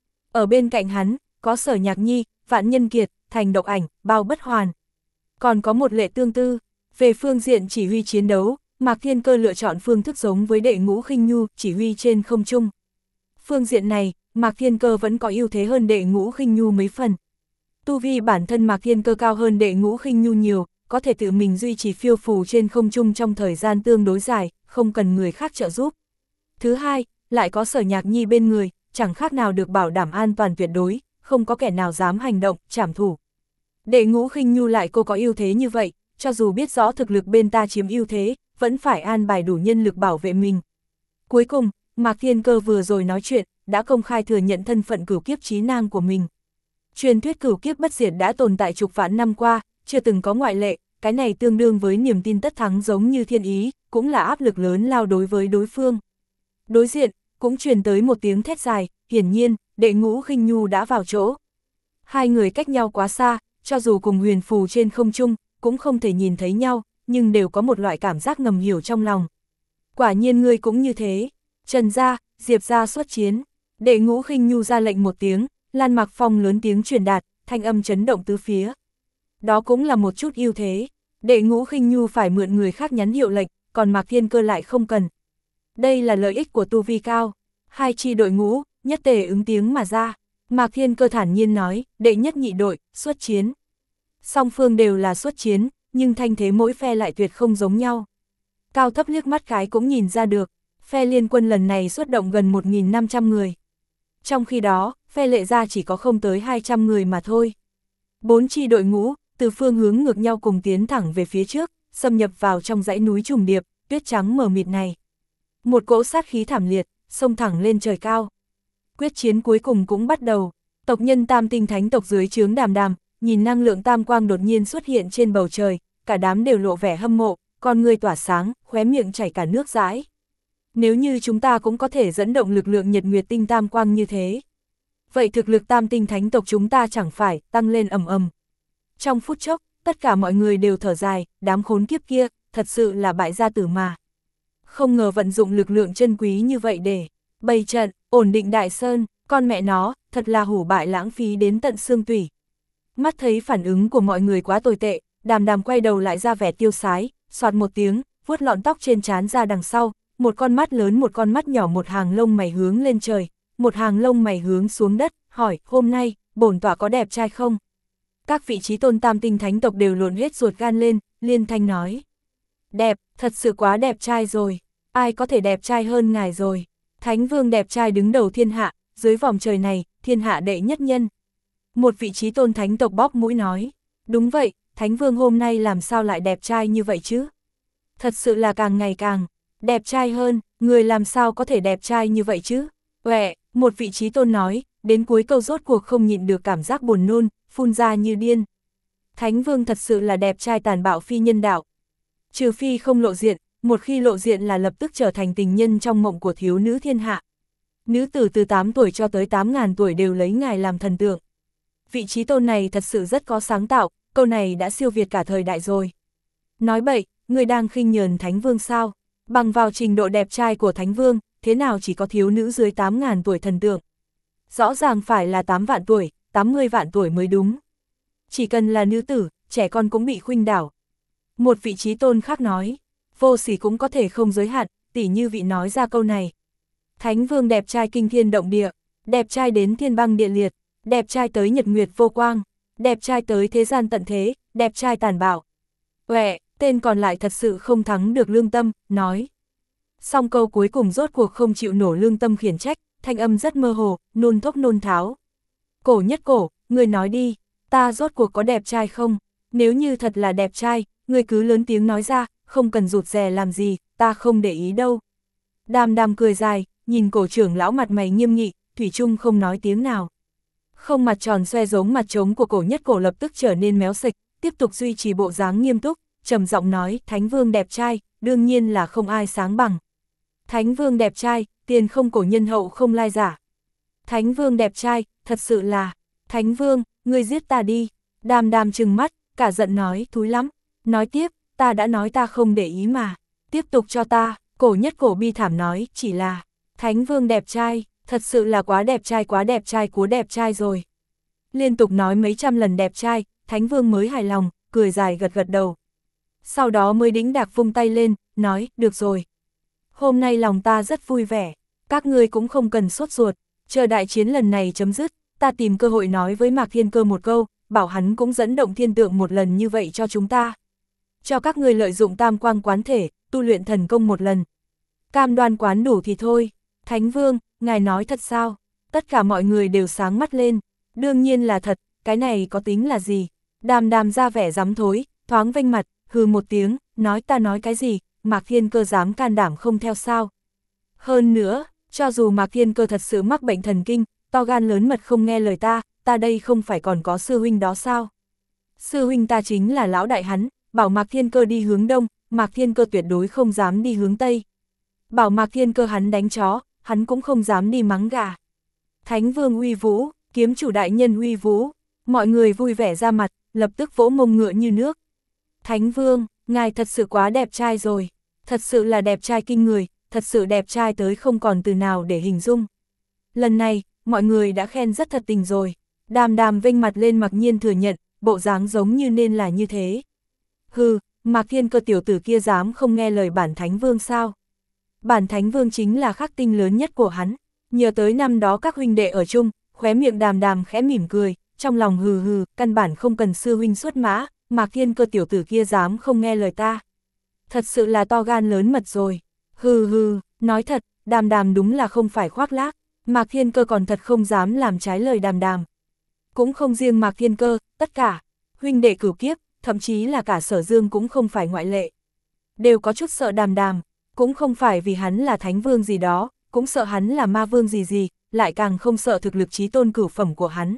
Ở bên cạnh hắn, có Sở Nhạc Nhi, Vạn Nhân Kiệt, Thành Độc Ảnh, Bao Bất Hoàn. Còn có một Lệ Tương Tư. Về phương diện chỉ huy chiến đấu, Mạc Thiên Cơ lựa chọn phương thức giống với Đệ Ngũ Khinh Nhu, chỉ huy trên không trung. Phương diện này, Mạc Thiên Cơ vẫn có ưu thế hơn Đệ Ngũ Khinh Nhu mấy phần. Tu vi bản thân Mạc Thiên Cơ cao hơn Đệ Ngũ Khinh Nhu nhiều, có thể tự mình duy trì phiêu phù trên không trung trong thời gian tương đối dài, không cần người khác trợ giúp. Thứ hai, lại có Sở Nhạc Nhi bên người, chẳng khác nào được bảo đảm an toàn tuyệt đối, không có kẻ nào dám hành động, trảm thủ. Đệ Ngũ Khinh Nhu lại cô có ưu thế như vậy, cho dù biết rõ thực lực bên ta chiếm ưu thế, vẫn phải an bài đủ nhân lực bảo vệ mình. Cuối cùng, Mạc Thiên Cơ vừa rồi nói chuyện, đã công khai thừa nhận thân phận cửu kiếp chí nang của mình. Truyền thuyết cửu kiếp bất diệt đã tồn tại chục vạn năm qua, chưa từng có ngoại lệ, cái này tương đương với niềm tin tất thắng giống như thiên ý, cũng là áp lực lớn lao đối với đối phương. Đối diện, cũng truyền tới một tiếng thét dài, hiển nhiên, Đệ Ngũ Khinh Nhu đã vào chỗ. Hai người cách nhau quá xa, cho dù cùng huyền phù trên không trung, cũng không thể nhìn thấy nhau, nhưng đều có một loại cảm giác ngầm hiểu trong lòng. Quả nhiên ngươi cũng như thế. Trần gia, Diệp gia xuất chiến. Đệ Ngũ Khinh Nhu ra lệnh một tiếng, Lan Mạc Phong lớn tiếng truyền đạt, thanh âm chấn động tứ phía. Đó cũng là một chút ưu thế. Đệ Ngũ Khinh Nhu phải mượn người khác nhắn hiệu lệnh, còn Mạc Thiên Cơ lại không cần. Đây là lợi ích của tu vi cao. Hai chi đội ngũ, nhất tề ứng tiếng mà ra. Mạc Thiên Cơ thản nhiên nói, đệ nhất nhị đội, xuất chiến. Song phương đều là xuất chiến, nhưng thanh thế mỗi phe lại tuyệt không giống nhau. Cao thấp liếc mắt cái cũng nhìn ra được, phe liên quân lần này xuất động gần một nghìn năm trăm người. Trong khi đó, phe Lệ gia chỉ có không tới hai trăm người mà thôi. Bốn chi đội ngũ, từ phương hướng ngược nhau cùng tiến thẳng về phía trước, xâm nhập vào trong dãy núi trùng điệp, tuyết trắng mờ mịt này. Một cỗ sát khí thảm liệt, xông thẳng lên trời cao. Quyết chiến cuối cùng cũng bắt đầu, tộc nhân Tam Tinh Thánh tộc dưới trướng Đàm Đàm, nhìn năng lượng tam quang đột nhiên xuất hiện trên bầu trời, cả đám đều lộ vẻ hâm mộ, con người tỏa sáng, khóe miệng chảy cả nước dãi. Nếu như chúng ta cũng có thể dẫn động lực lượng nhật nguyệt tinh tam quang như thế, vậy thực lực Tam Tinh Thánh tộc chúng ta chẳng phải tăng lên ầm ầm. Trong phút chốc, tất cả mọi người đều thở dài, đám khốn kiếp kia, thật sự là bại gia tử mà. Không ngờ vận dụng lực lượng chân quý như vậy để bày trận, ổn định đại sơn, con mẹ nó, thật là hủ bại lãng phí đến tận xương tủy. Mắt thấy phản ứng của mọi người quá tồi tệ, Đàm Đàm quay đầu lại ra vẻ tiêu sái, xoạt một tiếng, vuốt lọn tóc trên trán ra đằng sau, một con mắt lớn một con mắt nhỏ, một hàng lông mày hướng lên trời, một hàng lông mày hướng xuống đất, hỏi, hôm nay, bổn tọa có đẹp trai không? Các vị trí tôn Tam Tinh Thánh tộc đều luồn hết ruột gan lên, liên thanh nói. Đẹp, thật sự quá đẹp trai rồi, ai có thể đẹp trai hơn ngài rồi. Thánh Vương đẹp trai đứng đầu thiên hạ, dưới vòng trời này, thiên hạ đệ nhất nhân. Một vị trí tôn Thánh tộc bóp mũi nói, đúng vậy, Thánh Vương hôm nay làm sao lại đẹp trai như vậy chứ? Thật sự là càng ngày càng đẹp trai hơn, người làm sao có thể đẹp trai như vậy chứ? Uệ, một vị trí tôn nói, đến cuối câu rốt cuộc không nhịn được cảm giác buồn nôn, phun ra như điên. Thánh Vương thật sự là đẹp trai tàn bạo phi nhân đạo. Trừ phi không lộ diện, một khi lộ diện là lập tức trở thành tình nhân trong mộng của thiếu nữ thiên hạ. Nữ tử từ tám tuổi cho tới tám ngàn tuổi đều lấy ngài làm thần tượng. Vị trí tôn này thật sự rất có sáng tạo, câu này đã siêu việt cả thời đại rồi. Nói bậy, người đang khinh nhờn Thánh Vương sao? Bằng vào trình độ đẹp trai của Thánh Vương, thế nào chỉ có thiếu nữ dưới tám ngàn tuổi thần tượng? Rõ ràng phải là tám vạn tuổi, tám mươi vạn tuổi mới đúng. Chỉ cần là nữ tử, trẻ con cũng bị khuynh đảo. Một vị trí tôn khác nói, vô sỉ cũng có thể không giới hạn, tỉ như vị nói ra câu này. Thánh Vương đẹp trai kinh thiên động địa, đẹp trai đến thiên băng địa liệt, đẹp trai tới nhật nguyệt vô quang, đẹp trai tới thế gian tận thế, đẹp trai tàn bạo. Uệ, tên còn lại thật sự không thắng được lương tâm, nói. Song câu cuối cùng rốt cuộc không chịu nổ lương tâm khiển trách, thanh âm rất mơ hồ, nôn thốc nôn tháo. Cổ Nhất Cổ, người nói đi, ta rốt cuộc có đẹp trai không? Nếu như thật là đẹp trai, người cứ lớn tiếng nói ra, không cần rụt rè làm gì, ta không để ý đâu. Đàm Đàm cười dài, nhìn Cổ trưởng lão mặt mày nghiêm nghị, thủy chung không nói tiếng nào. Không mặt tròn xoe giống mặt trống của Cổ Nhất Cổ lập tức trở nên méo sạch, tiếp tục duy trì bộ dáng nghiêm túc, trầm giọng nói, Thánh Vương đẹp trai, đương nhiên là không ai sáng bằng. Thánh Vương đẹp trai, tiền không cổ nhân hậu không lai giả. Thánh Vương đẹp trai, thật sự là, Thánh Vương, ngươi giết ta đi. Đàm Đàm trừng mắt, cả giận nói, thúi lắm. Nói tiếp, ta đã nói ta không để ý mà. Tiếp tục cho ta, Cổ Nhất Cổ bi thảm nói, chỉ là, Thánh Vương đẹp trai, thật sự là quá đẹp trai quá đẹp trai quá đẹp trai rồi. Liên tục nói mấy trăm lần đẹp trai, Thánh Vương mới hài lòng, cười dài gật gật đầu. Sau đó mới đĩnh đạc vung tay lên, nói, được rồi. Hôm nay lòng ta rất vui vẻ, các ngươi cũng không cần sốt ruột, chờ đại chiến lần này chấm dứt, ta tìm cơ hội nói với Mạc Thiên Cơ một câu, bảo hắn cũng dẫn động thiên tượng một lần như vậy cho chúng ta. Cho các ngươi lợi dụng tam quang quán thể, tu luyện thần công một lần. Cam đoan quán đủ thì thôi. Thánh Vương, ngài nói thật sao? Tất cả mọi người đều sáng mắt lên. Đương nhiên là thật, cái này có tính là gì? Đàm Đàm ra vẻ dám thối, thoáng vênh mặt, hừ một tiếng, nói ta nói cái gì, Mạc Thiên Cơ dám can đảm không theo sao? Hơn nữa, cho dù Mạc Thiên Cơ thật sự mắc bệnh thần kinh, to gan lớn mật không nghe lời ta, ta đây không phải còn có sư huynh đó sao? Sư huynh ta chính là lão đại hắn, bảo Mạc Thiên Cơ đi hướng đông, Mạc Thiên Cơ tuyệt đối không dám đi hướng tây. Bảo Mạc Thiên Cơ hắn đánh chó, hắn cũng không dám đi mắng gà. Thánh Vương uy vũ, kiếm chủ đại nhân uy vũ, mọi người vui vẻ ra mặt, lập tức vỗ mông ngựa như nước. Thánh Vương, ngài thật sự quá đẹp trai rồi, thật sự là đẹp trai kinh người, thật sự đẹp trai tới không còn từ nào để hình dung. Lần này, mọi người đã khen rất thật tình rồi. Đàm Đàm vênh mặt lên mặc nhiên thừa nhận, bộ dáng giống như nên là như thế. Hừ, Mạc Thiên Cơ tiểu tử kia dám không nghe lời bản Thánh Vương sao? Bản Thánh Vương chính là khắc tinh lớn nhất của hắn. Nhớ tới năm đó các huynh đệ ở chung, khóe miệng Đàm Đàm khẽ mỉm cười, trong lòng hừ hừ, căn bản không cần sư huynh xuất mã, Mạc Thiên Cơ tiểu tử kia dám không nghe lời ta. Thật sự là to gan lớn mật rồi. Hừ hừ, nói thật, Đàm Đàm đúng là không phải khoác lác, Mạc Thiên Cơ còn thật không dám làm trái lời Đàm Đàm. Cũng không riêng Mạc Thiên Cơ, tất cả, huynh đệ cửu kiếp, thậm chí là cả Sở Dương cũng không phải ngoại lệ. Đều có chút sợ Đàm Đàm, cũng không phải vì hắn là Thánh Vương gì đó, cũng sợ hắn là Ma Vương gì gì, lại càng không sợ thực lực chí tôn cửu phẩm của hắn.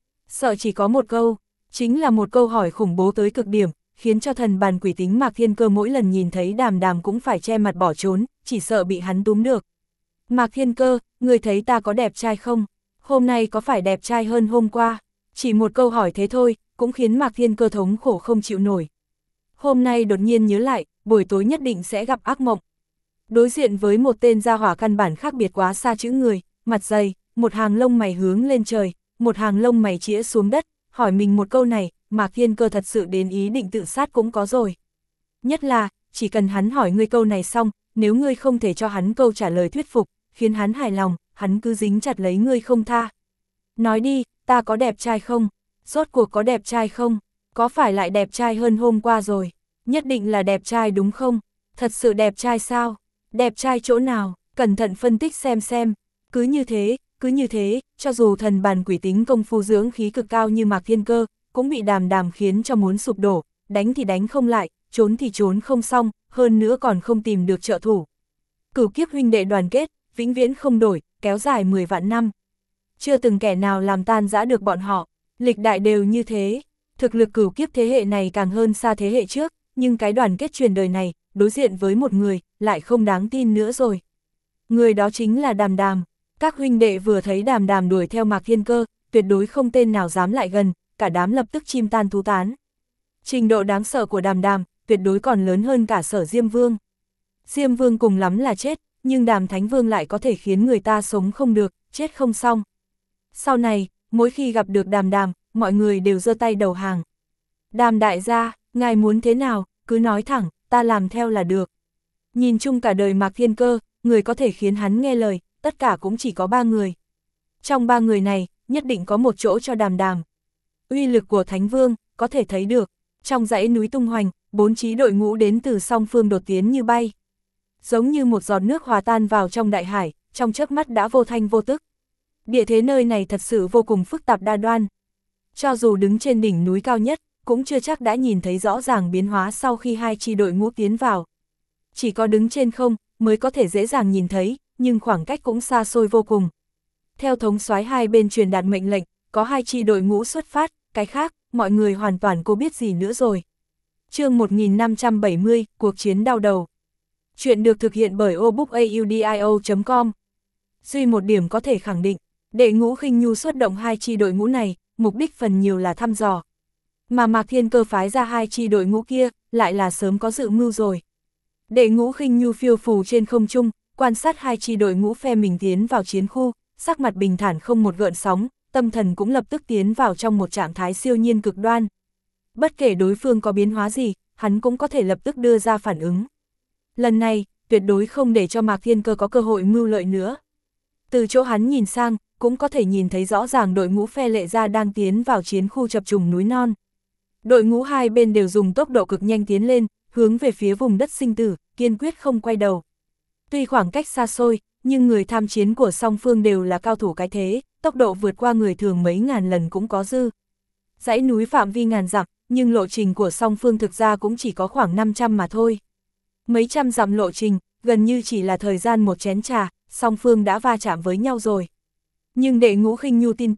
Sợ chỉ có một câu, chính là một câu hỏi khủng bố tới cực điểm, khiến cho thần bàn quỷ tính Mạc Thiên Cơ mỗi lần nhìn thấy Đàm Đàm cũng phải che mặt bỏ trốn, chỉ sợ bị hắn túm được. Mạc Thiên Cơ, người thấy ta có đẹp trai không? Hôm nay có phải đẹp trai hơn hôm qua? Chỉ một câu hỏi thế thôi, cũng khiến Mạc Thiên Cơ thống khổ không chịu nổi. Hôm nay đột nhiên nhớ lại, buổi tối nhất định sẽ gặp ác mộng. Đối diện với một tên gia hỏa căn bản khác biệt quá xa chữ người, mặt dày, một hàng lông mày hướng lên trời, một hàng lông mày chĩa xuống đất, hỏi mình một câu này, Mạc Thiên Cơ thật sự đến ý định tự sát cũng có rồi. Nhất là, chỉ cần hắn hỏi ngươi câu này xong, nếu ngươi không thể cho hắn câu trả lời thuyết phục, khiến hắn hài lòng, hắn cứ dính chặt lấy ngươi không tha. Nói đi, ta có đẹp trai không? Rốt cuộc có đẹp trai không? Có phải lại đẹp trai hơn hôm qua rồi? Nhất định là đẹp trai đúng không? Thật sự đẹp trai sao? Đẹp trai chỗ nào? Cẩn thận phân tích xem xem. Cứ như thế, cứ như thế, cho dù thần bàn quỷ tính công phu dưỡng khí cực cao như Mạc Thiên Cơ, cũng bị Đàm Đàm khiến cho muốn sụp đổ, đánh thì đánh không lại, trốn thì trốn không xong, hơn nữa còn không tìm được trợ thủ. Cửu kiếp huynh đệ đoàn kết, vĩnh viễn không đổi, kéo dài mười vạn năm. Chưa từng kẻ nào làm tan rã được bọn họ, lịch đại đều như thế. Thực lực cửu kiếp thế hệ này càng hơn xa thế hệ trước, nhưng cái đoàn kết truyền đời này, đối diện với một người, lại không đáng tin nữa rồi. Người đó chính là Đàm Đàm. Các huynh đệ vừa thấy Đàm Đàm đuổi theo Mạc Thiên Cơ, tuyệt đối không tên nào dám lại gần, cả đám lập tức chim tan thú tán. Trình độ đáng sợ của Đàm Đàm, tuyệt đối còn lớn hơn cả Sở Diêm Vương. Diêm Vương cùng lắm là chết, nhưng Đàm Thánh Vương lại có thể khiến người ta sống không được, chết không xong. Sau này, mỗi khi gặp được Đàm Đàm, mọi người đều giơ tay đầu hàng. Đàm đại gia, ngài muốn thế nào, cứ nói thẳng, ta làm theo là được. Nhìn chung cả đời Mạc Thiên Cơ, người có thể khiến hắn nghe lời, tất cả cũng chỉ có ba người. Trong ba người này, nhất định có một chỗ cho Đàm Đàm. Uy lực của Thánh Vương, có thể thấy được. Trong dãy núi tung hoành, bốn chí đội ngũ đến từ song phương đột tiến như bay. Giống như một giọt nước hòa tan vào trong đại hải, trong chớp mắt đã vô thanh vô tức. Địa thế nơi này thật sự vô cùng phức tạp đa đoan. Cho dù đứng trên đỉnh núi cao nhất, cũng chưa chắc đã nhìn thấy rõ ràng biến hóa sau khi hai chi đội ngũ tiến vào. Chỉ có đứng trên không, mới có thể dễ dàng nhìn thấy, nhưng khoảng cách cũng xa xôi vô cùng. Theo thống soái hai bên truyền đạt mệnh lệnh, có hai chi đội ngũ xuất phát, cái khác, mọi người hoàn toàn cô biết gì nữa rồi. Chương một nghìn năm trăm bảy mươi, cuộc chiến đau đầu. Chuyện được thực hiện bởi obookaudio chấm com. Duy một điểm có thể khẳng định, đệ ngũ Khinh Nhu xuất động hai chi đội ngũ này, mục đích phần nhiều là thăm dò. Mà Mạc Thiên Cơ phái ra hai chi đội ngũ kia, lại là sớm có dự mưu rồi. Đệ ngũ Khinh Nhu phiêu phù trên không trung, quan sát hai chi đội ngũ phe mình tiến vào chiến khu, sắc mặt bình thản không một gợn sóng, tâm thần cũng lập tức tiến vào trong một trạng thái siêu nhiên cực đoan. Bất kể đối phương có biến hóa gì, hắn cũng có thể lập tức đưa ra phản ứng. Lần này, tuyệt đối không để cho Mạc Thiên Cơ có cơ hội mưu lợi nữa. Từ chỗ hắn nhìn sang, cũng có thể nhìn thấy rõ ràng đội ngũ phe Lệ Gia đang tiến vào chiến khu chập trùng núi non. Đội ngũ hai bên đều dùng tốc độ cực nhanh tiến lên, hướng về phía vùng đất sinh tử, kiên quyết không quay đầu. Tuy khoảng cách xa xôi, nhưng người tham chiến của song phương đều là cao thủ cái thế, tốc độ vượt qua người thường mấy ngàn lần cũng có dư. Dãy núi phạm vi ngàn dặm, nhưng lộ trình của song phương thực ra cũng chỉ có khoảng năm trăm mà thôi. Mấy trăm dặm lộ trình, gần như chỉ là thời gian một chén trà, song phương đã va chạm với nhau rồi. Nhưng đệ ngũ Khinh Nhu tin tưởng,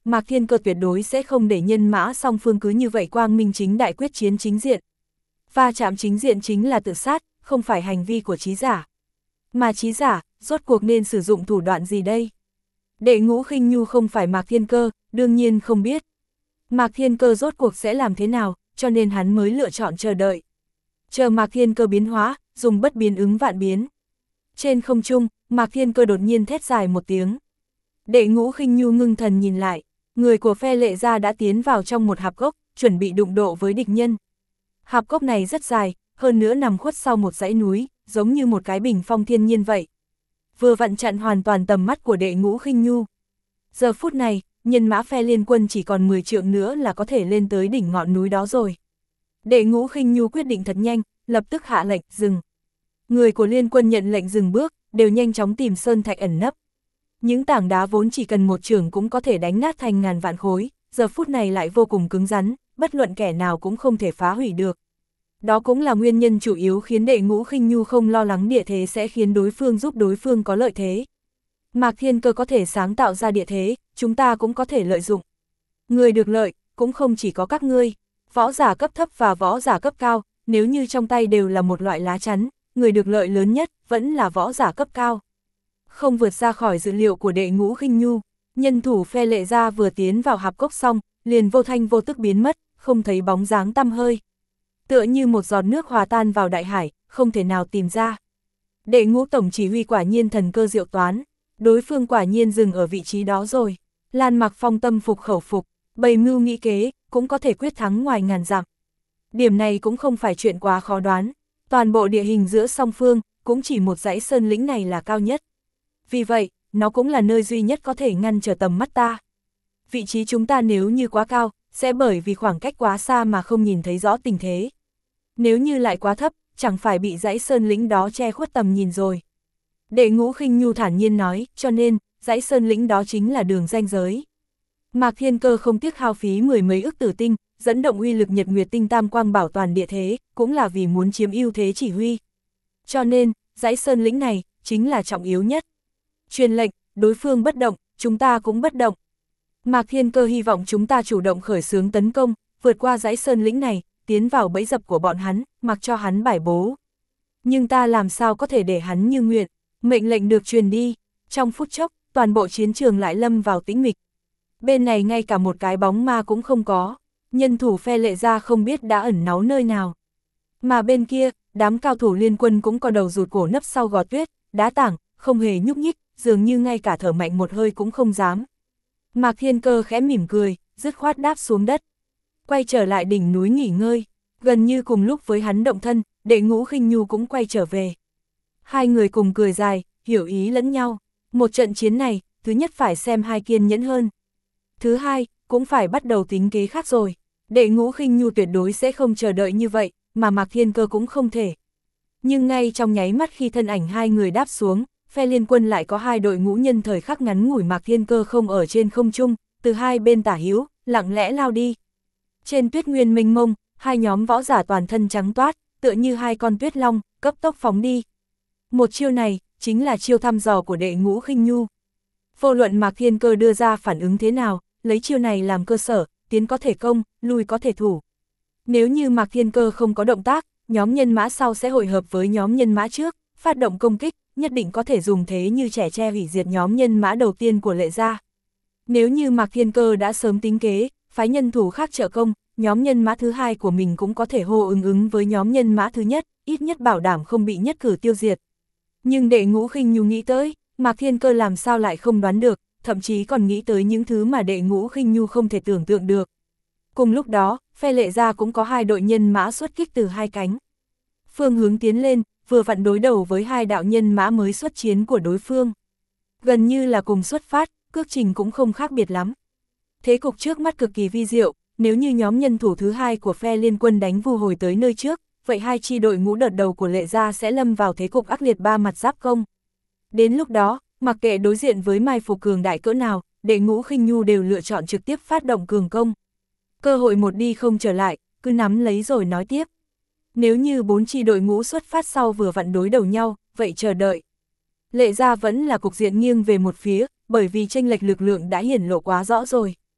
Mạc Thiên Cơ tuyệt đối sẽ không để nhân mã song phương cứ như vậy quang minh chính đại quyết chiến chính diện. Va chạm chính diện chính là tự sát, không phải hành vi của trí giả. Mà trí giả, rốt cuộc nên sử dụng thủ đoạn gì đây? Đệ Ngũ Khinh Nhu không phải Mạc Thiên Cơ, đương nhiên không biết. Mạc Thiên Cơ rốt cuộc sẽ làm thế nào, cho nên hắn mới lựa chọn chờ đợi. Chờ Mạc Thiên Cơ biến hóa, dùng bất biến ứng vạn biến. Trên không trung, Mạc Thiên Cơ đột nhiên thét dài một tiếng. Đệ Ngũ Khinh Nhu ngưng thần nhìn lại, người của phe Lệ Gia đã tiến vào trong một hạp cốc, chuẩn bị đụng độ với địch nhân. Hạp cốc này rất dài, hơn nữa nằm khuất sau một dãy núi, giống như một cái bình phong thiên nhiên vậy. Vừa vặn chặn hoàn toàn tầm mắt của Đệ Ngũ Khinh Nhu. Giờ phút này, nhân mã phe liên quân chỉ còn mười trượng nữa là có thể lên tới đỉnh ngọn núi đó rồi. Đệ Ngũ Khinh Nhu quyết định thật nhanh, lập tức hạ lệnh dừng. Người của liên quân nhận lệnh dừng bước, đều nhanh chóng tìm sơn thạch ẩn nấp. Những tảng đá vốn chỉ cần một chưởng cũng có thể đánh nát thành ngàn vạn khối, giờ phút này lại vô cùng cứng rắn, bất luận kẻ nào cũng không thể phá hủy được. Đó cũng là nguyên nhân chủ yếu khiến Đệ Ngũ Khinh Nhu không lo lắng địa thế sẽ khiến đối phương giúp đối phương có lợi thế. Mạc Thiên Cơ có thể sáng tạo ra địa thế, chúng ta cũng có thể lợi dụng. Người được lợi, cũng không chỉ có các ngươi, võ giả cấp thấp và võ giả cấp cao, nếu như trong tay đều là một loại lá chắn, người được lợi lớn nhất vẫn là võ giả cấp cao. Không vượt ra khỏi dự liệu của Đệ Ngũ Khinh Nhu, nhân thủ phe Lệ Gia vừa tiến vào hạp cốc xong, liền vô thanh vô tức biến mất, không thấy bóng dáng tăm hơi. Tựa như một giọt nước hòa tan vào đại hải, không thể nào tìm ra. Đệ Ngũ tổng chỉ huy quả nhiên thần cơ diệu toán, đối phương quả nhiên dừng ở vị trí đó rồi. Lan Mặc Phong tâm phục khẩu phục, bày mưu nghĩ kế, cũng có thể quyết thắng ngoài ngàn dặm. Điểm này cũng không phải chuyện quá khó đoán, toàn bộ địa hình giữa song phương, cũng chỉ một dãy sơn lĩnh này là cao nhất. Vì vậy, nó cũng là nơi duy nhất có thể ngăn trở tầm mắt ta. Vị trí chúng ta nếu như quá cao, sẽ bởi vì khoảng cách quá xa mà không nhìn thấy rõ tình thế. Nếu như lại quá thấp, chẳng phải bị dãy sơn lĩnh đó che khuất tầm nhìn rồi. Đệ Ngũ Khinh Nhu thản nhiên nói, cho nên, dãy sơn lĩnh đó chính là đường ranh giới. Mạc Thiên Cơ không tiếc hao phí mười mấy ức tử tinh, dẫn động uy lực Nhật Nguyệt Tinh Tam Quang bảo toàn địa thế, cũng là vì muốn chiếm ưu thế chỉ huy. Cho nên, dãy sơn lĩnh này, chính là trọng yếu nhất. Truyền lệnh, đối phương bất động, chúng ta cũng bất động. Mạc Thiên Cơ hy vọng chúng ta chủ động khởi xướng tấn công, vượt qua dãy sơn lĩnh này, tiến vào bẫy dập của bọn hắn, mặc cho hắn bài bố. Nhưng ta làm sao có thể để hắn như nguyện, mệnh lệnh được truyền đi, trong phút chốc, toàn bộ chiến trường lại lâm vào tĩnh mịch. Bên này ngay cả một cái bóng ma cũng không có, nhân thủ phe Lệ Gia không biết đã ẩn náu nơi nào. Mà bên kia, đám cao thủ liên quân cũng có đầu rụt cổ nấp sau gò tuyết, đá tảng, không hề nhúc nhích, dường như ngay cả thở mạnh một hơi cũng không dám. Mạc Thiên Cơ khẽ mỉm cười, dứt khoát đáp xuống đất. Quay trở lại đỉnh núi nghỉ ngơi, gần như cùng lúc với hắn động thân, Đệ Ngũ Khinh Nhu cũng quay trở về. Hai người cùng cười dài, hiểu ý lẫn nhau. Một trận chiến này, thứ nhất phải xem hai kiên nhẫn hơn. Thứ hai, cũng phải bắt đầu tính kế khác rồi. Đệ Ngũ Khinh Nhu tuyệt đối sẽ không chờ đợi như vậy, mà Mạc Thiên Cơ cũng không thể. Nhưng ngay trong nháy mắt khi thân ảnh hai người đáp xuống, phe liên quân lại có hai đội ngũ nhân thời khắc ngắn ngủi Mạc Thiên Cơ không ở trên không trung, từ hai bên tả hữu, lặng lẽ lao đi. Trên tuyết nguyên mênh mông, hai nhóm võ giả toàn thân trắng toát, tựa như hai con tuyết long, cấp tốc phóng đi. Một chiêu này, chính là chiêu thăm dò của Đệ Ngũ Khinh Nhu. Vô luận Mạc Thiên Cơ đưa ra phản ứng thế nào, lấy chiêu này làm cơ sở, tiến có thể công, lui có thể thủ. Nếu như Mạc Thiên Cơ không có động tác, nhóm nhân mã sau sẽ hội hợp với nhóm nhân mã trước, phát động công kích, nhất định có thể dùng thế như trẻ tre hủy diệt nhóm nhân mã đầu tiên của Lệ Gia. Nếu như Mạc Thiên Cơ đã sớm tính kế, phái nhân thủ khác trợ công, nhóm nhân mã thứ hai của mình cũng có thể hô ứng ứng với nhóm nhân mã thứ nhất, ít nhất bảo đảm không bị nhất cử tiêu diệt. Nhưng Đệ Ngũ Khinh Nhu nghĩ tới, Mạc Thiên Cơ làm sao lại không đoán được, thậm chí còn nghĩ tới những thứ mà Đệ Ngũ Khinh Nhu không thể tưởng tượng được. Cùng lúc đó, phe Lệ Gia cũng có hai đội nhân mã xuất kích từ hai cánh. Phương hướng tiến lên, vừa vặn đối đầu với hai đạo nhân mã mới xuất chiến của đối phương. Gần như là cùng xuất phát, cước trình cũng không khác biệt lắm. Thế cục trước mắt cực kỳ vi diệu, nếu như nhóm nhân thủ thứ hai của phe liên quân đánh vu hồi tới nơi trước, vậy hai chi đội ngũ đợt đầu của Lệ Gia sẽ lâm vào thế cục ác liệt ba mặt giáp công. Đến lúc đó, mặc kệ đối diện với mai phục cường đại cỡ nào, Đệ Ngũ Khinh Nhu đều lựa chọn trực tiếp phát động cường công. Cơ hội một đi không trở lại, cứ nắm lấy rồi nói tiếp. Nếu như bốn chi đội ngũ xuất phát sau vừa vặn đối đầu nhau, vậy chờ đợi. Lệ Gia vẫn là cục diện nghiêng về một phía, bởi vì chênh lệch lực lượng đã hiển lộ quá rõ rồi.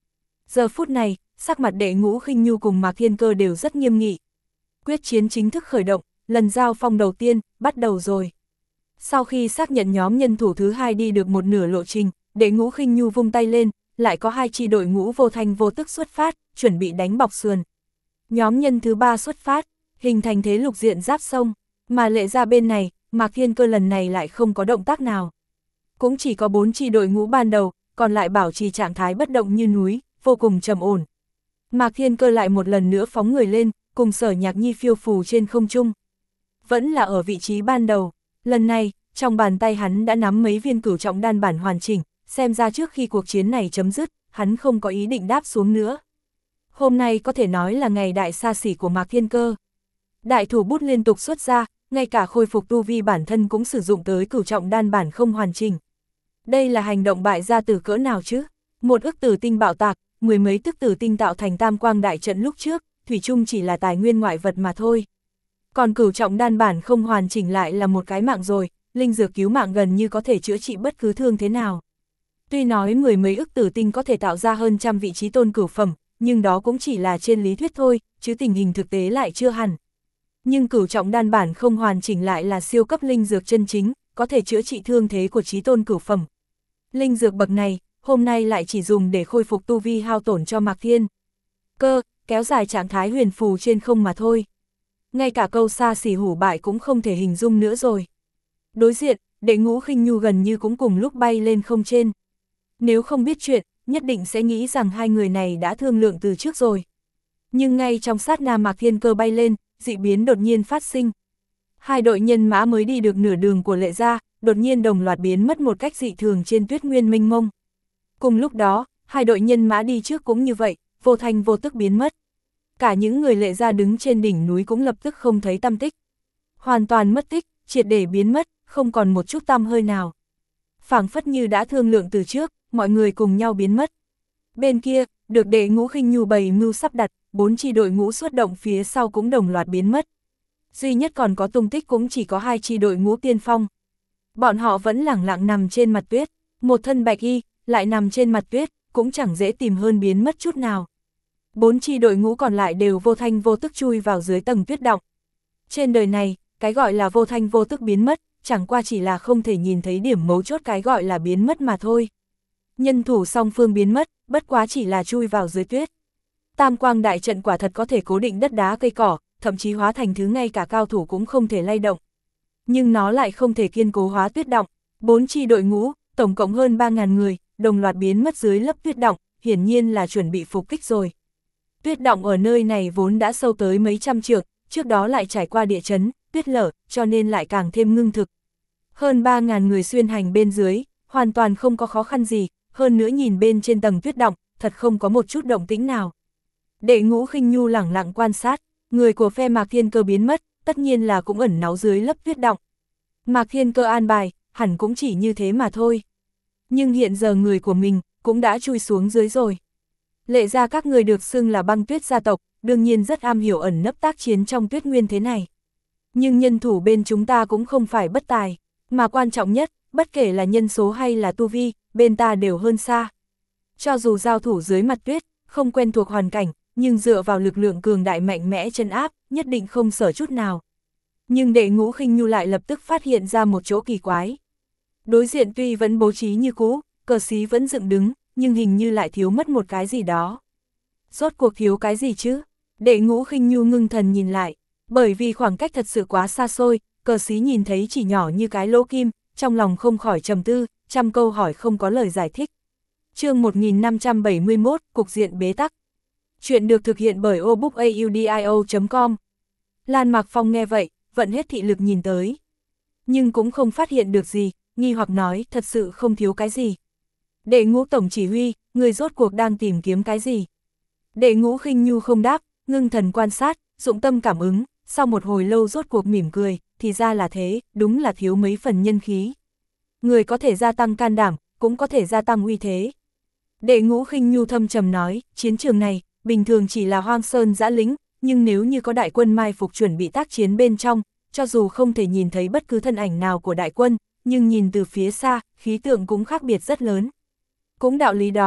Giờ phút này, sắc mặt Đệ Ngũ Khinh Nhu cùng Mạc Thiên Cơ đều rất nghiêm nghị. Quyết chiến chính thức khởi động, lần giao phong đầu tiên, bắt đầu rồi. Sau khi xác nhận nhóm nhân thủ thứ hai đi được một nửa lộ trình, Đệ Ngũ Khinh Nhu vung tay lên, lại có hai chi đội ngũ vô thanh vô tức xuất phát, chuẩn bị đánh bọc sườn. Nhóm nhân thứ ba xuất phát, hình thành thế lục diện giáp sông, mà Lệ Gia bên này, Mạc Thiên Cơ lần này lại không có động tác nào. Cũng chỉ có bốn chi đội ngũ ban đầu, còn lại bảo trì trạng thái bất động như núi, vô cùng trầm ổn. Mạc Thiên Cơ lại một lần nữa phóng người lên, cùng Sở Nhạc Nhi phiêu phù trên không trung. Vẫn là ở vị trí ban đầu, lần này, trong bàn tay hắn đã nắm mấy viên cửu trọng đan bản hoàn chỉnh, xem ra trước khi cuộc chiến này chấm dứt, hắn không có ý định đáp xuống nữa. Hôm nay có thể nói là ngày đại xa xỉ của Mạc Thiên Cơ. Đại thủ bút liên tục xuất ra, ngay cả khôi phục tu vi bản thân cũng sử dụng tới cửu trọng đan bản không hoàn chỉnh. Đây là hành động bại gia tử cỡ nào chứ? Một ức tử tinh bạo tạc, mười mấy tức tử tinh tạo thành tam quang đại trận lúc trước, thủy chung chỉ là tài nguyên ngoại vật mà thôi. Còn cửu trọng đan bản không hoàn chỉnh lại là một cái mạng rồi, linh dược cứu mạng gần như có thể chữa trị bất cứ thương thế nào. Tuy nói mười mấy ức tử tinh có thể tạo ra hơn trăm vị trí tôn cửu phẩm, nhưng đó cũng chỉ là trên lý thuyết thôi, chứ tình hình thực tế lại chưa hẳn. Nhưng cửu trọng đan bản không hoàn chỉnh lại là siêu cấp linh dược chân chính, có thể chữa trị thương thế của chí tôn cửu phẩm. Linh dược bậc này, hôm nay lại chỉ dùng để khôi phục tu vi hao tổn cho Mạc Thiên Cơ, kéo dài trạng thái huyền phù trên không mà thôi. Ngay cả câu xa xỉ hủ bại cũng không thể hình dung nữa rồi. Đối diện, Đệ Ngũ Khinh Nhu gần như cũng cùng lúc bay lên không trên. Nếu không biết chuyện, nhất định sẽ nghĩ rằng hai người này đã thương lượng từ trước rồi. Nhưng ngay trong sát na Mạc Thiên Cơ bay lên, dị biến đột nhiên phát sinh. Hai đội nhân mã mới đi được nửa đường của Lệ Gia, đột nhiên đồng loạt biến mất một cách dị thường trên tuyết nguyên mênh mông. Cùng lúc đó, hai đội nhân mã đi trước cũng như vậy, vô thanh vô tức biến mất. Cả những người Lệ Gia đứng trên đỉnh núi cũng lập tức không thấy tăm tích. Hoàn toàn mất tích, triệt để biến mất, không còn một chút tăm hơi nào. Phảng phất như đã thương lượng từ trước, mọi người cùng nhau biến mất. Bên kia, được Đệ Ngũ Khinh Nhu bày mưu sắp đặt, bốn chi đội ngũ xuất động phía sau cũng đồng loạt biến mất. Duy nhất còn có tung tích cũng chỉ có hai chi đội ngũ tiên phong. Bọn họ vẫn lẳng lặng nằm trên mặt tuyết, một thân bạch y, lại nằm trên mặt tuyết, cũng chẳng dễ tìm hơn biến mất chút nào. Bốn chi đội ngũ còn lại đều vô thanh vô tức chui vào dưới tầng tuyết đọng. Trên đời này, cái gọi là vô thanh vô tức biến mất, chẳng qua chỉ là không thể nhìn thấy điểm mấu chốt cái gọi là biến mất mà thôi. Nhân thủ song phương biến mất, bất quá chỉ là chui vào dưới tuyết. Tam quang đại trận quả thật có thể cố định đất đá cây cỏ, thậm chí hóa thành thứ ngay cả cao thủ cũng không thể lay động. Nhưng nó lại không thể kiên cố hóa tuyết đọng. Bốn chi đội ngũ, tổng cộng hơn ba nghìn người, đồng loạt biến mất dưới lớp tuyết đọng, hiển nhiên là chuẩn bị phục kích rồi. Tuyết đọng ở nơi này vốn đã sâu tới mấy trăm trượng, trước đó lại trải qua địa chấn, tuyết lở, cho nên lại càng thêm ngưng thực. Hơn ba nghìn người xuyên hành bên dưới, hoàn toàn không có khó khăn gì, hơn nữa nhìn bên trên tầng tuyết đọng, thật không có một chút động tĩnh nào. Đệ Ngũ Khinh Nhu lẳng lặng quan sát, người của phe Mạc Thiên Cơ biến mất, tất nhiên là cũng ẩn náu dưới lớp tuyết đọng. Mạc Thiên Cơ an bài, hẳn cũng chỉ như thế mà thôi. Nhưng hiện giờ người của mình, cũng đã chui xuống dưới rồi. Lệ Gia các người được xưng là băng tuyết gia tộc, đương nhiên rất am hiểu ẩn nấp tác chiến trong tuyết nguyên thế này. Nhưng nhân thủ bên chúng ta cũng không phải bất tài, mà quan trọng nhất, bất kể là nhân số hay là tu vi, bên ta đều hơn xa. Cho dù giao thủ dưới mặt tuyết, không quen thuộc hoàn cảnh, nhưng dựa vào lực lượng cường đại mạnh mẽ chân áp, nhất định không sợ chút nào. Nhưng Đệ Ngũ Khinh Nhu lại lập tức phát hiện ra một chỗ kỳ quái. Đối diện tuy vẫn bố trí như cũ, cờ xí vẫn dựng đứng, nhưng hình như lại thiếu mất một cái gì đó. Rốt cuộc thiếu cái gì chứ? Đệ Ngũ Khinh Nhu ngưng thần nhìn lại, bởi vì khoảng cách thật sự quá xa xôi, cờ xí nhìn thấy chỉ nhỏ như cái lỗ kim, trong lòng không khỏi trầm tư, trăm câu hỏi không có lời giải thích. Chương một nghìn năm trăm bảy mươi mốt, cục diện bế tắc. Chuyện được thực hiện bởi obookaudio chấm com. Lan Mạc Phong nghe vậy, vận hết thị lực nhìn tới. Nhưng cũng không phát hiện được gì, nghi hoặc nói thật sự không thiếu cái gì. Đệ Ngũ tổng chỉ huy, người rốt cuộc đang tìm kiếm cái gì? Đệ Ngũ Khinh Nhu không đáp, ngưng thần quan sát, dụng tâm cảm ứng, sau một hồi lâu rốt cuộc mỉm cười, thì ra là thế, đúng là thiếu mấy phần nhân khí. Người có thể gia tăng can đảm, cũng có thể gia tăng uy thế. Đệ Ngũ Khinh Nhu thâm trầm nói, chiến trường này, bình thường chỉ là hoang sơn dã lính, nhưng nếu như có đại quân mai phục chuẩn bị tác chiến bên trong, cho dù không thể nhìn thấy bất cứ thân ảnh nào của đại quân, nhưng nhìn từ phía xa, khí tượng cũng khác biệt rất lớn. Cũng đạo lý đó,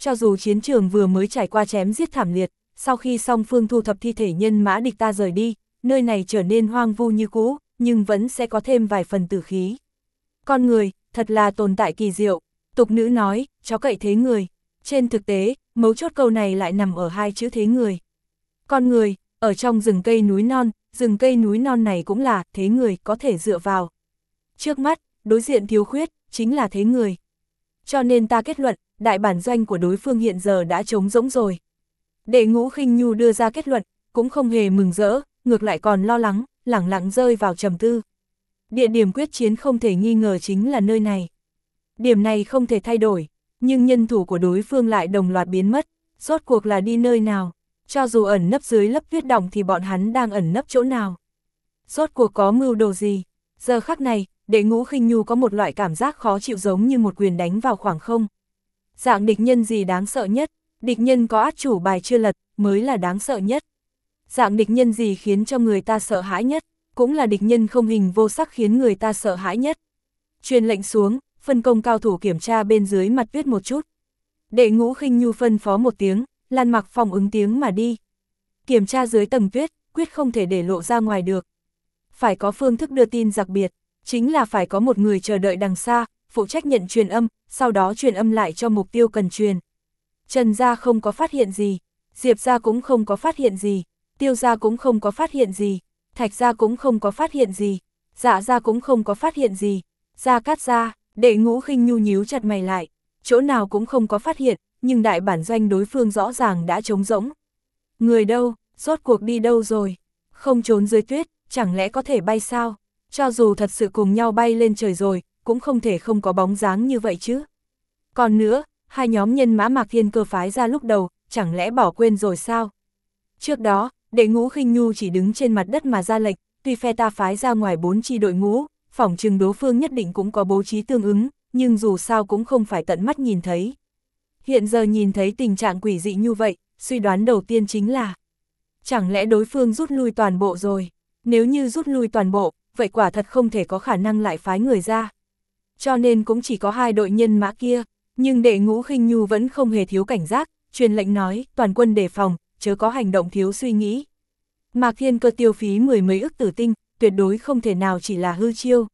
cho dù chiến trường vừa mới trải qua chém giết thảm liệt, sau khi song phương thu thập thi thể nhân mã địch ta rời đi, nơi này trở nên hoang vu như cũ, nhưng vẫn sẽ có thêm vài phần tử khí. Con người, thật là tồn tại kỳ diệu, tục nữ nói, chó cậy thế người. Trên thực tế, mấu chốt câu này lại nằm ở hai chữ thế người. Con người, ở trong rừng cây núi non, rừng cây núi non này cũng là thế người có thể dựa vào. Trước mắt, đối diện thiếu khuyết, chính là thế người. Cho nên ta kết luận, đại bản doanh của đối phương hiện giờ đã trống rỗng rồi. Đệ Ngũ Khinh Nhu đưa ra kết luận, cũng không hề mừng rỡ, ngược lại còn lo lắng, lẳng lặng rơi vào trầm tư. Địa điểm quyết chiến không thể nghi ngờ chính là nơi này. Điểm này không thể thay đổi, nhưng nhân thủ của đối phương lại đồng loạt biến mất, rốt cuộc là đi nơi nào, cho dù ẩn nấp dưới lớp tuyết động thì bọn hắn đang ẩn nấp chỗ nào. Rốt cuộc có mưu đồ gì, giờ khắc này, Đệ Ngũ Khinh Nhu có một loại cảm giác khó chịu giống như một quyền đánh vào khoảng không. Dạng địch nhân gì đáng sợ nhất, địch nhân có át chủ bài chưa lật, mới là đáng sợ nhất. Dạng địch nhân gì khiến cho người ta sợ hãi nhất, cũng là địch nhân không hình vô sắc khiến người ta sợ hãi nhất. Truyền lệnh xuống, phân công cao thủ kiểm tra bên dưới mặt tuyết một chút. Đệ Ngũ Khinh Nhu phân phó một tiếng, Lan Mặc Phong ứng tiếng mà đi. Kiểm tra dưới tầng tuyết, quyết không thể để lộ ra ngoài được. Phải có phương thức đưa tin đặc biệt, chính là phải có một người chờ đợi đằng xa, phụ trách nhận truyền âm, sau đó truyền âm lại cho mục tiêu cần truyền. Trần gia không có phát hiện gì, Diệp gia cũng không có phát hiện gì, Tiêu gia cũng không có phát hiện gì, Thạch gia cũng không có phát hiện gì, Dạ gia cũng không có phát hiện gì, Gia Cát gia. Đệ Ngũ Khinh Nhu nhíu chặt mày lại, chỗ nào cũng không có phát hiện, nhưng đại bản doanh đối phương rõ ràng đã trống rỗng. Người đâu, rốt cuộc đi đâu rồi? Không trốn dưới tuyết, chẳng lẽ có thể bay sao? Cho dù thật sự cùng nhau bay lên trời rồi, cũng không thể không có bóng dáng như vậy chứ. Còn nữa, hai nhóm nhân mã Mạc Thiên Cơ phái ra lúc đầu, chẳng lẽ bỏ quên rồi sao? Trước đó, Đệ Ngũ Khinh Nhu chỉ đứng trên mặt đất mà ra lệnh, tuy phe ta phái ra ngoài bốn chi đội ngũ, phỏng chừng đối phương nhất định cũng có bố trí tương ứng, nhưng dù sao cũng không phải tận mắt nhìn thấy. Hiện giờ nhìn thấy tình trạng quỷ dị như vậy, suy đoán đầu tiên chính là chẳng lẽ đối phương rút lui toàn bộ rồi? Nếu như rút lui toàn bộ, vậy quả thật không thể có khả năng lại phái người ra. Cho nên cũng chỉ có hai đội nhân mã kia, nhưng Đệ Ngũ Khinh Nhu vẫn không hề thiếu cảnh giác, truyền lệnh nói, toàn quân đề phòng, chớ có hành động thiếu suy nghĩ. Mạc Thiên Cơ tiêu phí mười mấy ức tử tinh, tuyệt đối không thể nào chỉ là hư chiêu.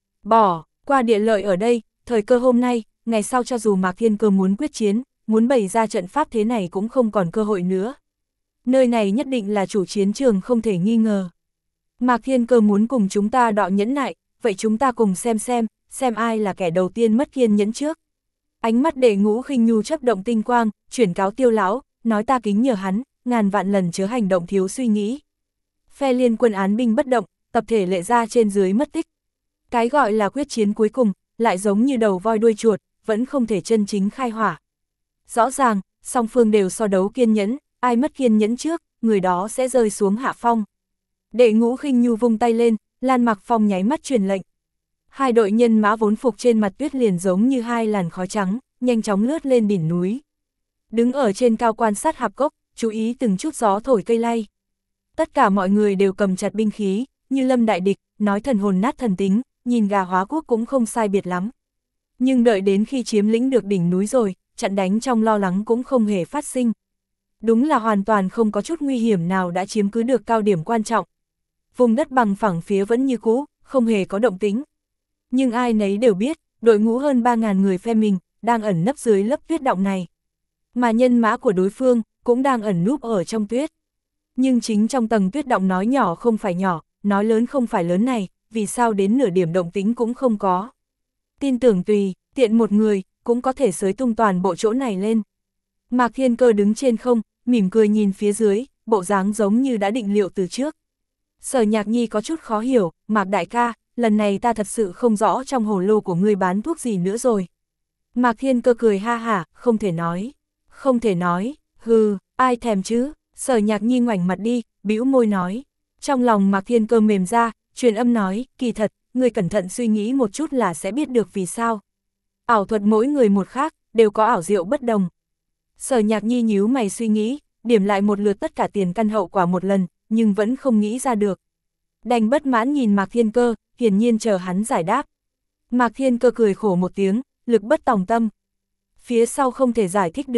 Bỏ, qua địa lợi ở đây, thời cơ hôm nay, ngày sau cho dù Mạc Thiên Cơ muốn quyết chiến, muốn bày ra trận pháp thế này cũng không còn cơ hội nữa. Nơi này nhất định là chủ chiến trường không thể nghi ngờ. Mạc Thiên Cơ muốn cùng chúng ta đọ nhẫn nại, vậy chúng ta cùng xem xem, xem ai là kẻ đầu tiên mất kiên nhẫn trước. Ánh mắt Đệ Ngũ Khinh Nhu chấp động tinh quang, chuyển cáo Tiêu lão, nói ta kính nhờ hắn, ngàn vạn lần chớ hành động thiếu suy nghĩ. Phe liên quân án binh bất động, tập thể lệ ra trên dưới mất tích. Cái gọi là quyết chiến cuối cùng, lại giống như đầu voi đuôi chuột, vẫn không thể chân chính khai hỏa. Rõ ràng, song phương đều so đấu kiên nhẫn, ai mất kiên nhẫn trước, người đó sẽ rơi xuống hạ phong. Đệ Ngũ Khinh Nhu vung tay lên, Lan Mặc Phong nháy mắt truyền lệnh. Hai đội nhân mã vốn phục trên mặt tuyết liền giống như hai làn khói trắng, nhanh chóng lướt lên đỉnh núi. Đứng ở trên cao quan sát hạp cốc, chú ý từng chút gió thổi cây lay. Tất cả mọi người đều cầm chặt binh khí, như lâm đại địch, nói thần hồn nát thần tính, nhìn gà hóa quốc cũng không sai biệt lắm. Nhưng đợi đến khi chiếm lĩnh được đỉnh núi rồi, trận đánh trong lo lắng cũng không hề phát sinh. Đúng là hoàn toàn không có chút nguy hiểm nào đã chiếm cứ được cao điểm quan trọng. Vùng đất bằng phẳng phía vẫn như cũ, không hề có động tĩnh. Nhưng ai nấy đều biết, đội ngũ hơn ba ngàn người phe mình, đang ẩn nấp dưới lớp tuyết động này. Mà nhân mã của đối phương, cũng đang ẩn núp ở trong tuyết. Nhưng chính trong tầng tuyết động nói nhỏ không phải nhỏ, nói lớn không phải lớn này, vì sao đến nửa điểm động tĩnh cũng không có. Tin tưởng tùy, tiện một người, cũng có thể xới tung toàn bộ chỗ này lên. Mạc Thiên Cơ đứng trên không, mỉm cười nhìn phía dưới, bộ dáng giống như đã định liệu từ trước. Sở Nhạc Nhi có chút khó hiểu, Mạc đại ca, lần này ta thật sự không rõ trong hồ lô của ngươi bán thuốc gì nữa rồi. Mạc Thiên Cơ cười ha hả, không thể nói. Không thể nói, hừ, ai thèm chứ, Sở Nhạc Nhi ngoảnh mặt đi, bĩu môi nói. Trong lòng Mạc Thiên Cơ mềm ra, truyền âm nói, kỳ thật, ngươi cẩn thận suy nghĩ một chút là sẽ biết được vì sao. Ảo thuật mỗi người một khác, đều có ảo diệu bất đồng. Sở Nhạc Nhi nhíu mày suy nghĩ, điểm lại một lượt tất cả tiền căn hậu quả một lần, nhưng vẫn không nghĩ ra được. Đành bất mãn nhìn Mạc Thiên Cơ, hiển nhiên chờ hắn giải đáp. Mạc Thiên Cơ cười khổ một tiếng, lực bất tòng tâm. Phía sau không thể giải thích được,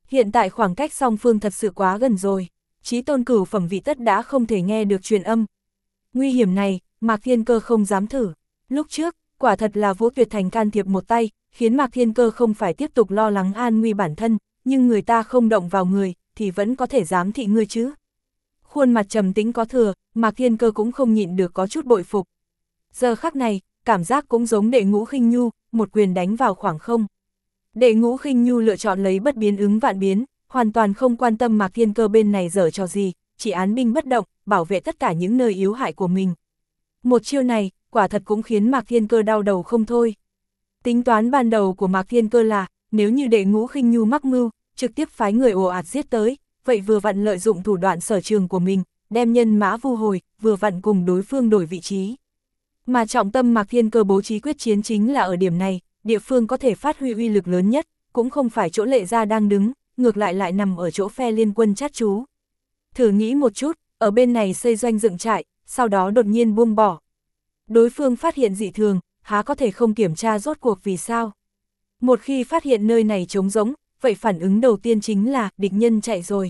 Hiện tại khoảng cách song phương thật sự quá gần rồi, chí tôn cửu phẩm vị tất đã không thể nghe được truyền âm. Nguy hiểm này, Mạc Thiên Cơ không dám thử. Lúc trước, quả thật là Vũ Tuyệt Thành can thiệp một tay, khiến Mạc Thiên Cơ không phải tiếp tục lo lắng an nguy bản thân, nhưng người ta không động vào người, thì vẫn có thể giám thị ngươi chứ. Khuôn mặt trầm tĩnh có thừa, Mạc Thiên Cơ cũng không nhịn được có chút bội phục. Giờ khắc này, cảm giác cũng giống Đệ Ngũ Khinh Nhu, một quyền đánh vào khoảng không. Đệ Ngũ Khinh Nhu lựa chọn lấy bất biến ứng vạn biến, hoàn toàn không quan tâm Mạc Thiên Cơ bên này giở trò gì, chỉ án binh bất động, bảo vệ tất cả những nơi yếu hại của mình. Một chiêu này, quả thật cũng khiến Mạc Thiên Cơ đau đầu không thôi. Tính toán ban đầu của Mạc Thiên Cơ là, nếu như Đệ Ngũ Khinh Nhu mắc mưu, trực tiếp phái người ồ ạt giết tới, vậy vừa vặn lợi dụng thủ đoạn sở trường của mình, đem nhân mã vu hồi, vừa vặn cùng đối phương đổi vị trí. Mà trọng tâm Mạc Thiên Cơ bố trí quyết chiến chính là ở điểm này, địa phương có thể phát huy uy lực lớn nhất, cũng không phải chỗ Lệ Gia đang đứng, ngược lại lại nằm ở chỗ phe liên quân chát chú. Thử nghĩ một chút, ở bên này xây doanh dựng trại, sau đó đột nhiên buông bỏ. Đối phương phát hiện dị thường, há có thể không kiểm tra rốt cuộc vì sao. Một khi phát hiện nơi này trống rỗng, vậy phản ứng đầu tiên chính là địch nhân chạy rồi.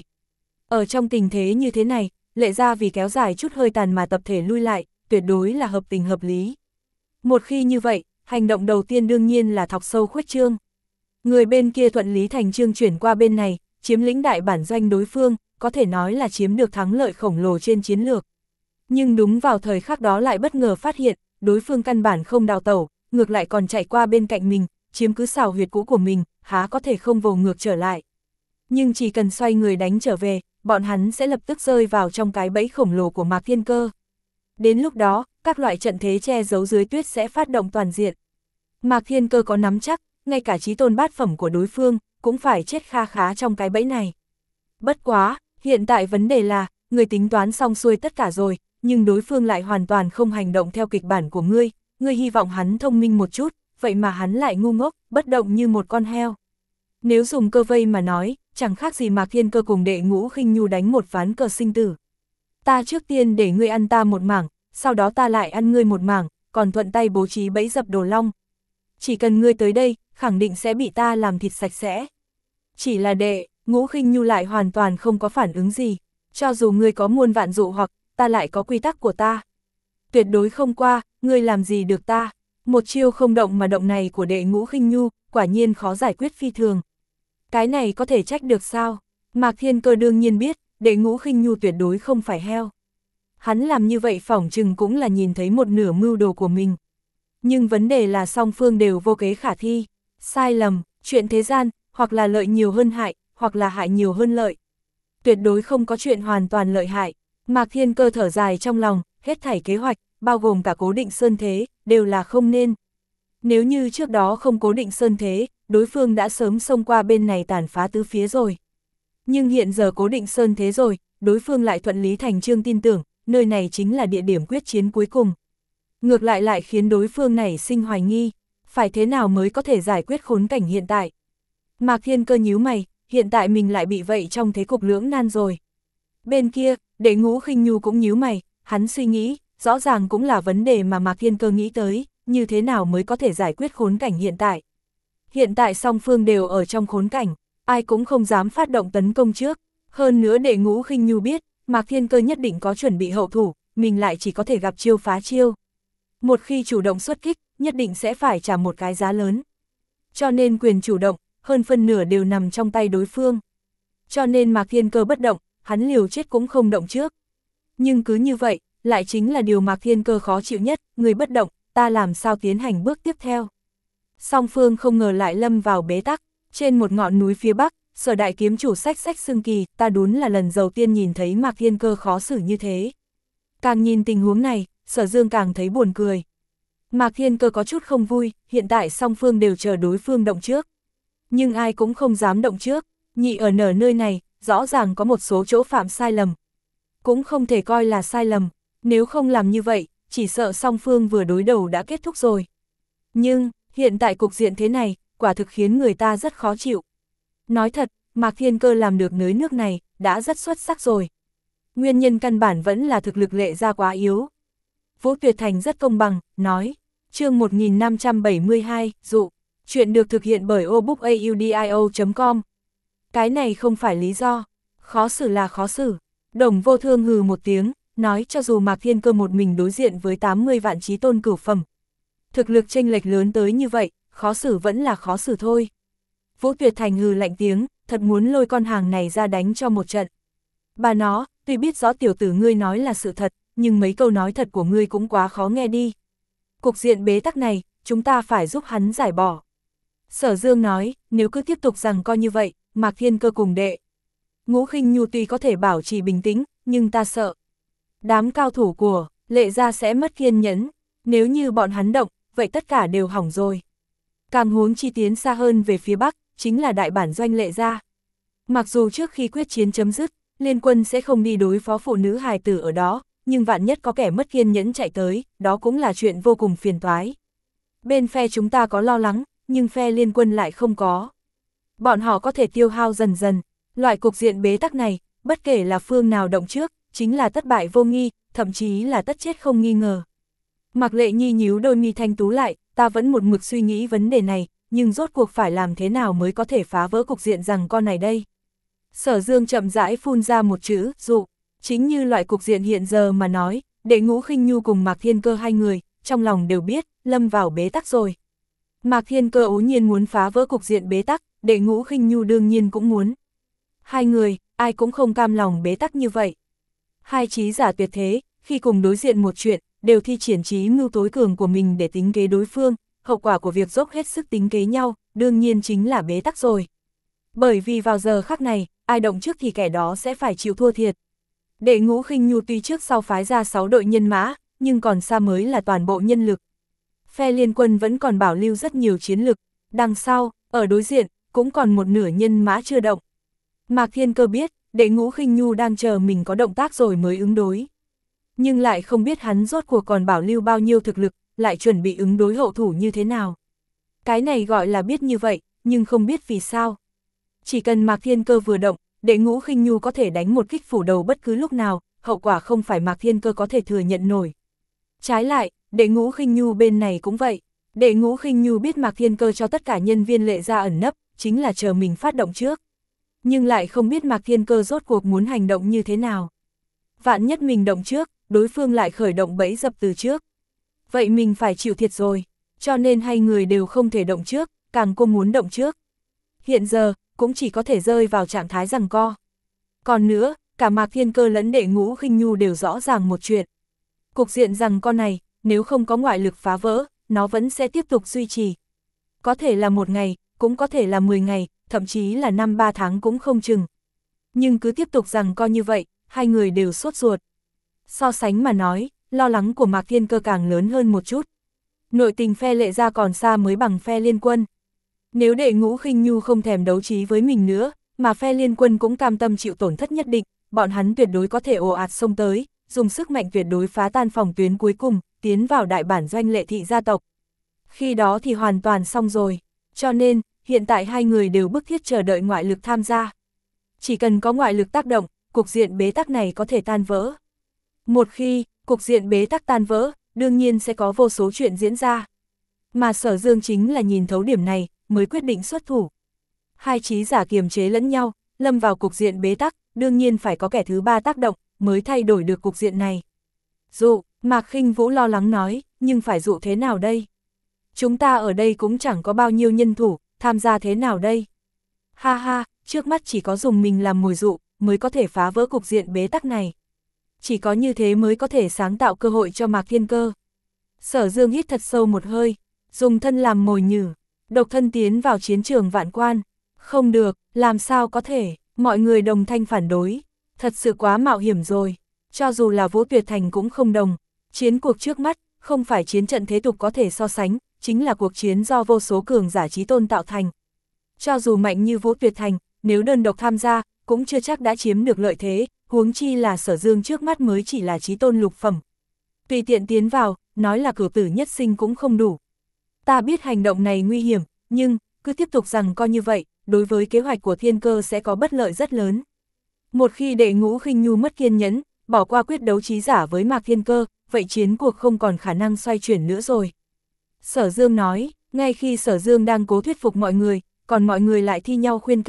Ở trong tình thế như thế này, Lệ Gia vì kéo dài chút hơi tàn mà tập thể lui lại, tuyệt đối là hợp tình hợp lý. Một khi như vậy, hành động đầu tiên đương nhiên là thọc sâu khuếch trương. Người bên kia thuận lý thành trương chuyển qua bên này, chiếm lĩnh đại bản doanh đối phương, có thể nói là chiếm được thắng lợi khổng lồ trên chiến lược. Nhưng đúng vào thời khắc đó lại bất ngờ phát hiện, đối phương căn bản không đào tẩu, ngược lại còn chạy qua bên cạnh mình, chiếm cứ xào huyệt cũ của mình, há có thể không vồ ngược trở lại. Nhưng chỉ cần xoay người đánh trở về, bọn hắn sẽ lập tức rơi vào trong cái bẫy khổng lồ của Mạc Thiên Cơ. Đến lúc đó, các loại trận thế che giấu dưới tuyết sẽ phát động toàn diện. Mạc Thiên Cơ có nắm chắc, ngay cả chí tôn bát phẩm của đối phương, cũng phải chết kha khá trong cái bẫy này. Bất quá, hiện tại vấn đề là, người tính toán xong xuôi tất cả rồi, nhưng đối phương lại hoàn toàn không hành động theo kịch bản của ngươi, ngươi hy vọng hắn thông minh một chút, vậy mà hắn lại ngu ngốc, bất động như một con heo. Nếu dùng cơ vây mà nói, chẳng khác gì Mạc Thiên Cơ cùng Đệ Ngũ Khinh Nhu đánh một ván cờ sinh tử. Ta trước tiên để ngươi ăn ta một mảng, sau đó ta lại ăn ngươi một mảng, còn thuận tay bố trí bẫy dập Đồ Long. Chỉ cần ngươi tới đây, khẳng định sẽ bị ta làm thịt sạch sẽ. Chỉ là Đệ Ngũ Khinh Nhu lại hoàn toàn không có phản ứng gì, cho dù ngươi có muôn vạn dụ hoặc, ta lại có quy tắc của ta. Tuyệt đối không qua, ngươi làm gì được ta. Một chiêu không động mà động này của Đệ Ngũ Khinh Nhu, quả nhiên khó giải quyết phi thường. Cái này có thể trách được sao? Mạc Thiên Cơ đương nhiên biết, Đệ Ngũ Khinh Nhu tuyệt đối không phải heo. Hắn làm như vậy phỏng chừng cũng là nhìn thấy một nửa mưu đồ của mình. Nhưng vấn đề là song phương đều vô kế khả thi. Sai lầm, chuyện thế gian, hoặc là lợi nhiều hơn hại, hoặc là hại nhiều hơn lợi. Tuyệt đối không có chuyện hoàn toàn lợi hại. Mạc Thiên Cơ thở dài trong lòng, hết thảy kế hoạch, bao gồm cả cố định sơn thế, đều là không nên. Nếu như trước đó không cố định sơn thế, đối phương đã sớm xông qua bên này tàn phá tứ phía rồi. Nhưng hiện giờ cố định sơn thế rồi, đối phương lại thuận lý thành trương tin tưởng, nơi này chính là địa điểm quyết chiến cuối cùng. Ngược lại lại khiến đối phương này sinh hoài nghi, phải thế nào mới có thể giải quyết khốn cảnh hiện tại. Mạc Thiên Cơ nhíu mày, hiện tại mình lại bị vậy trong thế cục lưỡng nan rồi. Bên kia, Đệ Ngũ Khinh Nhu cũng nhíu mày, hắn suy nghĩ, rõ ràng cũng là vấn đề mà Mạc Thiên Cơ nghĩ tới, như thế nào mới có thể giải quyết khốn cảnh hiện tại. Hiện tại song phương đều ở trong khốn cảnh, ai cũng không dám phát động tấn công trước, hơn nữa Đệ Ngũ Khinh Nhu biết, Mạc Thiên Cơ nhất định có chuẩn bị hậu thủ, mình lại chỉ có thể gặp chiêu phá chiêu. Một khi chủ động xuất kích, nhất định sẽ phải trả một cái giá lớn. Cho nên quyền chủ động, hơn phân nửa đều nằm trong tay đối phương. Cho nên Mạc Thiên Cơ bất động, hắn liều chết cũng không động trước. Nhưng cứ như vậy, lại chính là điều Mạc Thiên Cơ khó chịu nhất, người bất động, ta làm sao tiến hành bước tiếp theo. Song phương không ngờ lại lâm vào bế tắc, trên một ngọn núi phía bắc, Sở đại kiếm chủ Xách Xách Xưng Kỳ, ta đúng là lần đầu tiên nhìn thấy Mạc Thiên Cơ khó xử như thế. Càng nhìn tình huống này, Sở Dương càng thấy buồn cười. Mạc Thiên Cơ có chút không vui, hiện tại song phương đều chờ đối phương động trước. Nhưng ai cũng không dám động trước, nhị ở nở nơi này, rõ ràng có một số chỗ phạm sai lầm. Cũng không thể coi là sai lầm, nếu không làm như vậy, chỉ sợ song phương vừa đối đầu đã kết thúc rồi. Nhưng, hiện tại cục diện thế này, quả thực khiến người ta rất khó chịu. Nói thật, Mạc Thiên Cơ làm được nới nước này, đã rất xuất sắc rồi. Nguyên nhân căn bản vẫn là thực lực Lệ Gia quá yếu. Vũ Tuyệt Thành rất công bằng, nói, chương một nghìn năm trăm bảy mươi hai, dụ, chuyện được thực hiện bởi obookaudio chấm com. Cái này không phải lý do, khó xử là khó xử. Đồng Vô Thương hừ một tiếng, nói cho dù Mạc Thiên Cơ một mình đối diện với tám mươi vạn chí tôn cửu phẩm. Thực lực chênh lệch lớn tới như vậy, khó xử vẫn là khó xử thôi. Vũ Tuyệt Thành hừ lạnh tiếng, thật muốn lôi con hàng này ra đánh cho một trận. Bà nó, tuy biết rõ tiểu tử ngươi nói là sự thật, nhưng mấy câu nói thật của ngươi cũng quá khó nghe đi. Cục diện bế tắc này, chúng ta phải giúp hắn giải bỏ. Sở Dương nói, nếu cứ tiếp tục rằng coi như vậy, Mạc Thiên Cơ cùng đệ Ngũ Khinh Nhu tuy có thể bảo trì bình tĩnh, nhưng ta sợ. Đám cao thủ của Lệ gia sẽ mất kiên nhẫn, nếu như bọn hắn động, vậy tất cả đều hỏng rồi. Càng huống chi tiến xa hơn về phía Bắc, chính là đại bản doanh Lệ gia. Mặc dù trước khi quyết chiến chấm dứt, liên quân sẽ không đi đối phó phụ nữ hài tử ở đó, nhưng vạn nhất có kẻ mất kiên nhẫn chạy tới, đó cũng là chuyện vô cùng phiền toái. Bên phe chúng ta có lo lắng, nhưng phe liên quân lại không có. Bọn họ có thể tiêu hao dần dần, loại cục diện bế tắc này, bất kể là phương nào động trước, chính là thất bại vô nghi, thậm chí là tất chết không nghi ngờ. Mạc Lệ Nhi nhíu đôi mi thanh tú lại, ta vẫn một mực suy nghĩ vấn đề này, nhưng rốt cuộc phải làm thế nào mới có thể phá vỡ cục diện rằng con này đây. Sở Dương chậm rãi phun ra một chữ, dụ, chính như loại cục diện hiện giờ mà nói, Đệ Ngũ Khinh Nhu cùng Mạc Thiên Cơ hai người, trong lòng đều biết, lâm vào bế tắc rồi. Mạc Thiên Cơ ố nhiên muốn phá vỡ cục diện bế tắc, Đệ Ngũ Khinh Nhu đương nhiên cũng muốn. Hai người, ai cũng không cam lòng bế tắc như vậy. Hai trí giả tuyệt thế, khi cùng đối diện một chuyện, đều thi triển trí mưu tối cường của mình để tính kế đối phương, hậu quả của việc dốc hết sức tính kế nhau, đương nhiên chính là bế tắc rồi. Bởi vì vào giờ khắc này, ai động trước thì kẻ đó sẽ phải chịu thua thiệt. Đệ Ngũ Khinh Nhu tuy trước sau phái ra sáu đội nhân mã, nhưng còn xa mới là toàn bộ nhân lực. Phe liên quân vẫn còn bảo lưu rất nhiều chiến lực, đằng sau, ở đối diện, cũng còn một nửa nhân mã chưa động. Mạc Thiên Cơ biết, Đệ Ngũ Khinh Nhu đang chờ mình có động tác rồi mới ứng đối. Nhưng lại không biết hắn rốt cuộc còn bảo lưu bao nhiêu thực lực, lại chuẩn bị ứng đối hậu thủ như thế nào. Cái này gọi là biết như vậy, nhưng không biết vì sao. Chỉ cần Mạc Thiên Cơ vừa động, Đệ Ngũ Khinh Nhu có thể đánh một kích phủ đầu bất cứ lúc nào, hậu quả không phải Mạc Thiên Cơ có thể thừa nhận nổi. Trái lại, Đệ Ngũ Khinh Nhu bên này cũng vậy. Đệ Ngũ Khinh Nhu biết Mạc Thiên Cơ cho tất cả nhân viên Lệ gia ẩn nấp, chính là chờ mình phát động trước. Nhưng lại không biết Mạc Thiên Cơ rốt cuộc muốn hành động như thế nào. Vạn nhất mình động trước, đối phương lại khởi động bẫy dập từ trước. Vậy mình phải chịu thiệt rồi, cho nên hai người đều không thể động trước, càng cô muốn động trước. Hiện giờ, cũng chỉ có thể rơi vào trạng thái giằng co. Còn nữa, cả Mạc Thiên Cơ lẫn Đệ Ngũ Khinh Nhu đều rõ ràng một chuyện. Cục diện giằng co này, nếu không có ngoại lực phá vỡ, nó vẫn sẽ tiếp tục duy trì. Có thể là một ngày, cũng có thể là mười ngày, thậm chí là năm ba tháng cũng không chừng. Nhưng cứ tiếp tục giằng co như vậy, hai người đều sốt ruột. So sánh mà nói, lo lắng của Mạc Thiên Cơ càng lớn hơn một chút. Nội tình phe Lệ gia còn xa mới bằng phe liên quân. Nếu Đệ Ngũ Khinh Nhu không thèm đấu trí với mình nữa, mà phe liên quân cũng cam tâm chịu tổn thất nhất định, bọn hắn tuyệt đối có thể ồ ạt xông tới, dùng sức mạnh tuyệt đối phá tan phòng tuyến cuối cùng, tiến vào đại bản doanh Lệ thị gia tộc. Khi đó thì hoàn toàn xong rồi. Cho nên, hiện tại hai người đều bức thiết chờ đợi ngoại lực tham gia. Chỉ cần có ngoại lực tác động, cục diện bế tắc này có thể tan vỡ. Một khi, cục diện bế tắc tan vỡ, đương nhiên sẽ có vô số chuyện diễn ra. Mà Sở Dương chính là nhìn thấu điểm này, mới quyết định xuất thủ. Hai trí giả kiềm chế lẫn nhau, lâm vào cục diện bế tắc, đương nhiên phải có kẻ thứ ba tác động, mới thay đổi được cục diện này. Dụ, Mạc Khinh Vũ lo lắng nói, nhưng phải dụ thế nào đây? Chúng ta ở đây cũng chẳng có bao nhiêu nhân thủ, tham gia thế nào đây? Ha ha, trước mắt chỉ có dùng mình làm mồi dụ, mới có thể phá vỡ cục diện bế tắc này. Chỉ có như thế mới có thể sáng tạo cơ hội cho Mạc Thiên Cơ. Sở Dương hít thật sâu một hơi, dùng thân làm mồi nhử, độc thân tiến vào chiến trường vạn quan. Không được, làm sao có thể, mọi người đồng thanh phản đối. Thật sự quá mạo hiểm rồi, cho dù là Vũ Tuyệt Thành cũng không đồng. Chiến cuộc trước mắt, không phải chiến trận thế tục có thể so sánh, chính là cuộc chiến do vô số cường giả chí tôn tạo thành. Cho dù mạnh như Vũ Tuyệt Thành, nếu đơn độc tham gia, cũng chưa chắc đã chiếm được lợi thế, huống chi là Sở Dương trước mắt mới chỉ là chí tôn lục phẩm. Tùy tiện tiến vào, nói là cửu tử nhất sinh cũng không đủ. Ta biết hành động này nguy hiểm, nhưng, cứ tiếp tục rằng coi như vậy, đối với kế hoạch của Thiên Cơ sẽ có bất lợi rất lớn. Một khi Đệ Ngũ Khinh Nhu mất kiên nhẫn, bỏ qua quyết đấu trí giả với Mạc Thiên Cơ, vậy chiến cuộc không còn khả năng xoay chuyển nữa rồi. Sở Dương nói, ngay khi Sở Dương đang cố thuyết phục mọi người, còn mọi người lại thi nhau khuyên can,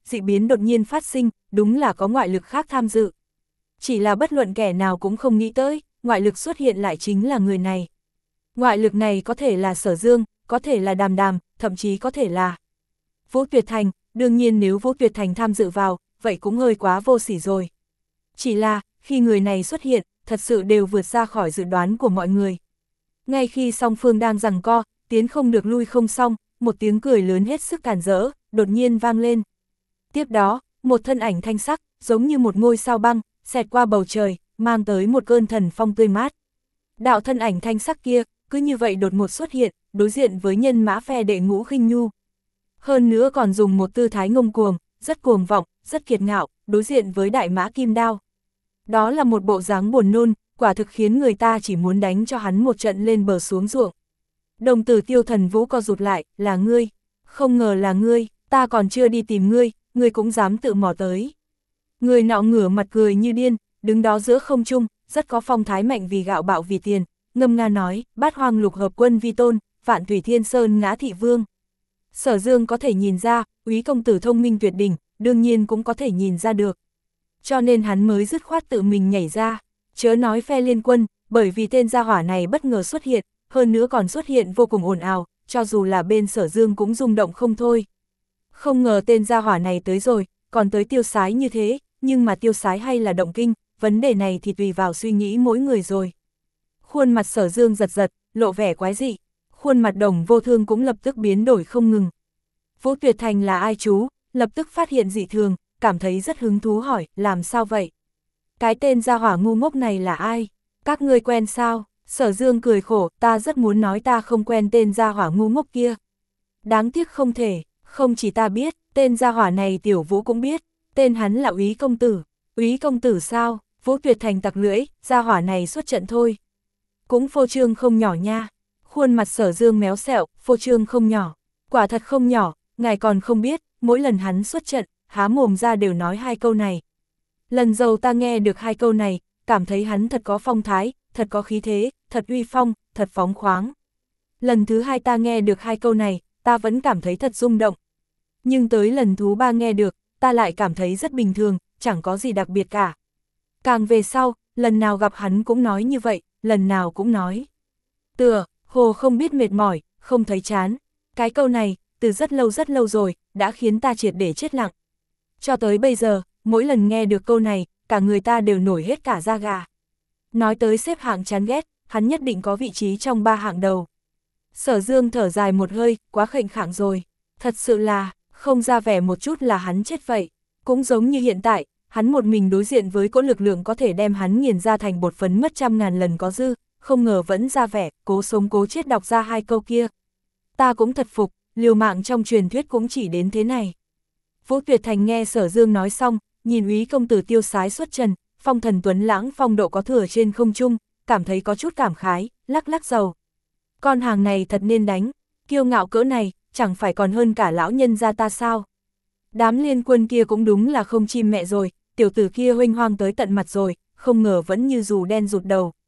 dị biến đột nhiên phát sinh, đúng là có ngoại lực khác tham dự. Chỉ là bất luận kẻ nào cũng không nghĩ tới, ngoại lực xuất hiện lại chính là người này. Ngoại lực này có thể là Sở Dương, có thể là Đàm Đàm, thậm chí có thể là Vũ Tuyệt Thành, đương nhiên nếu Vũ Tuyệt Thành tham dự vào, vậy cũng hơi quá vô sỉ rồi. Chỉ là, khi người này xuất hiện, thật sự đều vượt ra khỏi dự đoán của mọi người. Ngay khi song phương đang giằng co, tiến không được lui không xong, một tiếng cười lớn hết sức càn rỡ, đột nhiên vang lên. Tiếp đó, một thân ảnh thanh sắc, giống như một ngôi sao băng, xẹt qua bầu trời, mang tới một cơn thần phong tươi mát. Đạo thân ảnh thanh sắc kia, cứ như vậy đột ngột xuất hiện, đối diện với nhân mã phe đệ Ngũ Khinh Nhu. Hơn nữa còn dùng một tư thái ngông cuồng, rất cuồng vọng, rất kiệt ngạo, đối diện với đại mã Kim Đao. Đó là một bộ dáng buồn nôn, quả thực khiến người ta chỉ muốn đánh cho hắn một trận lên bờ xuống ruộng. Đồng tử Tiêu Thần Vũ co rụt lại, là ngươi, không ngờ là ngươi, ta còn chưa đi tìm ngươi, ngươi cũng dám tự mò tới. Người nọ ngửa mặt cười như điên, đứng đó giữa không trung, rất có phong thái mạnh vì gạo bạo vì tiền, ngâm nga nói, bát hoang lục hợp quân vi tôn, vạn thủy thiên sơn ngã thị vương. Sở Dương có thể nhìn ra, úy công tử thông minh tuyệt đỉnh, đương nhiên cũng có thể nhìn ra được. Cho nên hắn mới dứt khoát tự mình nhảy ra, chớ nói phe liên quân, bởi vì tên gia hỏa này bất ngờ xuất hiện, hơn nữa còn xuất hiện vô cùng ồn ào, cho dù là bên Sở Dương cũng rung động không thôi. Không ngờ tên gia hỏa này tới rồi, còn tới tiêu sái như thế, nhưng mà tiêu sái hay là động kinh, vấn đề này thì tùy vào suy nghĩ mỗi người rồi. Khuôn mặt Sở Dương giật giật, lộ vẻ quái dị, khuôn mặt Đồng Vô Thương cũng lập tức biến đổi không ngừng. Vũ Tuyệt Thành là ai chú, lập tức phát hiện dị thường, cảm thấy rất hứng thú hỏi, làm sao vậy? Cái tên gia hỏa ngu ngốc này là ai? Các ngươi quen sao? Sở Dương cười khổ, ta rất muốn nói ta không quen tên gia hỏa ngu ngốc kia. Đáng tiếc không thể, không chỉ ta biết, tên gia hỏa này Tiểu Vũ cũng biết, tên hắn là Úy công tử. Úy công tử sao? Vũ Tuyệt Thành tặc lưỡi, gia hỏa này xuất trận thôi. Cũng phô trương không nhỏ nha. Khuôn mặt Sở Dương méo xẹo, phô trương không nhỏ. Quả thật không nhỏ, ngài còn không biết, mỗi lần hắn xuất trận, há mồm ra đều nói hai câu này. Lần đầu ta nghe được hai câu này, cảm thấy hắn thật có phong thái, thật có khí thế, thật uy phong, thật phóng khoáng. Lần thứ hai ta nghe được hai câu này, ta vẫn cảm thấy thật rung động. Nhưng tới lần thứ ba nghe được, ta lại cảm thấy rất bình thường, chẳng có gì đặc biệt cả. Càng về sau, lần nào gặp hắn cũng nói như vậy, lần nào cũng nói. Tựa, hồ không biết mệt mỏi, không thấy chán. Cái câu này, từ rất lâu rất lâu rồi, đã khiến ta triệt để chết lặng. Cho tới bây giờ, mỗi lần nghe được câu này, cả người ta đều nổi hết cả da gà. Nói tới xếp hạng chán ghét, hắn nhất định có vị trí trong ba hạng đầu. Sở Dương thở dài một hơi, quá khệnh khạng rồi. Thật sự là, không ra vẻ một chút là hắn chết vậy. Cũng giống như hiện tại, hắn một mình đối diện với cỗ lực lượng có thể đem hắn nghiền ra thành bột phấn mất trăm ngàn lần có dư, không ngờ vẫn ra vẻ, cố sống cố chết đọc ra hai câu kia. Ta cũng thật phục, liều mạng trong truyền thuyết cũng chỉ đến thế này. Vũ Tuyệt Thành nghe Sở Dương nói xong, nhìn Úy công tử tiêu sái xuất trần, phong thần tuấn lãng phong độ có thừa trên không trung, cảm thấy có chút cảm khái, lắc lắc đầu. Con hàng này thật nên đánh, kiêu ngạo cỡ này, chẳng phải còn hơn cả lão nhân gia ta sao? Đám liên quân kia cũng đúng là không chim mẹ rồi, tiểu tử kia huênh hoang tới tận mặt rồi, không ngờ vẫn như dù đen rụt đầu,